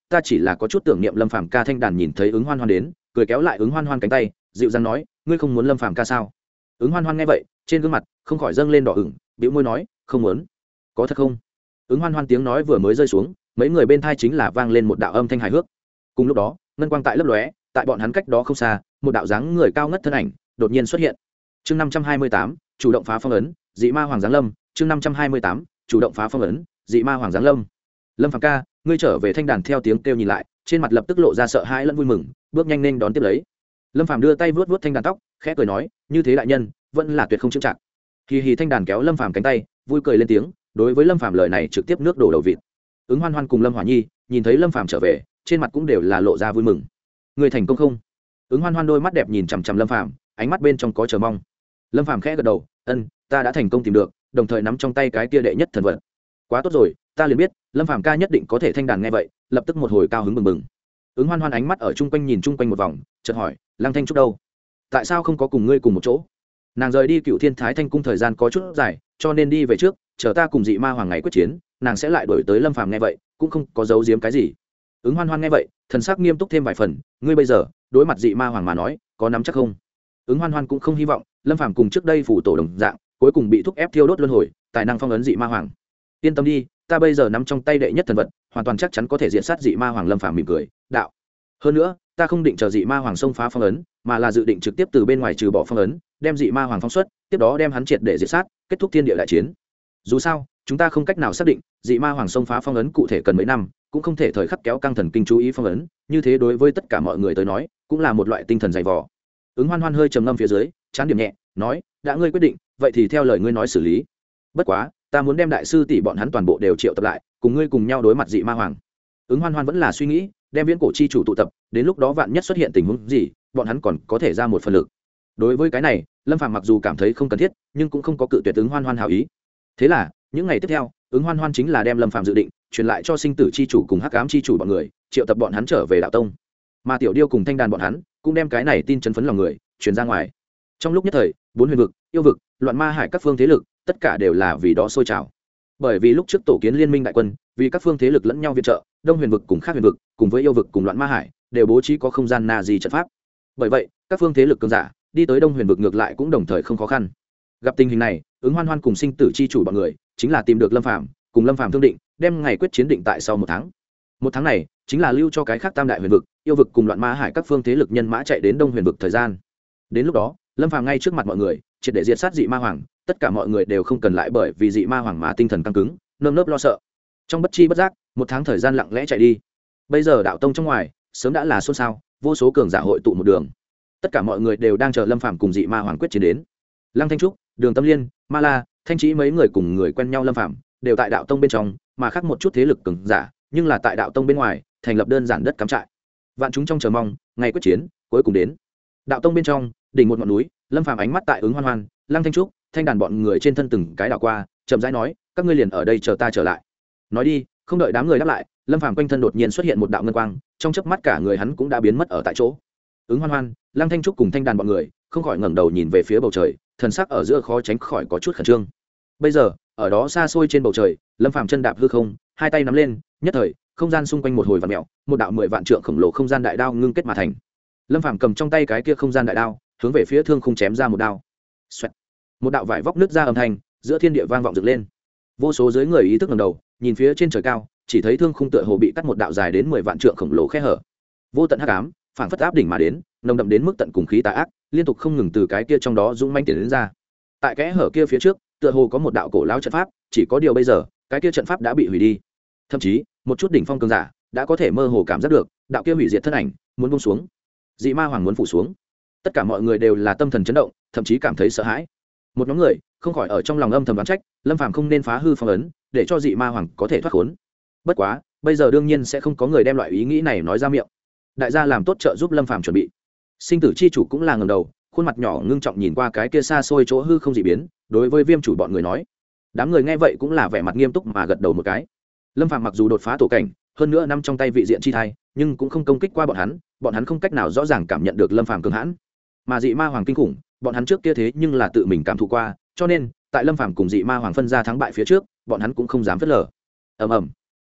ta chỉ là có chút tưởng niệm lâm phàm ca. Thanh đàn nhìn thấy ứng hoan hoan đến, cười kéo lại ứng hoan hoan cánh tay, dịu dàng nói, ngươi không muốn lâm phàm ca sao? Ứng hoan hoan nghe vậy, trên gương mặt không khỏi dâng lên đỏ ửng, bĩu môi nói, không muốn. Có thật không? Ứng hoan hoan tiếng nói vừa mới rơi xuống, mấy người bên thai chính là vang lên một đạo âm thanh hài hước. Cùng lúc đó, ngân quang tại lấp lóe, tại bọn hắn cách đó không xa, một đạo dáng người cao ngất thân ảnh đột nhiên xuất hiện. Chương năm trăm hai mươi tám, chủ động phá phong ấn, dị ma hoàng giáng lâm. Chương năm trăm hai mươi tám, chủ động phá phong ấn, dị ma hoàng giáng lâm. Lâm phàm ca, ngươi trở về. Thanh đàn theo tiếng kêu nhìn lại, trên mặt lập tức lộ ra sợ hãi lẫn vui mừng, bước nhanh lên đón tiếp lấy. Lâm phàm đưa tay vuốt vuốt thanh đàn tóc, khẽ cười nói, như thế đại nhân vẫn là tuyệt không chững chạc. Hì hì. Thanh đàn kéo lâm phàm cánh tay, vui cười lên tiếng, đối với lâm phàm lời này trực tiếp nước đổ đầu vịt. Ứng hoan hoan cùng lâm hỏa nhi nhìn thấy lâm phàm trở về, trên mặt cũng đều là lộ ra vui mừng. Người thành công không? Ứng hoan hoan đôi mắt đẹp nhìn chằm chằm lâm phàm, ánh mắt bên trong có chờ mong. Lâm phàm khẽ gật đầu, ân, ta đã thành công tìm được, đồng thời nắm trong tay cái kia đệ nhất thần vật. Quá tốt rồi, ta liền biết lâm phàm ca nhất định có thể. Thanh đàn nghe vậy, lập tức một hồi cao hứng bừng bừng. Ứng hoan hoan ánh mắt ở chung quanh nhìn chung quanh một vòng, chợt hỏi, Lăng Thanh Trúc đâu? Tại sao không có cùng ngươi cùng một chỗ? Nàng rời đi Cựu Thiên Thái Thanh cung thời gian có chút dài, cho nên đi về trước, chờ ta cùng dị ma hoàng ngày quyết chiến, nàng sẽ lại đổi tới. Lâm phàm nghe vậy, cũng không có giấu giếm cái gì. Ứng hoan hoan nghe vậy, thần sắc nghiêm túc thêm vài phần, ngươi bây giờ đối mặt dị ma hoàng mà nói, có nắm chắc không? Ứng hoan hoan cũng không hy vọng lâm phàm cùng trước đây phủ tổ đồng dạng, cuối cùng bị thúc ép thiêu đốt luân hồi, tài năng phong ấn dị ma hoàng. Yên tâm đi, ta bây giờ nắm trong tay đệ nhất thần vật, hoàn toàn chắc chắn có thể diện sát dị ma hoàng. Lâm phàm mỉm cười đạo, hơn nữa ta không định chờ dị ma hoàng xông phá phong ấn, mà là dự định trực tiếp từ bên ngoài trừ bỏ phong ấn, đem dị ma hoàng phóng xuất, tiếp đó đem hắn triệt để diệt sát, kết thúc thiên địa đại chiến. Dù sao chúng ta không cách nào xác định dị ma hoàng xông phá phong ấn cụ thể cần mấy năm, cũng không thể thời khắc kéo căng thần kinh chú ý phong ấn, như thế đối với tất cả mọi người tới nói cũng là một loại tinh thần dày vò. Ứng hoan hoan hơi trầm ngâm phía dưới, chán điểm nhẹ nói, đã ngươi quyết định, vậy thì theo lời ngươi nói xử lý. Bất quá ta muốn đem đại sư tỷ bọn hắn toàn bộ đều triệu tập lại, cùng ngươi cùng nhau đối mặt dị ma hoàng. Ứng hoan hoan vẫn là suy nghĩ đem viễn cổ chi chủ tụ tập, đến lúc đó vạn nhất xuất hiện tình huống gì, bọn hắn còn có thể ra một phần lực. Đối với cái này lâm phàm mặc dù cảm thấy không cần thiết, nhưng cũng không có cự tuyệt ứng hoan hoan hảo ý. Thế là những ngày tiếp theo, ứng hoan hoan chính là đem lâm phàm dự định truyền lại cho sinh tử chi chủ cùng hắc ám chi chủ bọn người, triệu tập bọn hắn trở về đạo tông. Mà tiểu điêu cùng thanh đàn bọn hắn cũng đem cái này tin chấn phấn lòng người truyền ra ngoài. Trong lúc nhất thời, bốn huyền vực, yêu vực, loạn ma hải các phương thế lực, tất cả đều là vì đó sôi trào. Bởi vì lúc trước tổ kiến liên minh đại quân, vì các phương thế lực lẫn nhau viện trợ, đông huyền vực cùng khác huyền vực, cùng với yêu vực cùng loạn ma hải, đều bố trí có không gian na di trận pháp. Bởi vậy, các phương thế lực cường giả đi tới đông huyền vực ngược lại cũng đồng thời không khó khăn. Gặp tình hình này, ứng hoan hoan cùng sinh tử chi chủ bọn người chính là tìm được lâm phàm, cùng lâm phàm thương định, đem ngày quyết chiến định tại sau một tháng. Một tháng này chính là lưu cho cái khác tam đại huyền vực, yêu vực cùng loạn ma hải các phương thế lực nhân mã chạy đến đông huyền vực thời gian. Đến lúc đó, lâm phàm ngay trước mặt mọi người triệt để diệt sát dị ma hoàng, tất cả mọi người đều không cần lại bởi vì dị ma hoàng mà tinh thần căng cứng, nơm nớp lo sợ. Trong bất chi bất giác, một tháng thời gian lặng lẽ chạy đi. Bây giờ đạo tông trong ngoài sớm đã là xôn xao, vô số cường giả hội tụ một đường, tất cả mọi người đều đang chờ lâm phàm cùng dị ma hoàng quyết chiến đến. Lăng Thanh Trúc, Đường Tâm Liên, Ma La, Thanh Trí mấy người cùng người quen nhau lâm phàm đều tại đạo tông bên trong, mà khác một chút thế lực cường giả nhưng là tại đạo tông bên ngoài thành lập đơn giản đất cắm trại. Vạn chúng trong chờ mong ngày quyết chiến cuối cùng đến. Đạo tông bên trong đỉnh một ngọn núi, lâm phàm ánh mắt tại ứng hoan hoan, Lăng Thanh Trúc, thanh đàn bọn người trên thân từng cái đảo qua, chậm rãi nói, các ngươi liền ở đây chờ ta trở lại. Nói đi, không đợi đám người đáp lại, lâm phàm quanh thân đột nhiên xuất hiện một đạo ngân quang, trong chớp mắt cả người hắn cũng đã biến mất ở tại chỗ. Ứng hoan hoan, Lăng Thanh Trúc cùng thanh đàn bọn người không khỏi ngẩng đầu nhìn về phía bầu trời, thần sắc ở giữa khó tránh khỏi có chút khẩn trương. Bây giờ ở đó xa xôi trên bầu trời, lâm phàm chân đạp hư không, hai tay nắm lên, nhất thời không gian xung quanh một hồi vặn mèo, một đạo mười vạn trượng khổng lồ không gian đại đao ngưng kết mà thành. Lâm phàm cầm trong tay cái kia không gian đại đao, hướng về phía thương khung chém ra một đao. Xoẹt. Một đạo vải vóc nứt ra âm thanh, giữa thiên địa vang vọng dựng lên. Vô số dưới người ý thức ngẩng đầu, nhìn phía trên trời cao, chỉ thấy thương khung tựa hồ bị cắt một đạo dài đến mười vạn trượng khổng lồ khe hở. Vô tận hắc ám, phảng phất áp đỉnh mà đến, nồng đậm đến mức tận cùng khí tà ác, liên tục không ngừng từ cái kia trong đó dũng mãnh tiến đến ra. Tại kẽ hở kia phía trước, tựa hồ có một đạo cổ lão trận pháp, chỉ có điều bây giờ, cái kia trận pháp đã bị hủy đi. Thậm chí, một chút đỉnh phong cường giả đã có thể mơ hồ cảm giác được, đạo kia hủy diệt thân ảnh muốn buông xuống. Dị ma hoàng muốn phủ xuống. Tất cả mọi người đều là tâm thần chấn động, thậm chí cảm thấy sợ hãi. Một nhóm người không khỏi ở trong lòng âm thầm đoán trách, lâm phàm không nên phá hư phong ấn, để cho dị ma hoàng có thể thoát khốn. Bất quá, bây giờ đương nhiên sẽ không có người đem loại ý nghĩ này nói ra miệng. Đại gia làm tốt trợ giúp lâm phàm chuẩn bị. Sinh tử chi chủ cũng là ngẩng đầu, khuôn mặt nhỏ ngưng trọng nhìn qua cái kia xa xôi chỗ hư không dị biến, đối với viêm chủ bọn người nói. Đám người nghe vậy cũng là vẻ mặt nghiêm túc mà gật đầu một cái. Lâm phàm mặc dù đột phá tổ cảnh, hơn nữa nằm trong tay vị diện chi thai, nhưng cũng không công kích qua bọn hắn, bọn hắn không cách nào rõ ràng cảm nhận được lâm phàm cường hãn. Mà dị ma hoàng kinh khủng, bọn hắn trước kia thế nhưng là tự mình cảm thụ qua, cho nên tại lâm phàm cùng dị ma hoàng phân ra thắng bại phía trước, bọn hắn cũng không dám phớt lờ. Ầm ầm.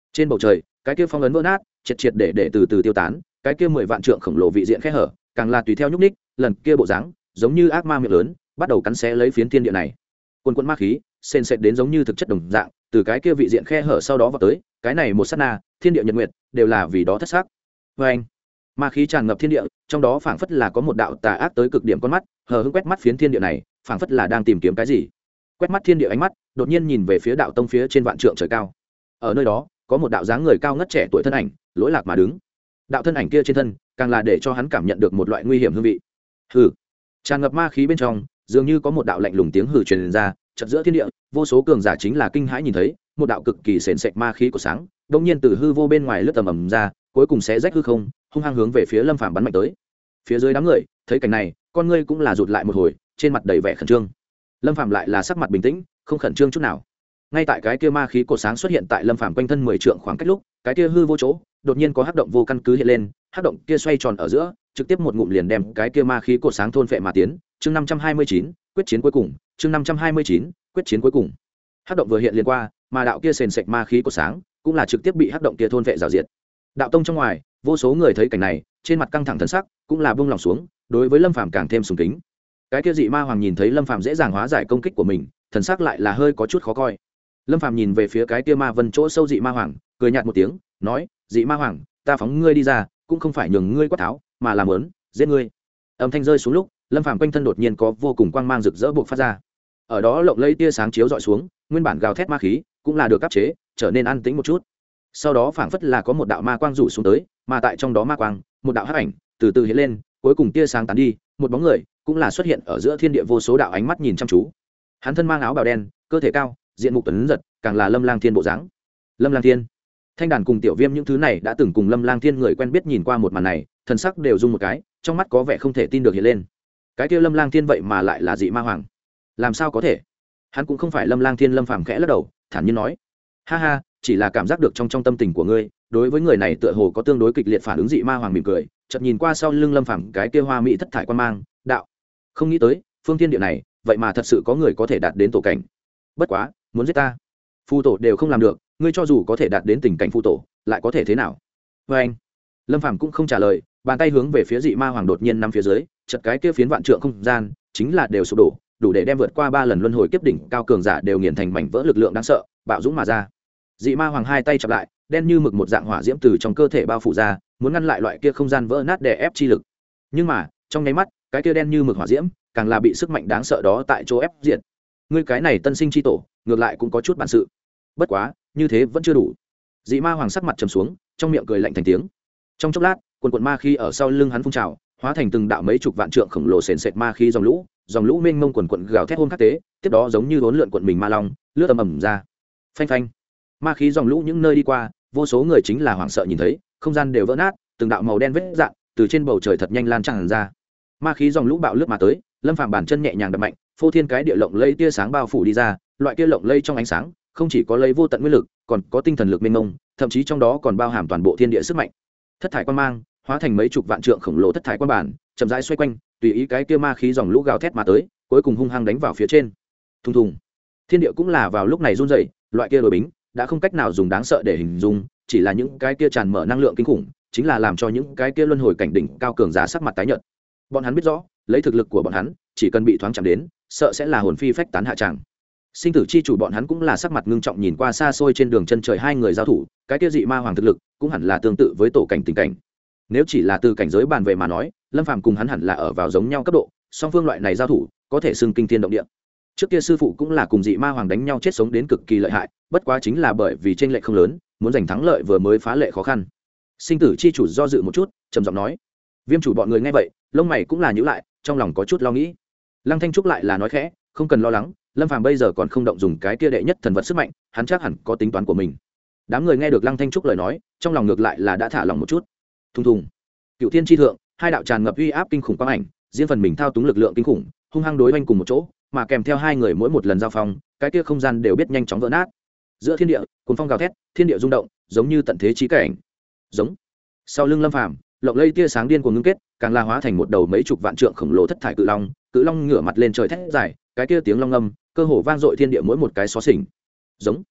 Trên bầu trời cái kia phong ấn vỡ nát, triệt triệt để để từ từ tiêu tán, cái kia mười vạn trượng khổng lồ vị diện khe hở càng là tùy theo nhúc ních, lần kia bộ dáng giống như ác ma miệng lớn bắt đầu cắn xé lấy phiến thiên địa này. Quần quần ma khí sền sệt đến giống như thực chất đồng dạng, từ cái kia vị diện khe hở sau đó vào tới, cái này một sát na, thiên địa nhật nguyệt đều là vì đó thất sắc. Và anh, ma khí tràn ngập thiên địa, trong đó phảng phất là có một đạo tà ác tới cực điểm con mắt, hờ hững quét mắt phiến thiên địa này, phảng phất là đang tìm kiếm cái gì. Quét mắt thiên địa ánh mắt, đột nhiên nhìn về phía đạo tông phía trên vạn trượng trời cao. Ở nơi đó, có một đạo dáng người cao ngất trẻ tuổi thân ảnh, lỗi lạc mà đứng. Đạo thân ảnh kia trên thân, càng là để cho hắn cảm nhận được một loại nguy hiểm hương vị. Hừ. Tràn ngập ma khí bên trong, dường như có một đạo lạnh lùng tiếng hừ truyền ra, chợt giữa thiên địa, vô số cường giả chính là kinh hãi nhìn thấy, một đạo cực kỳ sền sệt ma khí của sáng, đột nhiên từ hư vô bên ngoài lướt tầm ầm ra, cuối cùng sẽ rách hư không, hung hăng hướng về phía Lâm Phàm bắn mạnh tới. Phía dưới đám người, thấy cảnh này, con ngươi cũng là rụt lại một hồi, trên mặt đầy vẻ khẩn trương. Lâm Phàm lại là sắc mặt bình tĩnh, không khẩn trương chút nào. Ngay tại cái kia ma khí cổ sáng xuất hiện tại Lâm Phàm quanh thân mười trượng khoảng cách lúc, cái kia hư vô chỗ, đột nhiên có hắc động vô căn cứ hiện lên, hắc động kia xoay tròn ở giữa, trực tiếp một ngụm liền đem cái kia ma khí cổ sáng thôn phệ mà tiến. Chương năm trăm hai mươi chín, quyết chiến cuối cùng. Chương năm trăm hai mươi chín, quyết chiến cuối cùng. Hắc động vừa hiện liền qua, mà đạo kia sền sệt ma khí cổ sáng, cũng là trực tiếp bị hắc động kia thôn phệ rào diệt. Đạo tông trong ngoài, vô số người thấy cảnh này, trên mặt căng thẳng thần sắc, cũng là buông lòng xuống, đối với Lâm Phàm càng thêm sùng kính. Cái kia dị ma hoàng nhìn thấy Lâm Phàm dễ dàng hóa giải công kích của mình, thần sắc lại là hơi có chút khó coi. Lâm Phàm nhìn về phía cái kia ma vân chỗ sâu dị ma hoàng, cười nhạt một tiếng, nói: "Dị ma hoàng, ta phóng ngươi đi ra, cũng không phải nhường ngươi quát tháo, mà là muốn giết ngươi." Âm thanh rơi xuống lúc, Lâm Phàm quanh thân đột nhiên có vô cùng quang mang rực rỡ bộc phát ra. Ở đó lộng lẫy tia sáng chiếu dọi xuống, nguyên bản gào thét ma khí cũng là được áp chế, trở nên an tĩnh một chút. Sau đó phảng phất là có một đạo ma quang rủ xuống tới, mà tại trong đó ma quang, một đạo hắc ảnh từ từ hiện lên, cuối cùng tia sáng tán đi, một bóng người cũng là xuất hiện ở giữa thiên địa vô số đạo ánh mắt nhìn chăm chú. Hắn thân mang áo bào đen, cơ thể cao, diện mục tuấn giật, càng là Lâm Lang Thiên bộ dáng. Lâm Lang Thiên, Thanh Đàn cùng Tiểu Viêm những thứ này đã từng cùng Lâm Lang Thiên người quen biết nhìn qua một màn này, thần sắc đều rung một cái, trong mắt có vẻ không thể tin được hiện lên. Cái kia Lâm Lang Thiên vậy mà lại là dị ma hoàng, làm sao có thể? Hắn cũng không phải Lâm Lang Thiên. Lâm Phàm khẽ lắc đầu, thản nhiên nói: "Ha ha, chỉ là cảm giác được trong trong tâm tình của ngươi, đối với người này tựa hồ có tương đối kịch liệt phản ứng." Dị ma hoàng mỉm cười, chợt nhìn qua sau lưng Lâm Phàm cái kia hoa mỹ thất thải quan mang, đạo: "Không nghĩ tới, phương thiên địa này, vậy mà thật sự có người có thể đạt đến tổ cảnh. Bất quá, muốn giết ta, phu tổ đều không làm được, ngươi cho dù có thể đạt đến tình cảnh phu tổ, lại có thể thế nào?" Và anh, Lâm Phàm cũng không trả lời, bàn tay hướng về phía dị ma hoàng đột nhiên nằm phía dưới, chợt cái kia phiến vạn trượng không gian, chính là đều sụp đổ, đủ để đem vượt qua ba lần luân hồi kiếp đỉnh cao cường giả đều nghiền thành mảnh vỡ lực lượng đáng sợ, bạo dũng mà ra. Dị ma hoàng hai tay chập lại, đen như mực một dạng hỏa diễm từ trong cơ thể bao phủ ra, muốn ngăn lại loại kia không gian vỡ nát đè ép chi lực. Nhưng mà, trong nháy mắt, cái kia đen như mực hỏa diễm, càng là bị sức mạnh đáng sợ đó tại chỗ ép diệt. Ngươi cái này tân sinh chi tổ, ngược lại cũng có chút bản sự. Bất quá, như thế vẫn chưa đủ. Dị ma hoàng sắc mặt trầm xuống, trong miệng cười lạnh thành tiếng. Trong chốc lát, quần quần ma khí ở sau lưng hắn phun trào, hóa thành từng đạo mấy chục vạn trượng khổng lồ sền sệt ma khí dòng lũ, dòng lũ mênh mông quần quần gào thét hôn khắc tế, tiếp đó giống như hỗn lượn quần mình ma long, lướt ầm ầm ra. Phanh phanh. Ma khí dòng lũ những nơi đi qua, vô số người chính là hoảng sợ nhìn thấy, không gian đều vỡ nát, từng đạo màu đen vết rạn từ trên bầu trời thật nhanh lan tràn ra. Ma khí dòng lũ bạo lướt mà tới, Lâm Phàm bàn chân nhẹ nhàng đập mạnh, phô thiên cái địa lộng lây tia sáng bao phủ đi ra, loại kia lộng lây trong ánh sáng, không chỉ có lấy vô tận nguyên lực, còn có tinh thần lực mênh mông, thậm chí trong đó còn bao hàm toàn bộ thiên địa sức mạnh. Thất thải quan mang, hóa thành mấy chục vạn trượng khổng lồ thất thải quan bản, chậm rãi xoay quanh, tùy ý cái kia ma khí dòng lũ gào thét mà tới, cuối cùng hung hăng đánh vào phía trên. Thùng thùng. Thiên địa cũng là vào lúc này run rẩy, loại kia đối bính đã không cách nào dùng đáng sợ để hình dung, chỉ là những cái kia tràn mở năng lượng kinh khủng, chính là làm cho những cái kia luân hồi cảnh đỉnh cao cường giả sắc mặt tái nhợt. Bọn hắn biết rõ, lấy thực lực của bọn hắn, chỉ cần bị thoáng chạm đến, sợ sẽ là hồn phi phách tán hạ tràng. Sinh tử chi chủ bọn hắn cũng là sắc mặt ngưng trọng nhìn qua xa xôi trên đường chân trời hai người giao thủ, cái kia dị ma hoàng thực lực cũng hẳn là tương tự với tổ cảnh tình cảnh. Nếu chỉ là từ cảnh giới bàn về mà nói, Lâm Phàm cùng hắn hẳn là ở vào giống nhau cấp độ, song phương loại này giao thủ, có thể xưng kinh thiên động địa. Trước kia sư phụ cũng là cùng dị ma hoàng đánh nhau chết sống đến cực kỳ lợi hại, bất quá chính là bởi vì chênh lệch không lớn, muốn giành thắng lợi vừa mới phá lệ khó khăn. Sinh tử chi chủ do dự một chút, trầm giọng nói. Viêm chủ bọn người nghe vậy, lông mày cũng là nhíu lại, trong lòng có chút lo nghĩ. Lăng Thanh Trúc lại là nói khẽ, không cần lo lắng, Lâm Phàm bây giờ còn không động dùng cái kia đệ nhất thần vật sức mạnh, hắn chắc hẳn có tính toán của mình. Đám người nghe được Lăng Thanh Trúc lời nói, trong lòng ngược lại là đã thả lòng một chút. Thùng thùng. Cựu Thiên chi thượng, hai đạo tràn ngập uy áp kinh khủng quang ảnh, riêng phần mình thao túng lực lượng kinh khủng, hung hăng đối oanh cùng một chỗ, mà kèm theo hai người mỗi một lần giao phong, cái kia không gian đều biết nhanh chóng vỡ nát. Giữa thiên địa, cuồng phong gào thét, thiên địa rung động, giống như tận thế chí cảnh. Giống. Sau lưng Lâm Phàm, lộng lây tia sáng điên cuồng ngưng kết, càng la hóa thành một đầu mấy chục vạn trượng khổng lồ thất thải cự long, cự long ngửa mặt lên trời thét dài, cái kia tiếng long ngâm, cơ hồ vang dội thiên địa mỗi một cái xó xỉnh. Giống.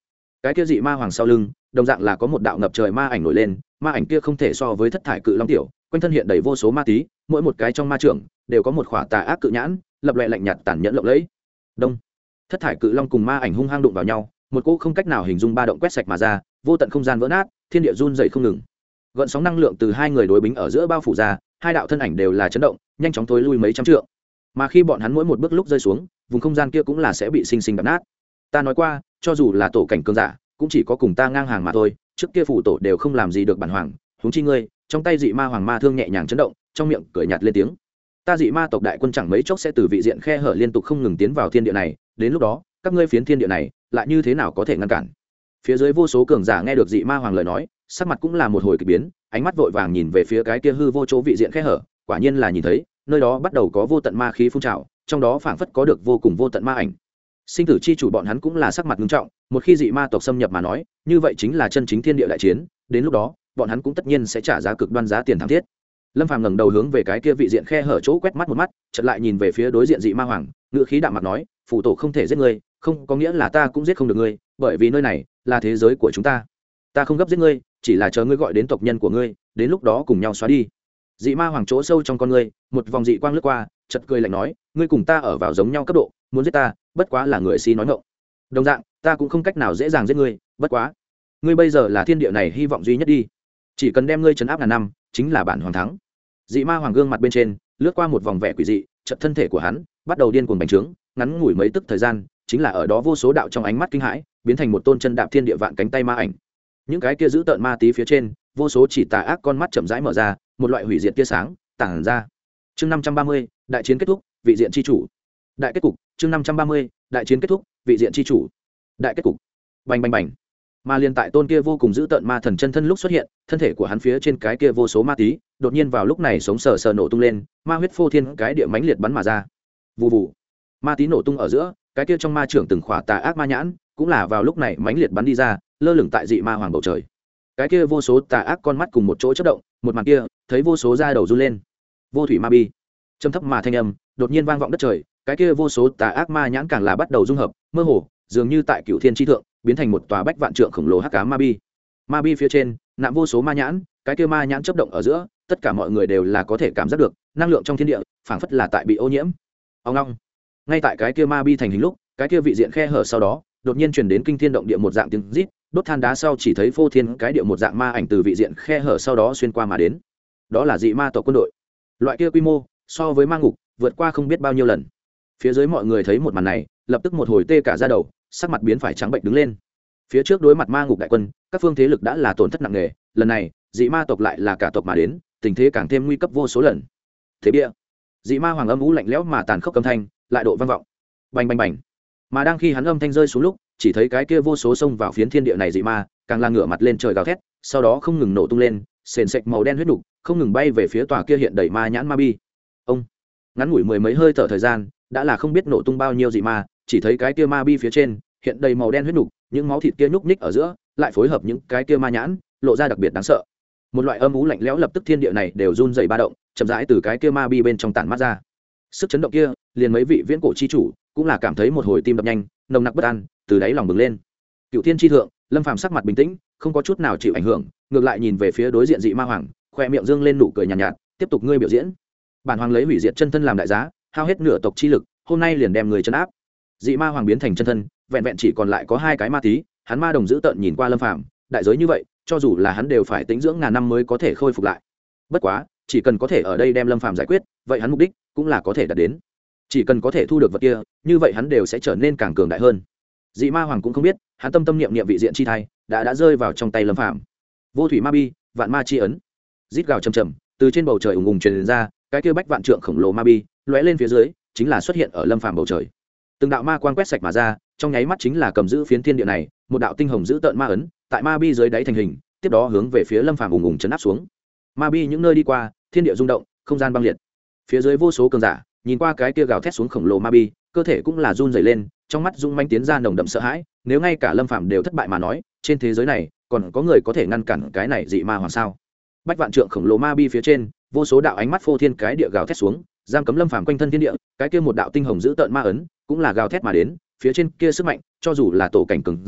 cái kia dị ma hoàng sau lưng đồng dạng là có một đạo ngập trời ma ảnh nổi lên, ma ảnh kia không thể so với thất thải cự long tiểu, quanh thân hiện đầy vô số ma tí, mỗi một cái trong ma trưởng đều có một khỏa tà ác cự nhãn, lập loè lạnh nhạt tàn nhẫn lộng lẫy. Đông, thất thải cự long cùng ma ảnh hung hăng đụng vào nhau, một cỗ không cách nào hình dung ba động quét sạch mà ra, vô tận không gian vỡ nát, thiên địa run rẩy không ngừng. Gợn sóng năng lượng từ hai người đối bính ở giữa bao phủ ra, hai đạo thân ảnh đều là chấn động, nhanh chóng thối lui mấy trăm trượng. Mà khi bọn hắn mỗi một bước lúc rơi xuống, vùng không gian kia cũng là sẽ bị sinh sinh đập nát. Ta nói qua, cho dù là tổ cảnh cường giả, cũng chỉ có cùng ta ngang hàng mà thôi, trước kia phủ tổ đều không làm gì được bản hoàng, huống chi ngươi. Trong tay dị ma hoàng ma thương nhẹ nhàng chấn động, trong miệng cười nhạt lên tiếng. Ta dị ma tộc đại quân chẳng mấy chốc sẽ từ vị diện khe hở liên tục không ngừng tiến vào thiên địa này, đến lúc đó, các ngươi phiến thiên địa này lại như thế nào có thể ngăn cản? Phía dưới vô số cường giả nghe được dị ma hoàng lời nói, sắc mặt cũng là một hồi kỳ biến, ánh mắt vội vàng nhìn về phía cái kia hư vô chỗ vị diện khe hở, quả nhiên là nhìn thấy, nơi đó bắt đầu có vô tận ma khí phun trào, trong đó phảng phất có được vô cùng vô tận ma ảnh. Sinh tử chi chủ bọn hắn cũng là sắc mặt nghiêm trọng, một khi dị ma tộc xâm nhập mà nói, như vậy chính là chân chính thiên địa đại chiến, đến lúc đó, bọn hắn cũng tất nhiên sẽ trả giá cực đoan giá tiền thảm thiết. Lâm Phàm ngẩng đầu hướng về cái kia vị diện khe hở chỗ quét mắt một mắt, chợt lại nhìn về phía đối diện dị ma hoàng, ngữ khí đạm mặt nói, "Phủ tổ không thể giết ngươi, không có nghĩa là ta cũng giết không được ngươi, bởi vì nơi này là thế giới của chúng ta. Ta không gấp giết ngươi, chỉ là chờ ngươi gọi đến tộc nhân của ngươi, đến lúc đó cùng nhau xóa đi." Dị ma hoàng chỗ sâu trong con ngươi, một vòng dị quang lướt qua, chợt cười lạnh nói, "Ngươi cùng ta ở vào giống nhau cấp độ, muốn giết ta, bất quá là người si nói ngọng. Đồng dạng, ta cũng không cách nào dễ dàng giết ngươi, bất quá, ngươi bây giờ là thiên địa này hy vọng duy nhất đi. Chỉ cần đem ngươi trấn áp ngàn năm, chính là bản hoàng thắng." Dị ma hoàng gương mặt bên trên lướt qua một vòng vẻ quỷ dị, chợt thân thể của hắn bắt đầu điên cuồng bành trướng, ngắn ngủi mấy tức thời gian, chính là ở đó vô số đạo trong ánh mắt kinh hãi, biến thành một tôn chân đạp thiên địa vạn cánh tay ma ảnh. Những cái kia giữ tợn ma tí phía trên, vô số chỉ tà ác con mắt chậm rãi mở ra, một loại hủy diệt tia sáng tản ra. Chương năm trăm ba mươi, đại chiến kết thúc, vị diện chi chủ. Đại kết cục, chương năm trăm ba mươi, đại chiến kết thúc, vị diện chi chủ. Đại kết cục. Bành bành bành. Mà liên tại tôn kia vô cùng giữ tợn ma thần chân thân lúc xuất hiện, thân thể của hắn phía trên cái kia vô số ma tí, đột nhiên vào lúc này sống sờ sờ nổ tung lên, ma huyết phô thiên cái địa mãnh liệt bắn mà ra. Vù vù. Ma tí nổ tung ở giữa, cái kia trong ma trưởng từng khỏa tà ác ma nhãn, cũng là vào lúc này mãnh liệt bắn đi ra, lơ lửng tại dị ma hoàng bầu trời. Cái kia vô số tà ác con mắt cùng một chỗ chớp động, một màn kia, thấy vô số da đầu run lên. Vô thủy ma bi. Trầm thấp mà thanh âm, đột nhiên vang vọng đất trời, cái kia vô số tà ác ma nhãn càng là bắt đầu dung hợp, mơ hồ, dường như tại Cửu Thiên chi thượng, biến thành một tòa bách vạn trượng khổng lồ hắc ám ma bi. Ma bi phía trên, nạm vô số ma nhãn, cái kia ma nhãn chớp động ở giữa, tất cả mọi người đều là có thể cảm giác được, năng lượng trong thiên địa, phảng phất là tại bị ô nhiễm. Ông long. Ngay tại cái kia ma bi thành hình lúc, cái kia vị diện khe hở sau đó, đột nhiên truyền đến kinh thiên động địa một dạng tiếng rít, đốt than đá sau chỉ thấy phô thiên cái địa một dạng ma ảnh từ vị diện khe hở sau đó xuyên qua mà đến. Đó là dị ma tộc quân đội. Loại kia quy mô, so với ma ngục, vượt qua không biết bao nhiêu lần. Phía dưới mọi người thấy một màn này, lập tức một hồi tê cả da đầu, sắc mặt biến phải trắng bệnh đứng lên. Phía trước đối mặt ma ngục đại quân, các phương thế lực đã là tổn thất nặng nề, lần này, dị ma tộc lại là cả tộc mà đến, tình thế càng thêm nguy cấp vô số lần. Thế bia, dị ma hoàng âm u lạnh lẽo mà tàn khốc âm thanh, lại độ vang vọng. Bành bành bành. Mà đang khi hắn âm thanh rơi xuống lúc, chỉ thấy cái kia vô số xông vào phiến thiên địa này dị ma, càng là ngửa mặt lên trời gào thét, sau đó không ngừng nổ tung lên, sền sệt màu đen huyết nục, không ngừng bay về phía tòa kia hiện đầy ma nhãn ma bi. Ông, ngắn ngủi mười mấy hơi thở thời gian, đã là không biết nổ tung bao nhiêu dị ma, chỉ thấy cái kia ma bi phía trên hiện đầy màu đen huyết nục, những máu thịt kia nhúc nhích ở giữa, lại phối hợp những cái kia ma nhãn, lộ ra đặc biệt đáng sợ. Một loại âm u lạnh lẽo lập tức thiên địa này đều run rẩy ba động, chậm rãi từ cái kia ma bi bên trong tản mát ra. Sức chấn động kia, liền mấy vị viễn cổ chi chủ cũng là cảm thấy một hồi tim đập nhanh, nồng nặc bất an từ đáy lòng bừng lên. Cựu Thiên chi thượng, Lâm Phàm sắc mặt bình tĩnh, không có chút nào chịu ảnh hưởng, ngược lại nhìn về phía đối diện dị ma hoàng, khoe miệng dương lên nụ cười nhàn nhạt, nhạt, tiếp tục ngươi biểu diễn. Bản hoàng lấy hủy diệt chân thân làm đại giá, hao hết nửa tộc chi lực, hôm nay liền đem người trấn áp. Dị ma hoàng biến thành chân thân, vẹn vẹn chỉ còn lại có hai cái ma tí, hắn ma đồng giữ tợn nhìn qua Lâm Phàm, đại giới như vậy, cho dù là hắn đều phải tĩnh dưỡng ngàn năm mới có thể khôi phục lại. Bất quá, chỉ cần có thể ở đây đem Lâm Phàm giải quyết, vậy hắn mục đích cũng là có thể đạt đến. Chỉ cần có thể thu được vật kia, như vậy hắn đều sẽ trở nên càng cường đại hơn. Dị ma hoàng cũng không biết, hắn tâm tâm niệm niệm vị diện chi thai đã đã rơi vào trong tay Lâm Phàm. Vô thủy ma bi, vạn ma chi ấn. Rít gào trầm trầm, từ trên bầu trời ùng ùng truyền ra, cái kia bách vạn trượng khổng lồ ma bi, lóe lên phía dưới, chính là xuất hiện ở Lâm Phàm bầu trời. Từng đạo ma quang quét sạch mà ra, trong nháy mắt chính là cầm giữ phiến thiên địa này, một đạo tinh hồng giữ tợn ma ấn, tại ma bi dưới đáy thành hình, tiếp đó hướng về phía Lâm Phàm ùng ùng chấn áp xuống. Ma bi những nơi đi qua, thiên địa rung động, không gian băng liệt. Phía dưới vô số cường giả, nhìn qua cái kia gào thét xuống khổng lồ ma bi, cơ thể cũng là run rẩy lên, trong mắt rung manh tiến ra nồng đậm sợ hãi, nếu ngay cả Lâm Phàm đều thất bại mà nói, trên thế giới này còn có người có thể ngăn cản cái này dị ma hoàng sao? Bách vạn trượng khổng lồ ma bi phía trên, vô số đạo ánh mắt phô thiên cái địa gào thét xuống, giam cấm Lâm Phàm quanh thân thiên địa, cái kia một đạo tinh hồng giữ tợn ma ấn, cũng là gào thét mà đến, phía trên kia sức mạnh, cho dù là tổ cảnh cường giả,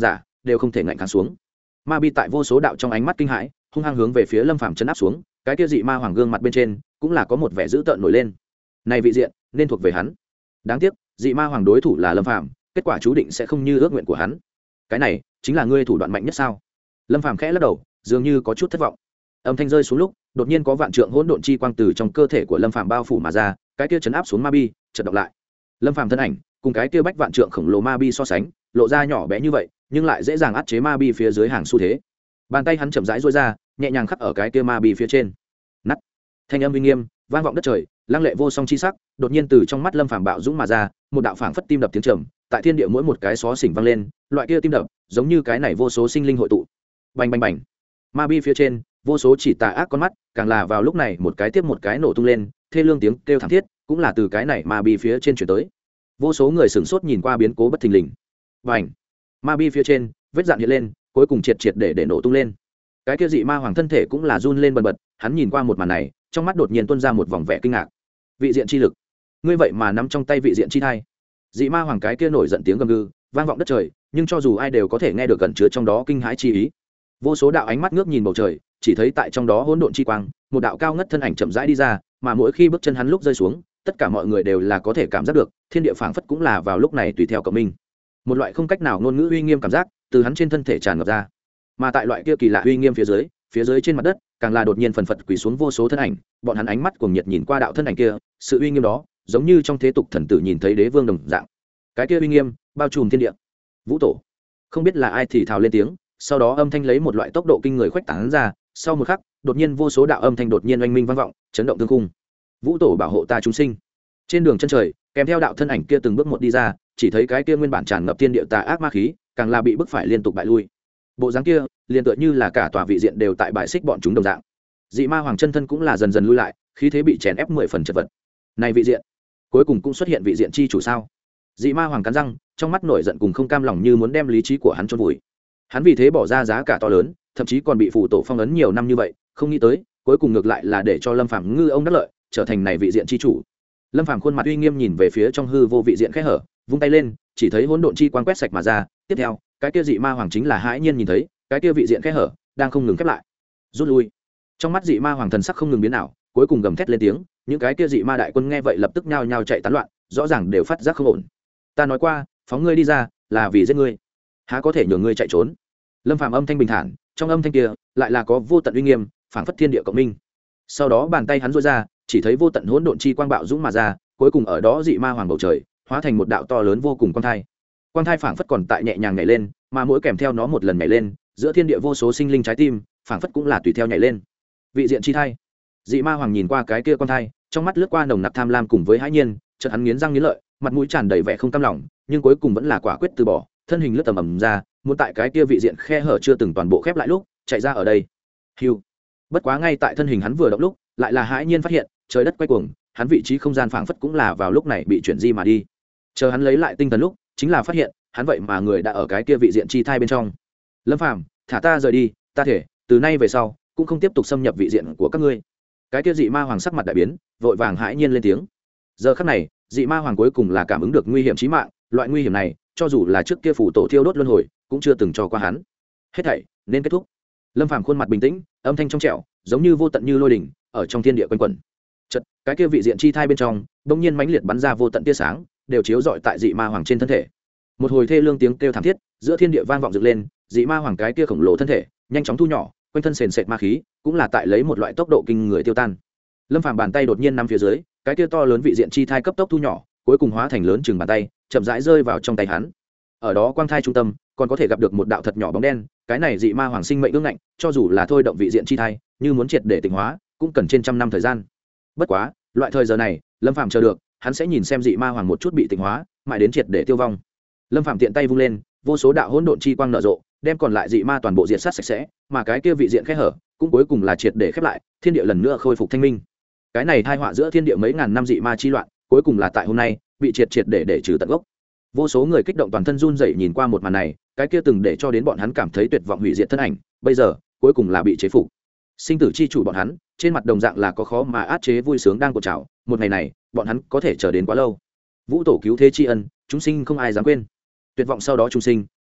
đều không thể ngạnh kháng xuống. Ma bi tại vô số đạo trong ánh mắt kinh hãi hung hăng hướng về phía Lâm Phàm chấn áp xuống, cái kia dị ma hoàng gương mặt bên trên cũng là có một vẻ dữ tợn nổi lên. Này vị diện nên thuộc về hắn. Đáng tiếc dị ma hoàng đối thủ là Lâm Phàm, kết quả chú định sẽ không như ước nguyện của hắn. Cái này chính là ngươi thủ đoạn mạnh nhất sao? Lâm Phàm khẽ lắc đầu, dường như có chút thất vọng. Âm thanh rơi xuống lúc, đột nhiên có vạn trượng hỗn độn chi quang từ trong cơ thể của Lâm Phàm bao phủ mà ra, cái kia chấn áp xuống ma bi chợt động lại. Lâm Phàm thân ảnh cùng cái kia bách vạn trượng khổng lồ ma bi so sánh, lộ ra nhỏ bé như vậy, nhưng lại dễ dàng áp chế ma bi phía dưới hàng xu thế. Bàn tay hắn chậm rãi duỗi ra, nhẹ nhàng khắc ở cái kia ma bi phía trên. Nắt. Thanh âm uy nghiêm, vang vọng đất trời, lăng lệ vô song chi sắc, đột nhiên từ trong mắt Lâm Phàm bạo dũng mà ra, một đạo phảng phất tim đập tiếng trầm, tại thiên địa mỗi một cái xó xỉnh vang lên, loại kia tim đập, giống như cái này vô số sinh linh hội tụ. Bành bành bành. Ma bi phía trên, vô số chỉ tà ác con mắt, càng là vào lúc này một cái tiếp một cái nổ tung lên, thê lương tiếng kêu thảm thiết, cũng là từ cái này ma bi phía trên truyền tới. Vô số người sửng sốt nhìn qua biến cố bất thình lình. Bành. Ma bi phía trên, vết dạn hiện lên, cuối cùng triệt triệt để để nổ tung lên. Cái kia dị ma hoàng thân thể cũng là run lên bần bật, hắn nhìn qua một màn này, trong mắt đột nhiên tuôn ra một vòng vẻ kinh ngạc. Vị diện chi lực, ngươi vậy mà nắm trong tay vị diện chi thai. Dị ma hoàng cái kia nổi giận tiếng gầm gừ, vang vọng đất trời, nhưng cho dù ai đều có thể nghe được gần chứa trong đó kinh hãi chi ý. Vô số đạo ánh mắt ngước nhìn bầu trời, chỉ thấy tại trong đó hỗn độn chi quang, một đạo cao ngất thân ảnh chậm rãi đi ra, mà mỗi khi bước chân hắn lúc rơi xuống, tất cả mọi người đều là có thể cảm giác được, thiên địa phảng phất cũng là vào lúc này tùy theo cộng minh. Một loại không cách nào ngôn ngữ uy nghiêm cảm giác từ hắn trên thân thể tràn ngập ra. Mà tại loại kia kỳ lạ uy nghiêm phía dưới, phía dưới trên mặt đất, càng là đột nhiên phần phật quỳ xuống vô số thân ảnh, bọn hắn ánh mắt cuồng nhiệt nhìn qua đạo thân ảnh kia, sự uy nghiêm đó, giống như trong thế tục thần tử nhìn thấy đế vương đồng dạng. Cái kia uy nghiêm bao trùm thiên địa. Vũ tổ, không biết là ai thì thào lên tiếng, sau đó âm thanh lấy một loại tốc độ kinh người khuếch tán ra, sau một khắc, đột nhiên vô số đạo âm thanh đột nhiên oanh minh vang vọng, chấn động tương khung. Vũ tổ bảo hộ ta chúng sinh. Trên đường chân trời, kèm theo đạo thân ảnh kia từng bước một đi ra, chỉ thấy cái kia nguyên bản tràn ngập thiên địa tà ác ma khí, càng là bị bức phải liên tục bại lui. Bộ dáng kia, liền tựa như là cả tòa vị diện đều tại bại xích bọn chúng đồng dạng. Dị ma hoàng chân thân cũng là dần dần lui lại, khí thế bị chèn ép mười phần chật vật. Này vị diện, cuối cùng cũng xuất hiện vị diện chi chủ sao? Dị ma hoàng cắn răng, trong mắt nổi giận cùng không cam lòng như muốn đem lý trí của hắn chôn vùi. Hắn vì thế bỏ ra giá cả to lớn, thậm chí còn bị phù tổ phong ấn nhiều năm như vậy, không nghĩ tới, cuối cùng ngược lại là để cho Lâm Phàm ngư ông đắc lợi, trở thành này vị diện chi chủ. Lâm Phàm khuôn mặt uy nghiêm nhìn về phía trong hư vô vị diện khẽ hở, vung tay lên, chỉ thấy hỗn độn chi quang quét sạch mà ra, tiếp theo, cái kia dị ma hoàng chính là hãi nhiên nhìn thấy, cái kia vị diện khẽ hở đang không ngừng khép lại. Rút lui. Trong mắt dị ma hoàng thần sắc không ngừng biến ảo, cuối cùng gầm thét lên tiếng, những cái kia dị ma đại quân nghe vậy lập tức nhao nhao chạy tán loạn, rõ ràng đều phát giác không ổn. Ta nói qua, phóng ngươi đi ra, là vì giết ngươi, há có thể nhường ngươi chạy trốn. Lâm Phàm âm thanh bình thản, trong âm thanh kia lại là có vô tận uy nghiêm, phảng phất thiên địa cộng minh. Sau đó bàn tay hắn duỗi ra, chỉ thấy vô tận hỗn độn chi quang bạo dũng mà ra, cuối cùng ở đó dị ma hoàng bầu trời hóa thành một đạo to lớn vô cùng quang thai. Quang thai phảng phất còn tại nhẹ nhàng nhảy lên, mà mỗi kèm theo nó một lần nhảy lên, giữa thiên địa vô số sinh linh trái tim phảng phất cũng là tùy theo nhảy lên. Vị diện chi thai. Dị ma hoàng nhìn qua cái kia quang thai, trong mắt lướt qua nồng nặc tham lam cùng với hãi nhiên, chợt hắn nghiến răng nghiến lợi, mặt mũi tràn đầy vẻ không cam lòng, nhưng cuối cùng vẫn là quả quyết từ bỏ, thân hình lướt tầm ầm ra, muốn tại cái kia vị diện khe hở chưa từng toàn bộ khép lại lúc, chạy ra ở đây. Hưu. Bất quá ngay tại thân hình hắn vừa động lúc, lại là hãi nhiên phát hiện, trời đất quay cuồng, hắn vị trí không gian phảng phất cũng là vào lúc này bị chuyển di mà đi. Chờ hắn lấy lại tinh thần lúc, chính là phát hiện, hắn vậy mà người đã ở cái kia vị diện chi thai bên trong. Lâm Phàm, thả ta rời đi, ta thể, từ nay về sau, cũng không tiếp tục xâm nhập vị diện của các ngươi. Cái kia dị ma hoàng sắc mặt đại biến, vội vàng hãi nhiên lên tiếng. Giờ khắc này, dị ma hoàng cuối cùng là cảm ứng được nguy hiểm chí mạng, loại nguy hiểm này, cho dù là trước kia phủ tổ thiêu đốt luân hồi, cũng chưa từng cho qua hắn. Hết thảy nên kết thúc. Lâm Phàm khuôn mặt bình tĩnh, âm thanh trong trẻo, giống như vô tận như lôi đỉnh, ở trong thiên địa quanh quẩn. Chợt, cái kia vị diện chi thai bên trong, bỗng nhiên mãnh liệt bắn ra vô tận tia sáng, đều chiếu rọi tại dị ma hoàng trên thân thể. Một hồi thê lương tiếng kêu thảm thiết, giữa thiên địa vang vọng dựng lên, dị ma hoàng cái kia khổng lồ thân thể, nhanh chóng thu nhỏ, quanh thân sền sệt ma khí, cũng là tại lấy một loại tốc độ kinh người tiêu tan. Lâm Phàm bàn tay đột nhiên nắm phía dưới, cái kia to lớn vị diện chi thai cấp tốc thu nhỏ, cuối cùng hóa thành lớn chừng bàn tay, chậm rãi rơi vào trong tay hắn. Ở đó quang thai trung tâm, còn có thể gặp được một đạo thật nhỏ bóng đen, cái này dị ma hoàng sinh mệnh ương ngạnh, cho dù là thôi động vị diện chi thai, như muốn triệt để tỉnh hóa, cũng cần trên trăm năm thời gian. Bất quá, loại thời giờ này, Lâm Phàm chờ được, hắn sẽ nhìn xem dị ma hoàng một chút bị tỉnh hóa, mãi đến triệt để tiêu vong. Lâm Phàm tiện tay vung lên, vô số đạo hỗn độn chi quang nở rộ, đem còn lại dị ma toàn bộ diệt sát sạch sẽ, mà cái kia vị diện khẽ hở, cũng cuối cùng là triệt để khép lại, thiên địa lần nữa khôi phục thanh minh. Cái này tai họa giữa thiên địa mấy ngàn năm dị ma chi loạn, cuối cùng là tại hôm nay, bị triệt triệt để để trừ tận gốc. Vô số người kích động toàn thân run rẩy nhìn qua một màn này, cái kia từng để cho đến bọn hắn cảm thấy tuyệt vọng hủy diệt thân ảnh, bây giờ cuối cùng là bị chế phục. Sinh tử chi chủ bọn hắn, trên mặt đồng dạng là có khó mà át chế vui sướng đang cột trào, một ngày này, bọn hắn có thể chờ đến quá lâu. Vũ tổ cứu thế tri ân, chúng sinh không ai dám quên. Tuyệt vọng sau đó chúng sinh,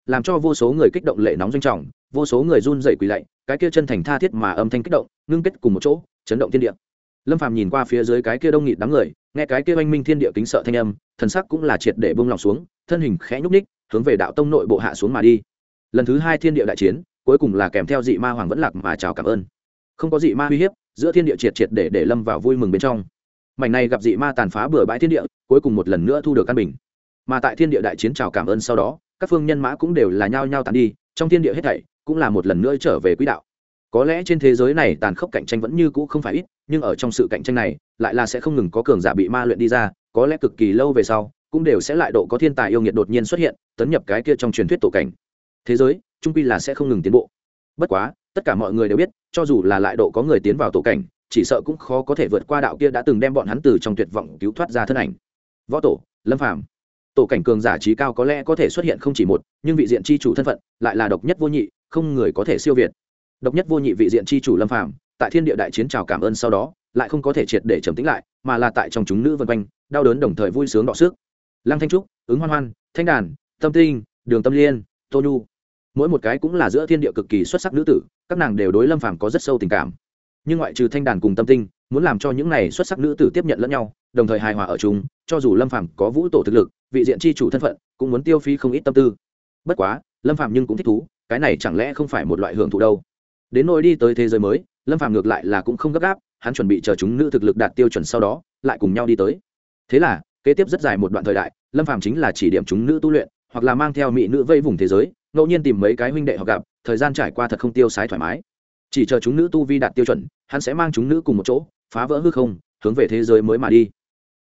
làm cho vô số người kích động lệ nóng doanh trọng, vô số người run rẩy quỳ lạy, cái kia chân thành tha thiết mà âm thanh kích động ngưng kết cùng một chỗ, chấn động thiên địa. Lâm Phàm nhìn qua phía dưới cái kia đông nghịt đám người, nghe cái kia oanh minh thiên địa kính sợ thanh âm, thần sắc cũng là triệt để buông lòng xuống, thân hình khẽ nhúc nhích, hướng về đạo tông nội bộ hạ xuống mà đi. Lần thứ hai thiên địa đại chiến, cuối cùng là kèm theo dị ma hoàng vẫn lạc mà chào cảm ơn. Không có dị ma uy hiếp, giữa thiên địa triệt triệt để để lâm vào vui mừng bên trong. Mảnh này gặp dị ma tàn phá bừa bãi thiên địa, cuối cùng một lần nữa thu được căn bình. Mà tại thiên địa đại chiến chào cảm ơn sau đó, các phương nhân mã cũng đều là nhao nhao tàn đi, trong thiên địa hết thảy cũng là một lần nữa trở về quỹ đạo. Có lẽ trên thế giới này tàn khốc cạnh tranh vẫn như cũ không phải ít, nhưng ở trong sự cạnh tranh này, lại là sẽ không ngừng có cường giả bị ma luyện đi ra, có lẽ cực kỳ lâu về sau, cũng đều sẽ lại độ có thiên tài yêu nghiệt đột nhiên xuất hiện, tấn nhập cái kia trong truyền thuyết tổ cảnh. Thế giới, chung quy là sẽ không ngừng tiến bộ. Bất quá, tất cả mọi người đều biết, cho dù là lại độ có người tiến vào tổ cảnh, chỉ sợ cũng khó có thể vượt qua đạo kia đã từng đem bọn hắn từ trong tuyệt vọng cứu thoát ra thân ảnh. Võ tổ, Lâm Phàm. Tổ cảnh cường giả trí cao có lẽ có thể xuất hiện không chỉ một, nhưng vị diện chi chủ thân phận lại là độc nhất vô nhị, không người có thể siêu việt. Độc nhất vô nhị vị diện chi chủ Lâm Phàm, tại thiên địa đại chiến chào cảm ơn sau đó, lại không có thể triệt để trầm tĩnh lại, mà là tại trong chúng nữ vân quanh, đau đớn đồng thời vui sướng đọ sức. Lăng Thanh Trúc, Ứng Hoan Hoan, Thanh Đàn, Tâm Tinh, Đường Tâm Liên, Tô Nhu, mỗi một cái cũng là giữa thiên địa cực kỳ xuất sắc nữ tử, các nàng đều đối Lâm Phàm có rất sâu tình cảm. Nhưng ngoại trừ Thanh Đàn cùng Tâm Tinh, muốn làm cho những này xuất sắc nữ tử tiếp nhận lẫn nhau, đồng thời hài hòa ở chung, cho dù Lâm Phàm có vũ tổ thực lực, vị diện chi chủ thân phận, cũng muốn tiêu phí không ít tâm tư. Bất quá, Lâm Phàm nhưng cũng thích thú, cái này chẳng lẽ không phải một loại hưởng thụ đâu? Đến nỗi đi tới thế giới mới, Lâm Phàm ngược lại là cũng không gấp gáp, hắn chuẩn bị chờ chúng nữ thực lực đạt tiêu chuẩn sau đó, lại cùng nhau đi tới. Thế là, kế tiếp rất dài một đoạn thời đại, Lâm Phàm chính là chỉ điểm chúng nữ tu luyện, hoặc là mang theo mỹ nữ vây vùng thế giới, ngẫu nhiên tìm mấy cái huynh đệ họ gặp, thời gian trải qua thật không tiêu sái thoải mái. Chỉ chờ chúng nữ tu vi đạt tiêu chuẩn, hắn sẽ mang chúng nữ cùng một chỗ, phá vỡ hư không, hướng về thế giới mới mà đi.